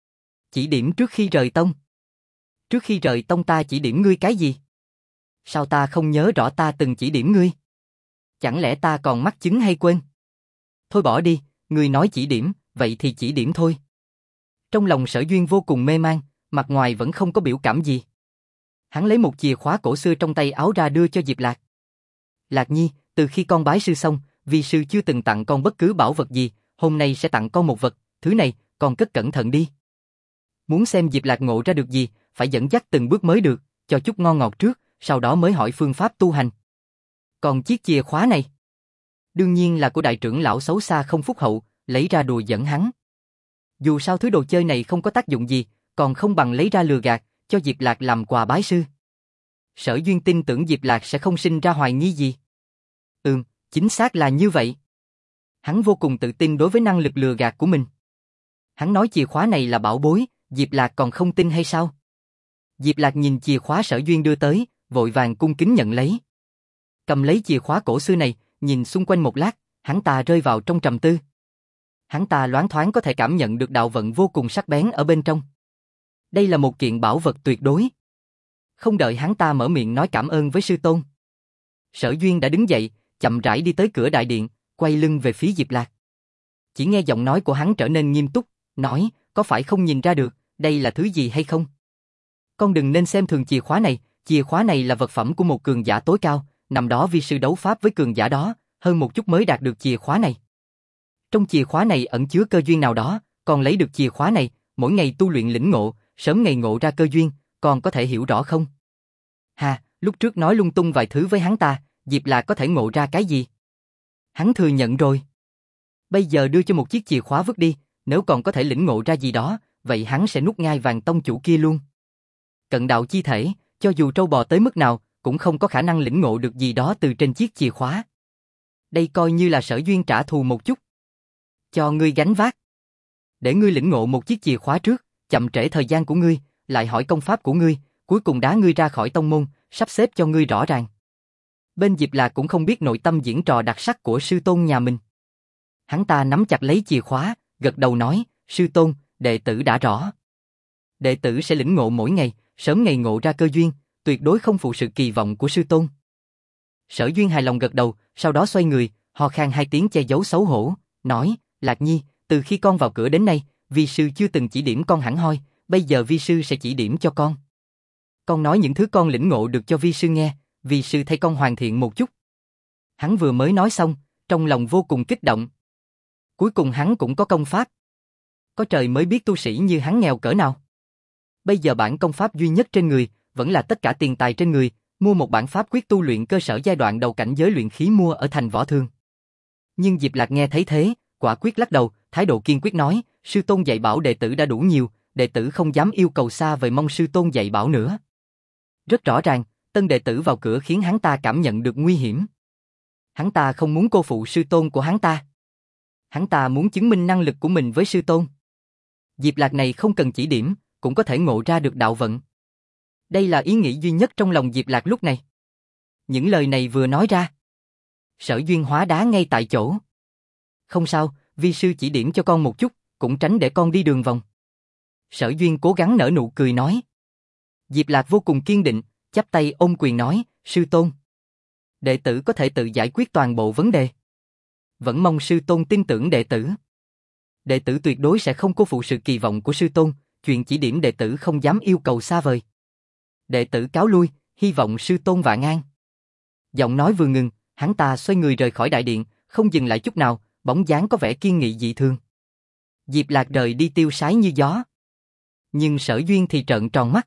Chỉ điểm trước khi rời tông. Trước khi rời tông ta chỉ điểm ngươi cái gì? Sao ta không nhớ rõ ta từng chỉ điểm ngươi? Chẳng lẽ ta còn mắc chứng hay quên? Thôi bỏ đi, ngươi nói chỉ điểm, vậy thì chỉ điểm thôi. Trong lòng Sở Duyên vô cùng mê man, mặt ngoài vẫn không có biểu cảm gì. Hắn lấy một chìa khóa cổ xưa trong tay áo ra đưa cho Diệp Lạc. Lạc Nhi, từ khi con bái sư xong, vi sư chưa từng tặng con bất cứ bảo vật gì, hôm nay sẽ tặng con một vật, thứ này, con cất cẩn thận đi. Muốn xem Diệp Lạc ngộ ra được gì, phải dẫn dắt từng bước mới được, cho chút ngon ngọt trước, sau đó mới hỏi phương pháp tu hành. Còn chiếc chìa khóa này, đương nhiên là của đại trưởng lão xấu xa không phúc hậu, lấy ra đùa giỡn hắn. Dù sao thứ đồ chơi này không có tác dụng gì, còn không bằng lấy ra lừa gạt, cho Diệp Lạc làm quà bái sư. Sở Duyên tin tưởng Diệp Lạc sẽ không sinh ra hoài nghi gì. Chính xác là như vậy. Hắn vô cùng tự tin đối với năng lực lừa gạt của mình. Hắn nói chìa khóa này là bảo bối, Diệp Lạc còn không tin hay sao? Diệp Lạc nhìn chìa khóa Sở Duyên đưa tới, vội vàng cung kính nhận lấy. Cầm lấy chìa khóa cổ xưa này, nhìn xung quanh một lát, hắn ta rơi vào trong trầm tư. Hắn ta loáng thoáng có thể cảm nhận được đạo vận vô cùng sắc bén ở bên trong. Đây là một kiện bảo vật tuyệt đối. Không đợi hắn ta mở miệng nói cảm ơn với sư tôn. Sở Duyên đã đứng dậy, chậm rãi đi tới cửa đại điện, quay lưng về phía Diệp Lạc. Chỉ nghe giọng nói của hắn trở nên nghiêm túc, nói, có phải không nhìn ra được, đây là thứ gì hay không? Con đừng nên xem thường chìa khóa này là vật phẩm của một cường giả tối cao, năm đó vi sư đấu pháp với cường giả đó, hơn một chút mới đạt được chìa khóa này. Trong chìa khóa này ẩn chứa cơ duyên nào đó, còn lấy được chìa khóa này, mỗi ngày tu luyện lĩnh ngộ, sớm ngày ngộ ra cơ duyên, còn có thể hiểu rõ không? Hà, lúc trước nói lung tung vài thứ với hắn ta, Diệp Lạc có thể ngộ ra cái gì? Hắn thừa nhận rồi. Bây giờ đưa cho một chiếc chìa khóa vứt đi, nếu còn có thể lĩnh ngộ ra gì đó, vậy hắn sẽ nuốt ngai vàng tông chủ kia luôn. Cận đạo chi thể, cho dù trâu bò tới mức nào, cũng không có khả năng lĩnh ngộ được gì đó từ trên chiếc chìa khóa. Đây coi như là Sở Duyên trả thù một chút. Cho ngươi gánh vác. Để ngươi lĩnh ngộ một chiếc chìa khóa trước, chậm trễ thời gian của ngươi, lại hỏi công pháp của ngươi, cuối cùng đá ngươi ra khỏi tông môn, sắp xếp cho ngươi rõ ràng. Bên Diệp Lạc cũng không biết nội tâm diễn trò đặc sắc của sư tôn nhà mình. Hắn ta nắm chặt lấy chìa khóa, gật đầu nói, sư tôn, đệ tử đã rõ. Đệ tử sẽ lĩnh ngộ mỗi ngày, sớm ngày ngộ ra cơ duyên, tuyệt đối không phụ sự kỳ vọng của sư tôn. Sở Duyên hài lòng gật đầu, sau đó xoay người, ho khan hai tiếng che giấu xấu hổ, nói, Lạc Nhi, từ khi con vào cửa đến nay, vi sư chưa từng chỉ điểm con hẳn hoi, bây giờ vi sư sẽ chỉ điểm cho con. Con nói những thứ con lĩnh ngộ được cho vi sư nghe, vi sư thay con hoàn thiện một chút. Hắn vừa mới nói xong, trong lòng vô cùng kích động. Cuối cùng hắn cũng có công pháp. Có trời mới biết tu sĩ như hắn nghèo cỡ nào. Bây giờ bản công pháp duy nhất trên người, vẫn là tất cả tiền tài trên người, mua một bản pháp quyết tu luyện cơ sở giai đoạn đầu cảnh giới luyện khí mua ở thành Võ Thương. Nhưng Diệp Lạc nghe thấy thế, quả quyết lắc đầu, thái độ kiên quyết nói, sư tôn dạy bảo đệ tử đã đủ nhiều, đệ tử không dám yêu cầu xa vời, mong sư tôn dạy bảo nữa. Rất rõ ràng, tân đệ tử vào cửa khiến hắn ta cảm nhận được nguy hiểm. Hắn ta không muốn cô phụ sư tôn của hắn ta. Hắn ta muốn chứng minh năng lực của mình với sư tôn. Diệp Lạc này không cần chỉ điểm, cũng có thể ngộ ra được đạo vận. Đây là ý nghĩ duy nhất trong lòng Diệp Lạc lúc này. Những lời này vừa nói ra, Sở Duyên hóa đá ngay tại chỗ. Không sao, vi sư chỉ điểm cho con một chút, cũng tránh để con đi đường vòng. Sở Duyên cố gắng nở nụ cười nói. Diệp Lạc vô cùng kiên định, chắp tay ôm quyền nói, sư tôn. Đệ tử có thể tự giải quyết toàn bộ vấn đề. Vẫn mong sư tôn tin tưởng đệ tử. Đệ tử tuyệt đối sẽ không cố phụ sự kỳ vọng của sư tôn, chuyện chỉ điểm đệ tử không dám yêu cầu xa vời. Đệ tử cáo lui, hy vọng sư tôn vạn an. Giọng nói vừa ngừng, hắn ta xoay người rời khỏi đại điện, không dừng lại chút nào, bóng dáng có vẻ kiên nghị dị thường. Diệp Lạc rời đi tiêu sái như gió. Nhưng Sở Duyên thì trợn tròn mắt.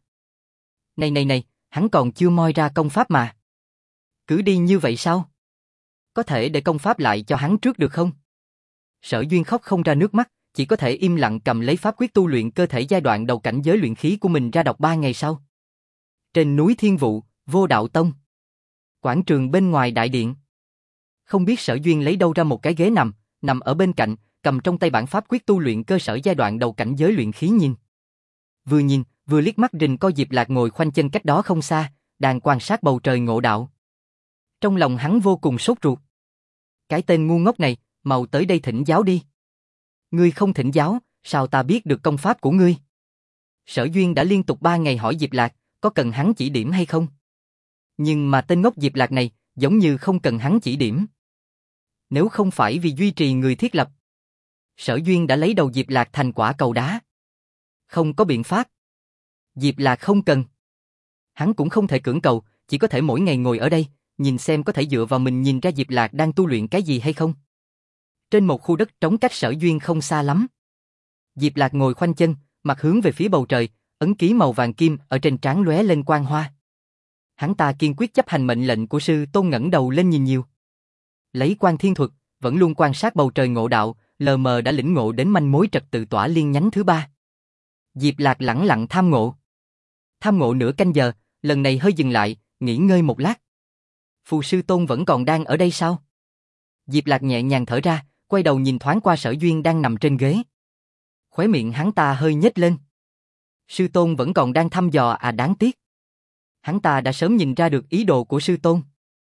Này, hắn còn chưa moi ra công pháp mà. Cứ đi như vậy sao? Có thể để công pháp lại cho hắn trước được không? Sở Duyên khóc không ra nước mắt, chỉ có thể im lặng cầm lấy pháp quyết tu luyện cơ thể giai đoạn đầu cảnh giới luyện khí của mình ra đọc 3 ngày sau. Trên núi Thiên Vụ, Vô Đạo Tông. Quảng trường bên ngoài đại điện. Không biết Sở Duyên lấy đâu ra một cái ghế nằm ở bên cạnh, cầm trong tay bản pháp quyết tu luyện cơ sở giai đoạn đầu cảnh giới luyện khí nhìn, vừa liếc mắt rình coi Diệp Lạc ngồi khoanh chân cách đó không xa, đang quan sát bầu trời ngộ đạo. Trong lòng hắn vô cùng sốt ruột. Cái tên ngu ngốc này, mau tới đây thỉnh giáo đi. Ngươi không thỉnh giáo, sao ta biết được công pháp của ngươi? Sở Duyên đã liên tục 3 ngày hỏi Diệp Lạc, có cần hắn chỉ điểm hay không? Nhưng mà tên ngốc Diệp Lạc này, giống như không cần hắn chỉ điểm. Nếu không phải vì duy trì người thiết lập, Sở Duyên đã lấy đầu Diệp Lạc thành quả cầu đá. Không có biện pháp. Diệp Lạc không cần. Hắn cũng không thể cưỡng cầu, chỉ có thể mỗi ngày ngồi ở đây, nhìn xem có thể dựa vào mình nhìn ra Diệp Lạc đang tu luyện cái gì hay không. Trên một khu đất trống cách Sở Duyên không xa lắm. Diệp Lạc ngồi khoanh chân, mặt hướng về phía bầu trời, ấn ký màu vàng kim ở trên trán lóe lên quang hoa. Hắn ta kiên quyết chấp hành mệnh lệnh của sư tôn, ngẩng đầu lên nhìn nhiều. Lấy Quan Thiên Thuật, vẫn luôn quan sát bầu trời ngộ đạo, lờ mờ đã lĩnh ngộ đến manh mối trật tự tỏa liên nhánh thứ 3. Diệp Lạc lẳng lặng tham ngộ. Tham ngộ nửa canh giờ, lần này hơi dừng lại, nghỉ ngơi một lát. Phù sư tôn vẫn còn đang ở đây sao? Diệp Lạc nhẹ nhàng thở ra, quay đầu nhìn thoáng qua Sở Duyên đang nằm trên ghế. Khóe miệng hắn ta hơi nhếch lên. Sư tôn vẫn còn đang thăm dò à, đáng tiếc. Hắn ta đã sớm nhìn ra được ý đồ của sư tôn.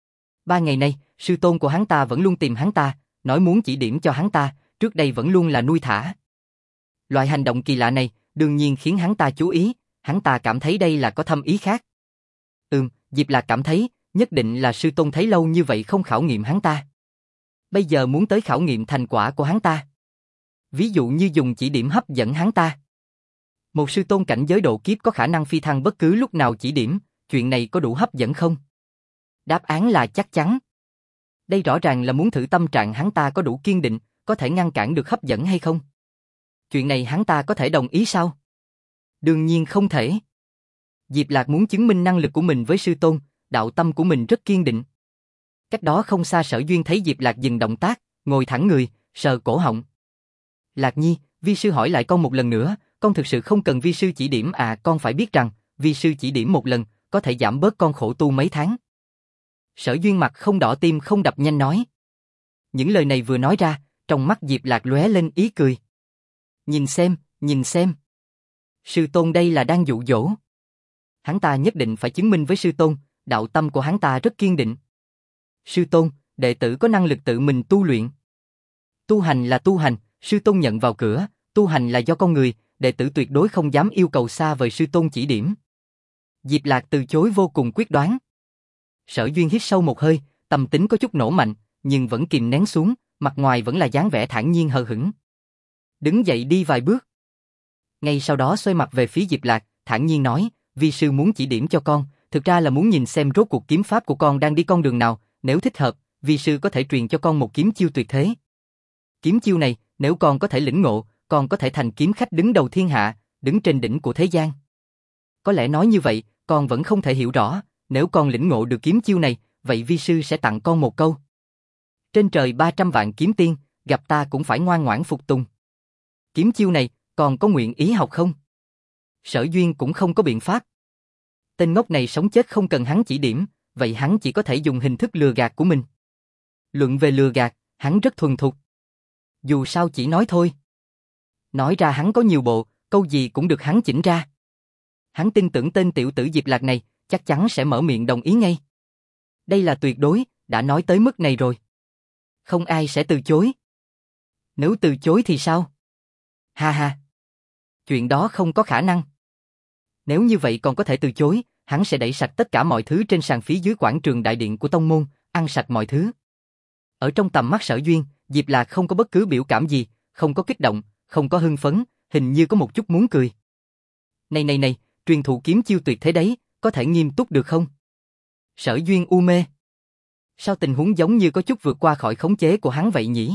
3 ngày nay, sư tôn của hắn ta vẫn luôn tìm hắn ta, nói muốn chỉ điểm cho hắn ta, trước đây vẫn luôn là nuôi thả. Loại hành động kỳ lạ này, đương nhiên khiến hắn ta chú ý, hắn ta cảm thấy đây là có thâm ý khác. Diệp Lạc cảm thấy, nhất định là sư tôn thấy lâu như vậy không khảo nghiệm hắn ta. Bây giờ muốn tới khảo nghiệm thành quả của hắn ta. Ví dụ như dùng chỉ điểm hấp dẫn hắn ta. Một sư tôn cảnh giới độ kiếp có khả năng phi thăng bất cứ lúc nào chỉ điểm, chuyện này có đủ hấp dẫn không? Đáp án là chắc chắn. Đây rõ ràng là muốn thử tâm trạng hắn ta có đủ kiên định, có thể ngăn cản được hấp dẫn hay không? Chuyện này hắn ta có thể đồng ý sao? Đương nhiên không thể. Diệp Lạc muốn chứng minh năng lực của mình với sư tôn, đạo tâm của mình rất kiên định. Cách đó không xa Sở Duyên thấy Diệp Lạc dừng động tác, ngồi thẳng người, sờ cổ họng. Lạc Nhi, vi sư hỏi lại con một lần nữa, con thực sự không cần vi sư chỉ điểm à? Con phải biết rằng, vi sư chỉ điểm một lần, có thể giảm bớt con khổ tu mấy tháng. Sở Duyên mặt không đỏ tim không đập nhanh nói. Những lời này vừa nói ra, trong mắt Diệp Lạc lóe lên ý cười. Nhìn xem. Sư tôn đây là đang dụ dỗ. Hắn ta nhất định phải chứng minh với sư tôn, đạo tâm của hắn ta rất kiên định. Sư tôn, đệ tử có năng lực tự mình tu luyện. Tu hành là tu hành, sư tôn nhận vào cửa, tu hành là do con người, đệ tử tuyệt đối không dám yêu cầu xa vời sư tôn chỉ điểm. Diệp Lạc từ chối vô cùng quyết đoán. Sở Duyên hít sâu một hơi, tâm tính có chút nổ mạnh, nhưng vẫn kìm nén xuống, mặt ngoài vẫn là dáng vẻ thản nhiên hờ hững. Đứng dậy đi vài bước. Ngay sau đó xoay mặt về phía Diệp Lạc, thản nhiên nói, vi sư muốn chỉ điểm cho con, thực ra là muốn nhìn xem rốt cuộc kiếm pháp của con đang đi con đường nào, nếu thích hợp, vi sư có thể truyền cho con một kiếm chiêu tuyệt thế. Kiếm chiêu này, nếu con có thể lĩnh ngộ, con có thể thành kiếm khách đứng đầu thiên hạ, đứng trên đỉnh của thế gian. Có lẽ nói như vậy, con vẫn không thể hiểu rõ, nếu con lĩnh ngộ được kiếm chiêu này, vậy vi sư sẽ tặng con một câu. Trên trời 300 vạn kiếm tiên, gặp ta cũng phải ngoan ngoãn phục tùng. Kiếm chiêu này, con có nguyện ý học không? Sở Duyên cũng không có biện pháp. Tên ngốc này sống chết không cần hắn chỉ điểm, vậy hắn chỉ có thể dùng hình thức lừa gạt của mình. Luận về lừa gạt, hắn rất thuần thục. Dù sao chỉ nói thôi. Nói ra hắn có nhiều bộ, câu gì cũng được hắn chỉnh ra. Hắn tin tưởng tên tiểu tử Diệp Lạc này, chắc chắn sẽ mở miệng đồng ý ngay. Đây là tuyệt đối, đã nói tới mức này rồi. Không ai sẽ từ chối. Nếu từ chối thì sao? Ha ha. Chuyện đó không có khả năng. Nếu như vậy còn có thể từ chối, hắn sẽ đẩy sạch tất cả mọi thứ trên sàn phía dưới quảng trường đại điện của tông môn, ăn sạch mọi thứ. Ở trong tầm mắt Sở Duyên, Diệp Lạc không có bất cứ biểu cảm gì, không có kích động, không có hưng phấn, hình như có một chút muốn cười. Này, truyền thụ kiếm chiêu tuyệt thế đấy, có thể nghiêm túc được không? Sở Duyên u mê. Sao tình huống giống như có chút vượt qua khỏi khống chế của hắn vậy nhỉ?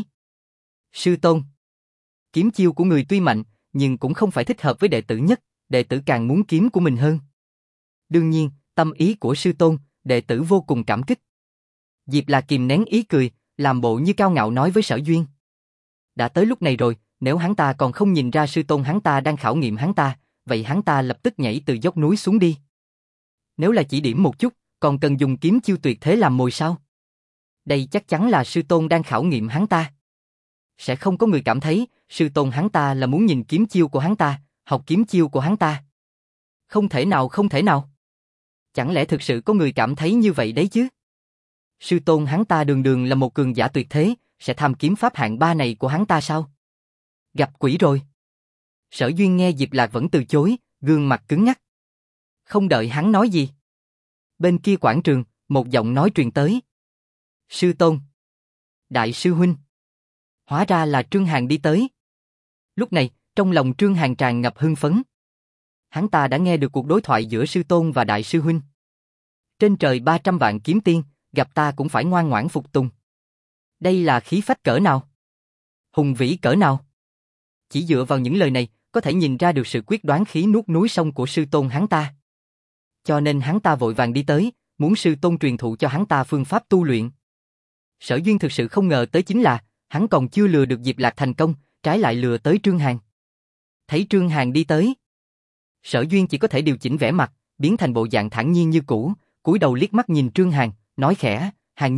Sư tôn. Kiếm chiêu của người tuy mạnh, nhưng cũng không phải thích hợp với đệ tử nhất, đệ tử càng muốn kiếm của mình hơn. Đương nhiên, tâm ý của sư tôn, đệ tử vô cùng cảm kích. Diệp Lạc kìm nén ý cười, làm bộ như cao ngạo nói với Sở Duyên. Đã tới lúc này rồi, nếu hắn ta còn không nhìn ra sư tôn hắn ta đang khảo nghiệm hắn ta, vậy hắn ta lập tức nhảy từ dốc núi xuống đi. Nếu là chỉ điểm một chút, còn cần dùng kiếm chiêu tuyệt thế làm mồi sao? Đây chắc chắn là sư tôn đang khảo nghiệm hắn ta. Sẽ không có người cảm thấy, sư tôn hắn ta là muốn nhìn kiếm chiêu của hắn ta, học kiếm chiêu của hắn ta. Không thể nào. Chẳng lẽ thực sự có người cảm thấy như vậy đấy chứ? Sư tôn hắn ta đường đường là một cường giả tuyệt thế, sẽ tham kiếm pháp hạng 3 này của hắn ta sao? Gặp quỷ rồi. Sở Duyên nghe Diệp Lạc vẫn từ chối, gương mặt cứng ngắc. Không đợi hắn nói gì. Bên kia quảng trường, một giọng nói truyền tới. Sư tôn. Đại sư huynh. Hóa ra là Trương Hàn đi tới. Lúc này, trong lòng Trương Hàn tràn ngập hưng phấn. Hắn ta đã nghe được cuộc đối thoại giữa sư tôn và đại sư huynh. Trên trời 300 vạn kiếm tiên, gặp ta cũng phải ngoan ngoãn phục tùng. Đây là khí phách cỡ nào? Hùng vĩ cỡ nào? Chỉ dựa vào những lời này, có thể nhìn ra được sự quyết đoán khí nuốt núi sông của sư tôn hắn ta. Cho nên hắn ta vội vàng đi tới, muốn sư tôn truyền thụ cho hắn ta phương pháp tu luyện. Sở Duyên thực sự không ngờ tới chính là, hắn còn chưa lừa được Diệp Lạc thành công, trái lại lừa tới Trương Hàn. Thấy Trương Hàn đi tới, Sở Duyên chỉ có thể điều chỉnh vẻ mặt, biến thành bộ dạng thản nhiên như cũ, cúi đầu liếc mắt nhìn Trương Hàn, nói khẽ, Hàn Nhi,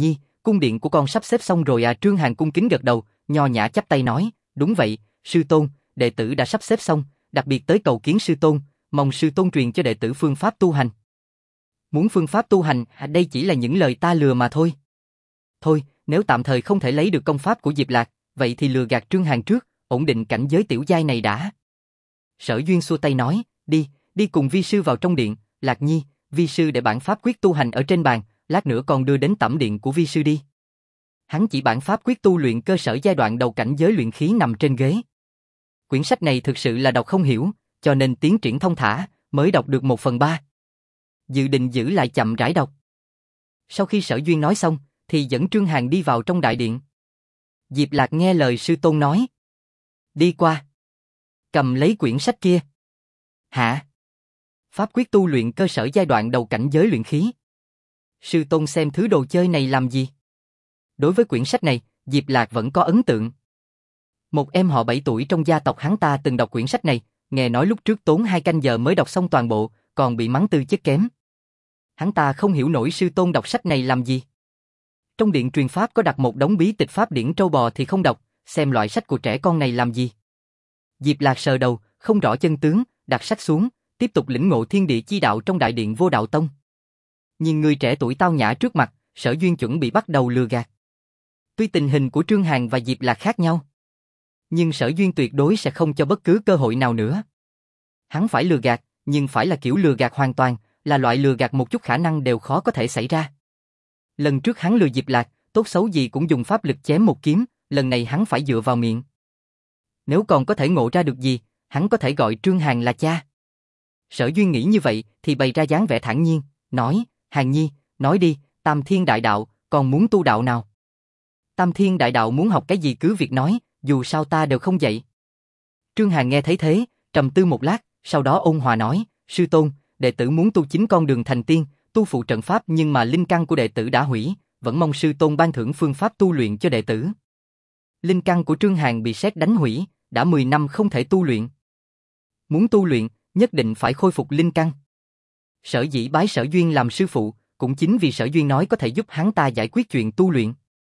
cung điện của con sắp xếp xong rồi à? Trương Hàn cung kính gật đầu, nho nhã chắp tay nói, đúng vậy, sư tôn, đệ tử đã sắp xếp xong, đặc biệt tới cầu kiến sư tôn, mong sư tôn truyền cho đệ tử phương pháp tu hành. Muốn phương pháp tu hành, đây chỉ là những lời ta lừa mà thôi. Thôi, nếu tạm thời không thể lấy được công pháp của Diệp Lạc, vậy thì lừa gạt Trương Hàn trước, ổn định cảnh giới tiểu giai này đã. Sở Duyên xua tay nói, đi cùng vi sư vào trong điện, Lạc Nhi, vi sư để bản pháp quyết tu hành ở trên bàn, lát nữa con đưa đến tẩm điện của vi sư đi. Hắn chỉ bản pháp quyết tu luyện cơ sở giai đoạn đầu cảnh giới luyện khí nằm trên ghế. Quyển sách này thực sự là đọc không hiểu, cho nên tiến triển thông thả, mới đọc được 1/3. Dự định giữ lại chậm rãi đọc. Sau khi Sở Duyên nói xong, thì dẫn Trương Hàn đi vào trong đại điện. Diệp Lạc nghe lời sư tôn nói. Đi qua. Cầm lấy quyển sách kia. Hả? Pháp quyết tu luyện cơ sở giai đoạn đầu cảnh giới luyện khí. Sư tôn xem thứ đồ chơi này làm gì? Đối với quyển sách này, Diệp Lạc vẫn có ấn tượng. Một em họ 7 tuổi trong gia tộc hắn ta từng đọc quyển sách này, nghe nói lúc trước tốn 2 canh giờ mới đọc xong toàn bộ, còn bị mắng tư chất kém. Hắn ta không hiểu nổi sư tôn đọc sách này làm gì. Trong điện truyền pháp có đặt một đống bí tịch pháp điển trâu bò thì không đọc, xem loại sách của trẻ con này làm gì. Diệp Lạc sờ đầu, không rõ chân tướng, đặt sách xuống, tiếp tục lĩnh ngộ thiên địa chi đạo trong đại điện Vô Đạo Tông. Nhìn người trẻ tuổi tao nhã trước mặt, Sở Duyên chuẩn bị bắt đầu lừa gạt. Tuy tình hình của Trương Hàn và Diệp Lạc khác nhau, nhưng Sở Duyên tuyệt đối sẽ không cho bất cứ cơ hội nào nữa. Hắn phải lừa gạt, nhưng phải là kiểu lừa gạt hoàn toàn, là loại lừa gạt một chút khả năng đều khó có thể xảy ra. Lần trước hắn lừa Diệp Lạc, tốt xấu gì cũng dùng pháp lực chém một kiếm, lần này hắn phải dựa vào miệng. Nếu còn có thể ngộ ra được gì, hắn có thể gọi Trương Hàn là cha. Sở Duyên nghĩ như vậy thì bày ra dáng vẻ thản nhiên, nói, Hàn Nhi, nói đi, Tam Thiên Đại Đạo, còn muốn tu đạo nào? Tam Thiên Đại Đạo muốn học cái gì cứ việc nói, dù sao ta đều không dạy. Trương Hàn nghe thấy thế, trầm tư một lát, sau đó ôn hòa nói, sư tôn, đệ tử muốn tu chính con đường thành tiên, tu phụ trận pháp nhưng mà linh căn của đệ tử đã hủy, vẫn mong sư tôn ban thưởng phương pháp tu luyện cho đệ tử. Linh căn của Trương Hàn bị sét đánh hủy, đã 10 năm không thể tu luyện. Muốn tu luyện, nhất định phải khôi phục linh căn. Sở dĩ bái Sở Duyên làm sư phụ, cũng chính vì Sở Duyên nói có thể giúp hắn ta giải quyết chuyện tu luyện.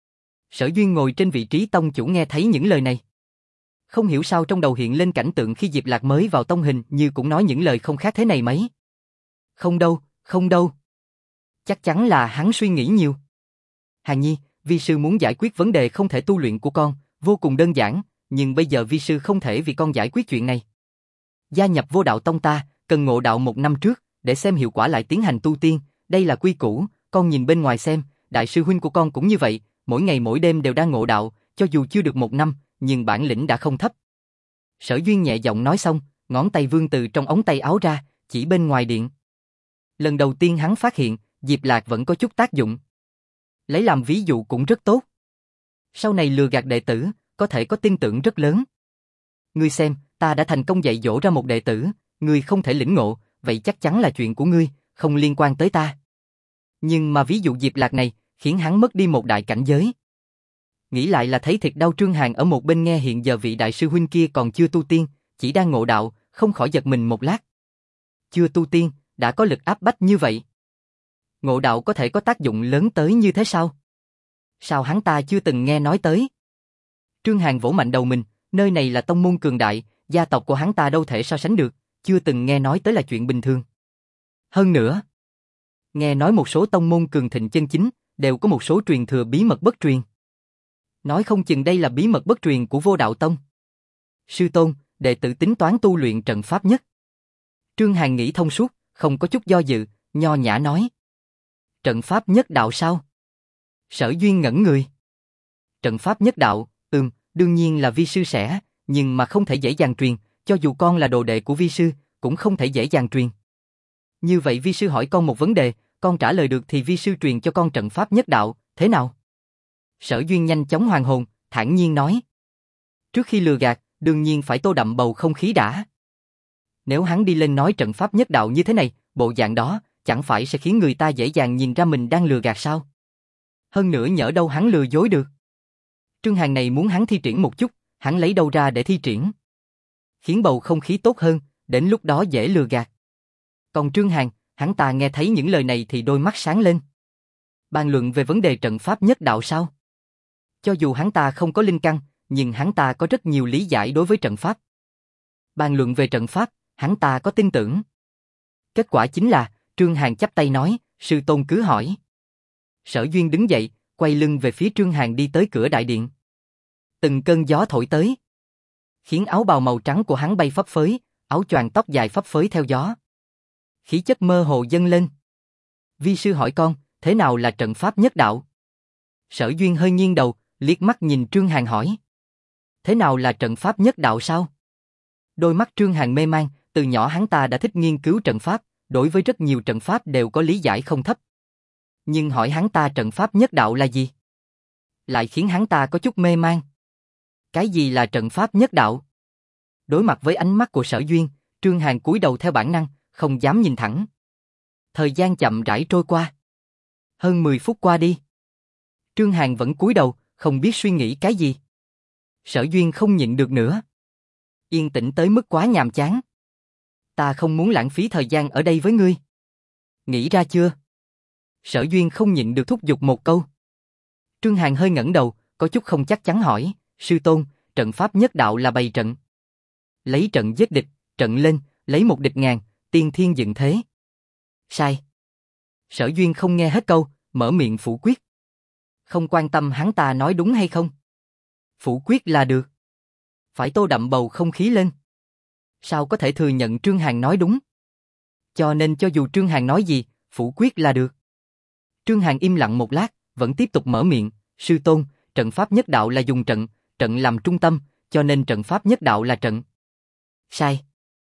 Sở Duyên ngồi trên vị trí tông chủ nghe thấy những lời này. Không hiểu sao trong đầu hiện lên cảnh tượng khi Diệp Lạc mới vào tông hình như cũng nói những lời không khác thế này mấy. Không đâu, không đâu. Chắc chắn là hắn suy nghĩ nhiều. Hàn Nhi, vi sư muốn giải quyết vấn đề không thể tu luyện của con, vô cùng đơn giản, nhưng bây giờ vi sư không thể vì con giải quyết chuyện này. Gia nhập Vô Đạo Tông ta, cần ngộ đạo 1 năm trước, để xem hiệu quả lại tiến hành tu tiên, đây là quy củ, con nhìn bên ngoài xem, đại sư huynh của con cũng như vậy, mỗi ngày mỗi đêm đều đang ngộ đạo, cho dù chưa được 1 năm, nhưng bản lĩnh đã không thấp. Sở Duyên nhẹ giọng nói xong, ngón tay vươn từ trong ống tay áo ra, chỉ bên ngoài điện. Lần đầu tiên hắn phát hiện, Diệp Lạc vẫn có chút tác dụng. Lấy làm ví dụ cũng rất tốt. Sau này lừa gạt đệ tử, có thể có tin tưởng rất lớn. Ngươi xem, ta đã thành công dạy dỗ ra một đệ tử, ngươi không thể lĩnh ngộ, vậy chắc chắn là chuyện của ngươi, không liên quan tới ta. Nhưng mà ví dụ Diệp Lạc này, khiến hắn mất đi một đại cảnh giới. Nghĩ lại là thấy thiệt đau. Trương Hàn ở một bên nghe hiện giờ vị đại sư huynh kia còn chưa tu tiên, chỉ đang ngộ đạo, không khỏi giật mình một lát. Chưa tu tiên, đã có lực áp bách như vậy. Ngộ đạo có thể có tác dụng lớn tới như thế sao? Sao hắn ta chưa từng nghe nói tới? Trương Hàn vỗ mạnh đầu mình, nơi này là tông môn cường đại, gia tộc của hắn ta đâu thể so sánh được, chưa từng nghe nói tới là chuyện bình thường. Hơn nữa, nghe nói một số tông môn cường thịnh chân chính, đều có một số truyền thừa bí mật bất truyền. Nói không chừng đây là bí mật bất truyền của Vô Đạo Tông. Sư tôn, đệ tử tính toán tu luyện trận pháp nhất. Trương Hàn nghĩ thông suốt, không có chút do dự, nho nhã nói. Trận pháp nhất đạo sao? Sở Duyên ngẩn người. Trận pháp nhất đạo, đương nhiên là vi sư sẽ, nhưng mà không thể dễ dàng truyền, cho dù con là đồ đệ của vi sư, cũng không thể dễ dàng truyền. Như vậy vi sư hỏi con một vấn đề, con trả lời được thì vi sư truyền cho con trận pháp nhất đạo, thế nào? Sở Duyên nhanh chóng hoàn hồn, thản nhiên nói. Trước khi lừa gạt, đương nhiên phải tô đậm bầu không khí đã. Nếu hắn đi lên nói trận pháp nhất đạo như thế này, bộ dạng đó, chẳng phải sẽ khiến người ta dễ dàng nhìn ra mình đang lừa gạt sao? Hơn nữa nhỡ đâu hắn lừa dối được. Trương Hàn này muốn hắn thi triển một chút, hắn lấy đâu ra để thi triển? Khiến bầu không khí tốt hơn, đến lúc đó dễ lừa gạt. Còn Trương Hàn, hắn ta nghe thấy những lời này thì đôi mắt sáng lên. Bàn luận về vấn đề trận pháp nhất đạo sao? Cho dù hắn ta không có linh căn, nhưng hắn ta có rất nhiều lý giải đối với trận pháp. Bàn luận về trận pháp, hắn ta có tin tưởng. Kết quả chính là, Trương Hàn chắp tay nói, sư tôn cứ hỏi. Sở Duyên đứng dậy, quay lưng về phía Trương Hàn đi tới cửa đại điện. Từng cơn gió thổi tới, khiến áo bào màu trắng của hắn bay phấp phới, áo choàng tóc dài phấp phới theo gió. Khí chất mơ hồ dâng lên. Vi sư hỏi con, thế nào là trận pháp nhất đạo? Sở Duyên hơi nghiêng đầu, liếc mắt nhìn Trương Hàn hỏi. Thế nào là trận pháp nhất đạo sao? Đôi mắt Trương Hàn mê man, từ nhỏ hắn ta đã thích nghiên cứu trận pháp, đối với rất nhiều trận pháp đều có lý giải không thấp. Nhưng hỏi hắn ta trận pháp nhất đạo là gì? Lại khiến hắn ta có chút mê man. Cái gì là trận pháp nhất đạo? Đối mặt với ánh mắt của Sở Duyên, Trương Hàn cúi đầu theo bản năng, không dám nhìn thẳng. Thời gian chậm rãi trôi qua. Hơn 10 phút qua đi. Trương Hàn vẫn cúi đầu, không biết suy nghĩ cái gì. Sở Duyên không nhịn được nữa. Yên tĩnh tới mức quá nhàm chán. Ta không muốn lãng phí thời gian ở đây với ngươi. Nghĩ ra chưa? Sở Duyên không nhịn được thúc giục một câu. Trương Hàn hơi ngẩng đầu, có chút không chắc chắn hỏi, sư tôn, trận pháp nhất đạo là bày trận. Lấy trận giết địch, trận lên, lấy một địch ngàn, tiên thiên dựng thế. Sai. Sở Duyên không nghe hết câu, mở miệng phủ quyết. Không quan tâm hắn ta nói đúng hay không. Phủ quyết là được. Phải tô đậm bầu không khí lên. Sao có thể thừa nhận Trương Hàn nói đúng? Cho nên cho dù Trương Hàn nói gì, phủ quyết là được. Trương Hàn im lặng một lát, vẫn tiếp tục mở miệng, sư tôn, trận pháp nhất đạo là dùng trận, trận làm trung tâm, cho nên trận pháp nhất đạo là trận. Sai.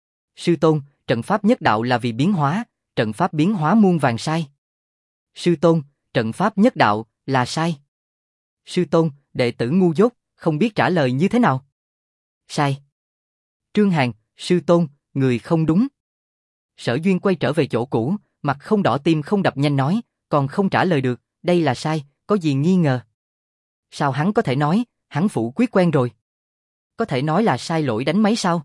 Sư tôn, trận pháp nhất đạo là vì biến hóa, trận pháp biến hóa muôn vàn sai. Sư tôn, trận pháp nhất đạo là sai. Sư tôn, đệ tử ngu dốt, không biết trả lời như thế nào. Sai. Trương Hàn, sư tôn, người không đúng. Sở Duyên quay trở về chỗ cũ, mặt không đỏ tim không đập nhanh nói, còn không trả lời được, đây là sai, có gì nghi ngờ. Sao hắn có thể nói, hắn phủ quyết quen rồi. Có thể nói là sai lỗi đánh máy sao?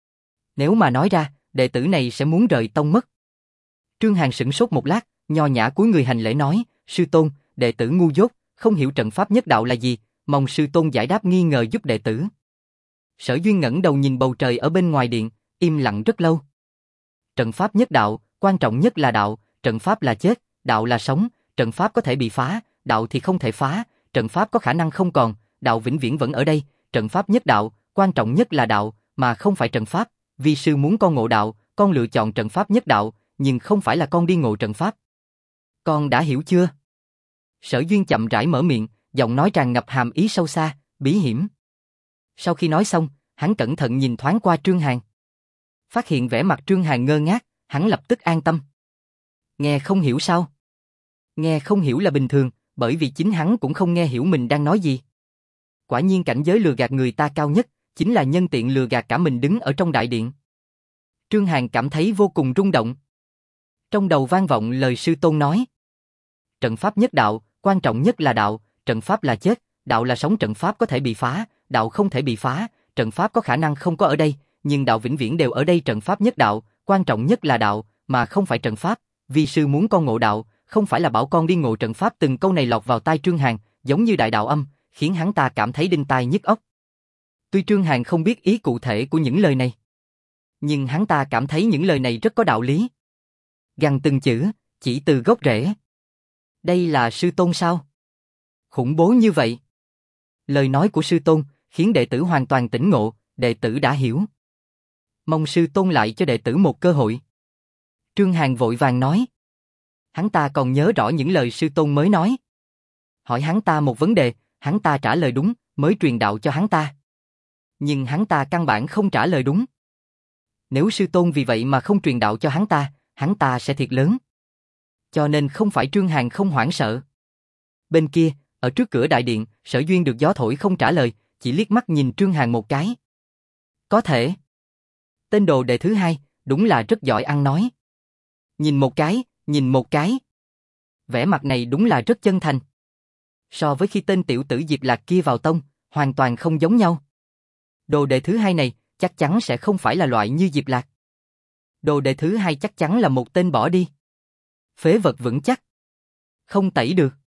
Nếu mà nói ra, đệ tử này sẽ muốn rời tông mất. Trương Hàn sửng sốt một lát, nho nhã cúi người hành lễ nói, sư tôn, đệ tử ngu dốt, không hiểu trận pháp nhất đạo là gì, mong sư tôn giải đáp nghi ngờ giúp đệ tử. Sở Duyên ngẩng đầu nhìn bầu trời ở bên ngoài điện, im lặng rất lâu. Trận pháp nhất đạo, quan trọng nhất là đạo, trận pháp là chết, đạo là sống, trận pháp có thể bị phá, đạo thì không thể phá, trận pháp có khả năng không còn, đạo vĩnh viễn vẫn ở đây, trận pháp nhất đạo, quan trọng nhất là đạo, mà không phải trận pháp, vi sư muốn con ngộ đạo, con lựa chọn trận pháp nhất đạo, nhưng không phải là con đi ngộ trận pháp. Con đã hiểu chưa? Sở Duyên chậm rãi mở miệng, giọng nói tràn ngập hàm ý sâu xa, bí hiểm. Sau khi nói xong, hắn cẩn thận nhìn thoáng qua Trương Hàn. Phát hiện vẻ mặt Trương Hàn ngơ ngác, hắn lập tức an tâm. Nghe không hiểu sao? Nghe không hiểu là bình thường, bởi vì chính hắn cũng không nghe hiểu mình đang nói gì. Quả nhiên cảnh giới lừa gạt người ta cao nhất, chính là nhân tiện lừa gạt cả mình đứng ở trong đại điện. Trương Hàn cảm thấy vô cùng rung động. Trong đầu vang vọng lời sư tôn nói. Trận pháp nhất đạo, quan trọng nhất là đạo, trận pháp là chết, đạo là sống, trận pháp có thể bị phá, đạo không thể bị phá, trận pháp có khả năng không có ở đây, nhưng đạo vĩnh viễn đều ở đây, trận pháp nhất đạo, quan trọng nhất là đạo, mà không phải trận pháp, vi sư muốn con ngộ đạo, không phải là bảo con đi ngộ trận pháp. Từng câu này lọt vào tai Trương Hàn, giống như đại đạo âm, khiến hắn ta cảm thấy đinh tai nhức óc. Tuy Trương Hàn không biết ý cụ thể của những lời này, nhưng hắn ta cảm thấy những lời này rất có đạo lý. Gằn từng chữ, chỉ từ gốc rễ. Đây là sư tôn sao? Khủng bố như vậy. Lời nói của sư tôn khiến đệ tử hoàn toàn tỉnh ngộ, đệ tử đã hiểu. Mong sư tôn lại cho đệ tử một cơ hội. Trương Hàn vội vàng nói. Hắn ta còn nhớ rõ những lời sư tôn mới nói. Hỏi hắn ta một vấn đề, hắn ta trả lời đúng, mới truyền đạo cho hắn ta. Nhưng hắn ta căn bản không trả lời đúng. Nếu sư tôn vì vậy mà không truyền đạo cho hắn ta sẽ thiệt lớn. Cho nên không phải Trương Hàn không hoảng sợ. Bên kia, ở trước cửa đại điện, Sở Duyên được gió thổi không trả lời, chỉ liếc mắt nhìn Trương Hàn một cái. Có thể. Tên đồ đệ thứ hai, đúng là rất giỏi ăn nói. Nhìn một cái, nhìn một cái. Vẻ mặt này đúng là rất chân thành. So với khi tên tiểu tử Diệp Lạc kia vào tông, hoàn toàn không giống nhau. Đồ đệ thứ hai này, chắc chắn sẽ không phải là loại như Diệp Lạc. Đồ đệ thứ hai chắc chắn là một tên bỏ đi. Phế vật vững chắc. Không tẩy được.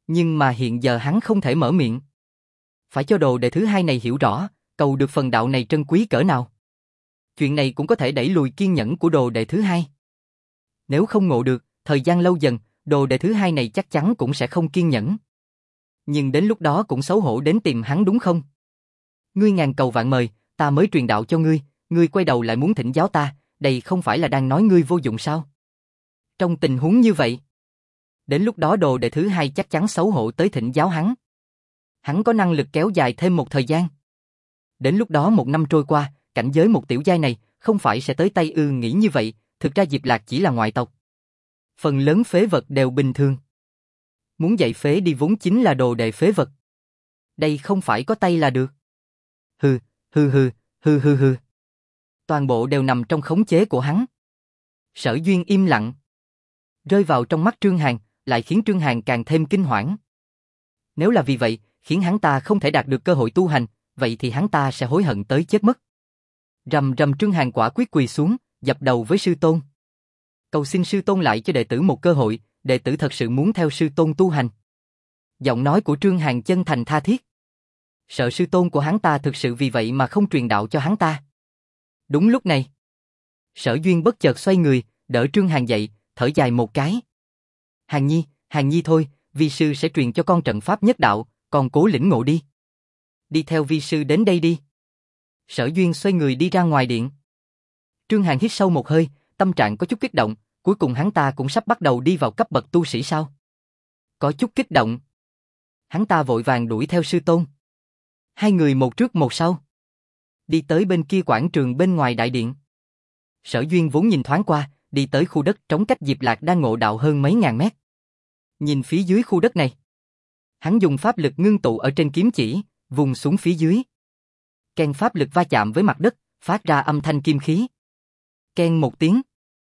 Nhưng mà hiện giờ hắn không thể mở miệng. Phải cho đồ đệ thứ hai này hiểu rõ, cầu được phần đạo này trân quý cỡ nào. Chuyện này cũng có thể đẩy lùi kiên nhẫn của đồ đệ thứ hai. Nếu không ngộ được, thời gian lâu dần, đồ đệ thứ hai này chắc chắn cũng sẽ không kiên nhẫn. Nhưng đến lúc đó cũng xấu hổ đến tìm hắn đúng không? Ngươi ngàn cầu vạn mời, ta mới truyền đạo cho ngươi, ngươi quay đầu lại muốn thỉnh giáo ta, đây không phải là đang nói ngươi vô dụng sao? Trong tình huống như vậy, đến lúc đó đồ đệ thứ hai chắc chắn xấu hổ tới thỉnh giáo hắn. Hắn có năng lực kéo dài thêm một thời gian. Đến lúc đó 1 năm trôi qua, cảnh giới một tiểu giai này không phải sẽ tới tay ư? Nghĩ như vậy, thực ra Diệp Lạc chỉ là ngoại tộc. Phần lớn phế vật đều bình thường. Muốn dạy phế đi vốn chính là đồ đệ phế vật. Đây không phải có tay là được. Hừ, hừ hừ, hừ hừ hừ. Toàn bộ đều nằm trong khống chế của hắn. Sở Duyên im lặng. Rơi vào trong mắt Trương Hàn, lại khiến Trương Hàn càng thêm kinh hoảng. Nếu là vì vậy, khiến hắn ta không thể đạt được cơ hội tu hành, vậy thì hắn ta sẽ hối hận tới chết mất. Rầm rầm, Trương Hàn quả quyết quỳ xuống, dập đầu với sư tôn. Cầu xin sư tôn lại cho đệ tử một cơ hội, đệ tử thật sự muốn theo sư tôn tu hành. Giọng nói của Trương Hàn chân thành tha thiết. Sợ sư tôn của hắn ta thực sự vì vậy mà không truyền đạo cho hắn ta. Đúng lúc này, Sở Duyên bất chợt xoay người, đỡ Trương Hàn dậy, thở dài một cái. Hàn Nhi thôi, vi sư sẽ truyền cho con trận pháp nhất đạo, con cố lĩnh ngộ đi. Đi theo vi sư đến đây đi. Sở Duyên xoay người đi ra ngoài điện. Trương Hàn hít sâu một hơi, tâm trạng có chút kích động, cuối cùng hắn ta cũng sắp bắt đầu đi vào cấp bậc tu sĩ sao? Có chút kích động. Hắn ta vội vàng đuổi theo sư tôn. Hai người một trước một sau. Đi tới bên kia quảng trường bên ngoài đại điện. Sở Duyên vốn nhìn thoáng qua, đi tới khu đất trống cách Diệp Lạc đang ngộ đạo hơn mấy ngàn mét. Nhìn phía dưới khu đất này. Hắn dùng pháp lực ngưng tụ ở trên kiếm chỉ, vùng xuống phía dưới. Kèn pháp lực va chạm với mặt đất, phát ra âm thanh kim khí. Keng một tiếng.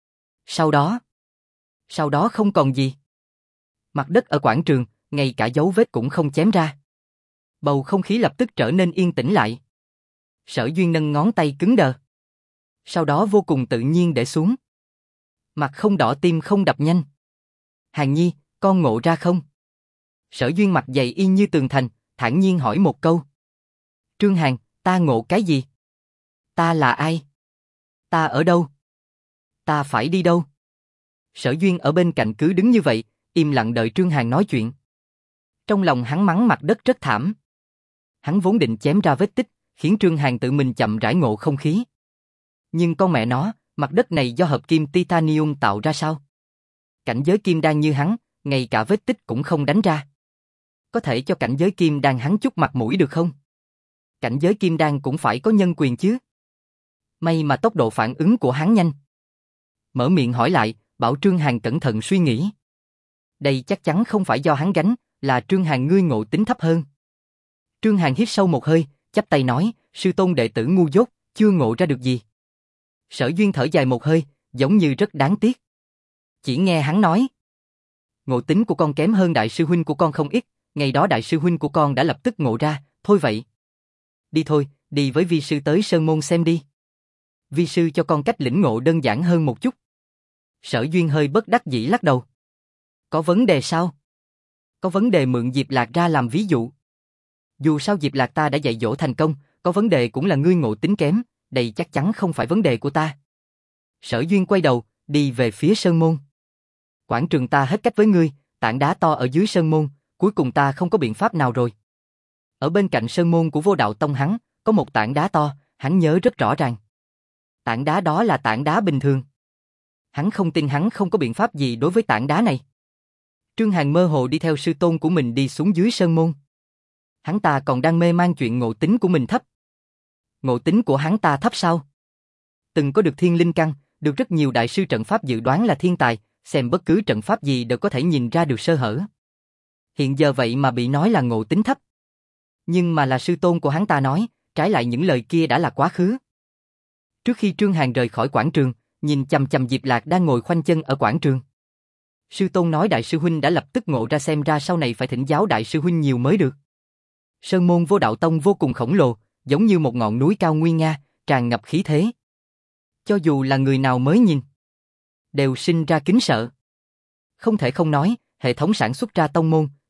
Sau đó không còn gì. Mặt đất ở quảng trường, ngay cả dấu vết cũng không chém ra. Bầu không khí lập tức trở nên yên tĩnh lại. Sở Duyên nâng ngón tay cứng đờ. Sau đó vô cùng tự nhiên để xuống. Mặt không đỏ tim không đập nhanh. Hàn Nhi, con ngộ ra không? Sở Duyên mặt dày y như tường thành, thản nhiên hỏi một câu. Trương Hàn, ta ngộ cái gì? Ta là ai? Ta ở đâu? Ta phải đi đâu? Sở Duyên ở bên cạnh cứ đứng như vậy, im lặng đợi Trương Hàn nói chuyện. Trong lòng hắn mắng mặt đất rất thảm. Hắn vốn định chém ra vết tích, khiến Trương Hàn tự mình chậm rãi ngộ không khí. Nhưng con mẹ nó, mặt đất này do hợp kim titanium tạo ra sao? Cảnh giới kim đan như hắn, ngay cả vết tích cũng không đánh ra. Có thể cho cảnh giới kim đan hắn chút mặt mũi được không? Cảnh giới kim đan cũng phải có nhân quyền chứ. May mà tốc độ phản ứng của hắn nhanh. Mở miệng hỏi lại, bảo Trương Hàn cẩn thận suy nghĩ. Đây chắc chắn không phải do hắn gánh, là Trương Hàn ngươi ngộ tính thấp hơn. Trương Hàn hít sâu một hơi, chắp tay nói, sư tôn đệ tử ngu dốt, chưa ngộ ra được gì. Sở Duyên thở dài một hơi, giống như rất đáng tiếc. Chỉ nghe hắn nói, ngộ tính của con kém hơn đại sư huynh của con không ít, ngày đó đại sư huynh của con đã lập tức ngộ ra, thôi vậy. Đi thôi, đi với vi sư tới Sơn Môn xem đi. Vi sư cho con cách lĩnh ngộ đơn giản hơn một chút. Sở Duyên hơi bất đắc dĩ lắc đầu. Có vấn đề sao? Có vấn đề mượn Diệp Lạc ra làm ví dụ. Dù sao Diệp Lạc ta đã dạy dỗ thành công, có vấn đề cũng là ngươi ngộ tính kém, đây chắc chắn không phải vấn đề của ta. Sở Duyên quay đầu, đi về phía Sơn Môn. Quảng trường ta hết cách với ngươi, tảng đá to ở dưới Sơn Môn, cuối cùng ta không có biện pháp nào rồi. Ở bên cạnh Sơn Môn của Vô Đạo Tông hắn, có một tảng đá to, hắn nhớ rất rõ ràng. Tảng đá đó là tảng đá bình thường. Hắn không tin hắn không có biện pháp gì đối với tảng đá này. Trương Hàn mơ hồ đi theo sư tôn của mình đi xuống dưới Sơn Môn. Hắn ta còn đang mê man chuyện ngộ tính của mình thấp. Ngộ tính của hắn ta thấp sao? Từng có được thiên linh căn, được rất nhiều đại sư trận pháp dự đoán là thiên tài, xem bất cứ trận pháp gì đều có thể nhìn ra được sơ hở. Hiện giờ vậy mà bị nói là ngộ tính thấp. Nhưng mà là sư tôn của hắn ta nói, trái lại những lời kia đã là quá khứ. Trước khi Trương Hàn rời khỏi quảng trường, nhìn chằm chằm Diệp Lạc đang ngồi khoanh chân ở quảng trường. Sư tôn nói đại sư huynh đã lập tức ngộ ra, xem ra sau này phải thỉnh giáo đại sư huynh nhiều mới được. Sơn môn Vô Đạo Tông vô cùng khổng lồ, giống như một ngọn núi cao nguy nga, tràn ngập khí thế. Cho dù là người nào mới nhìn, đều sinh ra kính sợ. Không thể không nói, hệ thống sản xuất ra tông môn,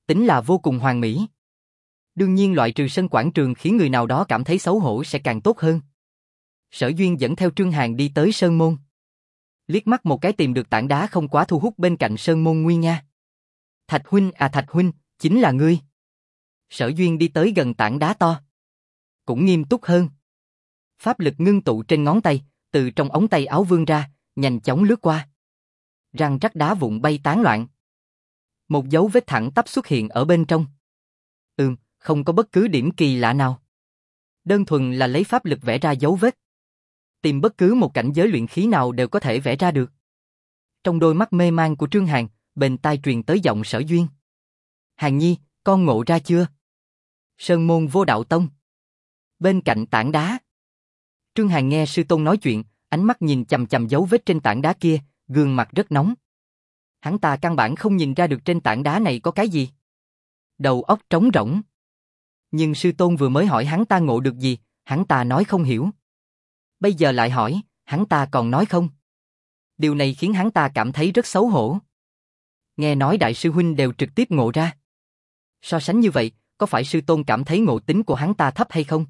tính là vô cùng hoàn mỹ. Đương nhiên loại trừ sân quảng trường khiến người nào đó cảm thấy xấu hổ sẽ càng tốt hơn. Sở Duyên dẫn theo Trương Hàn đi tới sơn môn. Liếc mắt một cái tìm được tảng đá không quá thu hút bên cạnh sơn môn nguy nga. Thạch huynh à, Thạch huynh, chính là ngươi. Sở Duyên đi tới gần tảng đá to. Cũng nghiêm túc hơn. Pháp lực ngưng tụ trên ngón tay, từ trong ống tay áo vươn ra, nhanh chóng lướt qua. Răng rắc đá vụn bay tán loạn. Một dấu vết thẳng tắp xuất hiện ở bên trong. Không có bất cứ điểm kỳ lạ nào. Đơn thuần là lấy pháp lực vẽ ra dấu vết. Tìm bất cứ một cảnh giới luyện khí nào đều có thể vẽ ra được. Trong đôi mắt mê man của Trương Hàn, bên tai truyền tới giọng Sở Duyên. Hàn Nhi, con ngộ ra chưa? Sơn môn Vô Đạo Tông. Bên cạnh tảng đá. Trương Hàn nghe sư tôn nói chuyện, ánh mắt nhìn chằm chằm dấu vết trên tảng đá kia, gương mặt rất nóng. Hắn ta căn bản không nhìn ra được trên tảng đá này có cái gì. Đầu óc trống rỗng. Nhưng sư tôn vừa mới hỏi hắn ta ngộ được gì, hắn ta nói không hiểu. Bây giờ lại hỏi, hắn ta còn nói không. Điều này khiến hắn ta cảm thấy rất xấu hổ. Nghe nói đại sư huynh đều trực tiếp ngộ ra. So sánh như vậy, có phải sư tôn cảm thấy ngộ tính của hắn ta thấp hay không?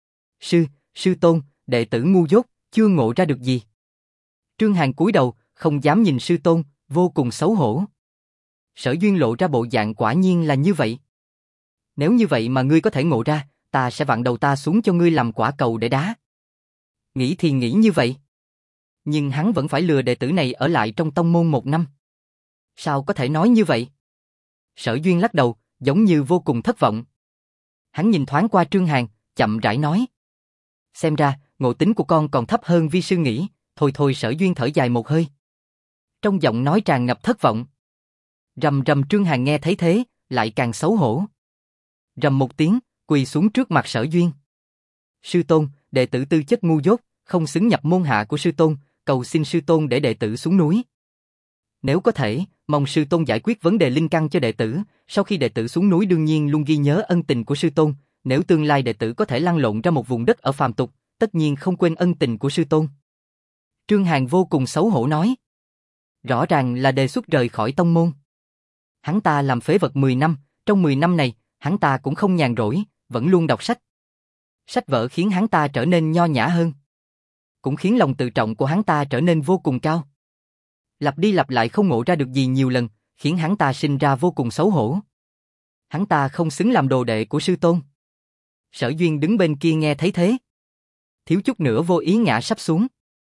Sư tôn, đệ tử ngu dốt, chưa ngộ ra được gì. Trương Hàn cúi đầu, không dám nhìn sư tôn, vô cùng xấu hổ. Sở Duyên lộ ra bộ dạng quả nhiên là như vậy. Nếu như vậy mà ngươi có thể ngộ ra, ta sẽ vặn đầu ta xuống cho ngươi làm quả cầu để đá. Nghĩ thì nghĩ như vậy. Nhưng hắn vẫn phải lừa đệ tử này ở lại trong tông môn 1 năm. Sao có thể nói như vậy? Sở Duyên lắc đầu, giống như vô cùng thất vọng. Hắn nhìn thoáng qua Trương Hàn, chậm rãi nói. Xem ra, ngộ tính của con còn thấp hơn vi sư nghĩ, thôi Sở Duyên thở dài một hơi. Trong giọng nói tràn ngập thất vọng. Rầm rầm Trương Hàn nghe thấy thế, lại càng xấu hổ. Rầm một tiếng, quỳ xuống trước mặt Sở Duyên. Sư tôn, đệ tử tư chất ngu dốt, không xứng nhập môn hạ của sư tôn, cầu xin sư tôn để đệ tử xuống núi. Nếu có thể, mong sư tôn giải quyết vấn đề linh căn cho đệ tử, sau khi đệ tử xuống núi đương nhiên luôn ghi nhớ ân tình của sư tôn, nếu tương lai đệ tử có thể lăn lộn ra một vùng đất ở phàm tục, tất nhiên không quên ân tình của sư tôn. Trương Hàn vô cùng xấu hổ nói. Rõ ràng là đề xuất rời khỏi tông môn. Hắn ta làm phế vật 10 năm, trong 10 năm này, hắn ta cũng không nhàn rỗi, vẫn luôn đọc sách. Sách vở khiến hắn ta trở nên nho nhã hơn. Cũng khiến lòng tự trọng của hắn ta trở nên vô cùng cao. Lặp đi lặp lại không ngộ ra được gì nhiều lần, khiến hắn ta sinh ra vô cùng xấu hổ. Hắn ta không xứng làm đồ đệ của sư tôn. Sở Duyên đứng bên kia nghe thấy thế. Thiếu chút nữa vô ý ngã sắp xuống.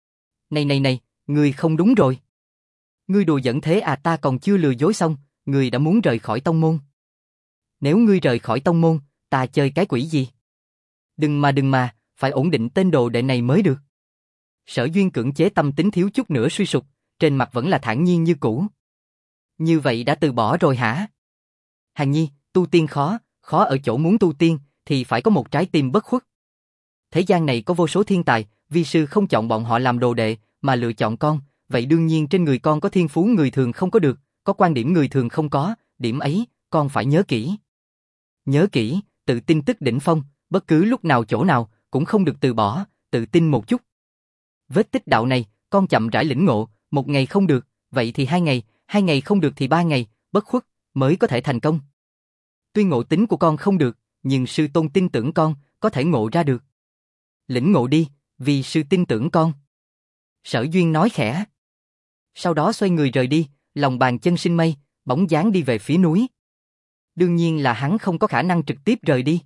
Này, ngươi không đúng rồi. Ngươi đùa giỡn thế à, ta còn chưa lừa dối xong, ngươi đã muốn rời khỏi tông môn. Nếu ngươi rời khỏi tông môn, ta chơi cái quỷ gì? Đừng mà, phải ổn định tên đồ đệ này mới được. Sở Duyên cưỡng chế tâm tính thiếu chút nữa suy sụp, trên mặt vẫn là thản nhiên như cũ. Như vậy đã từ bỏ rồi hả? Hàn Nhi, tu tiên khó ở chỗ muốn tu tiên, thì phải có một trái tim bất khuất. Thế gian này có vô số thiên tài, vi sư không chọn bọn họ làm đồ đệ, mà lựa chọn con, vậy đương nhiên trên người con có thiên phú người thường không có được, có quan điểm người thường không có, điểm ấy, con phải nhớ kỹ. Nhớ kỹ, tự tin tức đỉnh phong, bất cứ lúc nào chỗ nào, cũng không được từ bỏ, tự tin một chút. Vết tích đạo này, con chậm rãi lĩnh ngộ, 1 ngày không được, vậy thì 2 ngày, 2 ngày không được thì 3 ngày, bất khuất, mới có thể thành công. Tuy ngộ tính của con không được, nhưng sư tôn tin tưởng con, có thể ngộ ra được. Lĩnh ngộ đi, vì sư tin tưởng con. Sở Duyên nói khẽ. Sau đó xoay người rời đi, lòng bàn chân sinh mây, bóng dáng đi về phía núi. Đương nhiên là hắn không có khả năng trực tiếp rời đi,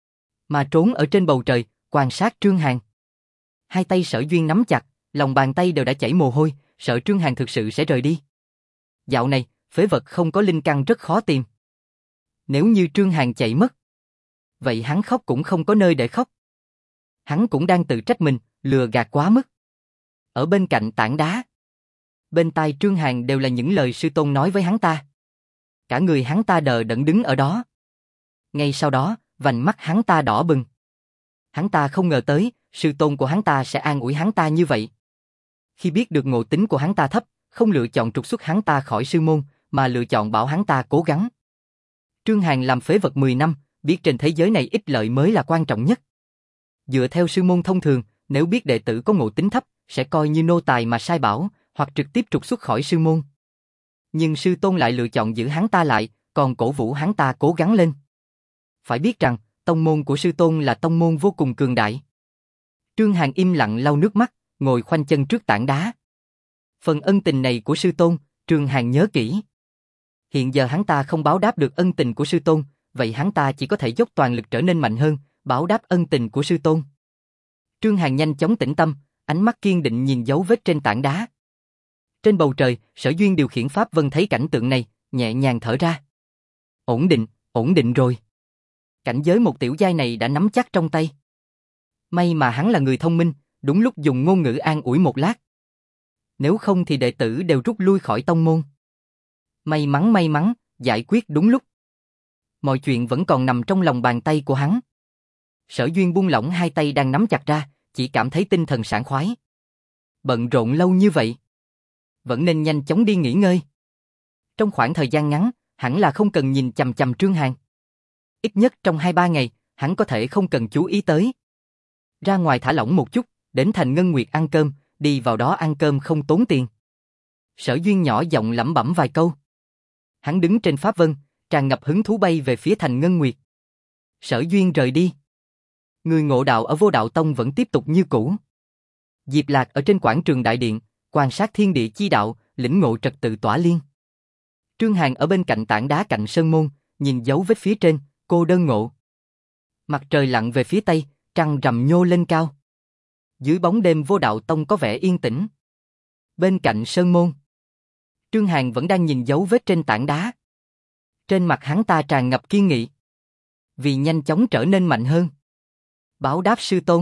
mà trốn ở trên bầu trời, quan sát Trương Hàn. Hai tay Sở Duyên nắm chặt, lòng bàn tay đều đã chảy mồ hôi, sợ Trương Hàn thực sự sẽ rời đi. Dạo này, phế vật không có linh căn rất khó tìm. Nếu như Trương Hàn chạy mất, vậy hắn khóc cũng không có nơi để khóc. Hắn cũng đang tự trách mình, lừa gạt quá mức. Ở bên cạnh tảng đá, bên tai Trương Hàn đều là những lời sư tôn nói với hắn ta. Cả người hắn ta đờ đẫn đứng ở đó. Ngay sau đó, vành mắt hắn ta đỏ bừng. Hắn ta không ngờ tới, sư tôn của hắn ta sẽ an ủi hắn ta như vậy. Khi biết được ngộ tính của hắn ta thấp, không lựa chọn trục xuất hắn ta khỏi sư môn, mà lựa chọn bảo hắn ta cố gắng. Trương Hàn làm phế vật 10 năm, biết trên thế giới này ích lợi mới là quan trọng nhất. Dựa theo sư môn thông thường, nếu biết đệ tử có ngộ tính thấp, sẽ coi như nô tài mà sai bảo, hoặc trực tiếp trục xuất khỏi sư môn. Nhưng sư tôn lại lựa chọn giữ hắn ta lại, còn cổ vũ hắn ta cố gắng lên. Phải biết rằng, tông môn của sư tôn là tông môn vô cùng cường đại. Trương Hàn im lặng lau nước mắt, ngồi khoanh chân trước tảng đá. Phần ân tình này của sư tôn, Trương Hàn nhớ kỹ. Hiện giờ hắn ta không báo đáp được ân tình của sư tôn, vậy hắn ta chỉ có thể dốc toàn lực trở nên mạnh hơn, báo đáp ân tình của sư tôn. Trương Hàn nhanh chóng tĩnh tâm, ánh mắt kiên định nhìn dấu vết trên tảng đá. Trên bầu trời, Sở Duyên điều khiển Pháp Vân thấy cảnh tượng này, nhẹ nhàng thở ra. Ổn định rồi. Cảnh giới một tiểu giai này đã nắm chắc trong tay. May mà hắn là người thông minh, đúng lúc dùng ngôn ngữ an ủi một lát. Nếu không thì đệ tử đều rút lui khỏi tông môn. May mắn, giải quyết đúng lúc. Mọi chuyện vẫn còn nằm trong lòng bàn tay của hắn. Sở Duyên buông lỏng hai tay đang nắm chặt ra, chỉ cảm thấy tinh thần sảng khoái. Bận rộn lâu như vậy, vẫn nên nhanh chóng đi nghỉ ngơi. Trong khoảng thời gian ngắn, hẳn là không cần nhìn chằm chằm Trương Hàn. Ít nhất trong 2-3 ngày, hắn có thể không cần chú ý tới. Ra ngoài thả lỏng một chút, đến Thành Ngân Nguyệt ăn cơm, đi vào đó ăn cơm không tốn tiền. Sở Duyên nhỏ giọng lẩm bẩm vài câu. Hắn đứng trên Pháp Vân, tràn ngập hứng thú bay về phía Thành Ngân Nguyệt. Sở Duyên rời đi. Người ngộ đạo ở Vô Đạo Tông vẫn tiếp tục như cũ. Diệp Lạc ở trên quảng trường đại điện, quan sát thiên địa chi đạo, lĩnh ngộ trật tự tỏa liên. Trương Hàn ở bên cạnh tảng đá cạnh sơn môn, nhìn dấu vết phía trên, cô đơn ngộ. Mặt trời lặn về phía tây, trăng rằm nhô lên cao. Dưới bóng đêm Vô Đạo Tông có vẻ yên tĩnh. Bên cạnh sơn môn, Trương Hàn vẫn đang nhìn dấu vết trên tảng đá. Trên mặt hắn ta tràn ngập kiên nghị. Vì nhanh chóng trở nên mạnh hơn. Báo đáp sư tôn.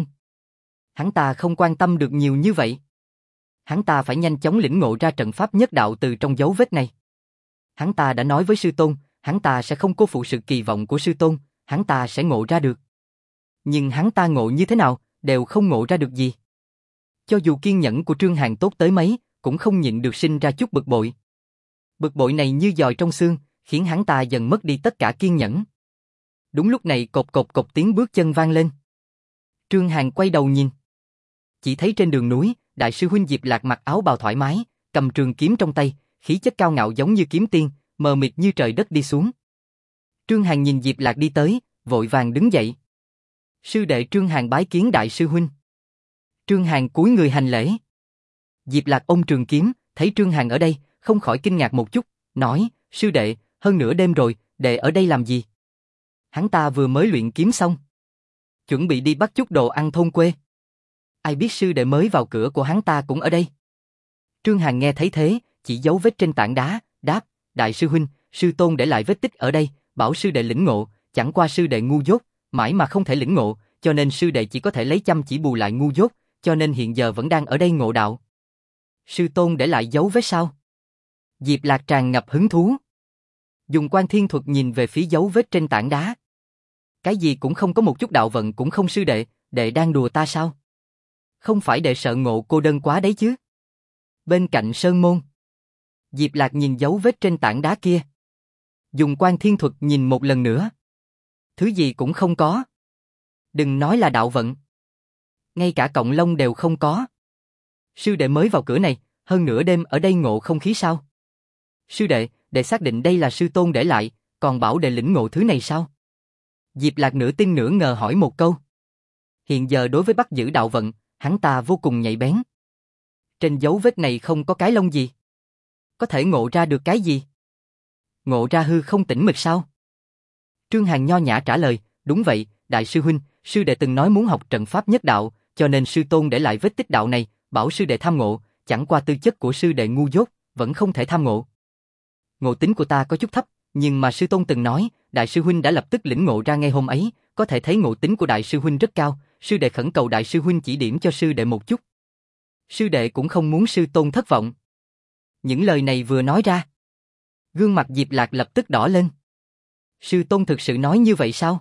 Hắn ta không quan tâm được nhiều như vậy. Hắn ta phải nhanh chóng lĩnh ngộ ra trận pháp nhất đạo từ trong dấu vết này. Hắn ta đã nói với sư tôn, hắn ta sẽ không cô phụ sự kỳ vọng của sư tôn, hắn ta sẽ ngộ ra được. Nhưng hắn ta ngộ như thế nào, đều không ngộ ra được gì. Cho dù kiên nhẫn của Trương Hàn tốt tới mấy, cũng không nhịn được sinh ra chút bực bội. Bực bội này như giòi trong xương, khiến hắn ta dần mất đi tất cả kiên nhẫn. Đúng lúc này cộc cộc cộc tiếng bước chân vang lên. Trương Hàn quay đầu nhìn. Chỉ thấy trên đường núi, đại sư huynh Diệp Lạc mặc áo bào thoải mái, cầm trường kiếm trong tay, khí chất cao ngạo giống như kiếm tiên, mờ mịt như trời đất đi xuống. Trương Hàn nhìn Diệp Lạc đi tới, vội vàng đứng dậy. Sư đệ Trương Hàn bái kiến đại sư huynh. Trương Hàn cúi người hành lễ. Diệp Lạc ôm trường kiếm, thấy Trương Hàn ở đây, không khỏi kinh ngạc một chút, nói, sư đệ, hơn nửa đêm rồi, đệ ở đây làm gì? Hắn ta vừa mới luyện kiếm xong. Chuẩn bị đi bắt chút đồ ăn thôn quê. Ai biết sư đệ mới vào cửa của hắn ta cũng ở đây. Trương Hàn nghe thấy thế, chỉ dấu vết trên tảng đá, đáp, đại sư huynh, sư tôn để lại vết tích ở đây, bảo sư đệ lĩnh ngộ, chẳng qua sư đệ ngu dốt, mãi mà không thể lĩnh ngộ, cho nên sư đệ chỉ có thể lấy chăm chỉ bù lại ngu dốt, cho nên hiện giờ vẫn đang ở đây ngộ đạo. Sư tôn để lại dấu vết sao? Diệp Lạc tràn ngập hứng thú. Dùng Quan Thiên Thuật nhìn về phía dấu vết trên tảng đá. Cái gì cũng không có một chút đạo vận cũng không sư đệ, đệ đang đùa ta sao? Không phải đệ sợ ngộ cô đơn quá đấy chứ? Bên cạnh sơn môn, Diệp Lạc nhìn dấu vết trên tảng đá kia. Dùng Quan Thiên Thuật nhìn một lần nữa. Thứ gì cũng không có. Đừng nói là đạo vận. Ngay cả cọng lông đều không có. Sư đệ mới vào cửa này, hơn nửa đêm ở đây ngộ không khí sao? Sư đệ, đệ xác định đây là sư tôn để lại, còn bảo đệ lĩnh ngộ thứ này sao? Diệp Lạc nửa tin nửa ngờ hỏi một câu. Hiện giờ đối với bắt giữ đạo vận, hắn ta vô cùng nhạy bén. Trên dấu vết này không có cái lông gì. Có thể ngộ ra được cái gì? Ngộ ra hư không tĩnh mịch sao? Trương Hàn nho nhã trả lời, đúng vậy, đại sư huynh, sư đệ từng nói muốn học trận pháp nhất đạo, cho nên sư tôn để lại vết tích đạo này, bảo sư đệ tham ngộ, chẳng qua tư chất của sư đệ ngu dốt, vẫn không thể tham ngộ. Ngộ tính của ta có chút thấp, nhưng mà sư tôn từng nói, đại sư huynh đã lập tức lĩnh ngộ ra ngay hôm ấy, có thể thấy ngộ tính của đại sư huynh rất cao, sư đệ khẩn cầu đại sư huynh chỉ điểm cho sư đệ một chút. Sư đệ cũng không muốn sư tôn thất vọng. Những lời này vừa nói ra, gương mặt Diệp Lạc lập tức đỏ lên. Sư tôn thực sự nói như vậy sao?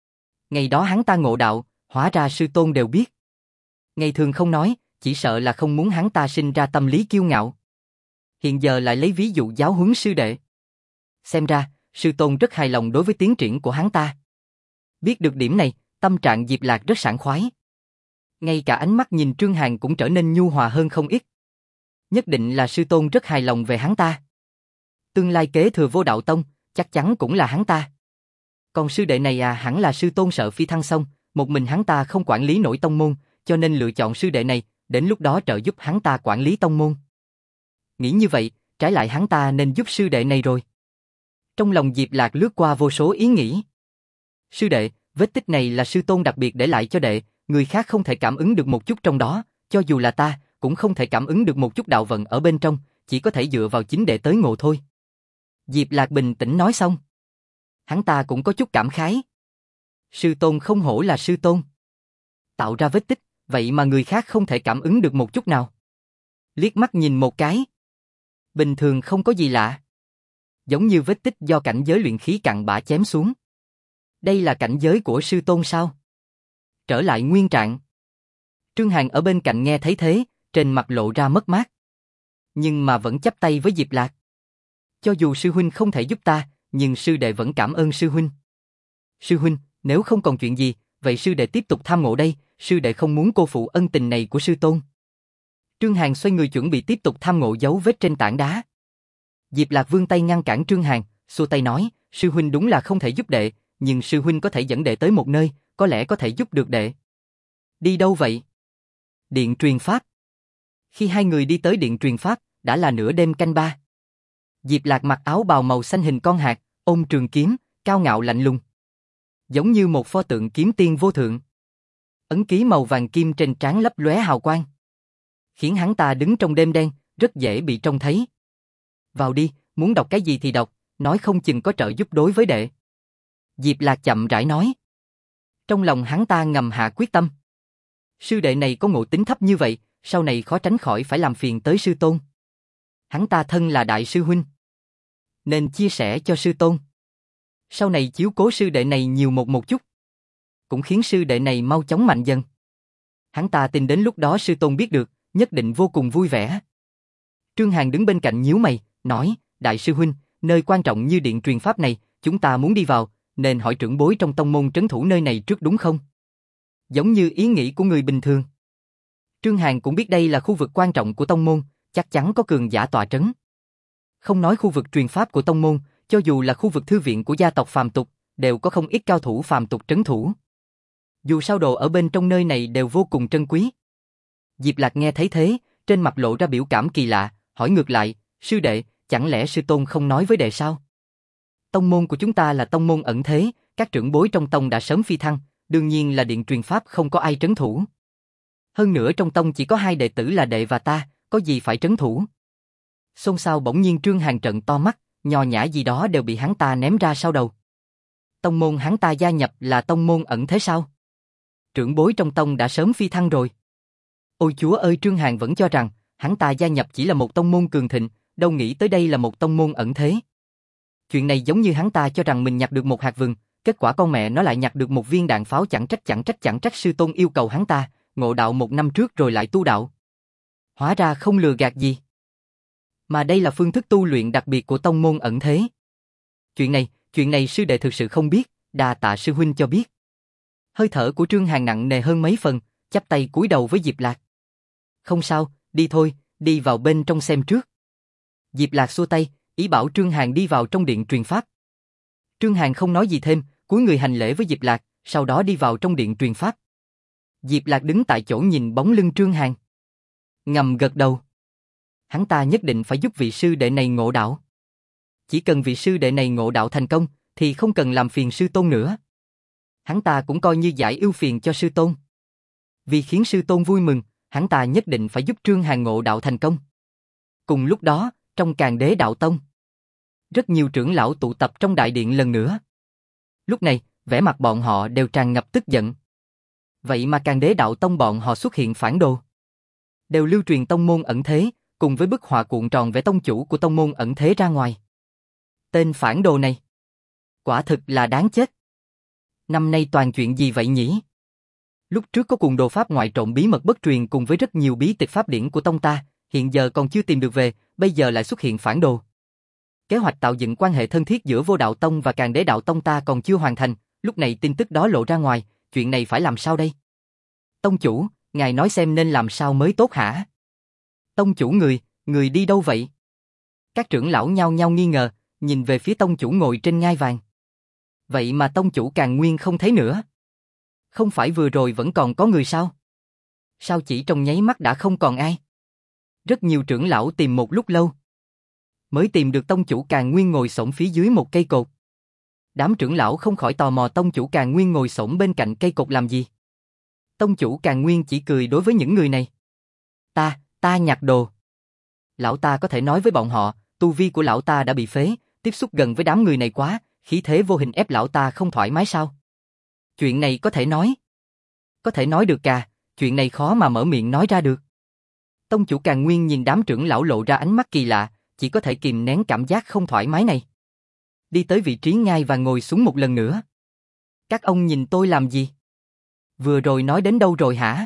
Ngày đó hắn ta ngộ đạo, hóa ra sư tôn đều biết. Ngày thường không nói, chỉ sợ là không muốn hắn ta sinh ra tâm lý kiêu ngạo. Hiện giờ lại lấy ví dụ giáo huấn sư đệ. Xem ra, sư tôn rất hài lòng đối với tiến triển của hắn ta. Biết được điểm này, tâm trạng Diệp Lạc rất sảng khoái. Ngay cả ánh mắt nhìn Trương Hàn cũng trở nên nhu hòa hơn không ít. Nhất định là sư tôn rất hài lòng về hắn ta. Tương lai kế thừa Vô Đạo Tông, chắc chắn cũng là hắn ta. Còn sư đệ này hẳn là sư tôn sợ phi thăng xong, một mình hắn ta không quản lý nổi tông môn, cho nên lựa chọn sư đệ này, đến lúc đó trợ giúp hắn ta quản lý tông môn. Nghĩ như vậy, trái lại hắn ta nên giúp sư đệ này rồi. Trong lòng Diệp Lạc lướt qua vô số ý nghĩ. Sư đệ, vết tích này là sư tôn đặc biệt để lại cho đệ, người khác không thể cảm ứng được một chút trong đó, cho dù là ta, cũng không thể cảm ứng được một chút đạo vận ở bên trong, chỉ có thể dựa vào chính đệ tới ngộ thôi. Diệp Lạc bình tĩnh nói xong. Hắn ta cũng có chút cảm khái. Sư tôn không hổ là sư tôn. Tạo ra vết tích, vậy mà người khác không thể cảm ứng được một chút nào. Liếc mắt nhìn một cái. Bình thường không có gì lạ. Giống như vết tích do cảnh giới luyện khí cặn bã chém xuống. Đây là cảnh giới của sư tôn sao? Trở lại nguyên trạng. Trương Hàn ở bên cạnh nghe thấy thế, trên mặt lộ ra mất mát. Nhưng mà vẫn chắp tay với Diệp Lạc. Cho dù sư huynh không thể giúp ta, nhưng sư đệ vẫn cảm ơn sư huynh. Sư huynh, nếu không còn chuyện gì, vậy sư đệ tiếp tục tham ngộ đây, sư đệ không muốn cô phụ ân tình này của sư tôn. Trương Hàn xoay người chuẩn bị tiếp tục tham ngộ dấu vết trên tảng đá. Diệp Lạc vươn tay ngăn cản Trương Hàn, xua tay nói, sư huynh đúng là không thể giúp đệ, nhưng sư huynh có thể dẫn đệ tới một nơi, có lẽ có thể giúp được đệ. Đi đâu vậy? Điện truyền pháp. Khi hai người đi tới điện truyền pháp, đã là nửa đêm canh ba. Diệp Lạc mặc áo bào màu xanh hình con hạt, ôm trường kiếm, cao ngạo lạnh lùng. Giống như một pho tượng kiếm tiên vô thượng. Ấn ký màu vàng kim trên trán lấp lóe hào quang. Khiến hắn ta đứng trong đêm đen, rất dễ bị trông thấy. Vào đi, muốn đọc cái gì thì đọc, nói không chừng có trợ giúp đối với đệ. Diệp Lạc chậm rãi nói. Trong lòng hắn ta ngầm hạ quyết tâm. Sư đệ này có ngộ tính thấp như vậy, sau này khó tránh khỏi phải làm phiền tới sư tôn. Hắn ta thân là đại sư huynh, nên chia sẻ cho sư tôn. Sau này chiếu cố sư đệ này nhiều một chút, cũng khiến sư đệ này mau chóng mạnh dần. Hắn ta tin đến lúc đó sư tôn biết được, nhất định vô cùng vui vẻ. Trương Hàn đứng bên cạnh nhíu mày, nói, đại sư huynh, nơi quan trọng như điện truyền pháp này, chúng ta muốn đi vào, nên hỏi trưởng bối trong tông môn trấn thủ nơi này trước đúng không? Giống như ý nghĩ của người bình thường. Trương Hàn cũng biết đây là khu vực quan trọng của tông môn, chắc chắn có cường giả tọa trấn. Không nói khu vực truyền pháp của tông môn, cho dù là khu vực thư viện của gia tộc phàm tục, đều có không ít cao thủ phàm tục trấn thủ. Dù sao đồ ở bên trong nơi này đều vô cùng trân quý. Diệp Lạc nghe thấy thế, trên mặt lộ ra biểu cảm kỳ lạ, hỏi ngược lại, sư đệ, chẳng lẽ sư tôn không nói với đệ sao? Tông môn của chúng ta là tông môn ẩn thế, các trưởng bối trong tông đã sớm phi thăng, đương nhiên là điện truyền pháp không có ai trấn thủ. Hơn nữa trong tông chỉ có hai đệ tử là đệ và ta, có gì phải trấn thủ? Xôn xao bỗng nhiên Trương Hàn trợn to mắt, nho nhã gì đó đều bị hắn ta ném ra sau đầu. Tông môn hắn ta gia nhập là tông môn ẩn thế sao? Trưởng bối trong tông đã sớm phi thăng rồi. Ôi chúa ơi, Trương Hàn vẫn cho rằng hắn ta gia nhập chỉ là một tông môn cường thịnh, đâu nghĩ tới đây là một tông môn ẩn thế. Chuyện này giống như hắn ta cho rằng mình nhặt được một hạt vừng, kết quả con mẹ nó lại nhặt được một viên đạn pháo, chẳng trách sư tôn yêu cầu hắn ta ngộ đạo 1 năm trước rồi lại tu đạo. Hóa ra không lừa gạt gì. Mà đây là phương thức tu luyện đặc biệt của tông môn ẩn thế. Chuyện này sư đệ thực sự không biết, đa tạ sư huynh cho biết. Hơi thở của Trương Hàn nặng nề hơn mấy phần, chắp tay cúi đầu với Diệp Lạc. Không sao, đi thôi, đi vào bên trong xem trước. Diệp Lạc xua tay, ý bảo Trương Hàn đi vào trong điện truyền pháp. Trương Hàn không nói gì thêm, cúi người hành lễ với Diệp Lạc, sau đó đi vào trong điện truyền pháp. Diệp Lạc đứng tại chỗ nhìn bóng lưng Trương Hàn. Ngầm gật đầu. Hắn ta nhất định phải giúp vị sư đệ này ngộ đạo. Chỉ cần vị sư đệ này ngộ đạo thành công, thì không cần làm phiền sư tôn nữa. Hắn ta cũng coi như giải ưu phiền cho sư tôn. Vì khiến sư tôn vui mừng, hắn ta nhất định phải giúp Trương Hàn ngộ đạo thành công. Cùng lúc đó, trong Càn Đế Đạo Tông, rất nhiều trưởng lão tụ tập trong đại điện lần nữa. Lúc này, vẻ mặt bọn họ đều tràn ngập tức giận. Vậy mà Càn Đế Đạo Tông bọn họ xuất hiện phản đồ. Đều lưu truyền tông môn ẩn thế, cùng với bức họa cuộn tròn vẽ tông chủ của tông môn ẩn thế ra ngoài. Tên phản đồ này, quả thực là đáng chết. Năm nay toàn chuyện gì vậy nhỉ? Lúc trước có cuồng đồ pháp ngoại trộm bí mật bất truyền cùng với rất nhiều bí tịch pháp điển của tông ta, hiện giờ còn chưa tìm được về, bây giờ lại xuất hiện phản đồ. Kế hoạch tạo dựng quan hệ thân thiết giữa Vô Đạo Tông và Càn Đế Đạo Tông ta còn chưa hoàn thành, lúc này tin tức đó lộ ra ngoài, chuyện này phải làm sao đây? Tông chủ, ngài nói xem nên làm sao mới tốt hả? Tông chủ người đi đâu vậy? Các trưởng lão nhao nhao nghi ngờ, nhìn về phía tông chủ ngồi trên ngai vàng. Vậy mà tông chủ Càn Nguyên không thấy nữa. Không phải vừa rồi vẫn còn có người sao? Sao chỉ trong nháy mắt đã không còn ai? Rất nhiều trưởng lão tìm một lúc lâu, mới tìm được tông chủ Càn Nguyên ngồi xổm phía dưới một cây cột. Đám trưởng lão không khỏi tò mò tông chủ Càn Nguyên ngồi xổm bên cạnh cây cột làm gì. Tông chủ Càn Nguyên chỉ cười đối với những người này. Ta nhặt đồ. Lão ta có thể nói với bọn họ, tu vi của lão ta đã bị phế, tiếp xúc gần với đám người này quá, khí thế vô hình ép lão ta không thoải mái sao? Chuyện này có thể nói. Có thể nói được cả, chuyện này khó mà mở miệng nói ra được. Tông chủ Càn Nguyên nhìn đám trưởng lão lộ ra ánh mắt kỳ lạ, chỉ có thể kìm nén cảm giác không thoải mái này. Đi tới vị trí ngai và ngồi xuống một lần nữa. Các ông nhìn tôi làm gì? Vừa rồi nói đến đâu rồi hả?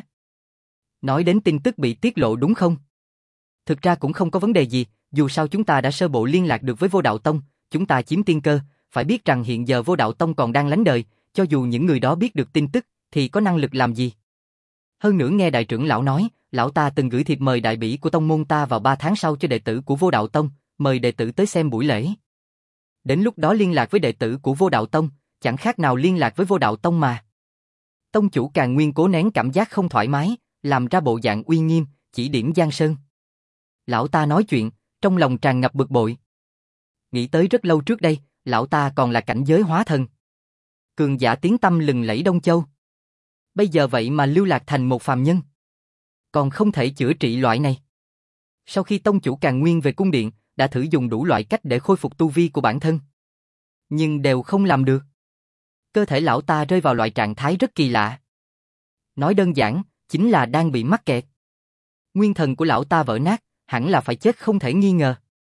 Nói đến tin tức bị tiết lộ đúng không? Thực ra cũng không có vấn đề gì, dù sao chúng ta đã sơ bộ liên lạc được với Vô Đạo Tông, chúng ta chiếm tiên cơ, phải biết rằng hiện giờ Vô Đạo Tông còn đang lánh đời, cho dù những người đó biết được tin tức, thì có năng lực làm gì? Hơn nữa nghe đại trưởng lão nói, lão ta từng gửi thiệp mời đại bỉ của tông môn ta vào 3 tháng sau cho đệ tử của Vô Đạo Tông, mời đệ tử tới xem buổi lễ. Đến lúc đó liên lạc với đệ tử của Vô Đạo Tông, chẳng khác nào liên lạc với Vô Đạo Tông mà. Tông chủ Càn Nguyên cố nén cảm giác không thoải mái, làm ra bộ dạng uy nghiêm, chỉ điểm Giang Sơn. Lão ta nói chuyện, trong lòng tràn ngập bực bội. Nghĩ tới rất lâu trước đây, lão ta còn là cảnh giới hóa thần. Cường giả tiếng tăm lừng lẫy Đông Châu. Bây giờ vậy mà lưu lạc thành một phàm nhân. Còn không thể chữa trị loại này. Sau khi tông chủ Càn Nguyên về cung điện, đã thử dùng đủ loại cách để khôi phục tu vi của bản thân. Nhưng đều không làm được. Cơ thể lão ta rơi vào loại trạng thái rất kỳ lạ. Nói đơn giản, chính là đang bị mắc kẹt. Nguyên thần của lão ta vỡ nát, hẳn là phải chết không thể nghi ngờ.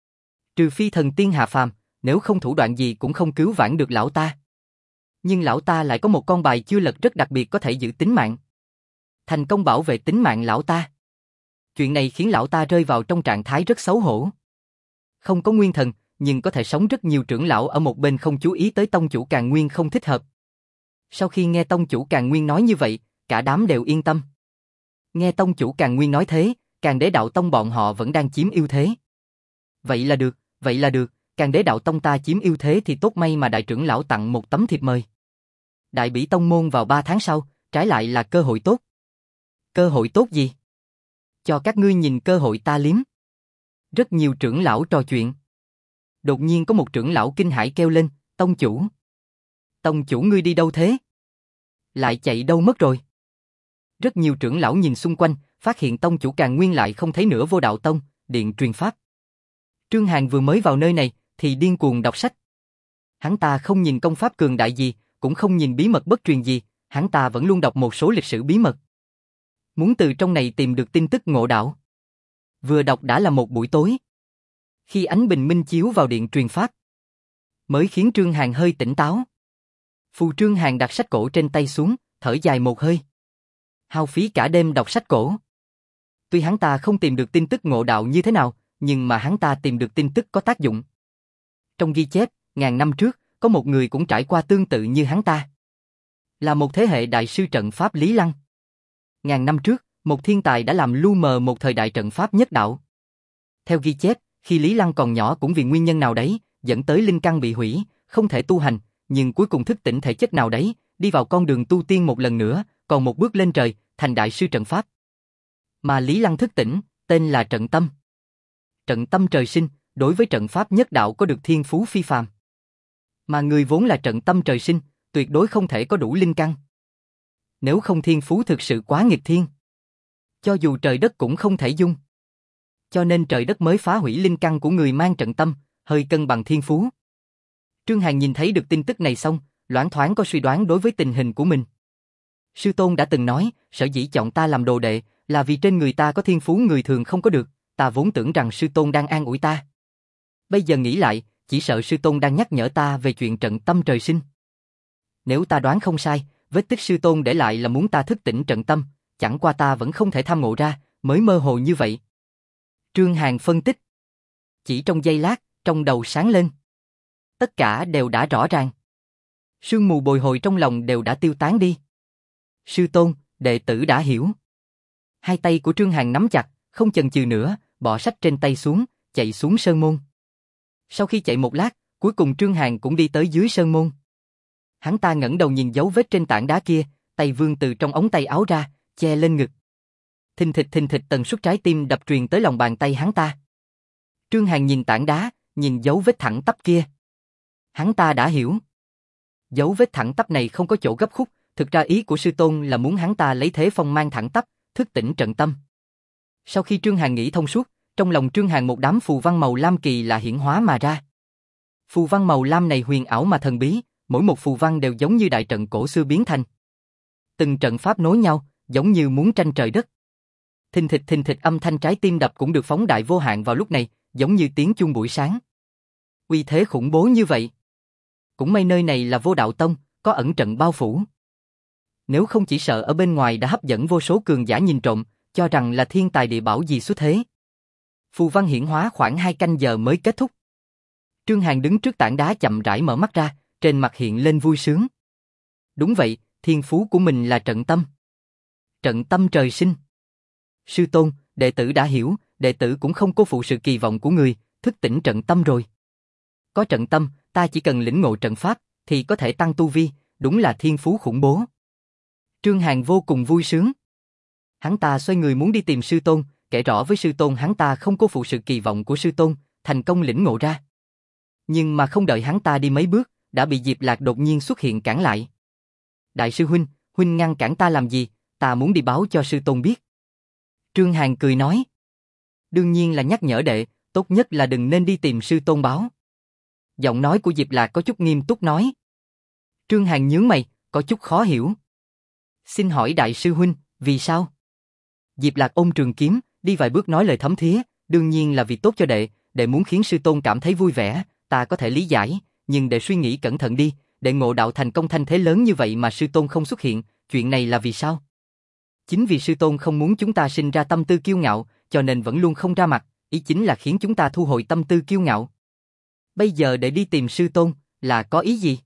Trừ phi thần tiên hạ phàm, nếu không thủ đoạn gì cũng không cứu vãn được lão ta. Nhưng lão ta lại có một con bài chưa lật rất đặc biệt có thể giữ tính mạng. Thành công bảo vệ tính mạng lão ta. Chuyện này khiến lão ta rơi vào trong trạng thái rất xấu hổ. Không có nguyên thần, nhưng có thể sống rất nhiều trưởng lão ở một bên không chú ý tới tông chủ Càn Nguyên không thích hợp. Sau khi nghe tông chủ Càn Nguyên nói như vậy, cả đám đều yên tâm. Nghe tông chủ Càn Nguyên nói thế, Càn Đế Đạo Tông bọn họ vẫn đang chiếm ưu thế. Vậy là được, Càn Đế Đạo Tông ta chiếm ưu thế thì tốt, may mà đại trưởng lão tặng một tấm thiệp mời. Đại bỉ tông môn vào 3 tháng sau, trái lại là cơ hội tốt. Cơ hội tốt gì? Cho các ngươi nhìn cơ hội ta liếm. Rất nhiều trưởng lão trò chuyện. Đột nhiên có một trưởng lão kinh hãi kêu lên, tông chủ. Tông chủ ngươi đi đâu thế? Lại chạy đâu mất rồi? Rất nhiều trưởng lão nhìn xung quanh, phát hiện tông chủ Càn Nguyên lại không thấy nữa Vô Đạo Tông, điện truyền pháp. Trương Hàn vừa mới vào nơi này, thì điên cuồng đọc sách. Hắn ta không nhìn công pháp cường đại gì, cũng không nhìn bí mật bất truyền gì, hắn ta vẫn luôn đọc một số lịch sử bí mật. Muốn từ trong này tìm được tin tức ngộ đạo. Vừa đọc đã là một buổi tối. Khi ánh bình minh chiếu vào điện truyền pháp, mới khiến Trương Hàn hơi tỉnh táo. Phù Trương Hàn đặt sách cổ trên tay xuống, thở dài một hơi. Hao phí cả đêm đọc sách cổ. Tuy hắn ta không tìm được tin tức ngộ đạo như thế nào, nhưng mà hắn ta tìm được tin tức có tác dụng. Trong ghi chép, ngàn năm trước, có một người cũng trải qua tương tự như hắn ta. Là một thế hệ đại sư trận pháp Lý Lăng. Ngàn năm trước, một thiên tài đã làm lu mờ một thời đại trận pháp nhất đạo. Theo ghi chép, khi Lý Lăng còn nhỏ cũng vì nguyên nhân nào đấy, dẫn tới linh căn bị hủy, không thể tu hành, nhưng cuối cùng thức tỉnh thể chất nào đấy, đi vào con đường tu tiên một lần nữa, còn một bước lên trời, thành đại sư trận pháp. Mà Lý Lăng thức tỉnh, tên là Trận Tâm. Trận Tâm trời sinh, đối với trận pháp nhất đạo có được thiên phú phi phàm. Mà người vốn là Trận Tâm trời sinh, tuyệt đối không thể có đủ linh căn. Nếu không thiên phú thực sự quá nghịch thiên. Cho dù trời đất cũng không thể dung. Cho nên trời đất mới phá hủy linh căn của người mang trận tâm, hơi cân bằng thiên phú. Trương Hàn nhìn thấy được tin tức này xong, loáng thoáng có suy đoán đối với tình hình của mình. Sư tôn đã từng nói, sở dĩ chọn ta làm đồ đệ, là vì trên người ta có thiên phú người thường không có được, ta vốn tưởng rằng sư tôn đang an ủi ta. Bây giờ nghĩ lại, chỉ sợ sư tôn đang nhắc nhở ta về chuyện trận tâm trời sinh. Nếu ta đoán không sai, vết tích sư tôn để lại là muốn ta thức tỉnh trận tâm, chẳng qua ta vẫn không thể tham ngộ ra, mới mơ hồ như vậy. Trương Hàn phân tích. Chỉ trong giây lát, trong đầu sáng lên. Tất cả đều đã rõ ràng. Sương mù bồi hồi trong lòng đều đã tiêu tán đi. Sư tôn, đệ tử đã hiểu. Hai tay của Trương Hàn nắm chặt, không chần chừ nữa, bỏ sách trên tay xuống, chạy xuống sơn môn. Sau khi chạy một lát, Cuối cùng Trương Hàn cũng đi tới dưới sơn môn. Hắn ta ngẩng đầu nhìn dấu vết trên tảng đá kia, tay vươn từ trong ống tay áo ra, che lên ngực. Thình thịch tần suất trái tim đập truyền tới lòng bàn tay hắn ta. Trương Hàn nhìn tảng đá, nhìn dấu vết thẳng tắp kia. Hắn ta đã hiểu. Dấu vết thẳng tắp này không có chỗ gấp khúc, thực ra ý của sư tôn là muốn hắn ta lấy thế phong mang thẳng tắp, thức tỉnh trận tâm. Sau khi Trương Hàn nghĩ thông suốt, trong lòng Trương Hàn một đám phù văn màu lam kỳ lạ hiển hóa mà ra. Phù văn màu lam này huyền ảo mà thần bí, mỗi một phù văn đều giống như đại trận cổ xưa biến thành. Từng trận pháp nối nhau, giống như muốn tranh trời đất. Thình thịch âm thanh trái tim đập cũng được phóng đại vô hạn vào lúc này, giống như tiếng chuông buổi sáng. Uy thế khủng bố như vậy. Cũng may nơi này là Vô Đạo Tông, có ẩn trận bao phủ. Nếu không chỉ sợ ở bên ngoài đã hấp dẫn vô số cường giả nhìn trộm, cho rằng là thiên tài địa bảo gì xuất thế. Phù văn hiển hóa khoảng 2 canh giờ mới kết thúc. Trương Hàn đứng trước tảng đá chậm rãi mở mắt ra, trên mặt hiện lên vui sướng. Đúng vậy, thiên phú của mình là trận tâm. Trận tâm trời sinh. Sư tôn, đệ tử đã hiểu, đệ tử cũng không cô phụ sự kỳ vọng của người, thức tỉnh trận tâm rồi. Có trận tâm, ta chỉ cần lĩnh ngộ trận pháp, thì có thể tăng tu vi, đúng là thiên phú khủng bố. Trương Hàn vô cùng vui sướng. Hắn ta xoay người muốn đi tìm sư tôn, kể rõ với sư tôn hắn ta không cô phụ sự kỳ vọng của sư tôn, thành công lĩnh ngộ ra. Nhưng mà không đợi hắn ta đi mấy bước, đã bị Diệp Lạc đột nhiên xuất hiện cản lại. Đại sư huynh, huynh ngăn cản ta làm gì, ta muốn đi báo cho sư tôn biết. Trương Hàn cười nói. Đương nhiên là nhắc nhở đệ, tốt nhất là đừng nên đi tìm sư tôn báo. Giọng nói của Diệp Lạc có chút nghiêm túc nói. Trương Hàn nhướng mày, có chút khó hiểu. Xin hỏi đại sư huynh, vì sao? Diệp Lạc ôm trường kiếm, đi vài bước nói lời thấm thía, đương nhiên là vì tốt cho đệ, đệ muốn khiến sư tôn cảm thấy vui vẻ, ta có thể lý giải, nhưng đệ suy nghĩ cẩn thận đi, đệ ngộ đạo thành công thanh thế lớn như vậy mà sư tôn không xuất hiện, chuyện này là vì sao? Chính vì sư tôn không muốn chúng ta sinh ra tâm tư kiêu ngạo, cho nên vẫn luôn không ra mặt, ý chính là khiến chúng ta thu hồi tâm tư kiêu ngạo. Bây giờ đệ đi tìm sư tôn, là có ý gì?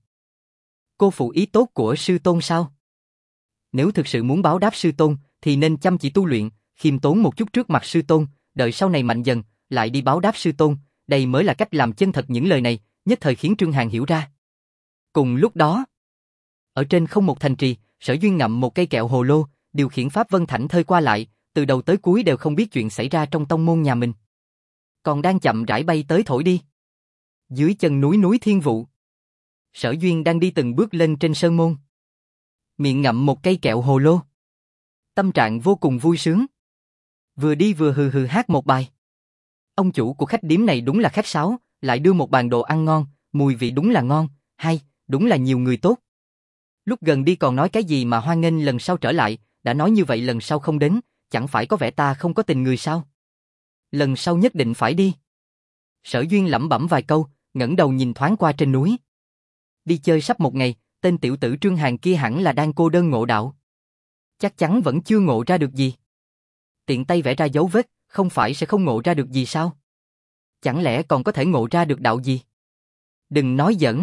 Cô phụ ý tốt của sư tôn sao? Nếu thực sự muốn báo đáp sư tôn, thì nên chăm chỉ tu luyện, khiêm tốn một chút trước mặt sư tôn, đợi sau này mạnh dần, lại đi báo đáp sư tôn, đây mới là cách làm chân thật. Những lời này, nhất thời khiến Trương Hàn hiểu ra. Cùng lúc đó, ở trên không một thành trì, Sở Duyên ngậm một cây kẹo hồ lô, điều khiển pháp vân thảnh thơi qua lại, từ đầu tới cuối đều không biết chuyện xảy ra trong tông môn nhà mình. Còn đang chậm rãi bay tới thổi đi. Dưới chân núi Thiên Vụ, Sở Duyên đang đi từng bước lên trên sơn môn. Miệng ngậm một cây kẹo hồ lô. Tâm trạng vô cùng vui sướng. Vừa đi vừa hừ hừ hát một bài. Ông chủ của khách điếm này đúng là khách sáo, lại đưa một bàn đồ ăn ngon, mùi vị đúng là ngon, hay, đúng là nhiều người tốt. Lúc gần đi còn nói cái gì mà hoan nghênh lần sau trở lại, đã nói như vậy lần sau không đến, chẳng phải có vẻ ta không có tình người sao? Lần sau nhất định phải đi. Sở Duyên lẩm bẩm vài câu, ngẩng đầu nhìn thoáng qua trên núi. Đi chơi sắp một ngày, tên tiểu tử Trương Hàn kia hẳn là đang cô đơn ngộ đạo. Chắc chắn vẫn chưa ngộ ra được gì. Tiện tay vẽ ra dấu vết, không phải sẽ không ngộ ra được gì sao? Chẳng lẽ còn có thể ngộ ra được đạo gì? Đừng nói giỡn.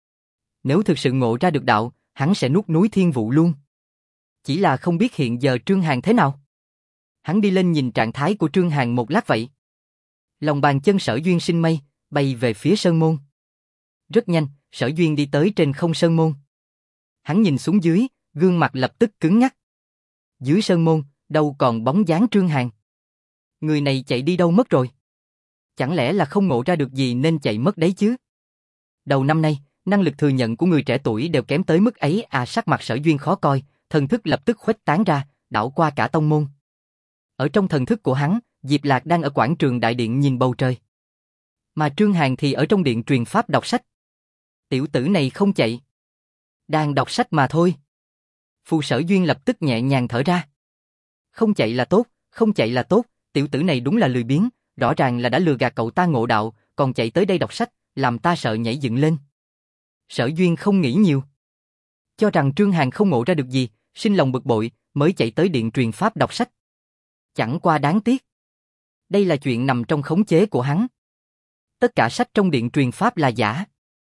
Nếu thực sự ngộ ra được đạo, hắn sẽ nuốt núi Thiên Vụ luôn. Chỉ là không biết hiện giờ Trương Hàn thế nào. Hắn đi lên nhìn trạng thái của Trương Hàn một lát vậy. Lòng bàn chân Sở Duyên sinh mây, bay về phía sơn môn. Rất nhanh, Sở Duyên đi tới trên không sơn môn. Hắn nhìn xuống dưới, gương mặt lập tức cứng ngắc. Dưới sơn môn, đâu còn bóng dáng Trương Hàn. Người này chạy đi đâu mất rồi? Chẳng lẽ là không ngộ ra được gì nên chạy mất đấy chứ? Đầu năm nay, năng lực thừa nhận của người trẻ tuổi đều kém tới mức ấy à. Sắc mặt Sở Duyên khó coi, thần thức lập tức khuếch tán ra, đảo qua cả tông môn. Ở trong thần thức của hắn, Diệp Lạc đang ở quảng trường đại điện nhìn bầu trời. Mà Trương Hàn thì ở trong điện truyền pháp đọc sách. Tiểu tử này không chạy. Đang đọc sách mà thôi. Phù Sở Duyên lập tức nhẹ nhàng thở ra. Không chạy là tốt, không chạy là tốt, tiểu tử này đúng là lười biếng, rõ ràng là đã lừa gạt cậu ta ngộ đạo, còn chạy tới đây đọc sách, làm ta sợ nhảy dựng lên. Sở Duyên không nghĩ nhiều. Cho rằng Trương Hàn không ngộ ra được gì, sinh lòng bực bội, mới chạy tới điện truyền pháp đọc sách. Chẳng qua đáng tiếc. Đây là chuyện nằm trong khống chế của hắn. Tất cả sách trong điện truyền pháp là giả.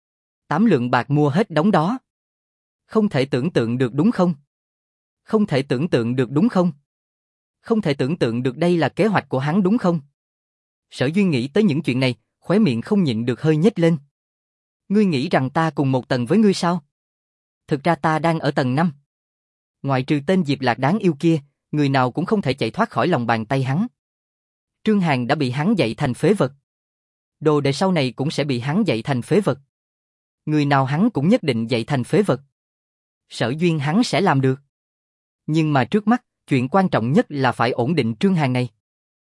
8 lượng bạc mua hết đống đó. Không thể tưởng tượng được đúng không? Không thể tưởng tượng được đúng không? Không thể tưởng tượng được đây là kế hoạch của hắn đúng không? Sở Duyên nghĩ tới những chuyện này, khóe miệng không nhịn được hơi nhếch lên. Ngươi nghĩ rằng ta cùng một tầng với ngươi sao? Thực ra ta đang ở tầng 5. Ngoại trừ tên Diệp Lạc đáng yêu kia, người nào cũng không thể chạy thoát khỏi lòng bàn tay hắn. Trương Hàn đã bị hắn dạy thành phế vật. Đồ đệ sau này cũng sẽ bị hắn dạy thành phế vật. Người nào hắn cũng nhất định dạy thành phế vật. Sở Duyên hắn sẽ làm được. Nhưng mà trước mắt, chuyện quan trọng nhất là phải ổn định Trương Hàn này.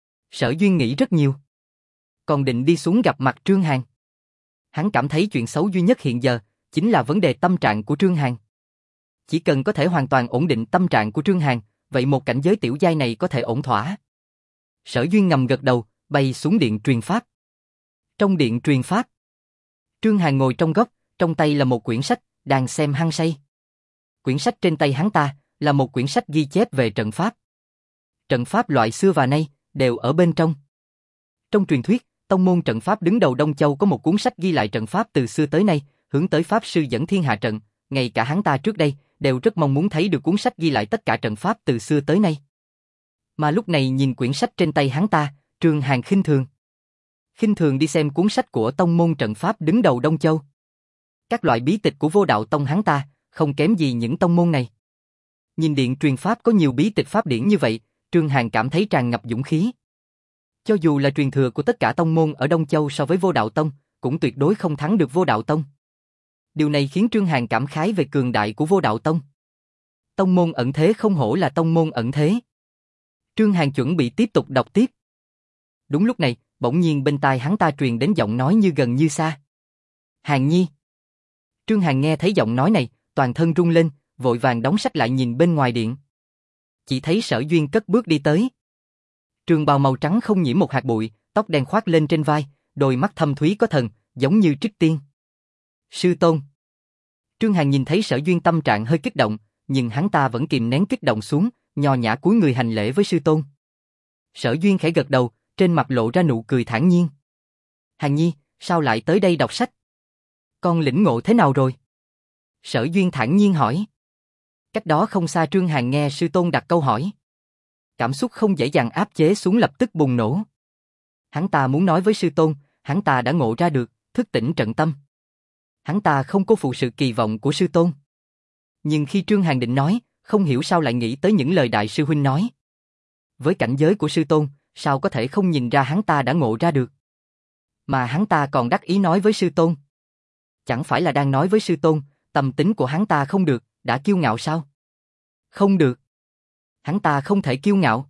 Sở Duyên nghĩ rất nhiều. Còn định đi xuống gặp mặt Trương Hàn. Hắn cảm thấy chuyện xấu duy nhất hiện giờ chính là vấn đề tâm trạng của Trương Hàn. Chỉ cần có thể hoàn toàn ổn định tâm trạng của Trương Hàn, vậy một cảnh giới tiểu giai này có thể ổn thỏa. Sở Duyên ngầm gật đầu, bay xuống điện truyền pháp. Trong điện truyền pháp, Trương Hàn ngồi trong góc, trong tay là một quyển sách, đang xem hăng say. Quyển sách trên tay hắn ta là một quyển sách ghi chép về trận pháp. Trận pháp loại xưa và nay đều ở bên trong. Trong truyền thuyết, tông môn trận pháp đứng đầu Đông Châu có một cuốn sách ghi lại trận pháp từ xưa tới nay, hướng tới pháp sư dẫn thiên hạ trận, ngay cả hắn ta trước đây đều rất mong muốn thấy được cuốn sách ghi lại tất cả trận pháp từ xưa tới nay. Mà lúc này nhìn quyển sách trên tay hắn ta, Trương Hàn khinh thường. Khinh thường đi xem cuốn sách của tông môn trận pháp đứng đầu Đông Châu. Các loại bí tịch của Vô Đạo Tông hắn ta không kém gì những tông môn này. Nhìn điện truyền pháp có nhiều bí tịch pháp điển như vậy, Trương Hàn cảm thấy tràn ngập dũng khí. Cho dù là truyền thừa của tất cả tông môn ở Đông Châu so với Vô Đạo Tông, cũng tuyệt đối không thắng được Vô Đạo Tông. Điều này khiến Trương Hàn cảm khái về cường đại của Vô Đạo Tông. Tông môn ẩn thế không hổ là tông môn ẩn thế. Trương Hàn chuẩn bị tiếp tục đọc tiếp. Đúng lúc này, bỗng nhiên bên tai hắn ta truyền đến giọng nói như gần như xa. Hàn Nhi. Trương Hàn nghe thấy giọng nói này, toàn thân rung lên, vội vàng đóng sách lại nhìn bên ngoài điện. Chỉ thấy Sở Duyên cất bước đi tới. Trường bào màu trắng không nhiễm một hạt bụi, tóc đen khoác lên trên vai, đôi mắt thâm thúy có thần, giống như trích tiên. Sư tôn. Trương Hàn nhìn thấy Sở Duyên tâm trạng hơi kích động, nhưng hắn ta vẫn kìm nén kích động xuống, nho nhã cúi người hành lễ với sư tôn. Sở Duyên khẽ gật đầu, trên mặt lộ ra nụ cười thản nhiên. Hàn Nhi, sao lại tới đây đọc sách? Con lĩnh ngộ thế nào rồi? Sở Duyên thản nhiên hỏi. Cách đó không xa Trương Hàn nghe sư tôn đặt câu hỏi. Cảm xúc không dễ dàng áp chế xuống lập tức bùng nổ. Hắn ta muốn nói với sư tôn, hắn ta đã ngộ ra được, thức tỉnh trận tâm. Hắn ta không cô phụ sự kỳ vọng của sư tôn. Nhưng khi Trương Hàn định nói, không hiểu sao lại nghĩ tới những lời đại sư huynh nói. Với cảnh giới của sư tôn, sao có thể không nhìn ra hắn ta đã ngộ ra được. Mà hắn ta còn đắc ý nói với sư tôn. Chẳng phải là đang nói với sư tôn, tâm tính của hắn ta không được, đã kiêu ngạo sao? Không được. Hắn ta không thể kiêu ngạo.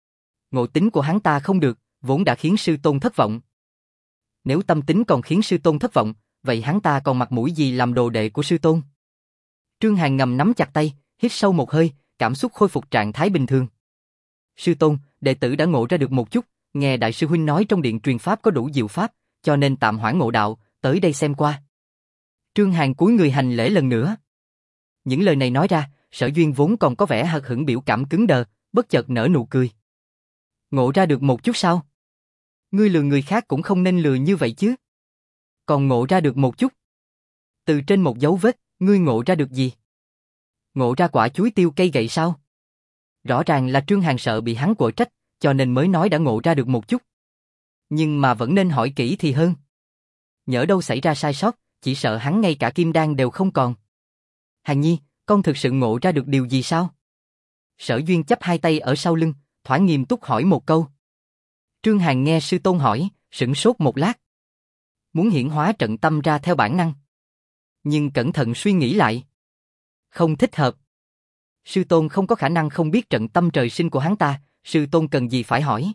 Ngộ tính của hắn ta không được, vốn đã khiến sư tôn thất vọng. Nếu tâm tính còn khiến sư tôn thất vọng, vậy hắn ta còn mặt mũi gì làm đồ đệ của sư tôn? Trương Hàn ngầm nắm chặt tay, hít sâu một hơi, cảm xúc khôi phục trạng thái bình thường. Sư tôn, đệ tử đã ngộ ra được một chút, nghe đại sư huynh nói trong điện truyền pháp có đủ diệu pháp, cho nên tạm hoãn ngộ đạo, tới đây xem qua. Trương Hàn cúi người hành lễ lần nữa. Những lời này nói ra, Sở Duyên vốn còn có vẻ hờ hững biểu cảm cứng đờ, bất chợt nở nụ cười. Ngộ ra được một chút sao? Ngươi lừa người khác cũng không nên lừa như vậy chứ. Còn ngộ ra được một chút. Từ trên một dấu vết, ngươi ngộ ra được gì? Ngộ ra quả chuối tiêu cây gậy sao? Rõ ràng là Trương Hàn sợ bị hắn quở trách, cho nên mới nói đã ngộ ra được một chút. Nhưng mà vẫn nên hỏi kỹ thì hơn. Nhỡ đâu xảy ra sai sót, chỉ sợ hắn ngay cả kim đan đều không còn. Hàn Nhi, con thực sự ngộ ra được điều gì sao? Sở Duyên chắp hai tay ở sau lưng, thoáng nghiêm túc hỏi một câu. Trương Hàn nghe sư tôn hỏi, sửng sốt một lát. Muốn hiển hóa trận tâm ra theo bản năng. Nhưng cẩn thận suy nghĩ lại. Không thích hợp. Sư tôn không có khả năng không biết trận tâm trời sinh của hắn ta, sư tôn cần gì phải hỏi.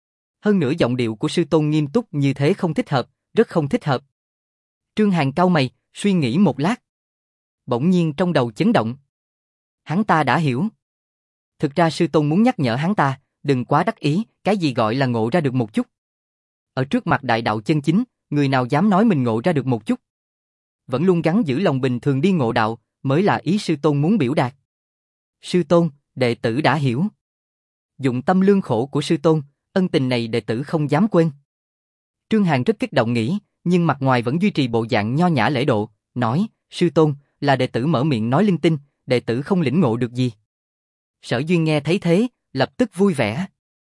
Hơn nữa giọng điệu của sư tôn nghiêm túc như thế không thích hợp, rất không thích hợp. Trương Hàn cau mày, suy nghĩ một lát. Bỗng nhiên trong đầu chấn động. Hắn ta đã hiểu. Thực ra sư tôn muốn nhắc nhở hắn ta, đừng quá đắc ý, cái gì gọi là ngộ ra được một chút. Ở trước mặt đại đạo chân chính, người nào dám nói mình ngộ ra được một chút. Vẫn luôn gắng giữ lòng bình thường đi ngộ đạo, mới là ý sư tôn muốn biểu đạt. Sư tôn, đệ tử đã hiểu. Dụng tâm lương khổ của sư tôn, ân tình này đệ tử không dám quên. Trương Hàn rất kích động nghĩ, nhưng mặt ngoài vẫn duy trì bộ dạng nho nhã lễ độ, nói, sư tôn, là đệ tử mở miệng nói linh tinh, đệ tử không lĩnh ngộ được gì. Sở Duyên nghe thấy thế, lập tức vui vẻ.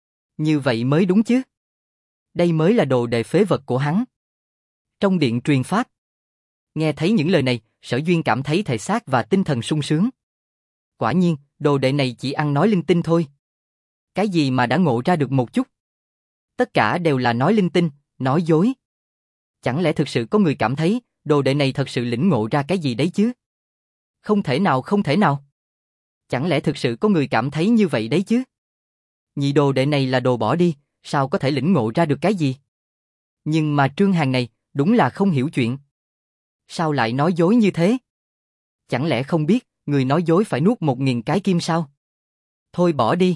Như vậy mới đúng chứ. Đây mới là đồ đệ phế vật của hắn. Trong điện truyền pháp, Nghe thấy những lời này, Sở Duyên cảm thấy thể xác và tinh thần sung sướng. Quả nhiên, đồ đệ này chỉ ăn nói linh tinh thôi. Cái gì mà đã ngộ ra được một chút? Tất cả đều là nói linh tinh, nói dối. Chẳng lẽ thực sự có người cảm thấy đồ đệ này thật sự lĩnh ngộ ra cái gì đấy chứ? Không thể nào, không thể nào. Chẳng lẽ thực sự có người cảm thấy như vậy đấy chứ? Nhị đồ đệ này là đồ bỏ đi, sao có thể lĩnh ngộ ra được cái gì? Nhưng mà Trương Hàn này, đúng là không hiểu chuyện. Sao lại nói dối như thế? Chẳng lẽ không biết, người nói dối phải nuốt 1000 cái kim sao? Thôi bỏ đi.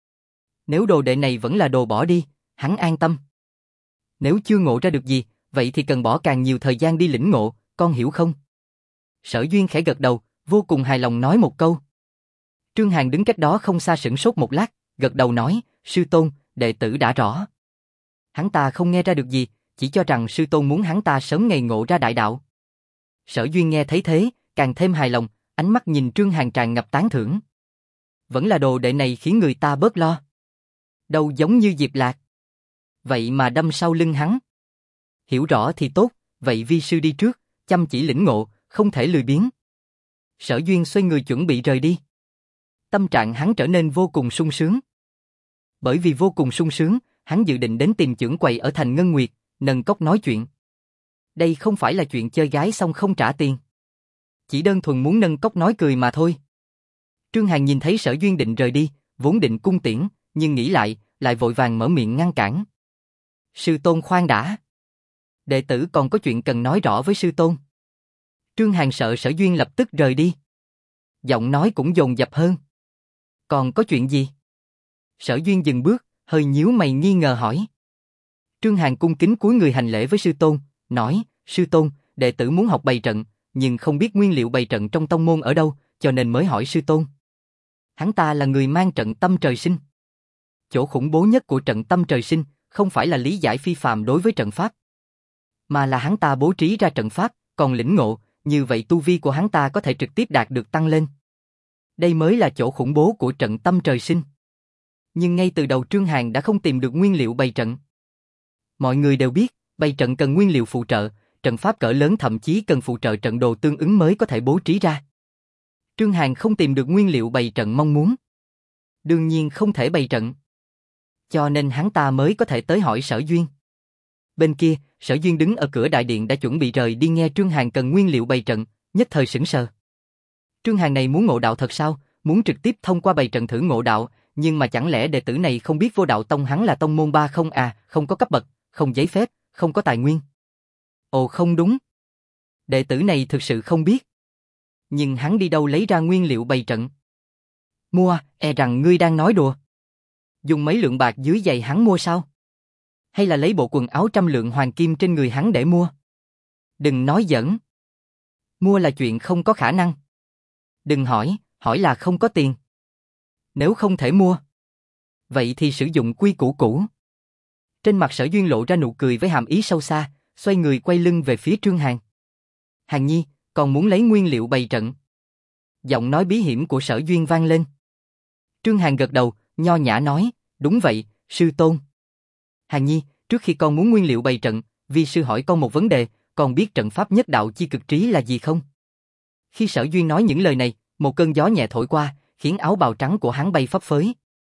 Nếu đồ đệ này vẫn là đồ bỏ đi, hắn an tâm. Nếu chưa ngộ ra được gì, vậy thì cần bỏ càng nhiều thời gian đi lĩnh ngộ, con hiểu không? Sở Duyên khẽ gật đầu, vô cùng hài lòng nói một câu. Trương Hàn đứng cách đó không xa sửng sốt một lát, gật đầu nói, sư tôn, đệ tử đã rõ. Hắn ta không nghe ra được gì, chỉ cho rằng sư tôn muốn hắn ta sớm ngày ngộ ra đại đạo. Sở Duyên nghe thấy thế, càng thêm hài lòng, ánh mắt nhìn Trương Hàn tràn ngập tán thưởng. Vẫn là đồ đệ này khiến người ta bớt lo. Đâu giống như Diệp Lạc. Vậy mà đâm sau lưng hắn. Hiểu rõ thì tốt, vậy vi sư đi trước, chăm chỉ lĩnh ngộ, không thể lười biếng. Sở Duyên xoay người chuẩn bị rời đi. Tâm trạng hắn trở nên vô cùng sung sướng. Bởi vì vô cùng sung sướng, hắn dự định đến tìm chưởng quầy ở thành Ngân Nguyệt, nâng cốc nói chuyện. Đây không phải là chuyện chơi gái xong không trả tiền. Chỉ đơn thuần muốn nâng cốc nói cười mà thôi. Trương Hàn nhìn thấy Sở Duyên định rời đi, vốn định cung tiễn, nhưng nghĩ lại vội vàng mở miệng ngăn cản. Sư tôn khoan đã. Đệ tử còn có chuyện cần nói rõ với sư tôn. Trương Hàn sợ Sở Duyên lập tức rời đi. Giọng nói cũng dồn dập hơn. Còn có chuyện gì? Sở Duyên dừng bước, hơi nhíu mày nghi ngờ hỏi. Trương Hàn cung kính cúi người hành lễ với sư tôn, nói, sư tôn, đệ tử muốn học bày trận, nhưng không biết nguyên liệu bày trận trong tông môn ở đâu, cho nên mới hỏi sư tôn. Hắn ta là người mang trận tâm trời sinh. Chỗ khủng bố nhất của trận tâm trời sinh, không phải là lý giải phi phàm đối với trận pháp, mà là hắn ta bố trí ra trận pháp, còn lĩnh ngộ, như vậy tu vi của hắn ta có thể trực tiếp đạt được tăng lên. Đây mới là chỗ khủng bố của trận tâm trời sinh. Nhưng ngay từ đầu Trương Hàn đã không tìm được nguyên liệu bày trận. Mọi người đều biết, bày trận cần nguyên liệu phụ trợ, trận pháp cỡ lớn thậm chí cần phụ trợ trận đồ tương ứng mới có thể bố trí ra. Trương Hàn không tìm được nguyên liệu bày trận mong muốn. Đương nhiên không thể bày trận. Cho nên hắn ta mới có thể tới hỏi Sở Duyên. Bên kia, Sở Duyên đứng ở cửa đại điện đã chuẩn bị rời đi nghe Trương Hàn cần nguyên liệu bày trận, nhất thời sững sờ. Trương Hàn này muốn ngộ đạo thật sao, muốn trực tiếp thông qua bày trận thử ngộ đạo, nhưng mà chẳng lẽ đệ tử này không biết Vô Đạo Tông hắn là tông môn 3 không à, không có cấp bậc, không giấy phép, không có tài nguyên. Ồ không đúng. Đệ tử này thực sự không biết. Nhưng hắn đi đâu lấy ra nguyên liệu bày trận? Mua, e rằng ngươi đang nói đùa. Dùng mấy lượng bạc dưới giày hắn mua sao? Hay là lấy bộ quần áo 100 lượng hoàng kim trên người hắn để mua? Đừng nói giỡn. Mua là chuyện không có khả năng. Đừng hỏi, hỏi là không có tiền. Nếu không thể mua, vậy thì sử dụng quy củ cũ. Trên mặt Sở Duyên lộ ra nụ cười với hàm ý sâu xa, xoay người quay lưng về phía Trương Hàn. Hàn Nhi, còn muốn lấy nguyên liệu bày trận. Giọng nói bí hiểm của Sở Duyên vang lên. Trương Hàn gật đầu, nho nhã nói, đúng vậy, sư tôn. Hàn Nhi, trước khi con muốn nguyên liệu bày trận, vi sư hỏi con một vấn đề, con biết trận pháp nhất đạo chi cực trí là gì không? Khi Sở Duyên nói những lời này, một cơn gió nhẹ thổi qua, khiến áo bào trắng của hắn bay phấp phới.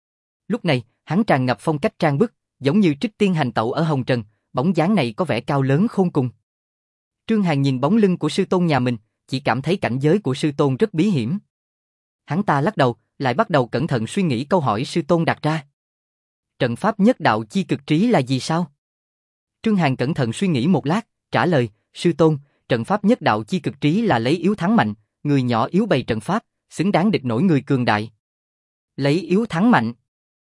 Lúc này, hắn tràn ngập phong cách trang bức, giống như trích tiên hành tẩu ở hồng trần, bóng dáng này có vẻ cao lớn khôn cùng. Trương Hàn nhìn bóng lưng của sư tôn nhà mình, chỉ cảm thấy cảnh giới của sư tôn rất bí hiểm. Hắn ta lắc đầu, lại bắt đầu cẩn thận suy nghĩ câu hỏi sư tôn đặt ra. Trận pháp nhất đạo chi cực trí là gì sao? Trương Hàn cẩn thận suy nghĩ một lát, trả lời, sư tôn, trận pháp nhất đạo chi cực trí là lấy yếu thắng mạnh, người nhỏ yếu bày trận pháp, xứng đáng địch nổi người cường đại. Lấy yếu thắng mạnh.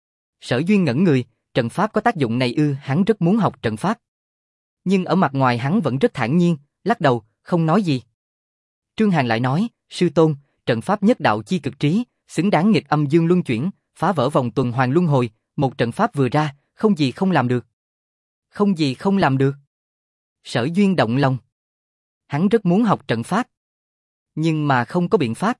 Sở Duyên ngẩn người, trận pháp có tác dụng này ư? Hắn rất muốn học trận pháp. Nhưng ở mặt ngoài hắn vẫn rất thản nhiên, lắc đầu, không nói gì. Trương Hàn lại nói, sư tôn, trận pháp nhất đạo chi cực trí, xứng đáng nghịch âm dương luân chuyển, phá vỡ vòng tuần hoàn luân hồi, một trận pháp vừa ra, không gì không làm được. Không gì không làm được. Sở Duyên động lòng. Hắn rất muốn học trận pháp. Nhưng mà không có biện pháp.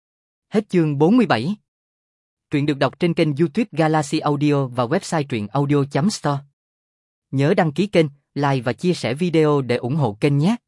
Hết chương 47. Truyện được đọc trên kênh YouTube Galaxy Audio và website truyệnaudio.store. Nhớ đăng ký kênh, like và chia sẻ video để ủng hộ kênh nhé.